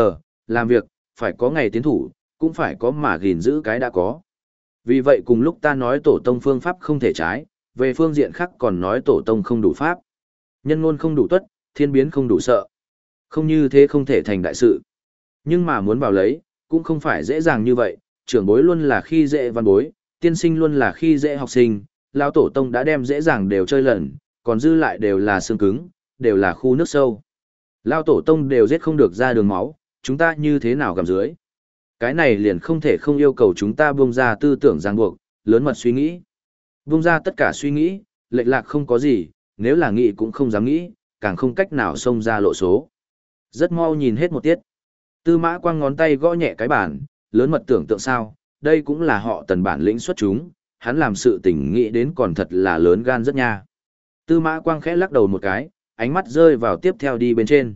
làm việc, phải có ngày tiến thủ, cũng phải có mà gìn giữ cái đã có. Vì vậy cùng lúc ta nói tổ tông phương pháp không thể trái, về phương diện khác còn nói tổ tông không đủ pháp. Nhân ngôn không đủ tuất, thiên biến không đủ sợ. Không như thế không thể thành đại sự. Nhưng mà muốn vào lấy, cũng không phải dễ dàng như vậy, trưởng bối luôn là khi dễ văn bối, tiên sinh luôn là khi dễ học sinh, lão tổ tông đã đem dễ dàng đều chơi lần, còn dư lại đều là xương cứng, đều là khu nước sâu. Lão tổ tông đều giết không được ra đường máu, chúng ta như thế nào gặm dưới. Cái này liền không thể không yêu cầu chúng ta buông ra tư tưởng ràng buộc, lớn mật suy nghĩ. Buông ra tất cả suy nghĩ, lệch lạc không có gì, nếu là nghĩ cũng không dám nghĩ, càng không cách nào xông ra lộ số. Rất mau nhìn hết một tiết. Tư Mã Quang ngón tay gõ nhẹ cái bàn, lớn mật tưởng tượng sao, đây cũng là họ Tần bản lĩnh xuất chúng, hắn làm sự tình nghĩ đến còn thật là lớn gan rất nha. Tư Mã Quang khẽ lắc đầu một cái, ánh mắt rơi vào tiếp theo đi bên trên.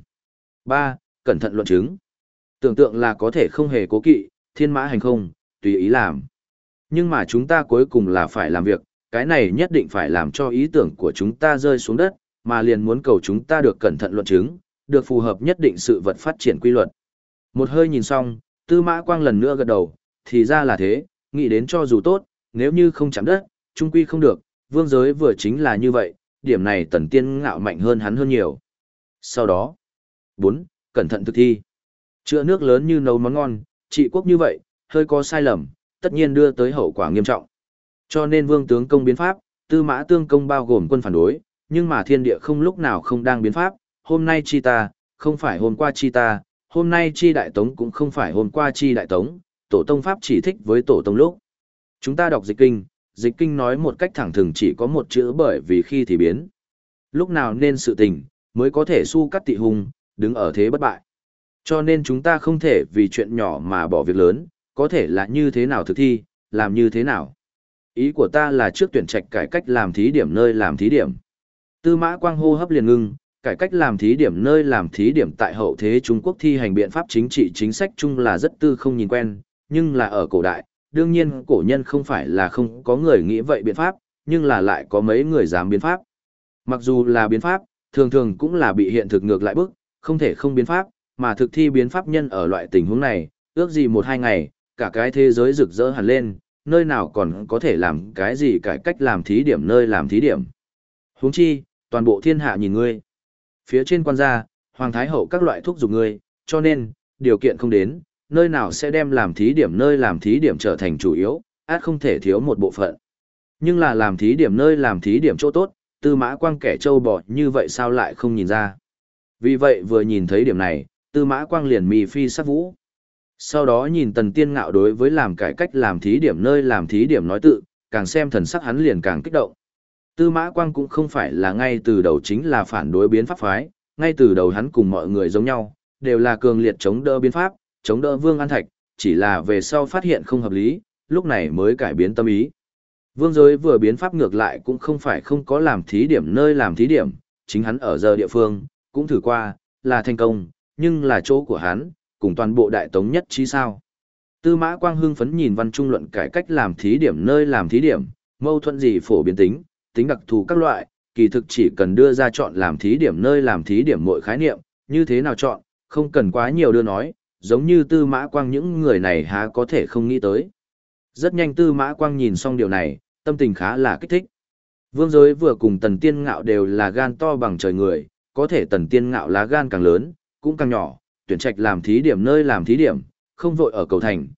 3. Cẩn thận luận chứng. Tưởng tượng là có thể không hề cố kỵ, thiên mã hành không, tùy ý làm. Nhưng mà chúng ta cuối cùng là phải làm việc, cái này nhất định phải làm cho ý tưởng của chúng ta rơi xuống đất, mà liền muốn cầu chúng ta được cẩn thận luận chứng, được phù hợp nhất định sự vật phát triển quy luật. Một hơi nhìn xong, Tư Mã Quang lần nữa gật đầu, thì ra là thế, nghĩ đến cho dù tốt, nếu như không chạm đất, trung quy không được, vương giới vừa chính là như vậy, điểm này Tần Tiên Ngạo mạnh hơn hắn hơn nhiều. Sau đó, 4. Cẩn thận thực thi. Chữa nước lớn như nấu món ngon, trị quốc như vậy, hơi có sai lầm, tất nhiên đưa tới hậu quả nghiêm trọng. Cho nên vương tướng công biến pháp, Tư Mã tương công bao gồm quân phản đối, nhưng mà thiên địa không lúc nào không đang biến pháp, hôm nay chi ta, không phải hôm qua chi ta, hôm nay chi đại tống cũng không phải hôm qua chi đại tống, tổ tông pháp chỉ thích với tổ tông lúc. Chúng ta đọc dịch kinh nói một cách thẳng thừng chỉ có một chữ bởi vì khi thì biến. Lúc nào nên sự tình, mới có thể su cắt tị hùng, đứng ở thế bất bại. Cho nên chúng ta không thể vì chuyện nhỏ mà bỏ việc lớn, có thể là như thế nào thực thi, làm như thế nào. Ý của ta là trước tuyển trạch cải cách làm thí điểm nơi làm thí điểm. Tư Mã Quang hô hấp liền ngưng, cải cách làm thí điểm nơi làm thí điểm tại hậu thế Trung Quốc thi hành biện pháp chính trị chính sách chung là rất tư không nhìn quen, nhưng là ở cổ đại, đương nhiên cổ nhân không phải là không có người nghĩ vậy biện pháp, nhưng là lại có mấy người dám biến pháp. Mặc dù là biến pháp, thường thường cũng là bị hiện thực ngược lại bức, không thể không biến pháp, mà thực thi biến pháp nhân ở loại tình huống này, ước gì 1-2 ngày, cả cái thế giới rực rỡ hẳn lên, nơi nào còn có thể làm cái gì cải cách làm thí điểm nơi làm thí điểm. Huống chi, toàn bộ thiên hạ nhìn ngươi. Phía trên quan gia, hoàng thái hậu các loại thuốc giục ngươi, cho nên, điều kiện không đến, nơi nào sẽ đem làm thí điểm nơi làm thí điểm trở thành chủ yếu, át không thể thiếu một bộ phận. Nhưng là làm thí điểm nơi làm thí điểm chỗ tốt, Tư Mã Quang kẻ trâu bò như vậy sao lại không nhìn ra. Vì vậy vừa nhìn thấy điểm này, Tư Mã Quang liền mì phi sắc vũ. Sau đó nhìn Tần Tiên Ngạo đối với làm cải cách làm thí điểm nơi làm thí điểm nói tự, càng xem thần sắc hắn liền càng kích động. Tư Mã Quang cũng không phải là ngay từ đầu chính là phản đối biến pháp phái, ngay từ đầu hắn cùng mọi người giống nhau, đều là cường liệt chống đỡ biến pháp, chống đỡ Vương An Thạch, chỉ là về sau phát hiện không hợp lý, lúc này mới cải biến tâm ý. Vương giới vừa biến pháp ngược lại cũng không phải không có làm thí điểm nơi làm thí điểm, chính hắn ở giờ địa phương, cũng thử qua, là thành công, nhưng là chỗ của hắn, cùng toàn bộ đại tống nhất trí sao. Tư Mã Quang hưng phấn nhìn văn trung luận cải cách làm thí điểm nơi làm thí điểm, mâu thuẫn gì phổ biến tính, tính đặc thù các loại, kỳ thực chỉ cần đưa ra chọn làm thí điểm nơi làm thí điểm mỗi khái niệm, như thế nào chọn, không cần quá nhiều đưa nói, giống như Tư Mã Quang những người này há có thể không nghĩ tới. Rất nhanh Tư Mã Quang nhìn xong điều này, tâm tình khá là kích thích. Vương giới vừa cùng Tần Tiên Ngạo đều là gan to bằng trời người, có thể Tần Tiên Ngạo lá gan càng lớn, cũng càng nhỏ, tuyển trạch làm thí điểm nơi làm thí điểm, không vội ở cầu thành,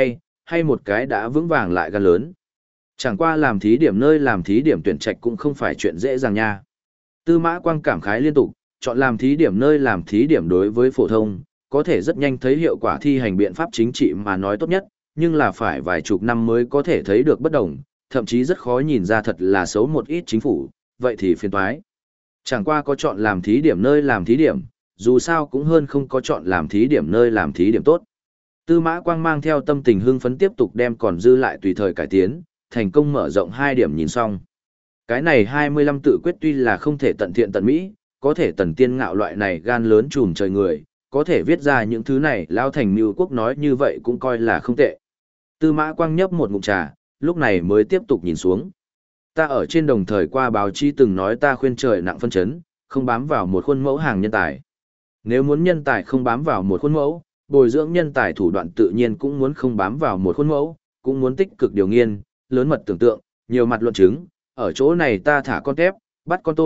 hay một cái đã vững vàng lại gan lớn. Chẳng qua làm thí điểm nơi làm thí điểm tuyển trạch cũng không phải chuyện dễ dàng nha. Tư Mã Quang cảm khái liên tục, chọn làm thí điểm nơi làm thí điểm đối với phổ thông, có thể rất nhanh thấy hiệu quả thi hành biện pháp chính trị mà nói tốt nhất, nhưng là phải vài chục năm mới có thể thấy được bất đồng, thậm chí rất khó nhìn ra thật là xấu một ít chính phủ, vậy thì phiền toái. Chẳng qua có chọn làm thí điểm nơi làm thí điểm, dù sao cũng hơn không có chọn làm thí điểm nơi làm thí điểm tốt. Tư Mã Quang mang theo tâm tình hưng phấn tiếp tục đem còn dư lại tùy thời cải tiến, thành công mở rộng 2 điểm nhìn xong. Cái này 25 tự quyết tuy là không thể tận thiện tận mỹ, có thể Tần Tiên Ngạo loại này gan lớn trùm trời người, có thể viết ra những thứ này lao thành Nưu Quốc nói như vậy cũng coi là không tệ. Tư Mã Quang nhấp một ngụm trà, lúc này mới tiếp tục nhìn xuống. Ta ở trên đồng thời qua báo chí từng nói ta khuyên trời nặng phân chấn, không bám vào một khuôn mẫu hàng nhân tài. Nếu muốn nhân tài không bám vào một khuôn mẫu, bồi dưỡng nhân tài thủ đoạn tự nhiên cũng muốn không bám vào một khuôn mẫu, cũng muốn tích cực điều nghiên, lớn mật tưởng tượng, nhiều mặt luận chứng, ở chỗ này ta thả con tép, bắt con tôm,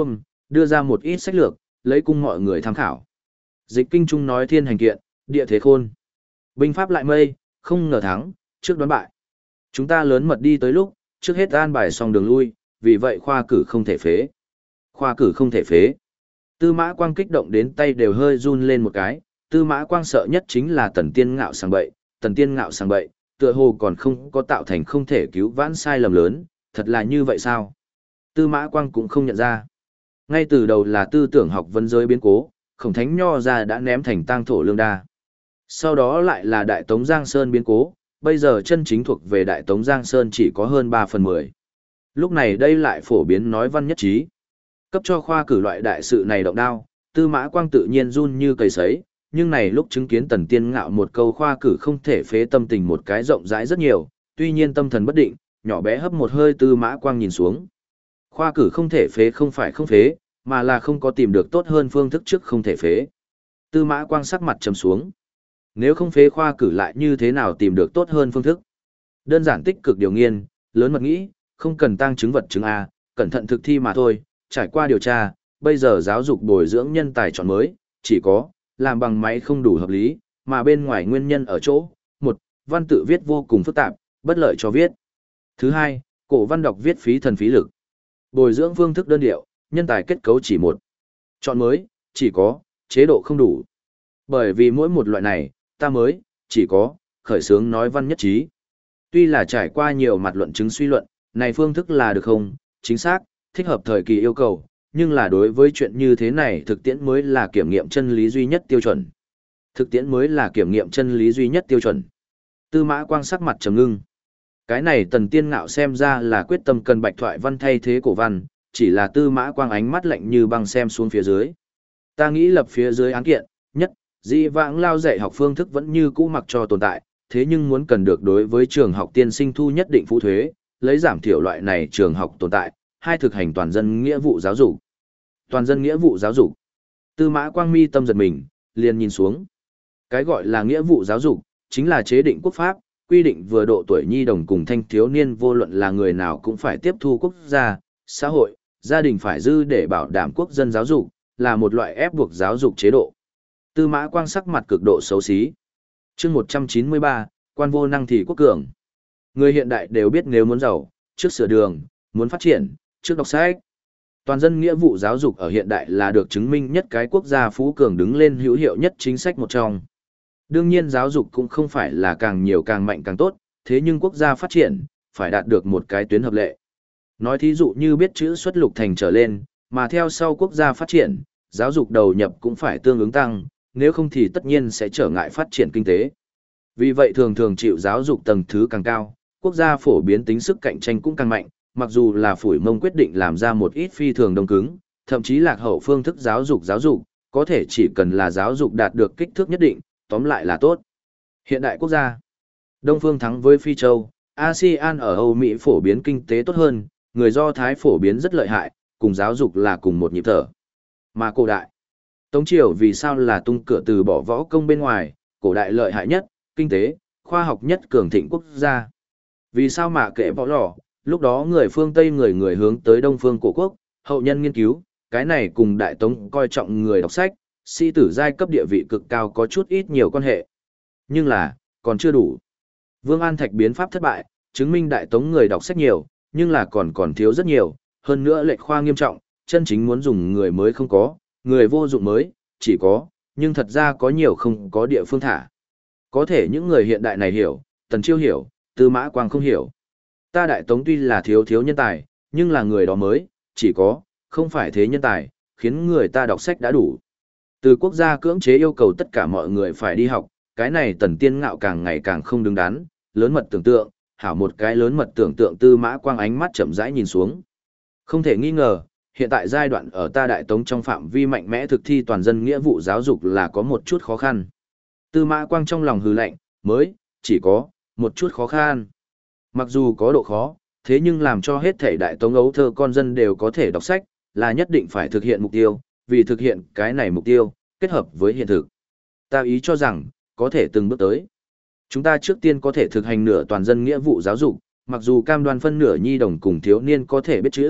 đưa ra một ít sách lược, lấy cung mọi người tham khảo. Dịch kinh trung nói thiên hành kiện, địa thế khôn. Binh pháp lại mây, không ngờ thắng, trước đoán bại. Chúng ta lớn mật đi tới lúc, trước hết an bài xong đường lui, vì vậy khoa cử không thể phế. Khoa cử không thể phế. Tư Mã Quang kích động đến tay đều hơi run lên một cái, Tư Mã Quang sợ nhất chính là Tần Tiên Ngạo sang bậy, Tần Tiên Ngạo sang bậy, tựa hồ còn không có tạo thành không thể cứu vãn sai lầm lớn, thật là như vậy sao? Tư Mã Quang cũng không nhận ra. Ngay từ đầu là tư tưởng học vấn giới biến cố, Khổng Thánh Nho ra đã ném thành tang thổ lương đa. Sau đó lại là Đại Tống Giang Sơn biến cố, bây giờ chân chính thuộc về Đại Tống Giang Sơn chỉ có hơn 3/10. Lúc này đây lại phổ biến nói văn nhất trí. Cấp cho khoa cử loại đại sự này động đao, Tư Mã Quang tự nhiên run như cầy sấy, nhưng này lúc chứng kiến Tần Tiên Ngạo một câu khoa cử không thể phế, tâm tình một cái rộng rãi rất nhiều, tuy nhiên tâm thần bất định, nhỏ bé hấp một hơi. Tư Mã Quang nhìn xuống. Khoa cử không thể phế không phải không phế, mà là không có tìm được tốt hơn phương thức trước không thể phế. Tư Mã Quang sắc mặt trầm xuống. Nếu không phế khoa cử lại như thế nào tìm được tốt hơn phương thức? Đơn giản tích cực điều nghiên, lớn mật nghĩ, không cần tăng chứng vật chứng A, cẩn thận thực thi mà thôi. Trải qua điều tra, bây giờ giáo dục bồi dưỡng nhân tài chọn mới, chỉ có, làm bằng máy không đủ hợp lý, mà bên ngoài nguyên nhân ở chỗ, một, văn tự viết vô cùng phức tạp, bất lợi cho viết. Thứ hai, cổ văn đọc viết phí thần phí lực. Bồi dưỡng phương thức đơn điệu, nhân tài kết cấu chỉ một. Chọn mới, chỉ có, chế độ không đủ. Bởi vì mỗi một loại này, ta mới, chỉ có, khởi xướng nói văn nhất trí. Tuy là trải qua nhiều mặt luận chứng suy luận, này phương thức là được không, chính xác, thích hợp thời kỳ yêu cầu, nhưng là đối với chuyện như thế này thực tiễn mới là kiểm nghiệm chân lý duy nhất tiêu chuẩn. Thực tiễn mới là kiểm nghiệm chân lý duy nhất tiêu chuẩn. Tư Mã Quang sắc mặt trầm ngưng. Cái này Tần Tiên Ngạo xem ra là quyết tâm cần bạch thoại văn thay thế cổ văn, chỉ là Tư Mã Quang ánh mắt lạnh như băng xem xuống phía dưới. Ta nghĩ lập phía dưới án kiện, nhất, dĩ vãng lao dạy học phương thức vẫn như cũ mặc cho tồn tại, thế nhưng muốn cần được đối với trường học tiên sinh thu nhất định phụ thuế, lấy giảm thiểu loại này trường học tồn tại. Hai, thực hành toàn dân nghĩa vụ giáo dục. Toàn dân nghĩa vụ giáo dục. Tư Mã Quang mi tâm giật mình, liền nhìn xuống. Cái gọi là nghĩa vụ giáo dục, chính là chế định quốc pháp, quy định vừa độ tuổi nhi đồng cùng thanh thiếu niên vô luận là người nào cũng phải tiếp thu quốc gia, xã hội, gia đình phải dư để bảo đảm quốc dân giáo dục, là một loại ép buộc giáo dục chế độ. Tư Mã Quang sắc mặt cực độ xấu xí. Chương 193, quan vô năng thì quốc cường. Người hiện đại đều biết nếu muốn giàu, trước sửa đường, muốn phát triển, trước đọc sách. Toàn dân nghĩa vụ giáo dục ở hiện đại là được chứng minh nhất cái quốc gia phú cường đứng lên hữu hiệu nhất chính sách một trong. Đương nhiên giáo dục cũng không phải là càng nhiều càng mạnh càng tốt, thế nhưng quốc gia phát triển, phải đạt được một cái tuyến hợp lệ. Nói thí dụ như biết chữ xuất lục thành trở lên, mà theo sau quốc gia phát triển, giáo dục đầu nhập cũng phải tương ứng tăng, nếu không thì tất nhiên sẽ trở ngại phát triển kinh tế. Vì vậy thường thường chịu giáo dục tầng thứ càng cao, quốc gia phổ biến tính sức cạnh tranh cũng càng mạnh, mặc dù là phủi mông quyết định làm ra một ít phi thường đông cứng, thậm chí lạc hậu phương thức giáo dục, có thể chỉ cần là giáo dục đạt được kích thước nhất định, tóm lại là tốt. Hiện đại quốc gia, Đông phương thắng với Phi Châu, ASEAN ở Âu Mỹ phổ biến kinh tế tốt hơn, người Do Thái phổ biến rất lợi hại, cùng giáo dục là cùng một nhịp thở. Mà cổ đại, Tống Triều vì sao là tung cửa từ bỏ võ công bên ngoài, cổ đại lợi hại nhất, kinh tế, khoa học nhất cường thịnh quốc gia. Vì sao mà kệ võ lò, lúc đó người phương Tây người hướng tới Đông phương cổ quốc, hậu nhân nghiên cứu, cái này cùng Đại Tống coi trọng người đọc sách, sĩ tử giai cấp địa vị cực cao có chút ít nhiều quan hệ. Nhưng là, còn chưa đủ. Vương An Thạch biến pháp thất bại, chứng minh Đại Tống người đọc sách nhiều, nhưng là còn thiếu rất nhiều, hơn nữa lệch khoa nghiêm trọng, chân chính muốn dùng người mới không có, người vô dụng mới, chỉ có, nhưng thật ra có nhiều không có địa phương thả. Có thể những người hiện đại này hiểu, Tần Chiêu hiểu, Tư Mã Quang không hiểu. Ta Đại Tống tuy là thiếu nhân tài, nhưng là người đó mới, chỉ có, không phải thế nhân tài, khiến người ta đọc sách đã đủ. Từ quốc gia cưỡng chế yêu cầu tất cả mọi người phải đi học, cái này Tần Tiên Ngạo càng ngày càng không đứng đắn, lớn mật tưởng tượng, hảo một cái lớn mật tưởng tượng. Tư Mã Quang ánh mắt chậm rãi nhìn xuống. Không thể nghi ngờ, hiện tại giai đoạn ở ta Đại Tống trong phạm vi mạnh mẽ thực thi toàn dân nghĩa vụ giáo dục là có một chút khó khăn. Tư Mã Quang trong lòng hừ lạnh, mới, chỉ có, một chút khó khăn. Mặc dù có độ khó, thế nhưng làm cho hết thể Đại Tống ấu thơ con dân đều có thể đọc sách, là nhất định phải thực hiện mục tiêu, vì thực hiện cái này mục tiêu, kết hợp với hiện thực. Ta ý cho rằng, có thể từng bước tới. Chúng ta trước tiên có thể thực hành nửa toàn dân nghĩa vụ giáo dục, mặc dù cam đoan phân nửa nhi đồng cùng thiếu niên có thể biết chữ,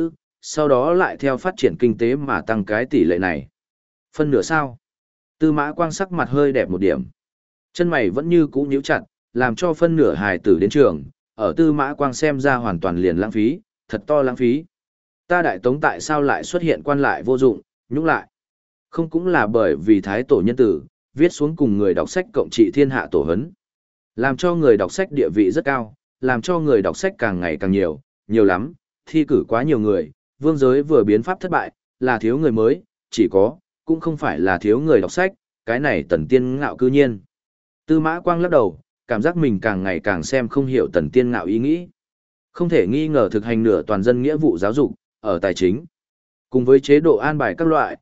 sau đó lại theo phát triển kinh tế mà tăng cái tỷ lệ này. Phân nửa sao? Tư Mã Quang sắc mặt hơi đẹp một điểm. Chân mày vẫn như cũ nhíu chặt, làm cho phân nửa hài tử đến trường, ở Tư Mã Quang xem ra hoàn toàn liền lãng phí, thật to lãng phí. Ta Đại Tống tại sao lại xuất hiện quan lại vô dụng, nhũng lại? Không cũng là bởi vì Thái Tổ nhân tử, viết xuống cùng người đọc sách cộng trị thiên hạ tổ hấn. Làm cho người đọc sách địa vị rất cao, làm cho người đọc sách càng ngày càng nhiều, nhiều lắm, thi cử quá nhiều người, vương giới vừa biến pháp thất bại, là thiếu người mới, chỉ có, cũng không phải là thiếu người đọc sách, cái này Tần Tiên Ngạo cư nhiên. Tư Mã Quang lắc đầu, cảm giác mình càng ngày càng xem không hiểu Tần Tiên Ngạo ý nghĩ. Không thể nghi ngờ thực hành nửa toàn dân nghĩa vụ giáo dục, ở tài chính, cùng với chế độ an bài các loại,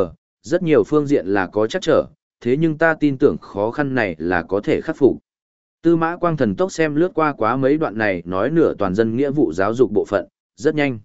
rất nhiều phương diện là có chắc trở, thế nhưng ta tin tưởng khó khăn này là có thể khắc phục. Tư Mã Quang thần tốc xem lướt qua quá mấy đoạn này nói nửa toàn dân nghĩa vụ giáo dục bộ phận, rất nhanh.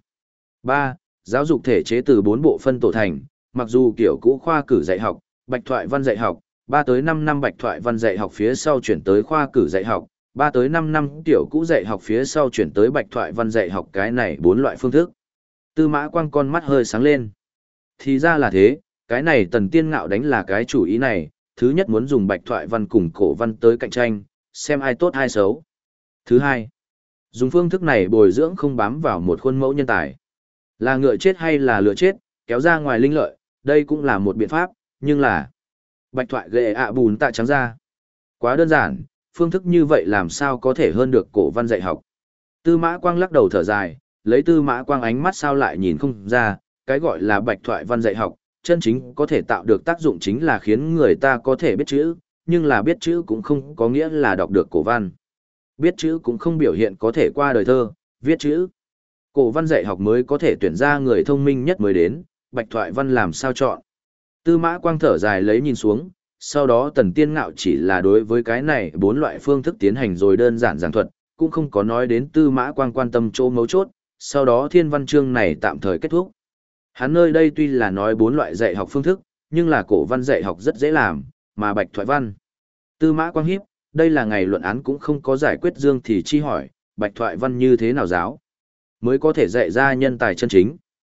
3. Giáo dục thể chế từ 4 bộ phân tổ thành, mặc dù kiểu cũ khoa cử dạy học, bạch thoại văn dạy học, 3 tới 5 năm bạch thoại văn dạy học phía sau chuyển tới khoa cử dạy học, 3 tới 5 năm tiểu cũ dạy học phía sau chuyển tới bạch thoại văn dạy học, cái này 4 loại phương thức. Tư Mã Quang con mắt hơi sáng lên. Thì ra là thế, cái này Tần Tiên Ngạo đánh là cái chủ ý này, thứ nhất muốn dùng bạch thoại văn cùng cổ văn tới cạnh tranh, xem ai tốt ai xấu. Thứ hai, dùng phương thức này bồi dưỡng không bám vào một khuôn mẫu nhân tài. Là ngựa chết hay là lựa chết, kéo ra ngoài linh lợi, đây cũng là một biện pháp, nhưng là bạch thoại ghệ bùn tạ trắng ra. Quá đơn giản, phương thức như vậy làm sao có thể hơn được cổ văn dạy học. Tư Mã Quang lắc đầu thở dài, lấy Tư Mã Quang ánh mắt sao lại nhìn không ra, cái gọi là bạch thoại văn dạy học, chân chính có thể tạo được tác dụng chính là khiến người ta có thể biết chữ, nhưng là biết chữ cũng không có nghĩa là đọc được cổ văn. Biết chữ cũng không biểu hiện có thể qua đời thơ, viết chữ. Cổ văn dạy học mới có thể tuyển ra người thông minh nhất mới đến, bạch thoại văn làm sao chọn. Tư Mã Quang thở dài lấy nhìn xuống, sau đó Tần Tiên Ngạo chỉ là đối với cái này 4 loại phương thức tiến hành rồi đơn giản giảng thuật, cũng không có nói đến Tư Mã Quang quan tâm chỗ mấu chốt, sau đó thiên văn chương này tạm thời kết thúc. Hắn nơi đây tuy là nói 4 loại dạy học phương thức, nhưng là cổ văn dạy học rất dễ làm, mà bạch thoại văn. Tư Mã Quang hiếp, đây là ngày luận án cũng không có giải quyết dương thì chi hỏi, bạch thoại văn như thế nào giáo, mới có thể dạy ra nhân tài chân chính.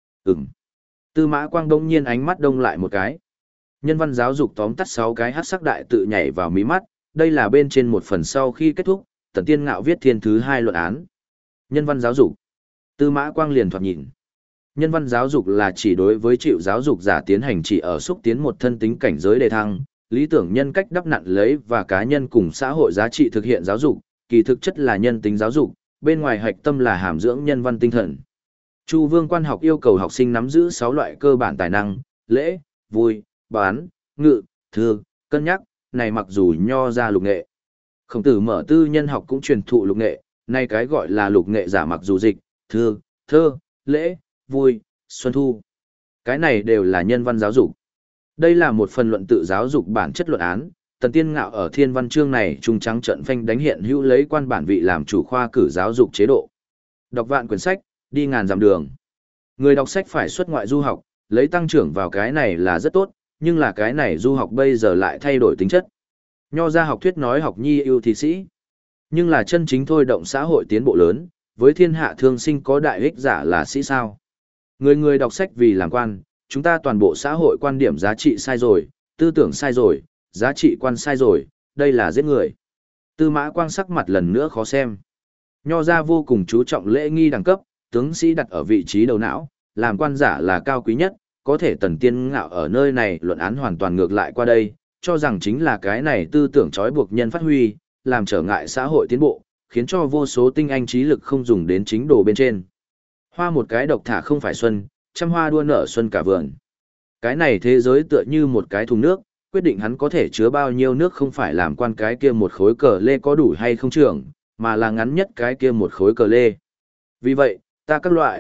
Tư Mã Quang đông nhiên ánh mắt đông lại một cái. Nhân văn giáo dục tóm tắt 6 cái hắc sắc đại tự nhảy vào mí mắt, đây là bên trên một phần sau khi kết thúc, Tần Tiên Ngạo viết thiên thứ 2 luận án. Nhân văn giáo dục. Tư Mã Quang liền thoạt nhìn. Nhân văn giáo dục là chỉ đối với chịu giáo dục giả tiến hành chỉ ở xúc tiến một thân tính cảnh giới đề thăng, lý tưởng nhân cách đắp nặn lấy và cá nhân cùng xã hội giá trị thực hiện giáo dục, kỳ thực chất là nhân tính giáo dục, bên ngoài hạch tâm là hàm dưỡng nhân văn tinh thần. Chu Vương Quan học yêu cầu học sinh nắm giữ 6 loại cơ bản tài năng, lễ, vui, bán, ngự, thư, cân nhắc, này mặc dù nho ra lục nghệ. Khổng Tử mở tư nhân học cũng truyền thụ lục nghệ, này cái gọi là lục nghệ giả mặc dù dịch, thư, thơ, lễ, vui, xuân thu. Cái này đều là nhân văn giáo dục. Đây là một phần luận tự giáo dục bản chất luận án, Tần Tiên Ngạo ở thiên văn chương này trung trắng trận phanh đánh hiện hữu lấy quan bản vị làm chủ khoa cử giáo dục chế độ. Đọc vạn quyển sách, đi ngàn dặm đường. Người đọc sách phải xuất ngoại du học, lấy tăng trưởng vào cái này là rất tốt, nhưng là cái này du học bây giờ lại thay đổi tính chất. Nho ra học thuyết nói học nhi ưu thị sĩ, nhưng là chân chính thôi động xã hội tiến bộ lớn, với thiên hạ thương sinh có đại ích giả là sĩ sao. Người đọc sách vì làm quan, chúng ta toàn bộ xã hội quan điểm giá trị sai rồi, tư tưởng sai rồi, giá trị quan sai rồi, đây là giết người. Tư Mã Quang sắc mặt lần nữa khó xem. Nho ra vô cùng chú trọng lễ nghi đẳng cấp, tướng sĩ đặt ở vị trí đầu não, làm quan giả là cao quý nhất, có thể Tần Tiên Ngạo ở nơi này luận án hoàn toàn ngược lại qua đây, cho rằng chính là cái này tư tưởng trói buộc nhân phát huy, làm trở ngại xã hội tiến bộ, khiến cho vô số tinh anh trí lực không dùng đến chính đồ bên trên. Hoa một cái độc thả không phải xuân, trăm hoa đua nở xuân cả vườn. Cái này thế giới tựa như một cái thùng nước, quyết định hắn có thể chứa bao nhiêu nước không phải làm quan cái kia một khối cờ lê có đủ hay không trưởng, mà là ngắn nhất cái kia một khối cờ lê. Vì vậy, ta các loại,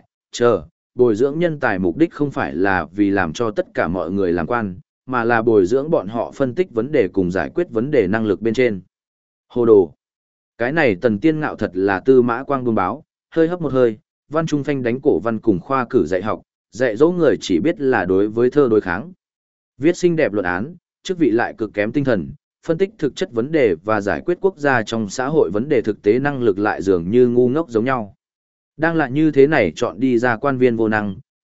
bồi dưỡng nhân tài mục đích không phải là vì làm cho tất cả mọi người làm quan, mà là bồi dưỡng bọn họ phân tích vấn đề cùng giải quyết vấn đề năng lực bên trên. Hồ đồ. Cái này Tần Tiên Ngạo thật là Tư Mã Quang buông báo, hơi hấp một hơi, văn trung phanh đánh cổ văn cùng khoa cử dạy học, dạy dỗ người chỉ biết là đối với thơ đối kháng. Viết xinh đẹp luận án, chức vị lại cực kém tinh thần, phân tích thực chất vấn đề và giải quyết quốc gia trong xã hội vấn đề thực tế năng lực lại dường như ngu ngốc giống nhau. Đang là như thế này chọn đi ra quan viên vô năng,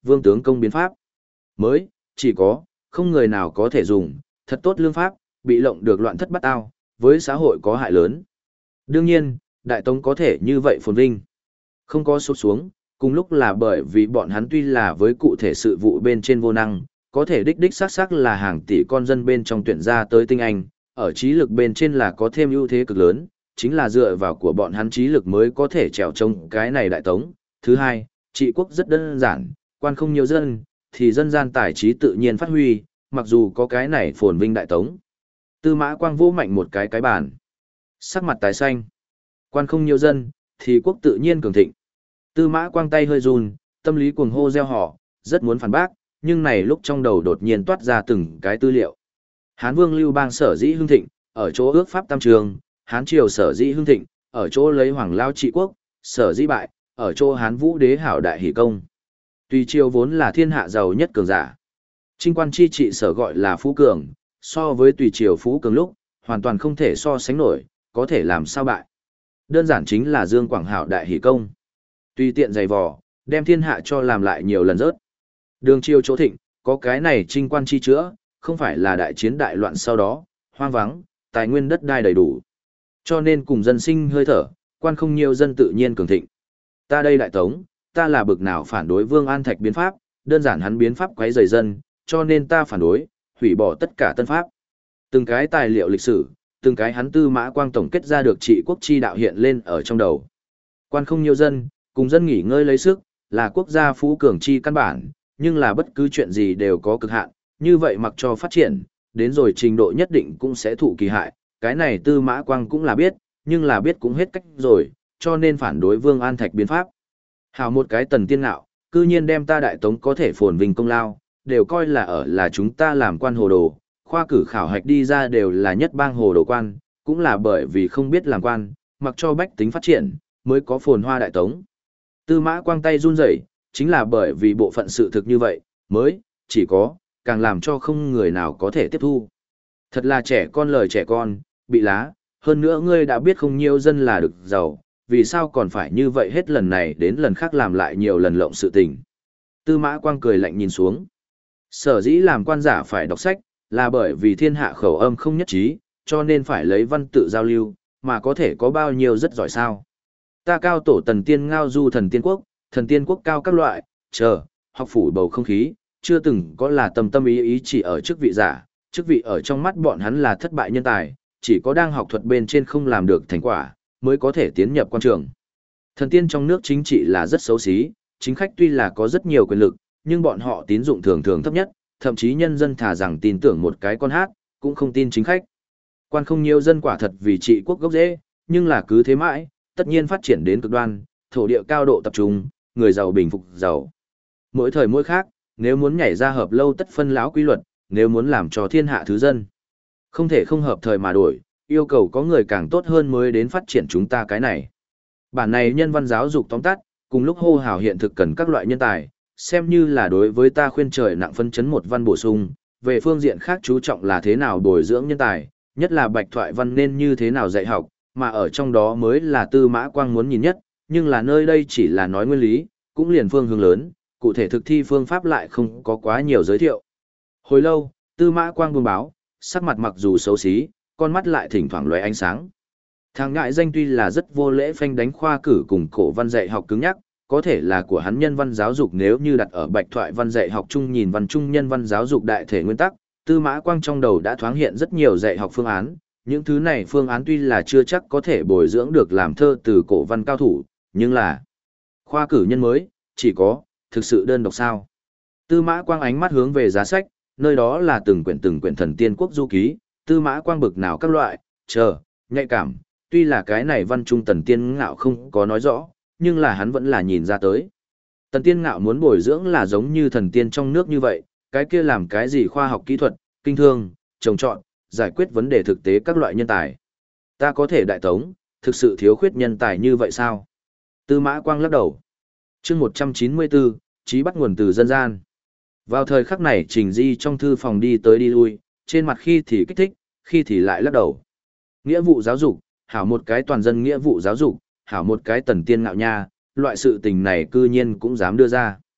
vương tướng công biến pháp. Mới, chỉ có, không người nào có thể dùng, thật tốt lương pháp, bị lộng được loạn thất bát ao, với xã hội có hại lớn. Đương nhiên, Đại Tống có thể như vậy phồn vinh. Không có sụp xuống, cùng lúc là bởi vì bọn hắn tuy là với cụ thể sự vụ bên trên vô năng, có thể đích đích xác xác là hàng tỷ con dân bên trong tuyển ra tới tinh anh, ở trí lực bên trên là có thêm ưu thế cực lớn, chính là dựa vào của bọn hắn trí lực mới có thể trèo trông cái này Đại Tống. Thứ hai, trị quốc rất đơn giản, quan không nhiều dân, thì dân gian tài trí tự nhiên phát huy, mặc dù có cái này phồn vinh Đại Tống. Tư Mã Quang vỗ mạnh một cái bàn. Sắc mặt tái xanh. Quan không nhiều dân, thì quốc tự nhiên cường thịnh. Tư Mã Quang tay hơi run, tâm lý cuồng hô reo hò, rất muốn phản bác, nhưng này lúc trong đầu đột nhiên toát ra từng cái tư liệu. Hán Vương Lưu Bang sở dĩ hưng thịnh, ở chỗ ước pháp tam trường, Hán Triều sở dĩ hưng thịnh, ở chỗ lấy hoàng lao trị quốc, sở dĩ bại, ở chỗ Hán Vũ Đế hảo đại hỷ công. Tùy Triều vốn là thiên hạ giàu nhất cường giả. Trinh quan chi trị sở gọi là phú cường, so với Tùy Triều phú cường lúc, hoàn toàn không thể so sánh nổi, có thể làm sao bại. Đơn giản chính là Dương Quảng hảo đại hỷ công. Tùy tiện giày vò, đem thiên hạ cho làm lại nhiều lần rớt. Đường Triều chỗ thịnh, có cái này trinh quan chi chữa, không phải là đại chiến đại loạn sau đó, hoang vắng, tài nguyên đất đai đầy đủ. Cho nên cùng dân sinh hơi thở, quan không nhiều dân tự nhiên cường thịnh. Ta đây Đại Tống, ta là bực nào phản đối Vương An Thạch biến pháp, đơn giản hắn biến pháp quấy rầy dân, cho nên ta phản đối, hủy bỏ tất cả tân pháp. Từng cái tài liệu lịch sử, từng cái hắn Tư Mã Quang tổng kết ra được trị quốc chi đạo hiện lên ở trong đầu. Quan không nhiều dân, cùng dân nghỉ ngơi lấy sức, là quốc gia phú cường chi căn bản, nhưng là bất cứ chuyện gì đều có cực hạn, như vậy mặc cho phát triển, đến rồi trình độ nhất định cũng sẽ thụ kỳ hại, cái này Tư Mã Quang cũng là biết, nhưng là biết cũng hết cách rồi, cho nên phản đối Vương An Thạch biến pháp. Hào một cái Tần Tiên Ngạo, cư nhiên đem ta Đại Tống có thể phồn vinh công lao, đều coi là chúng ta làm quan hồ đồ, khoa cử khảo hạch đi ra đều là nhất bang hồ đồ quan, cũng là bởi vì không biết làm quan, mặc cho bách tính phát triển, mới có phồn hoa Đại Tống. Tư Mã Quang tay run rẩy, chính là bởi vì bộ phận sự thực như vậy, mới, chỉ có, càng làm cho không người nào có thể tiếp thu. Thật là trẻ con lời trẻ con, bị lá, hơn nữa ngươi đã biết không nhiều dân là được giàu, vì sao còn phải như vậy hết lần này đến lần khác làm lại nhiều lần lộng sự tình. Tư Mã Quang cười lạnh nhìn xuống. Sở dĩ làm quan giả phải đọc sách, là bởi vì thiên hạ khẩu âm không nhất trí, cho nên phải lấy văn tự giao lưu, mà có thể có bao nhiêu rất giỏi sao. Ta cao tổ Tần Tiên Ngao du thần tiên quốc cao các loại, học phủ bầu không khí, chưa từng có là tâm ý chỉ ở chức vị giả, chức vị ở trong mắt bọn hắn là thất bại nhân tài, chỉ có đang học thuật bên trên không làm được thành quả, mới có thể tiến nhập quan trường. Thần tiên trong nước chính trị là rất xấu xí, chính khách tuy là có rất nhiều quyền lực, nhưng bọn họ tín dụng thường thường thấp nhất, thậm chí nhân dân thà rằng tin tưởng một cái con hát, cũng không tin chính khách. Quan không nhiều dân quả thật vì trị quốc gốc rễ, nhưng là cứ thế mãi, tất nhiên phát triển đến cực đoan, thổ địa cao độ tập trung, người giàu bình phục giàu. Mỗi thời mỗi khác, nếu muốn nhảy ra hợp lâu tất phân lão quy luật, nếu muốn làm cho thiên hạ thứ dân. Không thể không hợp thời mà đổi, yêu cầu có người càng tốt hơn mới đến phát triển chúng ta cái này. Bản này nhân văn giáo dục tóm tắt, cùng lúc hô hào hiện thực cần các loại nhân tài, xem như là đối với ta khuyên trời nặng phân chấn một văn bổ sung, về phương diện khác chú trọng là thế nào bồi dưỡng nhân tài, nhất là bạch thoại văn nên như thế nào dạy học, mà ở trong đó mới là Tư Mã Quang muốn nhìn nhất, nhưng là nơi đây chỉ là nói nguyên lý, cũng liền phương hướng lớn, cụ thể thực thi phương pháp lại không có quá nhiều giới thiệu. Hồi lâu, Tư Mã Quang buông báo, sắc mặt mặc dù xấu xí, con mắt lại thỉnh thoảng lóe ánh sáng. Thằng ngại danh tuy là rất vô lễ phanh đánh khoa cử cùng cổ văn dạy học cứng nhắc, có thể là của hắn nhân văn giáo dục nếu như đặt ở bạch thoại văn dạy học chung nhìn văn chung nhân văn giáo dục đại thể nguyên tắc, Tư Mã Quang trong đầu đã thoáng hiện rất nhiều dạy học phương án, những thứ này phương án tuy là chưa chắc có thể bồi dưỡng được làm thơ từ cổ văn cao thủ, nhưng là khoa cử nhân mới, chỉ có, thực sự đơn độc sao. Tư Mã Quang ánh mắt hướng về giá sách, nơi đó là từng quyển thần tiên quốc du ký, Tư Mã Quang bực nào các loại, nhạy cảm, tuy là cái này văn trung Tần Tiên Ngạo không có nói rõ, nhưng là hắn vẫn là nhìn ra tới. Tần Tiên Ngạo muốn bồi dưỡng là giống như thần tiên trong nước như vậy, cái kia làm cái gì khoa học kỹ thuật, kinh thương, trồng trọt, giải quyết vấn đề thực tế các loại nhân tài. Ta có thể Đại Tống, thực sự thiếu khuyết nhân tài như vậy sao? Tư Mã Quang lắc đầu. Chương 194, chí bắt nguồn từ dân gian. Vào thời khắc này Trình Di trong thư phòng đi tới đi lui, trên mặt khi thì kích thích, khi thì lại lắc đầu. Nghĩa vụ giáo dục, hảo một cái toàn dân nghĩa vụ giáo dục, hảo một cái Tần Tiên Ngạo nha, loại sự tình này cư nhiên cũng dám đưa ra.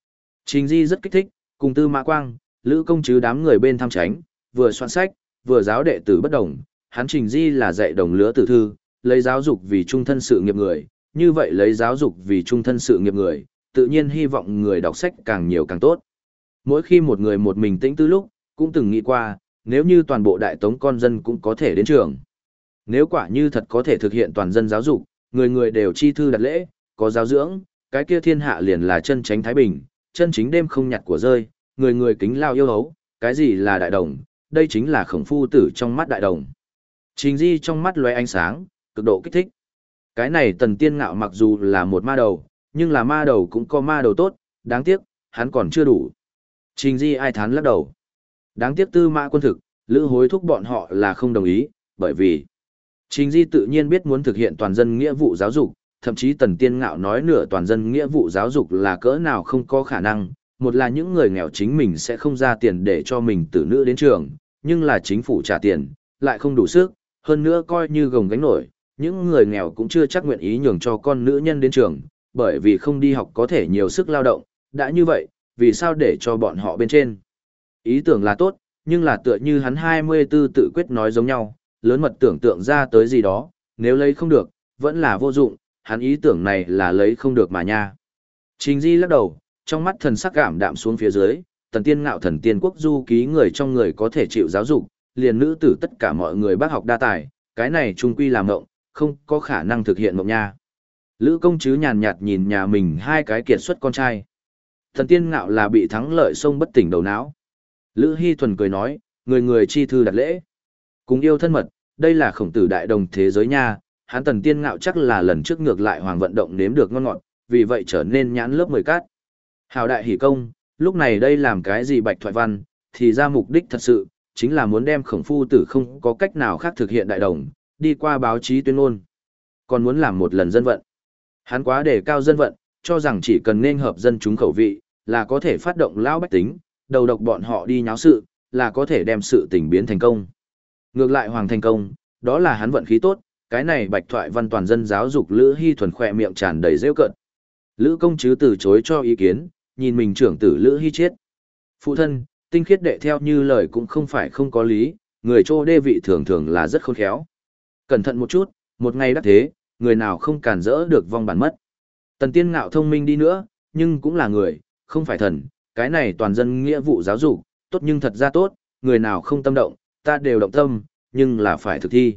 Trình Di rất kích thích, cùng Tư Mã Quang, Lữ Công Trứ đám người bên tham tránh, vừa soạn sách, vừa giáo đệ tử bất đồng, hắn Trình Di là dạy đồng lứa tử thư, lấy giáo dục vì trung thân sự nghiệp người, như vậy lấy giáo dục vì trung thân sự nghiệp người, tự nhiên hy vọng người đọc sách càng nhiều càng tốt. Mỗi khi một người một mình tĩnh tư lúc, cũng từng nghĩ qua, nếu như toàn bộ đại tống con dân cũng có thể đến trường. Nếu quả như thật có thể thực hiện toàn dân giáo dục, người người đều chi thư đặt lễ, có giáo dưỡng, cái kia thiên hạ liền là chân chánh thái bình, chân chính đêm không nhặt của rơi, người người kính lao yêu hấu, cái gì là đại đồng, đây chính là Khổng Phu Tử trong mắt đại đồng. Trình Di trong mắt lóe ánh sáng, cực độ kích thích. Cái này Tần Tiên Ngạo mặc dù là một ma đầu, nhưng là ma đầu cũng có ma đầu tốt, đáng tiếc, hắn còn chưa đủ. Trình Di ai thán lắc đầu. Đáng tiếc Tư Mã Quân thực, Lữ Hối thúc bọn họ là không đồng ý, bởi vì Trình Di tự nhiên biết muốn thực hiện toàn dân nghĩa vụ giáo dục, thậm chí Tần Tiên Ngạo nói nửa toàn dân nghĩa vụ giáo dục là cỡ nào không có khả năng, một là những người nghèo chính mình sẽ không ra tiền để cho mình tử nữ đến trường, nhưng là chính phủ trả tiền, lại không đủ sức, hơn nữa coi như gồng gánh nổi, những người nghèo cũng chưa chắc nguyện ý nhường cho con nữ nhân đến trường, bởi vì không đi học có thể nhiều sức lao động, đã như vậy, vì sao để cho bọn họ bên trên. Ý tưởng là tốt, nhưng là tựa như hắn 24 tự quyết nói giống nhau, lớn mật tưởng tượng ra tới gì đó, nếu lấy không được, vẫn là vô dụng, hắn ý tưởng này là lấy không được mà nha. Trình Di lắc đầu, trong mắt thần sắc cảm đạm xuống phía dưới, Tần Tiên Ngạo Thần Tiên Quốc du ký người trong người có thể chịu giáo dục, liền nữ tử tất cả mọi người bác học đa tài, cái này trung quy là mộng, không có khả năng thực hiện mộng nha. Lữ Công Trứ nhàn nhạt nhìn nhà mình hai cái kiệt xuất con trai. Thần Tiên Ngạo là bị thắng lợi sông bất tỉnh đầu não. Lữ Hy Thuần cười nói, người người chi thư đặt lễ. Cùng yêu thân mật, đây là Khổng Tử đại đồng thế giới nha, hắn Tần Tiên Ngạo chắc là lần trước ngược lại hoàng vận động nếm được ngon ngọt, vì vậy trở nên nhãn lớp 10 cát. Hào đại hỷ công, lúc này đây làm cái gì bạch thoại văn, thì ra mục đích thật sự, chính là muốn đem Khổng Phu Tử không có cách nào khác thực hiện đại đồng, đi qua báo chí tuyên ngôn. Còn muốn làm một lần dân vận. Hắn quá đề cao dân vận, cho rằng chỉ cần nên hợp dân chúng khẩu vị, là có thể phát động lão bách tính, đầu độc bọn họ đi nháo sự, là có thể đem sự tình biến thành công. Ngược lại hoàng thành công, đó là hắn vận khí tốt, cái này bạch thoại văn toàn dân giáo dục Lữ Hy Thuần khỏe miệng tràn đầy rêu cợt. Lữ Công Trứ từ chối cho ý kiến, nhìn mình trưởng tử Lữ Hy chết. Phụ thân, tinh khiết đệ theo như lời cũng không phải không có lý, người trô đê vị thường thường là rất khôn khéo. Cẩn thận một chút, một ngày đắc thế, người nào không cản rỡ được vong bản mất. Tần Tiên Ngạo thông minh đi nữa, nhưng cũng là người, không phải thần, cái này toàn dân nghĩa vụ giáo dục, tốt nhưng thật ra tốt, người nào không tâm động, ta đều động tâm, nhưng là phải thực thi.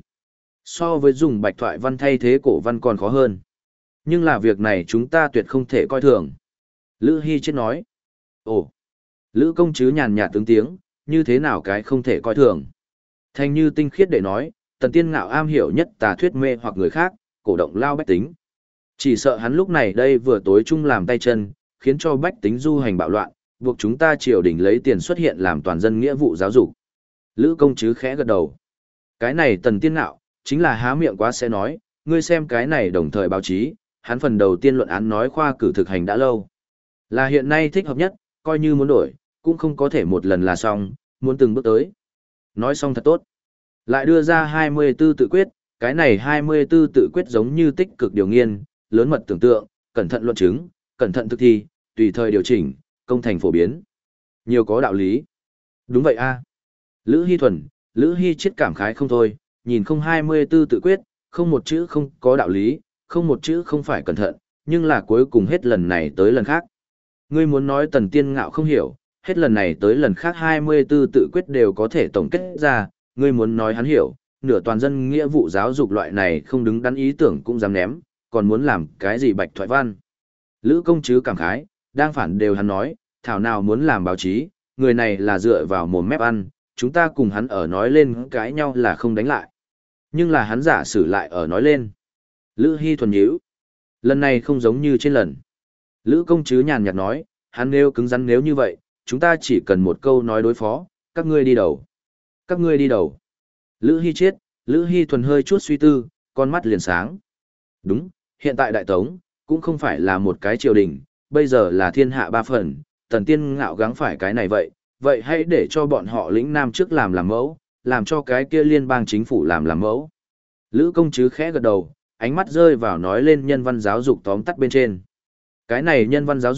So với dùng bạch thoại văn thay thế cổ văn còn khó hơn. Nhưng là việc này chúng ta tuyệt không thể coi thường. Lữ Hy chết nói. Ồ, Lữ Công Trứ nhàn nhạt tướng tiếng, như thế nào cái không thể coi thường. Thanh như tinh khiết để nói, Tần Tiên Ngạo am hiểu nhất tà thuyết mê hoặc người khác, cổ động lao bách tính. Chỉ sợ hắn lúc này đây vừa tối chung làm tay chân, khiến cho bách tính du hành bạo loạn, buộc chúng ta triều đình lấy tiền xuất hiện làm toàn dân nghĩa vụ giáo dục. Lữ Công Trứ khẽ gật đầu. Cái này Tần Tiên Ngạo, chính là há miệng quá sẽ nói, ngươi xem cái này đồng thời báo chí, hắn phần đầu tiên luận án nói khoa cử thực hành đã lâu. Là hiện nay thích hợp nhất, coi như muốn đổi, cũng không có thể một lần là xong, muốn từng bước tới. Nói xong thật tốt. Lại đưa ra 24 tự quyết, cái này 24 tự quyết giống như tích cực điều nghiên, lớn mật tưởng tượng, cẩn thận luận chứng, cẩn thận thực thi, tùy thời điều chỉnh, công thành phổ biến. Nhiều có đạo lý. Đúng vậy a. Lữ Hy Thuần, Lữ Hy chết cảm khái không thôi, nhìn không 24 tự quyết, không một chữ không có đạo lý, không một chữ không phải cẩn thận, nhưng là cuối cùng hết lần này tới lần khác. Ngươi muốn nói Tần Tiên Ngạo không hiểu, hết lần này tới lần khác 24 tự quyết đều có thể tổng kết ra, ngươi muốn nói hắn hiểu, nửa toàn dân nghĩa vụ giáo dục loại này không đứng đắn ý tưởng cũng dám ném, còn muốn làm cái gì bạch thoại văn. Lữ Công Trứ cảm khái, đang phản đều hắn nói, thảo nào muốn làm báo chí, người này là dựa vào mồm mép ăn, chúng ta cùng hắn ở nói lên cái nhau là không đánh lại. Nhưng là hắn giả sử lại ở nói lên. Lữ Hy Thuần nhíu. Lần này không giống như trên lần. Lữ Công Trứ nhàn nhạt nói, hắn nếu cứng rắn nếu như vậy, chúng ta chỉ cần một câu nói đối phó, các ngươi đi đầu. Các ngươi đi đầu. Lữ Hy chết, Lữ Hy Thuần hơi chút suy tư, con mắt liền sáng. Đúng, hiện tại Đại Tống, cũng không phải là một cái triều đình, bây giờ là thiên hạ ba phần, Tần Tiên Ngạo gắng phải cái này vậy hãy để cho bọn họ lĩnh nam trước làm mẫu, làm cho cái kia liên bang chính phủ làm mẫu. Lữ Công Trứ khẽ gật đầu, ánh mắt rơi vào nói lên nhân văn giáo dục tóm tắt bên trên. Cái này nhân văn giáo dục,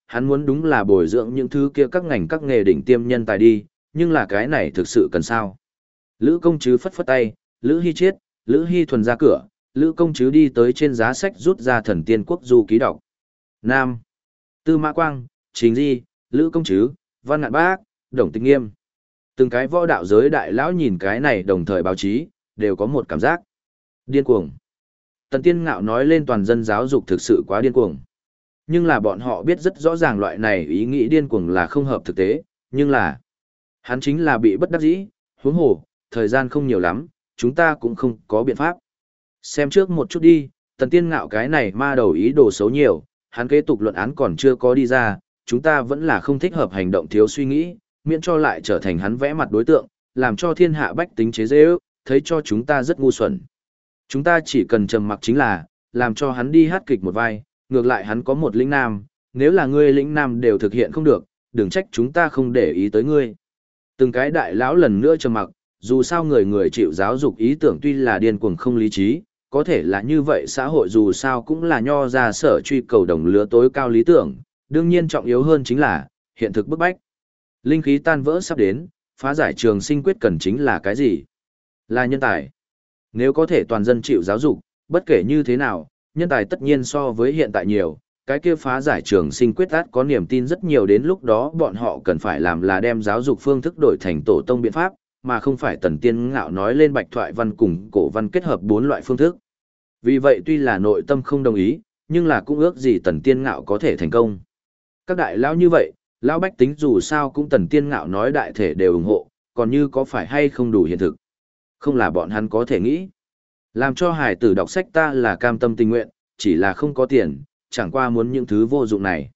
Hắn muốn đúng là bồi dưỡng những thứ kia các ngành các nghề đỉnh tiêm nhân tài đi, nhưng là cái này thực sự cần sao? Lữ công chứ phất phất tay, Lữ Hy Chiết, Lữ Hy Thuần ra cửa, Lữ công chứ đi tới trên giá sách rút ra Thần Tiên Quốc Du ký đọc. Nam, Tư Mã Quang, Trình Di, Lữ công chứ, Văn Ngạn Bác, Đồng Tịch Nghiêm. Từng cái võ đạo giới đại lão nhìn cái này đồng thời báo chí, đều có một cảm giác điên cuồng. Tần Tiên Ngạo nói lên toàn dân giáo dục thực sự quá điên cuồng. Nhưng là bọn họ biết rất rõ ràng loại này ý nghĩ điên cuồng là không hợp thực tế, nhưng là hắn chính là bị bất đắc dĩ, huống hồ, thời gian không nhiều lắm, chúng ta cũng không có biện pháp. Xem trước một chút đi, Tần Tiên Ngạo cái này ma đầu ý đồ xấu nhiều, hắn kế tục luận án còn chưa có đi ra, chúng ta vẫn là không thích hợp hành động thiếu suy nghĩ, miễn cho lại trở thành hắn vẽ mặt đối tượng, làm cho thiên hạ bách tính chế dễ ước, thấy cho chúng ta rất ngu xuẩn. Chúng ta chỉ cần trầm mặc chính là, làm cho hắn đi hát kịch một vai, ngược lại hắn có một lĩnh nam, nếu là ngươi lĩnh nam đều thực hiện không được, đừng trách chúng ta không để ý tới ngươi. Từng cái đại lão lần nữa trầm mặc, dù sao người người chịu giáo dục ý tưởng tuy là điên cuồng không lý trí, có thể là như vậy xã hội dù sao cũng là nho ra sở truy cầu đồng lứa tối cao lý tưởng, đương nhiên trọng yếu hơn chính là, hiện thực bức bách. Linh khí tan vỡ sắp đến, phá giải trường sinh quyết cần chính là cái gì? Là nhân tài. Nếu có thể toàn dân chịu giáo dục, bất kể như thế nào, nhân tài tất nhiên so với hiện tại nhiều, cái kia phá giải trường sinh quyết át có niềm tin rất nhiều, đến lúc đó bọn họ cần phải làm là đem giáo dục phương thức đổi thành tổ tông biện pháp, mà không phải Tần Tiên Ngạo nói lên bạch thoại văn cùng cổ văn kết hợp 4 loại phương thức. Vì vậy tuy là nội tâm không đồng ý, nhưng là cũng ước gì Tần Tiên Ngạo có thể thành công. Các đại lão như vậy, lão bách tính dù sao cũng Tần Tiên Ngạo nói đại thể đều ủng hộ, còn như có phải hay không đủ hiện thực. Không là bọn hắn có thể nghĩ. Làm cho hải tử đọc sách ta là cam tâm tình nguyện, chỉ là không có tiền, chẳng qua muốn những thứ vô dụng này.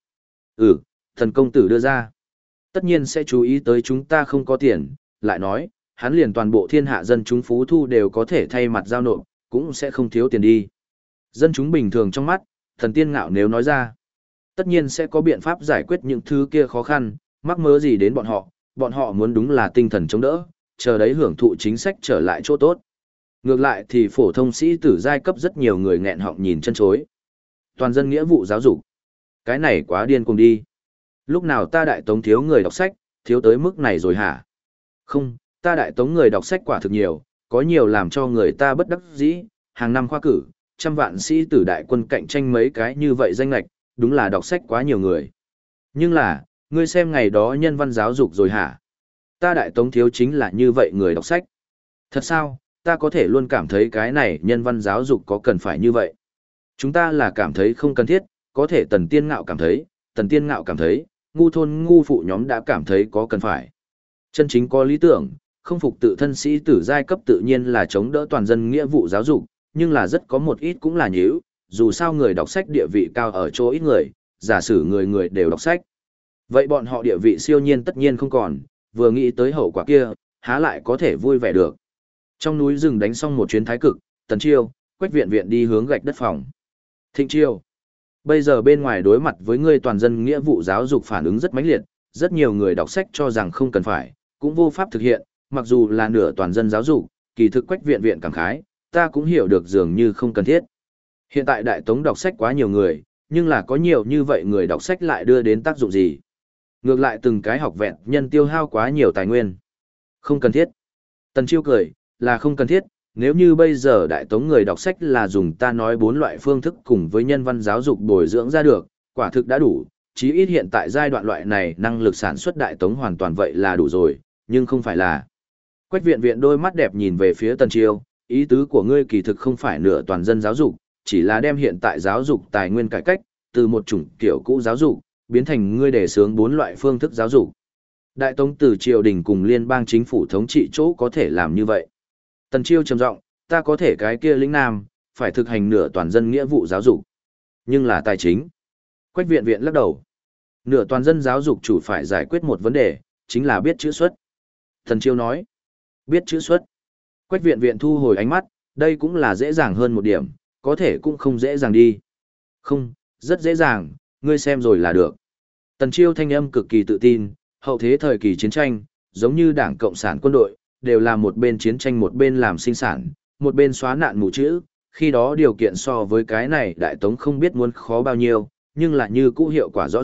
Thần công tử đưa ra. Tất nhiên sẽ chú ý tới chúng ta không có tiền, lại nói, hắn liền toàn bộ thiên hạ dân chúng phú thu đều có thể thay mặt giao nộp, cũng sẽ không thiếu tiền đi. Dân chúng bình thường trong mắt, Thần Tiên Ngạo nếu nói ra, tất nhiên sẽ có biện pháp giải quyết những thứ kia khó khăn, mắc mớ gì đến bọn họ muốn đúng là tinh thần chống đỡ, chờ đấy hưởng thụ chính sách trở lại chỗ tốt. Ngược lại thì phổ thông sĩ tử giai cấp rất nhiều người nghẹn họng nhìn chân chối. Toàn dân nghĩa vụ giáo dục. Cái này quá điên cuồng đi. Lúc nào ta Đại Tống thiếu người đọc sách, thiếu tới mức này rồi hả? Không, ta Đại Tống người đọc sách quả thực nhiều, có nhiều làm cho người ta bất đắc dĩ, hàng năm khoa cử, trăm vạn sĩ tử đại quân cạnh tranh mấy cái như vậy danh lệch, đúng là đọc sách quá nhiều người. Nhưng là, ngươi xem ngày đó nhân văn giáo dục rồi hả? Ta Đại Tống thiếu chính là như vậy người đọc sách. Thật sao, ta có thể luôn cảm thấy cái này nhân văn giáo dục có cần phải như vậy. Chúng ta là cảm thấy không cần thiết, có thể Tần Tiên Ngạo cảm thấy, ngu thôn ngu phụ nhóm đã cảm thấy có cần phải. Chân chính có lý tưởng, không phục tự thân sĩ tử giai cấp tự nhiên là chống đỡ toàn dân nghĩa vụ giáo dục, nhưng là rất có một ít cũng là nhíu, dù sao người đọc sách địa vị cao ở chỗ ít người, giả sử người người đều đọc sách. Vậy bọn họ địa vị siêu nhiên tất nhiên không còn, vừa nghĩ tới hậu quả kia, há lại có thể vui vẻ được. Trong núi rừng đánh xong một chuyến thái cực, Tần Chiêu, Quách Viện Viện đi hướng gạch đất phòng. Thịnh Chiêu, bây giờ bên ngoài đối mặt với ngươi toàn dân nghĩa vụ giáo dục phản ứng rất mãnh liệt, rất nhiều người đọc sách cho rằng không cần phải, cũng vô pháp thực hiện, mặc dù là nửa toàn dân giáo dục, kỳ thực Quách Viện Viện cảm khái, ta cũng hiểu được dường như không cần thiết. Hiện tại Đại Tống đọc sách quá nhiều người, nhưng là có nhiều như vậy người đọc sách lại đưa đến tác dụng gì? Ngược lại từng cái học vẹn nhân tiêu hao quá nhiều tài nguyên. Không cần thiết. Tần Chiêu cười, là không cần thiết, nếu như bây giờ Đại Tống người đọc sách là dùng ta nói 4 loại phương thức cùng với nhân văn giáo dục bồi dưỡng ra được, quả thực đã đủ, chí ít hiện tại giai đoạn loại này năng lực sản xuất Đại Tống hoàn toàn vậy là đủ rồi, nhưng không phải là. Quách Viện Viện đôi mắt đẹp nhìn về phía Tần Chiêu, ý tứ của ngươi kỳ thực không phải nửa toàn dân giáo dục, chỉ là đem hiện tại giáo dục tài nguyên cải cách, từ một chủng kiểu cũ giáo dục, biến thành ngươi đề xướng 4 loại phương thức giáo dục. Đại Tống từ triều đình cùng liên bang chính phủ thống trị chỗ có thể làm như vậy. Tần Chiêu trầm giọng, ta có thể cái kia lĩnh nam, phải thực hành nửa toàn dân nghĩa vụ giáo dục. Nhưng là tài chính. Quách Viện Viện lắc đầu. Nửa toàn dân giáo dục chủ phải giải quyết một vấn đề, chính là biết chữ xuất. Tần Chiêu nói, biết chữ xuất. Quách Viện Viện thu hồi ánh mắt, đây cũng là dễ dàng hơn một điểm, có thể cũng không dễ dàng đi. Không, rất dễ dàng, ngươi xem rồi là được. Tần Chiêu thanh âm cực kỳ tự tin, hậu thế thời kỳ chiến tranh, giống như Đảng Cộng sản quân đội, đều là một bên chiến tranh một bên làm sinh sản, một bên xóa nạn mù chữ, khi đó điều kiện so với cái này Đại Tống không biết muốn khó bao nhiêu, nhưng là như cũ hiệu quả rõ rệt,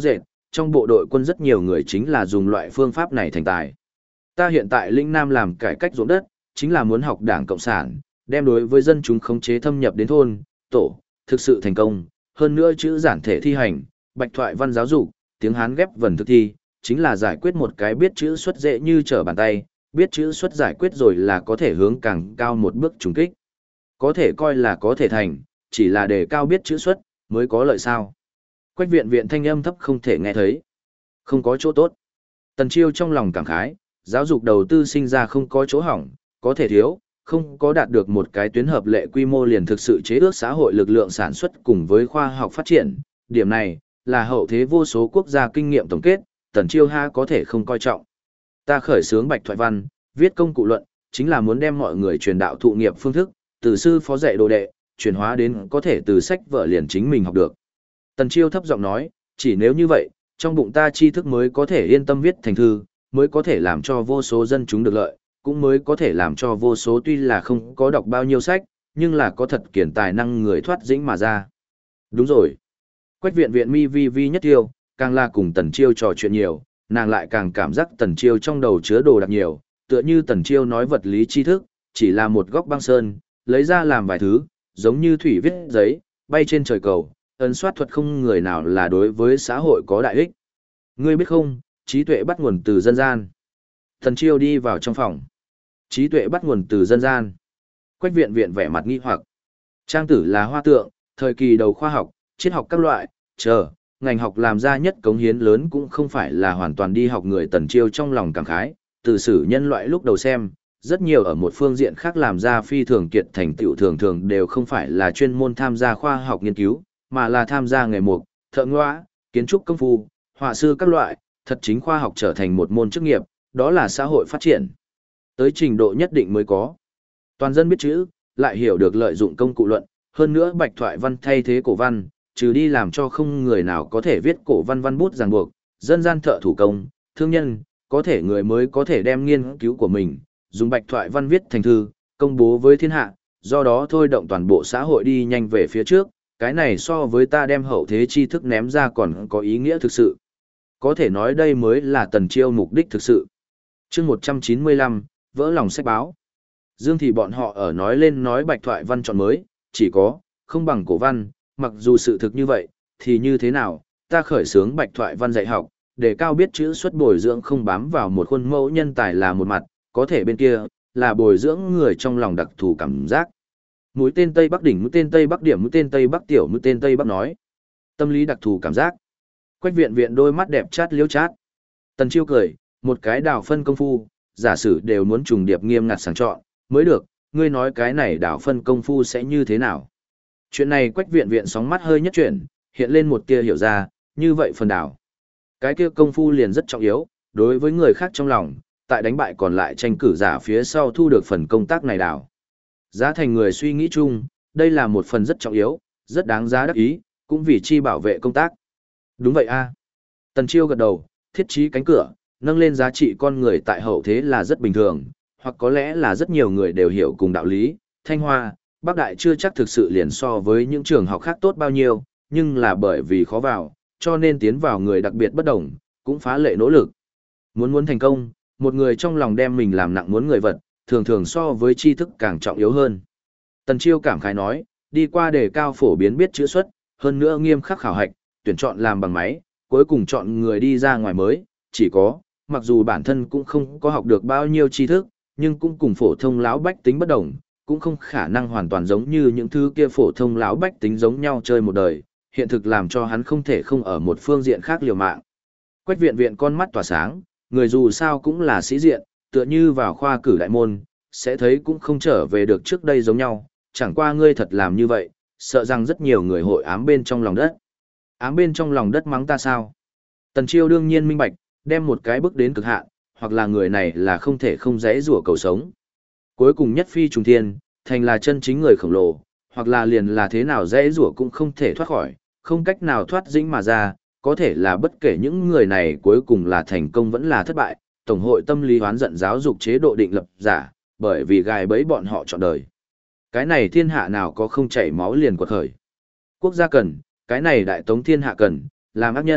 trong bộ đội quân rất nhiều người chính là dùng loại phương pháp này thành tài. Ta hiện tại lĩnh Nam làm cải cách ruộng đất, chính là muốn học Đảng Cộng sản, đem đối với dân chúng khống chế thâm nhập đến thôn, tổ, thực sự thành công, hơn nữa chữ giản thể thi hành, bạch thoại văn giáo dục, tiếng Hán ghép vần thực thi, chính là giải quyết một cái biết chữ xuất dễ như trở bàn tay, biết chữ xuất giải quyết rồi là có thể hướng càng cao một bước trùng kích. Có thể coi là có thể thành, chỉ là đề cao biết chữ xuất, mới có lợi sao. Quách viện viện thanh âm thấp không thể nghe thấy. Không có chỗ tốt. Tần Chiêu trong lòng cảm khái, giáo dục đầu tư sinh ra không có chỗ hỏng, có thể thiếu, không có đạt được một cái tuyến hợp lệ quy mô liền thực sự chế ước xã hội lực lượng sản xuất cùng với khoa học phát triển. Điểm này, là hậu thế vô số quốc gia kinh nghiệm tổng kết, Tần Chiêu ha có thể không coi trọng. Ta khởi xướng bạch thoại văn, viết công cụ luận, chính là muốn đem mọi người truyền đạo thụ nghiệp phương thức, từ sư phó dạy đồ đệ, chuyển hóa đến có thể từ sách vở liền chính mình học được. Tần Chiêu thấp giọng nói, chỉ nếu như vậy, trong bụng ta tri thức mới có thể yên tâm viết thành thư, mới có thể làm cho vô số dân chúng được lợi, cũng mới có thể làm cho vô số tuy là không có đọc bao nhiêu sách, nhưng là có thật kiển tài năng người thoát dĩnh mà ra. Đúng rồi. Quách viện viện mi vi vi nhất tiêu, càng là cùng Tần Chiêu trò chuyện nhiều, nàng lại càng cảm giác Tần Chiêu trong đầu chứa đồ đạc nhiều, tựa như Tần Chiêu nói vật lý tri thức, chỉ là một góc băng sơn, lấy ra làm vài thứ, giống như thủy viết giấy, bay trên trời cầu, ấn soát thuật không người nào là đối với xã hội có đại ích. Ngươi biết không, trí tuệ bắt nguồn từ dân gian. Tần Chiêu đi vào trong phòng. Trí tuệ bắt nguồn từ dân gian. Quách viện viện vẻ mặt nghi hoặc. Trang tử là hoa tượng, thời kỳ đầu khoa học, triết học các loại, ngành học làm ra nhất cống hiến lớn cũng không phải là hoàn toàn đi học người. Tần Chiêu trong lòng cảm khái, từ sử nhân loại lúc đầu xem, rất nhiều ở một phương diện khác làm ra phi thường kiệt thành tựu thường thường đều không phải là chuyên môn tham gia khoa học nghiên cứu, mà là tham gia nghề mục, thợ ngõa, kiến trúc công phu, họa sư các loại, thật chính khoa học trở thành một môn chức nghiệp, đó là xã hội phát triển. Tới trình độ nhất định mới có. Toàn dân biết chữ, lại hiểu được lợi dụng công cụ luận, hơn nữa bạch thoại văn thay thế cổ văn, trừ đi làm cho không người nào có thể viết cổ văn văn bút ràng buộc, dân gian thợ thủ công, thương nhân, có thể người mới có thể đem nghiên cứu của mình, dùng bạch thoại văn viết thành thư, công bố với thiên hạ, do đó thôi động toàn bộ xã hội đi nhanh về phía trước, cái này so với ta đem hậu thế tri thức ném ra còn có ý nghĩa thực sự. Có thể nói đây mới là Tần Chiêu mục đích thực sự. Chương 195, vỡ lòng sách báo. Dương thì bọn họ ở nói lên nói bạch thoại văn chọn mới, chỉ có, không bằng cổ văn, mặc dù sự thực như vậy, thì như thế nào, ta khởi xướng bạch thoại văn dạy học, để cao biết chữ xuất bồi dưỡng không bám vào một khuôn mẫu nhân tài là một mặt, có thể bên kia, là bồi dưỡng người trong lòng đặc thù cảm giác. Mũi tên Tây Bắc đỉnh, mũi tên Tây Bắc điểm, mũi tên Tây Bắc tiểu, mũi tên Tây Bắc nói. Tâm lý đặc thù cảm giác. Quách viện viện đôi mắt đẹp chát liếu chát. Tần Chiêu cười, một cái đào phân công phu, giả sử đều muốn trùng điệp nghiêm ngặt sàng chọn, mới được, ngươi nói cái này đào phân công phu sẽ như thế nào. Chuyện này Quách viện viện sóng mắt hơi nhất chuyển, hiện lên một tia hiểu ra, như vậy phần đào. Cái kia công phu liền rất trọng yếu, đối với người khác trong lòng, tại đánh bại còn lại tranh cử giả phía sau thu được phần công tác này đào. Giá thành người suy nghĩ chung, đây là một phần rất trọng yếu, rất đáng giá đắc ý, cũng vì chi bảo vệ công tác. Đúng vậy a. Tần Chiêu gật đầu, thiết trí cánh cửa, nâng lên giá trị con người tại hậu thế là rất bình thường, hoặc có lẽ là rất nhiều người đều hiểu cùng đạo lý. Thanh Hoa, Bắc Đại chưa chắc thực sự liền so với những trường học khác tốt bao nhiêu, nhưng là bởi vì khó vào, cho nên tiến vào người đặc biệt bất đồng, cũng phá lệ nỗ lực. Muốn thành công, một người trong lòng đem mình làm nặng muốn người vật, thường thường so với tri thức càng trọng yếu hơn. Tần Chiêu cảm khái nói, đi qua đề cao phổ biến biết chữ xuất, hơn nữa nghiêm khắc khảo hạch, tuyển chọn làm bằng máy, cuối cùng chọn người đi ra ngoài mới, chỉ có, mặc dù bản thân cũng không có học được bao nhiêu tri thức, nhưng cũng cùng phổ thông lão bách tính bất đồng, cũng không khả năng hoàn toàn giống như những thứ kia phổ thông lão bách tính giống nhau chơi một đời, hiện thực làm cho hắn không thể không ở một phương diện khác liều mạng. Quách viện viện con mắt tỏa sáng, người dù sao cũng là sĩ diện, tựa như vào khoa cử đại môn, sẽ thấy cũng không trở về được trước đây giống nhau, chẳng qua ngươi thật làm như vậy, sợ rằng rất nhiều người hội ám bên trong lòng đất. Ám bên trong lòng đất mắng ta sao? Tần Chiêu đương nhiên minh bạch, đem một cái bước đến cực hạn, hoặc là người này là không thể không dễ rủa cầu sống. Cuối cùng nhất phi trùng thiên, thành là chân chính người khổng lồ, hoặc là liền là thế nào dễ rủa cũng không thể thoát khỏi, không cách nào thoát dĩnh mà ra, có thể là bất kể những người này cuối cùng là thành công vẫn là thất bại, Tổng hội tâm lý hoán giận giáo dục chế độ định lập giả, bởi vì gài bẫy bọn họ chọn đời. Cái này thiên hạ nào có không chảy máu liền quật khởi. Quốc gia cần, cái này đại tống thiên hạ cần, làm ác nhân,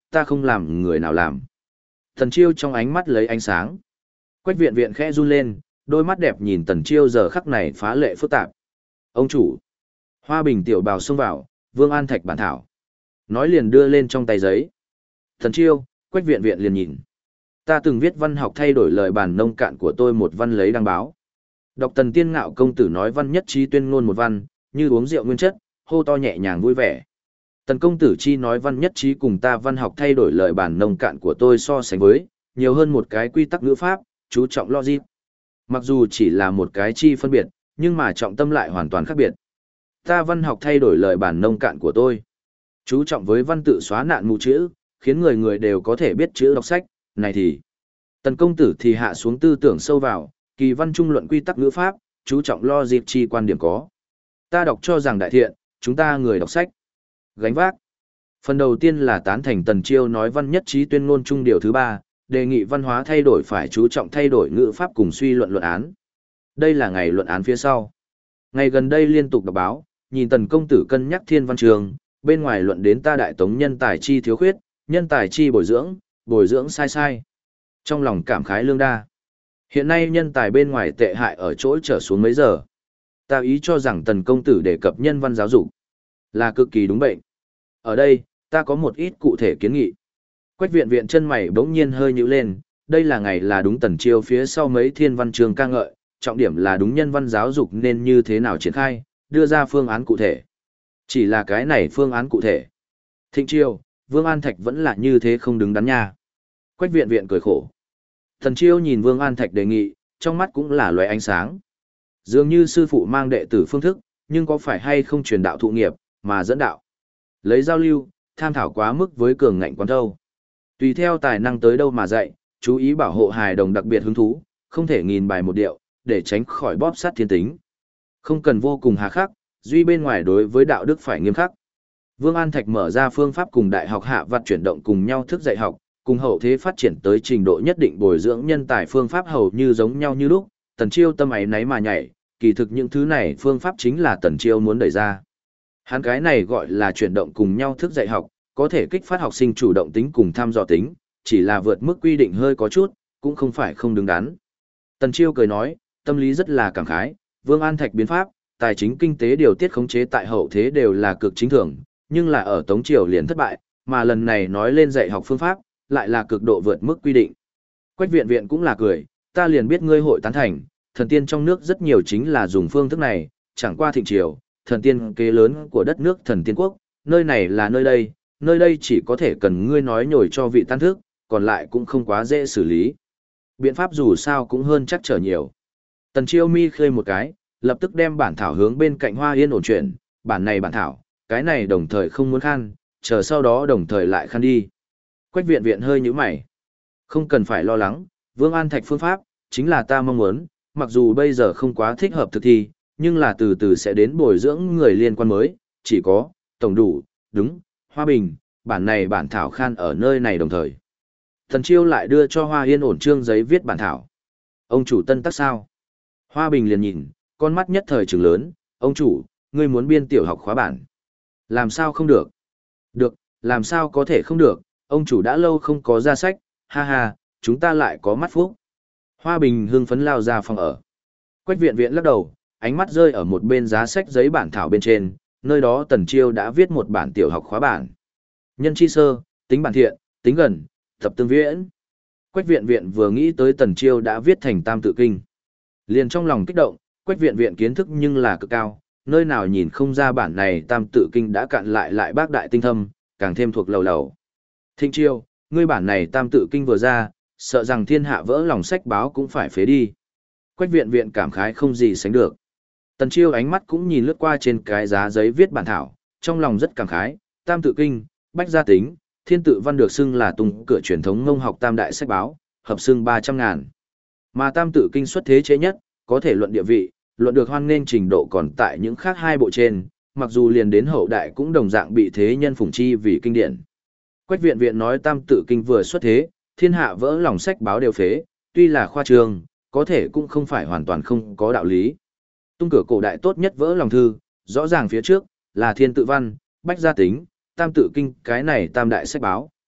ta không làm người nào làm. Tần Chiêu trong ánh mắt lấy ánh sáng. Quách viện viện khẽ run lên, đôi mắt đẹp nhìn Tần Chiêu giờ khắc này phá lệ phức tạp. Ông chủ. Hoa Bình tiểu bào xông vào, Vương An Thạch bản thảo. Nói liền đưa lên trong tay giấy. Tần Chiêu, Quách viện viện liền nhìn. Ta từng viết văn học thay đổi lời bản nông cạn của tôi một văn lấy đăng báo. Đọc Tần Tiên Ngạo công tử nói văn nhất trí tuyên ngôn một văn, như uống rượu nguyên chất, hô to nhẹ nhàng vui vẻ. Tần công tử chi nói văn nhất trí cùng ta văn học thay đổi lời bản nông cạn của tôi so sánh với, nhiều hơn một cái quy tắc ngữ pháp, chú trọng logic. Mặc dù chỉ là một cái chi phân biệt, nhưng mà trọng tâm lại hoàn toàn khác biệt. Ta văn học thay đổi lời bản nông cạn của tôi. Chú trọng với văn tự xóa nạn mù chữ, khiến người người đều có thể biết chữ đọc sách, này thì. Tần công tử thì hạ xuống tư tưởng sâu vào, kỳ văn trung luận quy tắc ngữ pháp, chú trọng logic chi quan điểm có. Ta đọc cho rằng đại thiện, chúng ta người đọc sách. Gánh vác. Phần đầu tiên là tán thành Tần Chiêu nói văn nhất trí tuyên ngôn trung điều thứ 3, đề nghị văn hóa thay đổi phải chú trọng thay đổi ngữ pháp cùng suy luận luận án. Đây là ngày luận án phía sau. Ngày gần đây liên tục đọc báo, nhìn Tần công tử cân nhắc thiên văn trường, bên ngoài luận đến ta đại tống nhân tài chi thiếu khuyết, nhân tài chi bồi dưỡng sai sai. Trong lòng cảm khái lương đa. Hiện nay nhân tài bên ngoài tệ hại ở chỗ trở xuống mấy giờ. Ta ý cho rằng Tần công tử đề cập nhân văn giáo dục là cực kỳ đúng bệnh. Ở đây, ta có một ít cụ thể kiến nghị. Quách viện viện chân mày bỗng nhiên hơi nhíu lên, đây là ngày là đúng Tần Chiêu phía sau mấy thiên văn trường ca ngợi, trọng điểm là đúng nhân văn giáo dục nên như thế nào triển khai, đưa ra phương án cụ thể. Chỉ là cái này phương án cụ thể. Thịnh Chiêu, Vương An Thạch vẫn là như thế không đứng đắn nha. Quách viện viện cười khổ. Tần Chiêu nhìn Vương An Thạch đề nghị, trong mắt cũng là lóe ánh sáng. Dường như sư phụ mang đệ tử phương thức, nhưng có phải hay không truyền đạo thụ nghiệp, mà dẫn đạo. Lấy giao lưu, tham thảo quá mức với cường ngạnh quán thâu. Tùy theo tài năng tới đâu mà dạy, chú ý bảo hộ hài đồng đặc biệt hứng thú, không thể nghìn bài một điệu, để tránh khỏi bóp sát thiên tính. Không cần vô cùng hà khắc, duy bên ngoài đối với đạo đức phải nghiêm khắc. Vương An Thạch mở ra phương pháp cùng đại học hạ vặt chuyển động cùng nhau thức dạy học, cùng hậu thế phát triển tới trình độ nhất định bồi dưỡng nhân tài phương pháp hầu như giống nhau như lúc, Tần Chiêu tâm ấy náy mà nhảy, kỳ thực những thứ này phương pháp chính là Tần Chiêu muốn đẩy ra. Hắn cái này gọi là chuyển động cùng nhau thức dạy học, có thể kích phát học sinh chủ động tính cùng tham dò tính, chỉ là vượt mức quy định hơi có chút, cũng không phải không đứng đắn. Tần Chiêu cười nói, tâm lý rất là cảm khái, Vương An Thạch biến pháp, tài chính kinh tế điều tiết khống chế tại hậu thế đều là cực chính thường, nhưng là ở Tống Triều liền thất bại, mà lần này nói lên dạy học phương pháp, lại là cực độ vượt mức quy định. Quách viện viện cũng là cười, ta liền biết ngươi hội tán thành, thần tiên trong nước rất nhiều chính là dùng phương thức này, chẳng qua Thịnh Triều, thần tiên kế lớn của đất nước thần tiên quốc, nơi này là nơi đây chỉ có thể cần ngươi nói nhồi cho vị tan thức, còn lại cũng không quá dễ xử lý. Biện pháp dù sao cũng hơn chắc trở nhiều. Tần Chiêu mi khơi một cái, lập tức đem bản thảo hướng bên cạnh Hoa Yên ổn chuyển, bản này bản thảo, cái này đồng thời không muốn khan, chờ sau đó đồng thời lại khan đi. Quách viện viện hơi nhíu mày. Không cần phải lo lắng, Vương An Thạch phương pháp, chính là ta mong muốn, mặc dù bây giờ không quá thích hợp thực thi, nhưng là từ từ sẽ đến bồi dưỡng người liên quan mới, chỉ có, tổng đủ, đúng, Hoa Bình, bản này bản thảo khan ở nơi này đồng thời. Tần Chiêu lại đưa cho Hoa Yên ổn trương giấy viết bản thảo. Ông chủ tân tác sao? Hoa Bình liền nhìn, con mắt nhất thời trừng lớn, ông chủ, ngươi muốn biên tiểu học khóa bản. Làm sao không được? Được, làm sao có thể không được, ông chủ đã lâu không có ra sách, ha ha, chúng ta lại có mắt phúc. Hoa Bình hưng phấn lao ra phòng ở. Quách viện viện lắc đầu, ánh mắt rơi ở một bên giá sách giấy bản thảo bên trên, nơi đó Tần Chiêu đã viết một bản tiểu học khóa bản. Nhân chi sơ, tính bản thiện, tính gần, thập tương viễn. Quách viện viện vừa nghĩ tới Tần Chiêu đã viết thành tam tự kinh. Liền trong lòng kích động, Quách viện viện kiến thức nhưng là cực cao, nơi nào nhìn không ra bản này tam tự kinh đã cạn lại bác đại tinh thâm, càng thêm thuộc lầu lầu. Thịnh Chiêu, ngươi bản này tam tự kinh vừa ra, sợ rằng thiên hạ vỡ lòng sách báo cũng phải phế đi. Quách viện viện cảm khái không gì sánh được. Tần Chiêu ánh mắt cũng nhìn lướt qua trên cái giá giấy viết bản thảo, trong lòng rất cảm khái, tam tự kinh, bách gia tính, thiên tự văn được xưng là tung cửa truyền thống ngông học tam đại sách báo, hợp xưng 300.000. Mà tam tự kinh xuất thế chế nhất, có thể luận địa vị, luận được hoan nghênh trình độ còn tại những khác hai bộ trên, mặc dù liền đến hậu đại cũng đồng dạng bị thế nhân phụng chi vì kinh điển. Quách viện viện nói tam tự kinh vừa xuất thế, thiên hạ vỡ lòng sách báo đều phế, tuy là khoa trương, có thể cũng không phải hoàn toàn không có đạo lý. Tung cửa cổ đại tốt nhất vỡ lòng thư, rõ ràng phía trước là thiên tự văn, bách gia tính, tam tự kinh, cái này tam đại sách báo,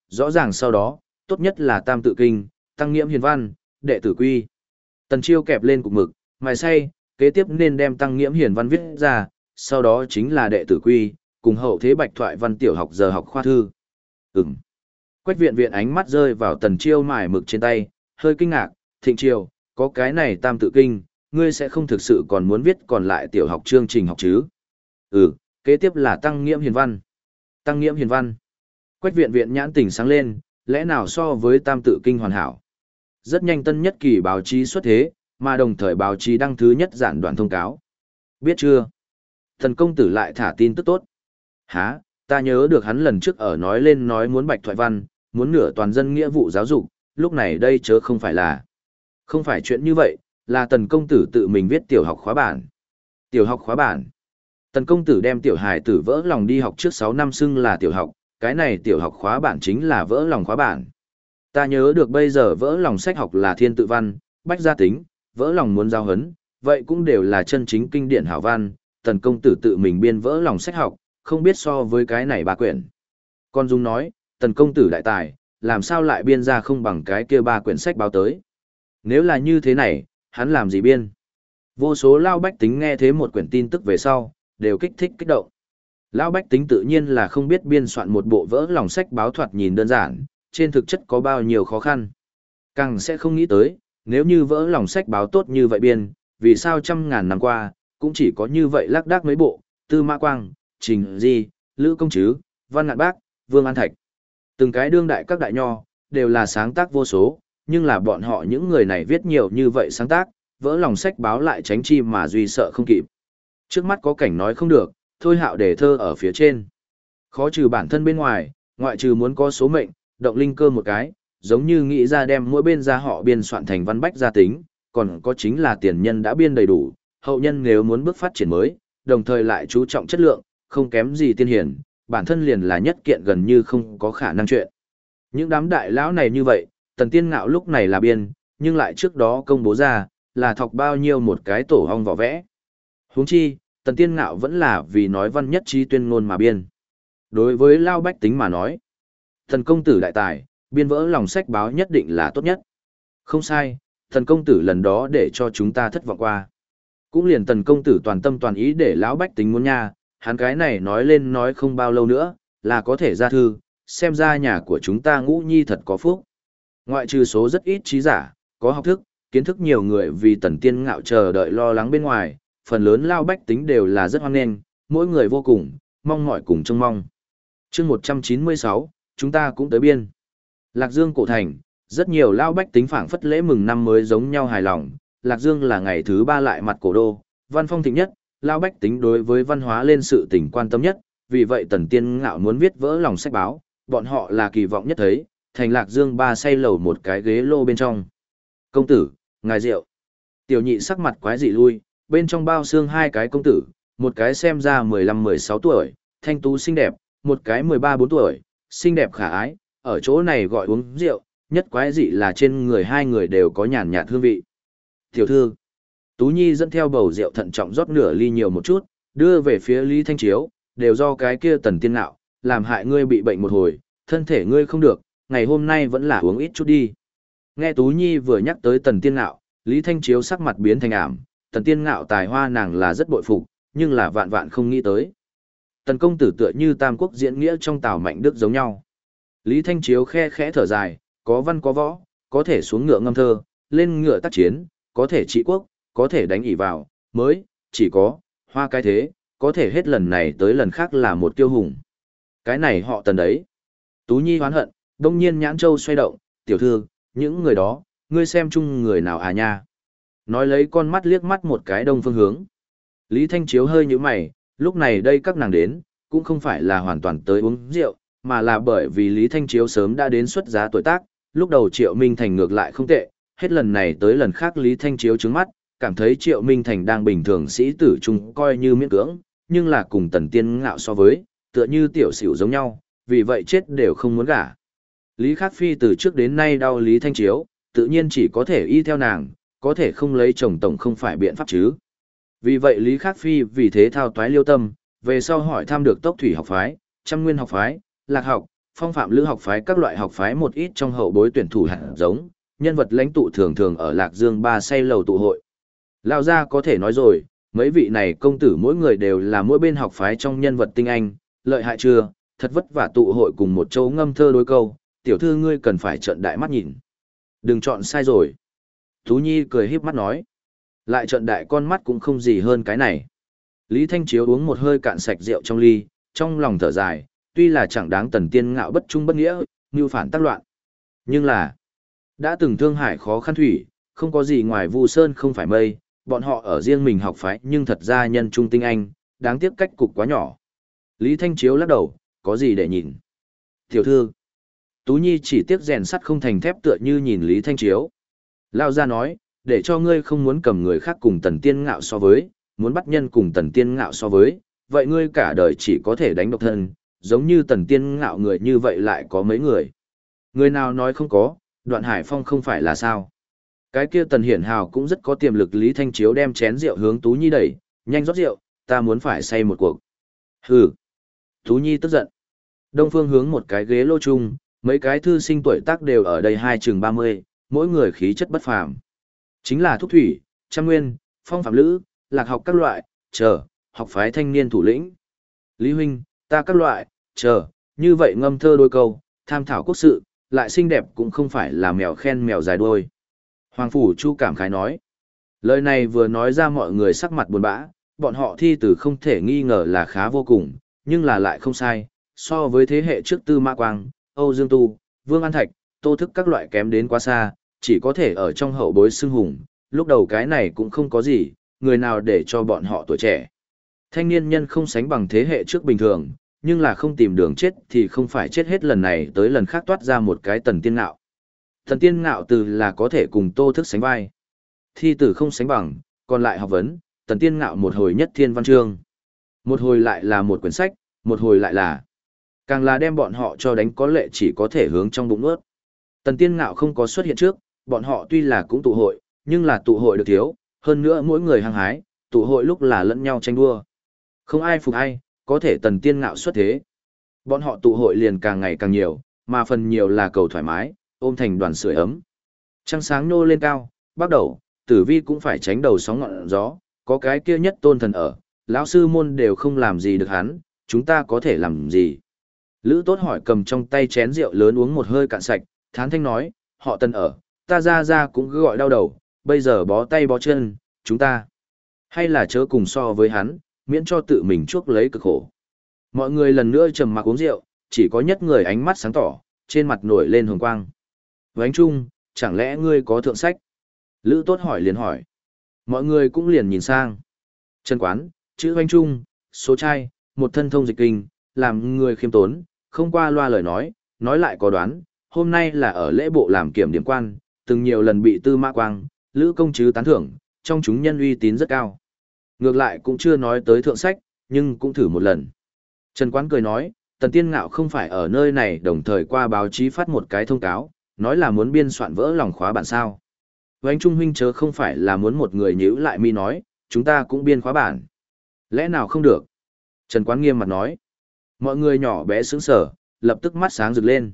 rõ ràng sau đó, tốt nhất là tam tự kinh, tăng nghiễm hiền văn, đệ tử quy. Tần Chiêu kẹp lên cục mực, mài say, kế tiếp nên đem tăng nghiễm hiền văn viết ra, sau đó chính là đệ tử quy, cùng hậu thế bạch thoại văn tiểu học giờ học khoa thư. Quách viện viện ánh mắt rơi vào Tần Chiêu mài mực trên tay, hơi kinh ngạc, Thịnh Chiêu, có cái này tam tự kinh, ngươi sẽ không thực sự còn muốn viết còn lại tiểu học chương trình học chứ? Kế tiếp là tăng nghiễm hiền văn. Tăng nghiễm hiền văn. Quách viện viện nhãn tỉnh sáng lên, lẽ nào so với tam tự kinh hoàn hảo. Rất nhanh tân nhất kỳ báo chí xuất thế, mà đồng thời báo chí đăng thứ nhất giản đoạn thông cáo. Biết chưa? Thần công tử lại thả tin tức tốt. Hả, ta nhớ được hắn lần trước ở nói lên nói muốn bạch thoại văn, muốn nửa toàn dân nghĩa vụ giáo dục, lúc này đây chớ không phải là. Không phải chuyện như vậy, là tần công tử tự mình viết tiểu học khóa bản. Tiểu học khóa bản. Tần công tử đem tiểu hài tử vỡ lòng đi học trước 6 năm xưng là tiểu học, cái này tiểu học khóa bản chính là vỡ lòng khóa bản. Ta nhớ được bây giờ vỡ lòng sách học là thiên tự văn, bách gia tính, vỡ lòng muốn giao hấn, vậy cũng đều là chân chính kinh điển hảo văn, tần công tử tự mình biên vỡ lòng sách học, không biết so với cái này ba quyển. Con Dung nói, tần công tử đại tài, làm sao lại biên ra không bằng cái kia ba quyển sách báo tới. Nếu là như thế này, hắn làm gì biên? Vô số lao bách tính nghe thế một quyển tin tức về sau, đều kích thích kích động. Lão bách tính tự nhiên là không biết biên soạn một bộ vỡ lòng sách báo thoạt nhìn đơn giản, trên thực chất có bao nhiêu khó khăn. Càng sẽ không nghĩ tới, nếu như vỡ lòng sách báo tốt như vậy biên, vì sao trăm ngàn năm qua, cũng chỉ có như vậy lác đác mấy bộ, Tư Mã Quang, Trình Di, Lữ Công Trứ, Văn Ngạn Bác, Vương An Thạch. Từng cái đương đại các đại nho, đều là sáng tác vô số, nhưng là bọn họ những người này viết nhiều như vậy sáng tác, vỡ lòng sách báo lại tránh chi mà duy sợ không kịp. Trước mắt có cảnh nói không được, thôi hạo đề thơ ở phía trên. Khó trừ bản thân bên ngoài, ngoại trừ muốn có số mệnh, động linh cơ một cái, giống như nghĩ ra đem mỗi bên ra họ biên soạn thành văn bách gia tính, còn có chính là tiền nhân đã biên đầy đủ, hậu nhân nếu muốn bước phát triển mới, đồng thời lại chú trọng chất lượng, không kém gì tiên hiển, bản thân liền là nhất kiện gần như không có khả năng chuyện. Những đám đại lão này như vậy, Tần Tiên Ngạo lúc này là biên, nhưng lại trước đó công bố ra, là thọc bao nhiêu một cái tổ hong vỏ vẽ. Huống chi, Tần Tiên Ngạo vẫn là vì nói văn nhất trí tuyên ngôn mà biên. Đối với lao bách tính mà nói, thần công tử đại tài, biên vỡ lòng sách báo nhất định là tốt nhất. Không sai, thần công tử lần đó để cho chúng ta thất vọng qua. Cũng liền tần công tử toàn tâm toàn ý để lão bách tính muốn nha, hắn cái này nói lên nói không bao lâu nữa, là có thể ra thư, xem ra nhà của chúng ta Ngũ Nhi thật có phúc. Ngoại trừ số rất ít trí giả, có học thức, kiến thức nhiều người vì Tần Tiên Ngạo chờ đợi lo lắng bên ngoài, phần lớn lao bách tính đều là rất hoan nghênh, mỗi người vô cùng, mong mỏi cùng trông mong. Chương 196, chúng ta cũng tới biên. Lạc Dương cổ thành, rất nhiều lao bách tính phảng phất lễ mừng năm mới giống nhau hài lòng, Lạc Dương là ngày thứ 3 lại mặt cổ đô, văn phong thịnh nhất, lao bách tính đối với văn hóa lên sự tình quan tâm nhất, vì vậy Tần Tiên Ngạo muốn viết vỡ lòng sách báo, bọn họ là kỳ vọng nhất thấy, thành Lạc Dương ba say lầu một cái ghế lô bên trong. Công tử, ngài rượu. Tiểu nhị sắc mặt quái dị lui, bên trong bao xương hai cái công tử, một cái xem ra 15-16 tuổi, thanh tú xinh đẹp, một cái 13-14 tuổi, xinh đẹp khả ái, ở chỗ này gọi uống rượu, nhất quái dị là trên người hai người đều có nhàn nhạt hương vị. Tiểu thư, Tú Nhi dẫn theo bầu rượu thận trọng rót nửa ly nhiều một chút, đưa về phía Lý Thanh Chiếu, đều do cái kia Tần Tiên Ngạo, làm hại ngươi bị bệnh một hồi, thân thể ngươi không được, ngày hôm nay vẫn là uống ít chút đi. Nghe Tú Nhi vừa nhắc tới Tần Tiên Ngạo, Lý Thanh Chiếu sắc mặt biến thành ảm, Tần Tiên Ngạo tài hoa nàng là rất bội phục, nhưng là vạn vạn không nghĩ tới. Tần công tử tựa như Tam Quốc diễn nghĩa trong Tào Mạnh Đức giống nhau. Lý Thanh Chiếu khe khẽ thở dài, có văn có võ, có thể xuống ngựa ngâm thơ, lên ngựa tác chiến, có thể trị quốc, có thể đánh ỉ vào, mới, chỉ có, hoa cái thế, có thể hết lần này tới lần khác là một tiêu hùng. Cái này họ Tần đấy. Tú Nhi hoán hận, đông nhiên nhãn châu xoay động, tiểu thư, những người đó, ngươi xem chung người nào à nha. Nói lấy con mắt liếc mắt một cái đông phương hướng. Lý Thanh Chiếu hơi nhíu mày, lúc này đây các nàng đến, cũng không phải là hoàn toàn tới uống rượu, mà là bởi vì Lý Thanh Chiếu sớm đã đến xuất giá tuổi tác, lúc đầu Triệu Minh Thành ngược lại không tệ, hết lần này tới lần khác Lý Thanh Chiếu trứng mắt, cảm thấy Triệu Minh Thành đang bình thường sĩ tử trung coi như miễn cưỡng, nhưng là cùng Tần Tiên Ngạo so với, tựa như tiểu xỉu giống nhau, vì vậy chết đều không muốn gả. Lý Khắc Phi từ trước đến nay đau Lý Thanh Chiếu, tự nhiên chỉ có thể y theo nàng, có thể không lấy chồng tổng không phải biện pháp chứ. Vì vậy Lý Khắc Phi vì thế thao toái liêu tâm, về sau hỏi thăm được Tốc Thủy học phái, Trăm Nguyên học phái, Lạc học, phong phạm lữ học phái các loại học phái một ít trong hậu bối tuyển thủ hạt giống, nhân vật lãnh tụ thường thường ở Lạc Dương ba say lầu tụ hội. Lao gia có thể nói rồi, mấy vị này công tử mỗi người đều là mỗi bên học phái trong nhân vật tinh anh, lợi hại chưa, thật vất vả tụ hội cùng một châu ngâm thơ đối câu, tiểu thư ngươi cần phải trợn đại mắt nhìn. Đừng chọn sai rồi. Tú Nhi cười híp mắt nói. Lại trợn đại con mắt cũng không gì hơn cái này. Lý Thanh Chiếu uống một hơi cạn sạch rượu trong ly, trong lòng thở dài, tuy là chẳng đáng Tần Tiên Ngạo bất trung bất nghĩa, như phản tác loạn. Nhưng là, đã từng thương hải khó khăn thủy, không có gì ngoài Vu Sơn không phải mây, bọn họ ở riêng mình học phái nhưng thật ra nhân trung tinh anh, đáng tiếc cách cục quá nhỏ. Lý Thanh Chiếu lắc đầu, có gì để nhìn. Tiểu thư, Tú Nhi chỉ tiếc rèn sắt không thành thép tựa như nhìn Lý Thanh Chiếu. Lao ra nói, để cho ngươi không muốn cầm người khác cùng Tần Tiên Ngạo so với, muốn bắt nhân cùng Tần Tiên Ngạo so với, vậy ngươi cả đời chỉ có thể đánh độc thân, giống như Tần Tiên Ngạo người như vậy lại có mấy người. Người nào nói không có, Đoạn Hải Phong không phải là sao. Cái kia Tần Hiển Hào cũng rất có tiềm lực. Lý Thanh Chiếu đem chén rượu hướng Tú Nhi đẩy, nhanh rót rượu, ta muốn phải say một cuộc. Hừ. Tú Nhi tức giận. Đông Phương hướng một cái ghế lô chung, mấy cái thư sinh tuổi tác đều ở đây hai chừng 30, mỗi người khí chất bất phàm. Chính là Thúc Thủy, Trăm Nguyên, Phong Phạm Lữ, Lạc học các loại, chờ, học phái thanh niên thủ lĩnh. Lý huynh, ta các loại, chờ, như vậy ngâm thơ đôi câu, tham thảo quốc sự, lại xinh đẹp cũng không phải là mèo khen mèo dài đuôi. Hoàng Phủ Chu cảm khái nói. Lời này vừa nói ra mọi người sắc mặt buồn bã, bọn họ thi từ không thể nghi ngờ là khá vô cùng, nhưng là lại không sai, so với thế hệ trước Tư Mã Quang, Âu Dương Tu, Vương An Thạch, Tô Thức các loại kém đến quá xa, chỉ có thể ở trong hậu bối xưng hùng, lúc đầu cái này cũng không có gì, người nào để cho bọn họ tuổi trẻ. Thanh niên nhân không sánh bằng thế hệ trước bình thường, nhưng là không tìm đường chết thì không phải chết hết lần này tới lần khác toát ra một cái Tần Tiên Ngạo. Tần Tiên Ngạo từ là có thể cùng Tô Thức sánh vai. Thi tử không sánh bằng, còn lại học vấn, Tần Tiên Ngạo một hồi nhất thiên văn chương. Một hồi lại là một quyển sách, một hồi lại là. Càng là đem bọn họ cho đánh có lệ chỉ có thể hướng trong bụng nuốt. Tần Tiên Ngạo không có xuất hiện trước, bọn họ tuy là cũng tụ hội, nhưng là tụ hội được thiếu, hơn nữa mỗi người hăng hái, tụ hội lúc là lẫn nhau tranh đua. Không ai phục ai, có thể Tần Tiên Ngạo xuất thế. Bọn họ tụ hội liền càng ngày càng nhiều, mà phần nhiều là cầu thoải mái, ôm thành đoàn sưởi ấm. Trăng sáng nô lên cao, bắt đầu, Tử Vi cũng phải tránh đầu sóng ngọn gió, có cái kia nhất tôn thần ở, lão sư môn đều không làm gì được hắn, chúng ta có thể làm gì? Lữ Tốt hỏi cầm trong tay chén rượu lớn uống một hơi cạn sạch, thán thanh nói, họ Tần ở, ta ra cũng cứ gọi đau đầu, bây giờ bó tay bó chân, chúng ta. Hay là chớ cùng so với hắn, miễn cho tự mình chuốc lấy cực khổ. Mọi người lần nữa trầm mặc uống rượu, chỉ có nhất người ánh mắt sáng tỏ, trên mặt nổi lên hồng quang. Vánh Trung, chẳng lẽ ngươi có thượng sách? Lữ Tốt hỏi liền hỏi. Mọi người cũng liền nhìn sang. Trần Quán, chữ Vánh Trung, số trai, một thân thông dịch kinh, làm người khiêm tốn, không qua loa lời nói lại có đoán, hôm nay là ở lễ bộ làm kiểm điểm quan, từng nhiều lần bị Tư Mã Quang, Lữ Công Trứ tán thưởng, trong chúng nhân uy tín rất cao. Ngược lại cũng chưa nói tới thượng sách, nhưng cũng thử một lần. Trần Quán cười nói, Tần Tiên Ngạo không phải ở nơi này đồng thời qua báo chí phát một cái thông cáo, nói là muốn biên soạn vỡ lòng khóa bản sao. Vánh Trung huynh chớ không phải là muốn một người nhíu lại mi nói, chúng ta cũng biên khóa bản. Lẽ nào không được? Trần Quán nghiêm mặt nói. Mọi người nhỏ bé sững sờ, lập tức mắt sáng rực lên.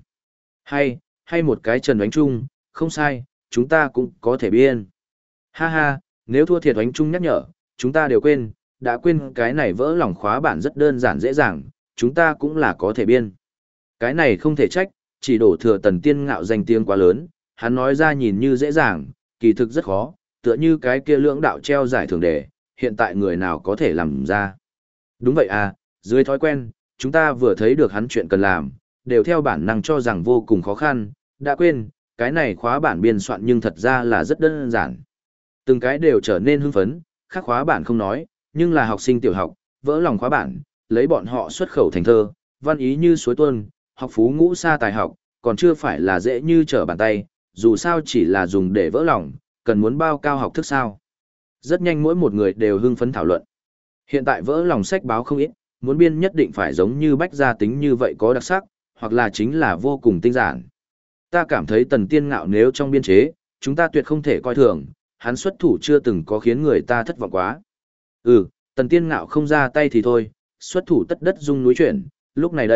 Hay một cái Trần Vánh Trung, không sai, chúng ta cũng có thể biên. Ha ha, nếu thua thiệt Vánh Trung nhắc nhở, chúng ta đều quên, đã quên cái này vỡ lòng khóa bản rất đơn giản dễ dàng, chúng ta cũng là có thể biên. Cái này không thể trách, chỉ đổ thừa Tần Tiên Ngạo danh tiếng quá lớn, hắn nói ra nhìn như dễ dàng, kỳ thực rất khó, tựa như cái kia lưỡng đạo treo giải thưởng đề, hiện tại người nào có thể làm ra. Đúng vậy à, dưới thói quen, chúng ta vừa thấy được hắn chuyện cần làm, đều theo bản năng cho rằng vô cùng khó khăn, đã quên, cái này khóa bản biên soạn nhưng thật ra là rất đơn giản. Từng cái đều trở nên hưng phấn, khác khóa bản không nói, nhưng là học sinh tiểu học, vỡ lòng khóa bản, lấy bọn họ xuất khẩu thành thơ, văn ý như suối tuôn, học phú ngũ xa tài học, còn chưa phải là dễ như trở bàn tay, dù sao chỉ là dùng để vỡ lòng, cần muốn bao cao học thức sao. Rất nhanh mỗi một người đều hưng phấn thảo luận. Hiện tại vỡ lòng sách báo không ít, muốn biên nhất định phải giống như Bách Gia Tính như vậy có đặc sắc, hoặc là chính là vô cùng tinh giản. Ta cảm thấy Tần Tiên Ngạo nếu trong biên chế, chúng ta tuyệt không thể coi thường, hắn xuất thủ chưa từng có khiến người ta thất vọng quá. Tần Tiên Ngạo không ra tay thì thôi, xuất thủ tất đất dung núi chuyển, lúc này đây,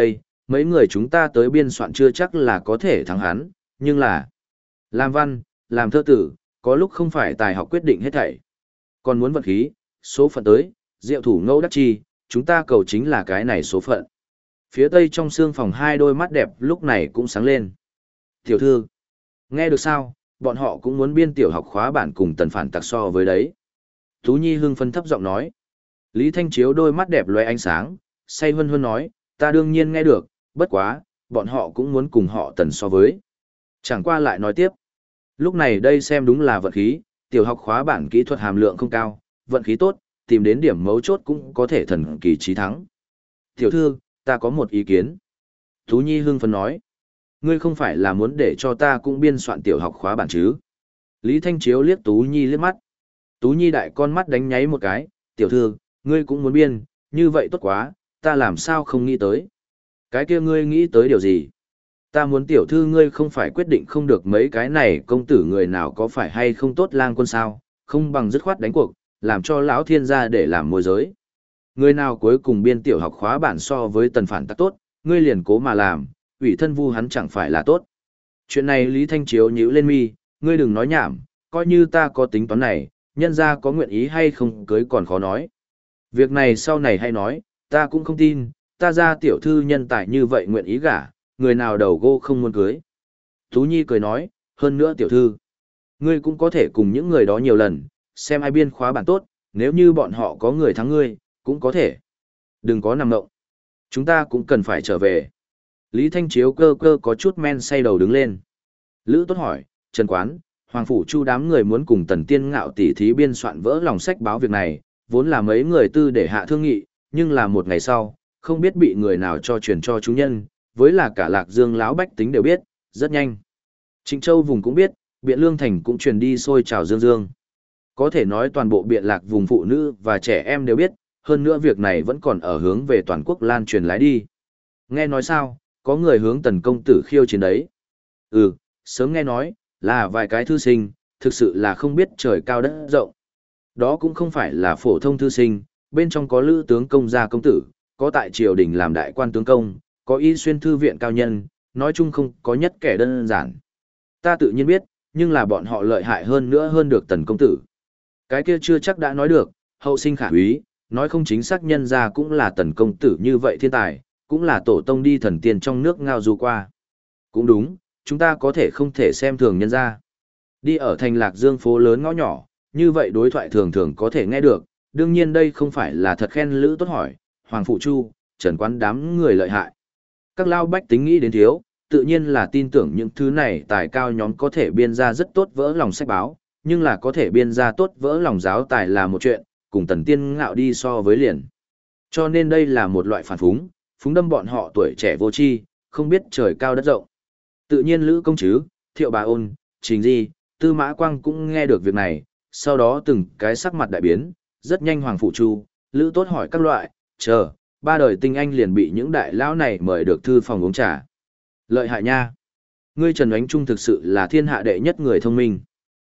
mấy người chúng ta tới biên soạn chưa chắc là có thể thắng hắn, nhưng là làm văn, làm thơ tử, có lúc không phải tài học quyết định hết thảy. Còn muốn vận khí, số phận tới, diệu thủ ngẫu đắc chi, chúng ta cầu chính là cái này số phận. Phía tây trong xương phòng hai đôi mắt đẹp lúc này cũng sáng lên. Tiểu thư, nghe được sao, bọn họ cũng muốn biên tiểu học khóa bản cùng Tần Phản Tặc so với đấy. Tú Nhi hưng phấn thấp giọng nói. Lý Thanh Chiếu đôi mắt đẹp lóe ánh sáng, say hân hân nói, ta đương nhiên nghe được, bất quá, bọn họ cũng muốn cùng họ Tần so với. Chẳng qua lại nói tiếp. Lúc này đây xem đúng là vận khí, tiểu học khóa bản kỹ thuật hàm lượng không cao, vận khí tốt, tìm đến điểm mấu chốt cũng có thể thần kỳ chí thắng. Tiểu thư, ta có một ý kiến. Tú Nhi hưng phấn nói. Ngươi không phải là muốn để cho ta cũng biên soạn tiểu học khóa bản chứ? Lý Thanh Chiếu liếc Tú Nhi liếc mắt. Tú Nhi đại con mắt đánh nháy một cái, tiểu thư, ngươi cũng muốn biên, như vậy tốt quá, ta làm sao không nghĩ tới. Cái kia ngươi nghĩ tới điều gì? Ta muốn tiểu thư ngươi không phải quyết định không được mấy cái này công tử người nào có phải hay không tốt lang quân sao, không bằng dứt khoát đánh cuộc, làm cho lão thiên gia để làm môi giới. Người nào cuối cùng biên tiểu học khóa bản so với Tần Phản Tặc tốt, ngươi liền cố mà làm, ủy thân vu hắn chẳng phải là tốt. Chuyện này Lý Thanh Chiếu nhíu lên mi, ngươi đừng nói nhảm, coi như ta có tính toán này, nhân ra có nguyện ý hay không cưới còn khó nói. Việc này sau này hay nói, ta cũng không tin, ta ra tiểu thư nhân tài như vậy nguyện ý gả, người nào đầu gô không muốn cưới. Tú Nhi cười nói, hơn nữa tiểu thư, ngươi cũng có thể cùng những người đó nhiều lần, xem ai biên khóa bản tốt, nếu như bọn họ có người thắng ngươi, cũng có thể. Đừng có nằm ngộng. Chúng ta cũng cần phải trở về. Lý Thanh Chiếu cơ cơ có chút men say đầu đứng lên. Lữ Tốt hỏi, Trần Quán, Hoàng Phủ Chu đám người muốn cùng Tần Tiên Ngạo tỉ thí biên soạn vỡ lòng sách báo việc này, vốn là mấy người tư để hạ thương nghị, nhưng là một ngày sau, không biết bị người nào cho truyền cho chúng nhân, với là cả Lạc Dương lão bách tính đều biết, rất nhanh. Trịnh Châu vùng cũng biết, Biện Lương Thành cũng truyền đi xôi trào dương dương. Có thể nói toàn bộ Biện Lạc vùng phụ nữ và trẻ em đều biết, hơn nữa việc này vẫn còn ở hướng về toàn quốc lan truyền lái đi. Nghe nói sao, có người hướng Tần công tử khiêu chiến đấy. Ừ, sớm nghe nói, là vài cái thư sinh, thực sự là không biết trời cao đất rộng. Đó cũng không phải là phổ thông thư sinh, bên trong có lữ tướng công gia công tử, có tại triều đình làm đại quan tướng công, có y xuyên thư viện cao nhân, nói chung không có nhất kẻ đơn giản. Ta tự nhiên biết, nhưng là bọn họ lợi hại hơn nữa hơn được Tần công tử. Cái kia chưa chắc đã nói được, hậu sinh khả úy, nói không chính xác nhân ra cũng là Tần công tử như vậy thiên tài, cũng là tổ tông đi thần tiên trong nước ngao du qua. Cũng đúng, chúng ta có thể không thể xem thường nhân ra. Đi ở thành Lạc Dương phố lớn ngõ nhỏ, như vậy đối thoại thường thường có thể nghe được, đương nhiên đây không phải là thật khen Lữ Tốt hỏi, Hoàng Phụ Chu, Trần Quán đám người lợi hại. Các lao bách tính nghĩ đến thiếu, tự nhiên là tin tưởng những thứ này tài cao nhóm có thể biên ra rất tốt vỡ lòng sách báo, nhưng là có thể biên ra tốt vỡ lòng giáo tài là một chuyện, cùng Tần Tiên Ngạo đi so với liền. Cho nên đây là một loại phản phúng, phúng đâm bọn họ tuổi trẻ vô tri, không biết trời cao đất rộng. Tự nhiên Lữ Công Trứ, Thiệu Bà Ôn, Trình Di, Tư Mã Quang cũng nghe được việc này, sau đó từng cái sắc mặt đại biến, rất nhanh Hoàng Phụ Chu, Lữ Tốt hỏi các loại, chờ, ba đời tinh anh liền bị những đại lão này mời được thư phòng uống trà. Lợi hại nha! Ngươi Trần Oánh Trung thực sự là thiên hạ đệ nhất người thông minh.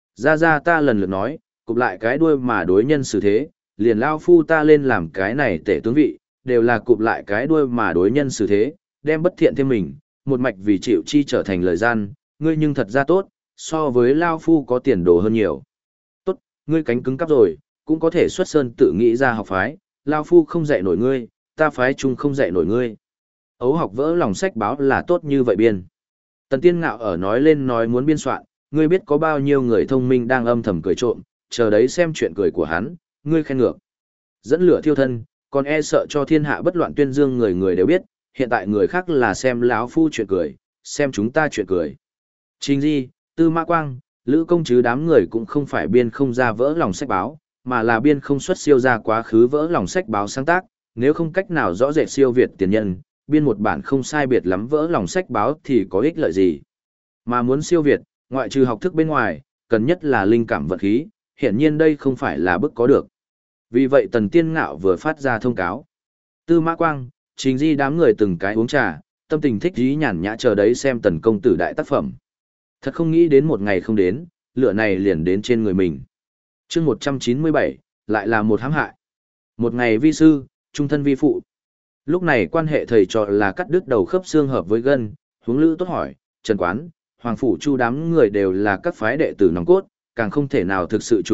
Ra ta lần lượt nói, cụp lại cái đuôi mà đối nhân xử thế, liền lao phu ta lên làm cái này tể tướng vị, đều là cụp lại cái đuôi mà đối nhân xử thế, đem bất thiện thêm mình, một mạch vì chịu chi trở thành lời gian, ngươi nhưng thật ra tốt, so với lao phu có tiền đồ hơn nhiều. Tốt, ngươi cánh cứng cắp rồi, cũng có thể xuất sơn tự nghĩ ra học phái, lao phu không dạy nổi ngươi, ta phái chung không dạy nổi ngươi. Ấu học vỡ lòng sách báo là tốt như vậy biên. Tần Tiên Ngạo ở nói lên nói muốn biên soạn, ngươi biết có bao nhiêu người thông minh đang âm thầm cười trộm, chờ đấy xem chuyện cười của hắn, ngươi khen ngược. Dẫn lửa thiêu thân, còn e sợ cho thiên hạ bất loạn tuyên dương người người đều biết, hiện tại người khác là xem lão phu chuyện cười, xem chúng ta chuyện cười. Trình Di, Tư Mã Quang, Lữ Công Trứ đám người cũng không phải biên không ra vỡ lòng sách báo, mà là biên không xuất siêu ra quá khứ vỡ lòng sách báo sáng tác, nếu không cách nào rõ rệt siêu việt tiền nhân, biên một bản không sai biệt lắm vỡ lòng sách báo thì có ích lợi gì. Mà muốn siêu việt, ngoại trừ học thức bên ngoài, cần nhất là linh cảm vật khí, hiển nhiên đây không phải là bức có được. Vì vậy Tần Tiên Ngạo vừa phát ra thông cáo. Tư Mã Quang, Trình Di đám người từng cái uống trà, tâm tình thích dí nhàn nhã chờ đấy xem Tần công tử đại tác phẩm. Thật không nghĩ đến một ngày không đến, lửa này liền đến trên người mình. Chương 197, lại là một hãm hại. Một ngày vi sư, trung thân vi phụ. Lúc này quan hệ thầy trò là cắt đứt đầu khớp xương hợp với gân, huống Lữ Tốt hỏi, Trần Quán, Hoàng Phủ Chu đám người đều là các phái đệ tử nòng cốt, càng không thể nào thực sự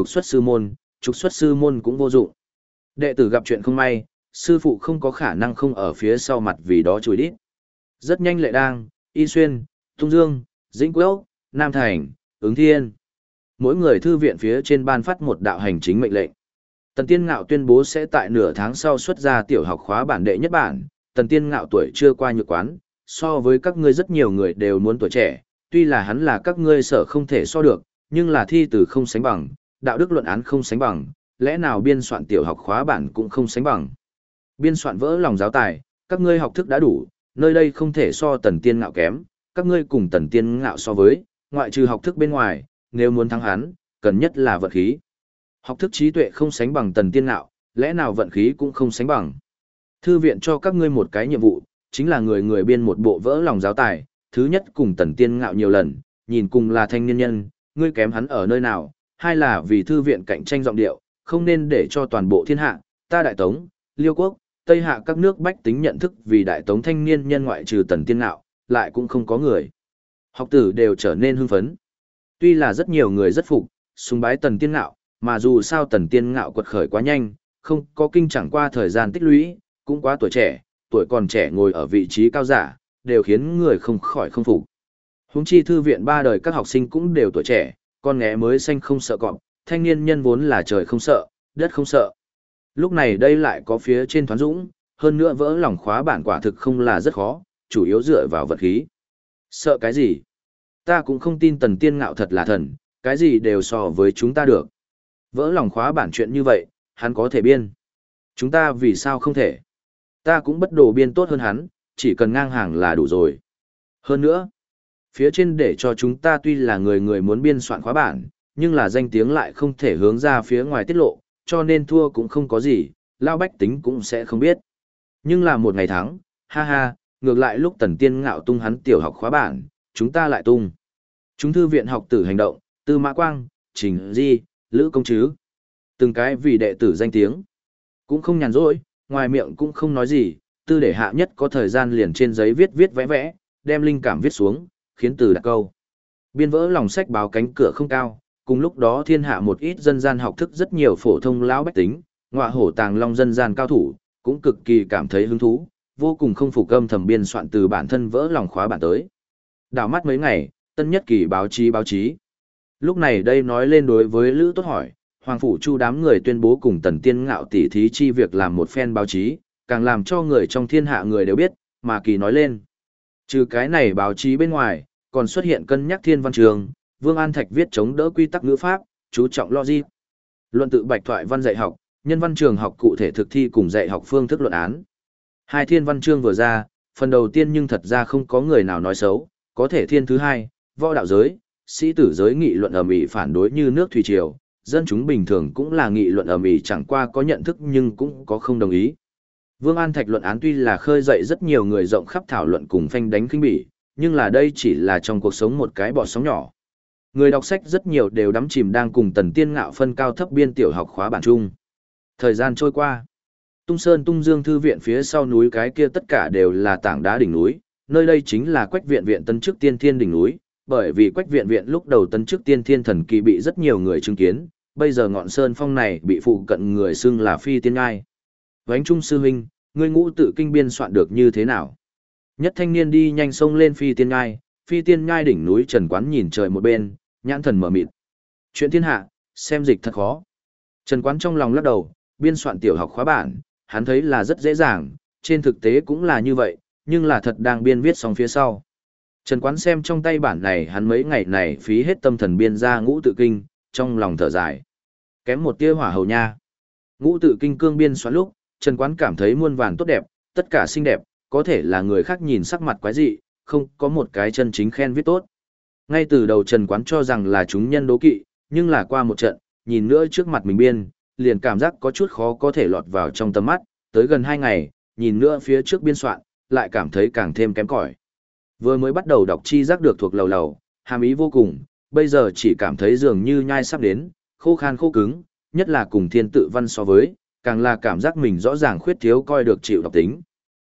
trục xuất sư môn cũng vô dụng. Đệ tử gặp chuyện không may, sư phụ không có khả năng không ở phía sau mặt vì đó chùi đít. Rất nhanh Lệ Đang, Y Xuyên, Tung Dương, Dĩnh Quốc, Nam Thành, Ứng Thiên. Mỗi người thư viện phía trên ban phát một đạo hành chính mệnh lệnh. Tần Tiên Ngạo tuyên bố sẽ tại nửa tháng sau xuất ra tiểu học khóa bản đệ nhất bản. Tần Tiên Ngạo tuổi chưa qua Nhược Quán, so với các ngươi rất nhiều người đều muốn tuổi trẻ, tuy là hắn là các ngươi sợ không thể so được, nhưng là thi từ không sánh bằng, đạo đức luận án không sánh bằng, lẽ nào biên soạn tiểu học khóa bản cũng không sánh bằng. Biên soạn vỡ lòng giáo tài, các ngươi học thức đã đủ, nơi đây không thể so Tần Tiên Ngạo kém, các ngươi cùng Tần Tiên Ngạo so với, ngoại trừ học thức bên ngoài, nếu muốn thắng hắn, cần nhất là vận khí. Học thức trí tuệ không sánh bằng Tần Tiên Ngạo, lẽ nào vận khí cũng không sánh bằng. Thư viện cho các ngươi một cái nhiệm vụ, chính là người người biên một bộ vỡ lòng giáo tài, thứ nhất cùng Tần Tiên Ngạo nhiều lần, nhìn cùng là thanh niên nhân, ngươi kém hắn ở nơi nào, hai là vì thư viện cạnh tranh giọng điệu, không nên để cho toàn bộ thiên hạ, ta Đại Tống, Liêu Quốc, Tây Hạ các nước bách tính nhận thức vì Đại Tống thanh niên nhân ngoại trừ Tần Tiên Ngạo, lại cũng không có người. Học tử đều trở nên hưng phấn. Tuy là rất nhiều người rất phục, sùng bái Tần Tiên Ngạo, mà dù sao Tần Tiên Ngạo quật khởi quá nhanh, không có kinh chẳng qua thời gian tích lũy, cũng quá tuổi còn trẻ ngồi ở vị trí cao giả, đều khiến người không khỏi không phục. Huống chi thư viện ba đời các học sinh cũng đều tuổi trẻ, con nghé mới xanh không sợ cọp, thanh niên nhân vốn là trời không sợ, đất không sợ. Lúc này đây lại có phía trên thoán dũng, hơn nữa vỡ lòng khóa bản quả thực không là rất khó, chủ yếu dựa vào vật khí. Sợ cái gì? Ta cũng không tin Tần Tiên Ngạo thật là thần, cái gì đều so với chúng ta được. Vỡ lòng khóa bản chuyện như vậy, hắn có thể biên. Chúng ta vì sao không thể? Ta cũng bất đồ biên tốt hơn hắn, chỉ cần ngang hàng là đủ rồi. Hơn nữa, phía trên để cho chúng ta tuy là người người muốn biên soạn khóa bản, nhưng là danh tiếng lại không thể hướng ra phía ngoài tiết lộ, cho nên thua cũng không có gì, lao bách tính cũng sẽ không biết. Nhưng là một ngày thắng, ha ha, ngược lại lúc Tần Tiên Ngạo tung hắn tiểu học khóa bản, chúng ta lại tung. Chúng thư viện học tử hành động, Tư Mã Quang, Trình Di, Lữ Công Trứ. Từng cái vì đệ tử danh tiếng. Cũng không nhàn rỗi, ngoài miệng cũng không nói gì, Tư Để Hạ nhất có thời gian liền trên giấy viết viết vẽ vẽ, đem linh cảm viết xuống, khiến từ đặt câu. Biên vỡ lòng sách báo cánh cửa không cao, cùng lúc đó thiên hạ một ít dân gian học thức rất nhiều phổ thông lão bách tính, ngọa hổ tàng long dân gian cao thủ, cũng cực kỳ cảm thấy hứng thú, vô cùng không phục âm thầm biên soạn từ bản thân vỡ lòng khóa bản tới. Đảo mắt mấy ngày, tân nhất kỳ báo chí. Lúc này đây nói lên đối với Lữ Tốt hỏi, Hoàng Phủ Chu đám người tuyên bố cùng Tần Tiên Ngạo tỉ thí chi việc làm một phen báo chí, càng làm cho người trong thiên hạ người đều biết, mà kỳ nói lên. Trừ cái này báo chí bên ngoài, còn xuất hiện cân nhắc thiên văn trường, Vương An Thạch viết chống đỡ quy tắc ngữ pháp, chú trọng logic. Luận tự bạch thoại văn dạy học, nhân văn trường học cụ thể thực thi cùng dạy học phương thức luận án. Hai thiên văn chương vừa ra, phần đầu tiên nhưng thật ra không có người nào nói xấu, có thể thiên thứ hai, võ đạo giới, sĩ tử giới nghị luận ầm ĩ phản đối như nước thủy triều, dân chúng bình thường cũng là nghị luận ầm ĩ chẳng qua có nhận thức nhưng cũng có không đồng ý. Vương An Thạch luận án tuy là khơi dậy rất nhiều người rộng khắp thảo luận cùng phanh đánh khinh bỉ, nhưng là đây chỉ là trong cuộc sống một cái bọt sóng nhỏ. Người đọc sách rất nhiều đều đắm chìm đang cùng Tần Tiên Ngạo phân cao thấp biên tiểu học khóa bản chung. Thời gian trôi qua, Tung Sơn Tung Dương thư viện phía sau núi cái kia tất cả đều là tảng đá đỉnh núi, nơi đây chính là Quách viện viện tân chức tiên thiên đỉnh núi, bởi vì Quách viện viện lúc đầu tân chức tiên thiên thần kỳ bị rất nhiều người chứng kiến, bây giờ ngọn sơn phong này bị phụ cận người xưng là Phi Tiên Ngai. Vánh Trung sư huynh, ngươi ngũ tự kinh biên soạn được như thế nào? Nhất thanh niên đi nhanh sông lên Phi Tiên Ngai đỉnh núi Trần Quán nhìn trời một bên, nhãn thần mở mịt. Chuyện thiên hạ, xem dịch thật khó. Trần Quán trong lòng lắc đầu, biên soạn tiểu học khóa bản, hắn thấy là rất dễ dàng, trên thực tế cũng là như vậy, nhưng là thật đang biên viết xong phía sau. Trần Quán xem trong tay bản này hắn mấy ngày này phí hết tâm thần biên ra ngũ tự kinh, trong lòng thở dài. Kém một tia hỏa hầu nha. Ngũ tự kinh cương biên soạn lúc, Trần Quán cảm thấy muôn vàn tốt đẹp, tất cả xinh đẹp, có thể là người khác nhìn sắc mặt quái dị, không có một cái chân chính khen viết tốt. Ngay từ đầu Trần Quán cho rằng là chúng nhân đố kỵ, nhưng là qua một trận, nhìn nữa trước mặt mình biên, liền cảm giác có chút khó có thể lọt vào trong tầm mắt, tới gần 2 ngày, nhìn nữa phía trước biên soạn, lại cảm thấy càng thêm kém cỏi. Vừa mới bắt đầu đọc chi giác được thuộc lầu lầu, hàm ý vô cùng, bây giờ chỉ cảm thấy dường như nhai sắp đến, khô khan khô cứng, nhất là cùng thiên tự văn so với, càng là cảm giác mình rõ ràng khuyết thiếu coi được chịu đọc tính.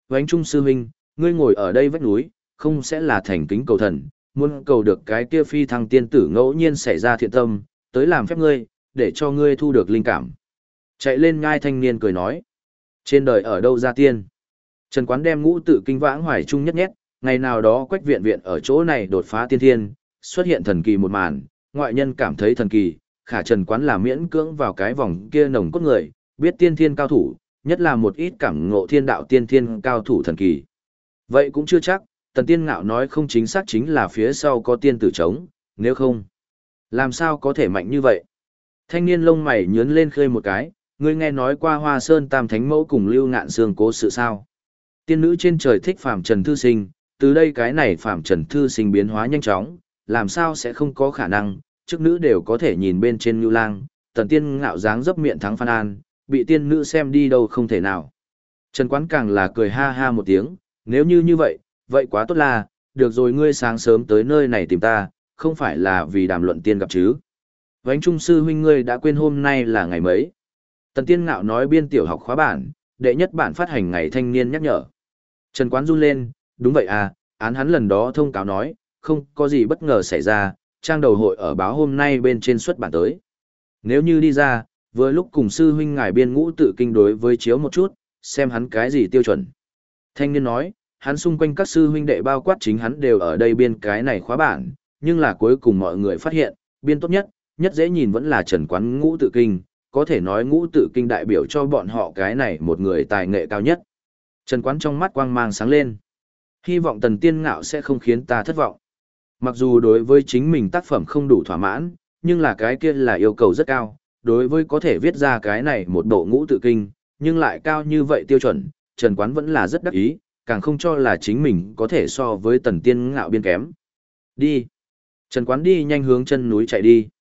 Vánh Trung sư huynh, ngươi ngồi ở đây vách núi, không sẽ là thành kính cầu thần, muốn cầu được cái kia phi thăng tiên tử ngẫu nhiên xảy ra thiện tâm, tới làm phép ngươi, để cho ngươi thu được linh cảm. Chạy lên ngai thanh niên cười nói. Trên đời ở đâu ra tiên? Trần Quán đem Ngũ Tự Kinh vãng hoài chung nhất nhét, ngày nào đó Quách Viện Viện ở chỗ này đột phá tiên thiên, xuất hiện thần kỳ một màn, ngoại nhân cảm thấy thần kỳ, khả Trần Quán là miễn cưỡng vào cái vòng kia nồng cốt người, biết tiên thiên cao thủ, nhất là một ít cảm ngộ thiên đạo tiên thiên cao thủ thần kỳ. Vậy cũng chưa chắc, Tần Tiên Ngạo nói không chính xác chính là phía sau có tiên tử chống, nếu không, làm sao có thể mạnh như vậy? Thanh niên lông mày nhướn lên khơi một cái, ngươi nghe nói qua Hoa Sơn Tam Thánh Mẫu cùng Lưu Ngạn Sương cố sự sao? Tiên nữ trên trời thích phàm trần thư sinh, từ đây cái này phàm trần thư sinh biến hóa nhanh chóng, làm sao sẽ không có khả năng, chức nữ đều có thể nhìn bên trên Nưu Lang, Tần Tiên Ngạo dáng dấp miệng thắng Phan An, bị tiên nữ xem đi đâu không thể nào. Trần Quán càng là cười ha ha một tiếng, nếu như vậy, vậy quá tốt là, được rồi ngươi sáng sớm tới nơi này tìm ta, không phải là vì đàm luận tiên gặp chứ. Vánh Trung sư huynh ngươi đã quên hôm nay là ngày mấy. Tần Tiên Ngạo nói biên tiểu học khóa bản, đệ nhất bản phát hành ngày thanh niên nhắc nhở. Trần Quán run lên, đúng vậy à, án hắn lần đó thông cáo nói, không có gì bất ngờ xảy ra, trang đầu hội ở báo hôm nay bên trên xuất bản tới. Nếu như đi ra, vừa lúc cùng sư huynh ngài biên Ngũ Tự Kinh đối với chiếu một chút, xem hắn cái gì tiêu chuẩn. Thanh niên nói, hắn xung quanh các sư huynh đệ bao quát chính hắn đều ở đây biên cái này khóa bản, nhưng là cuối cùng mọi người phát hiện, biên tốt nhất, nhất dễ nhìn vẫn là Trần Quán Ngũ Tự Kinh, có thể nói Ngũ Tự Kinh đại biểu cho bọn họ cái này một người tài nghệ cao nhất. Trần Quán trong mắt quang mang sáng lên. Hy vọng Tần Tiên Ngạo sẽ không khiến ta thất vọng. Mặc dù đối với chính mình tác phẩm không đủ thỏa mãn, nhưng là cái kia là yêu cầu rất cao, đối với có thể viết ra cái này một bộ Ngũ Tự Kinh, nhưng lại cao như vậy tiêu chuẩn, Trần Quán vẫn là rất đắc ý, càng không cho là chính mình có thể so với Tần Tiên Ngạo biên kém. Đi. Trần Quán đi nhanh hướng chân núi chạy đi.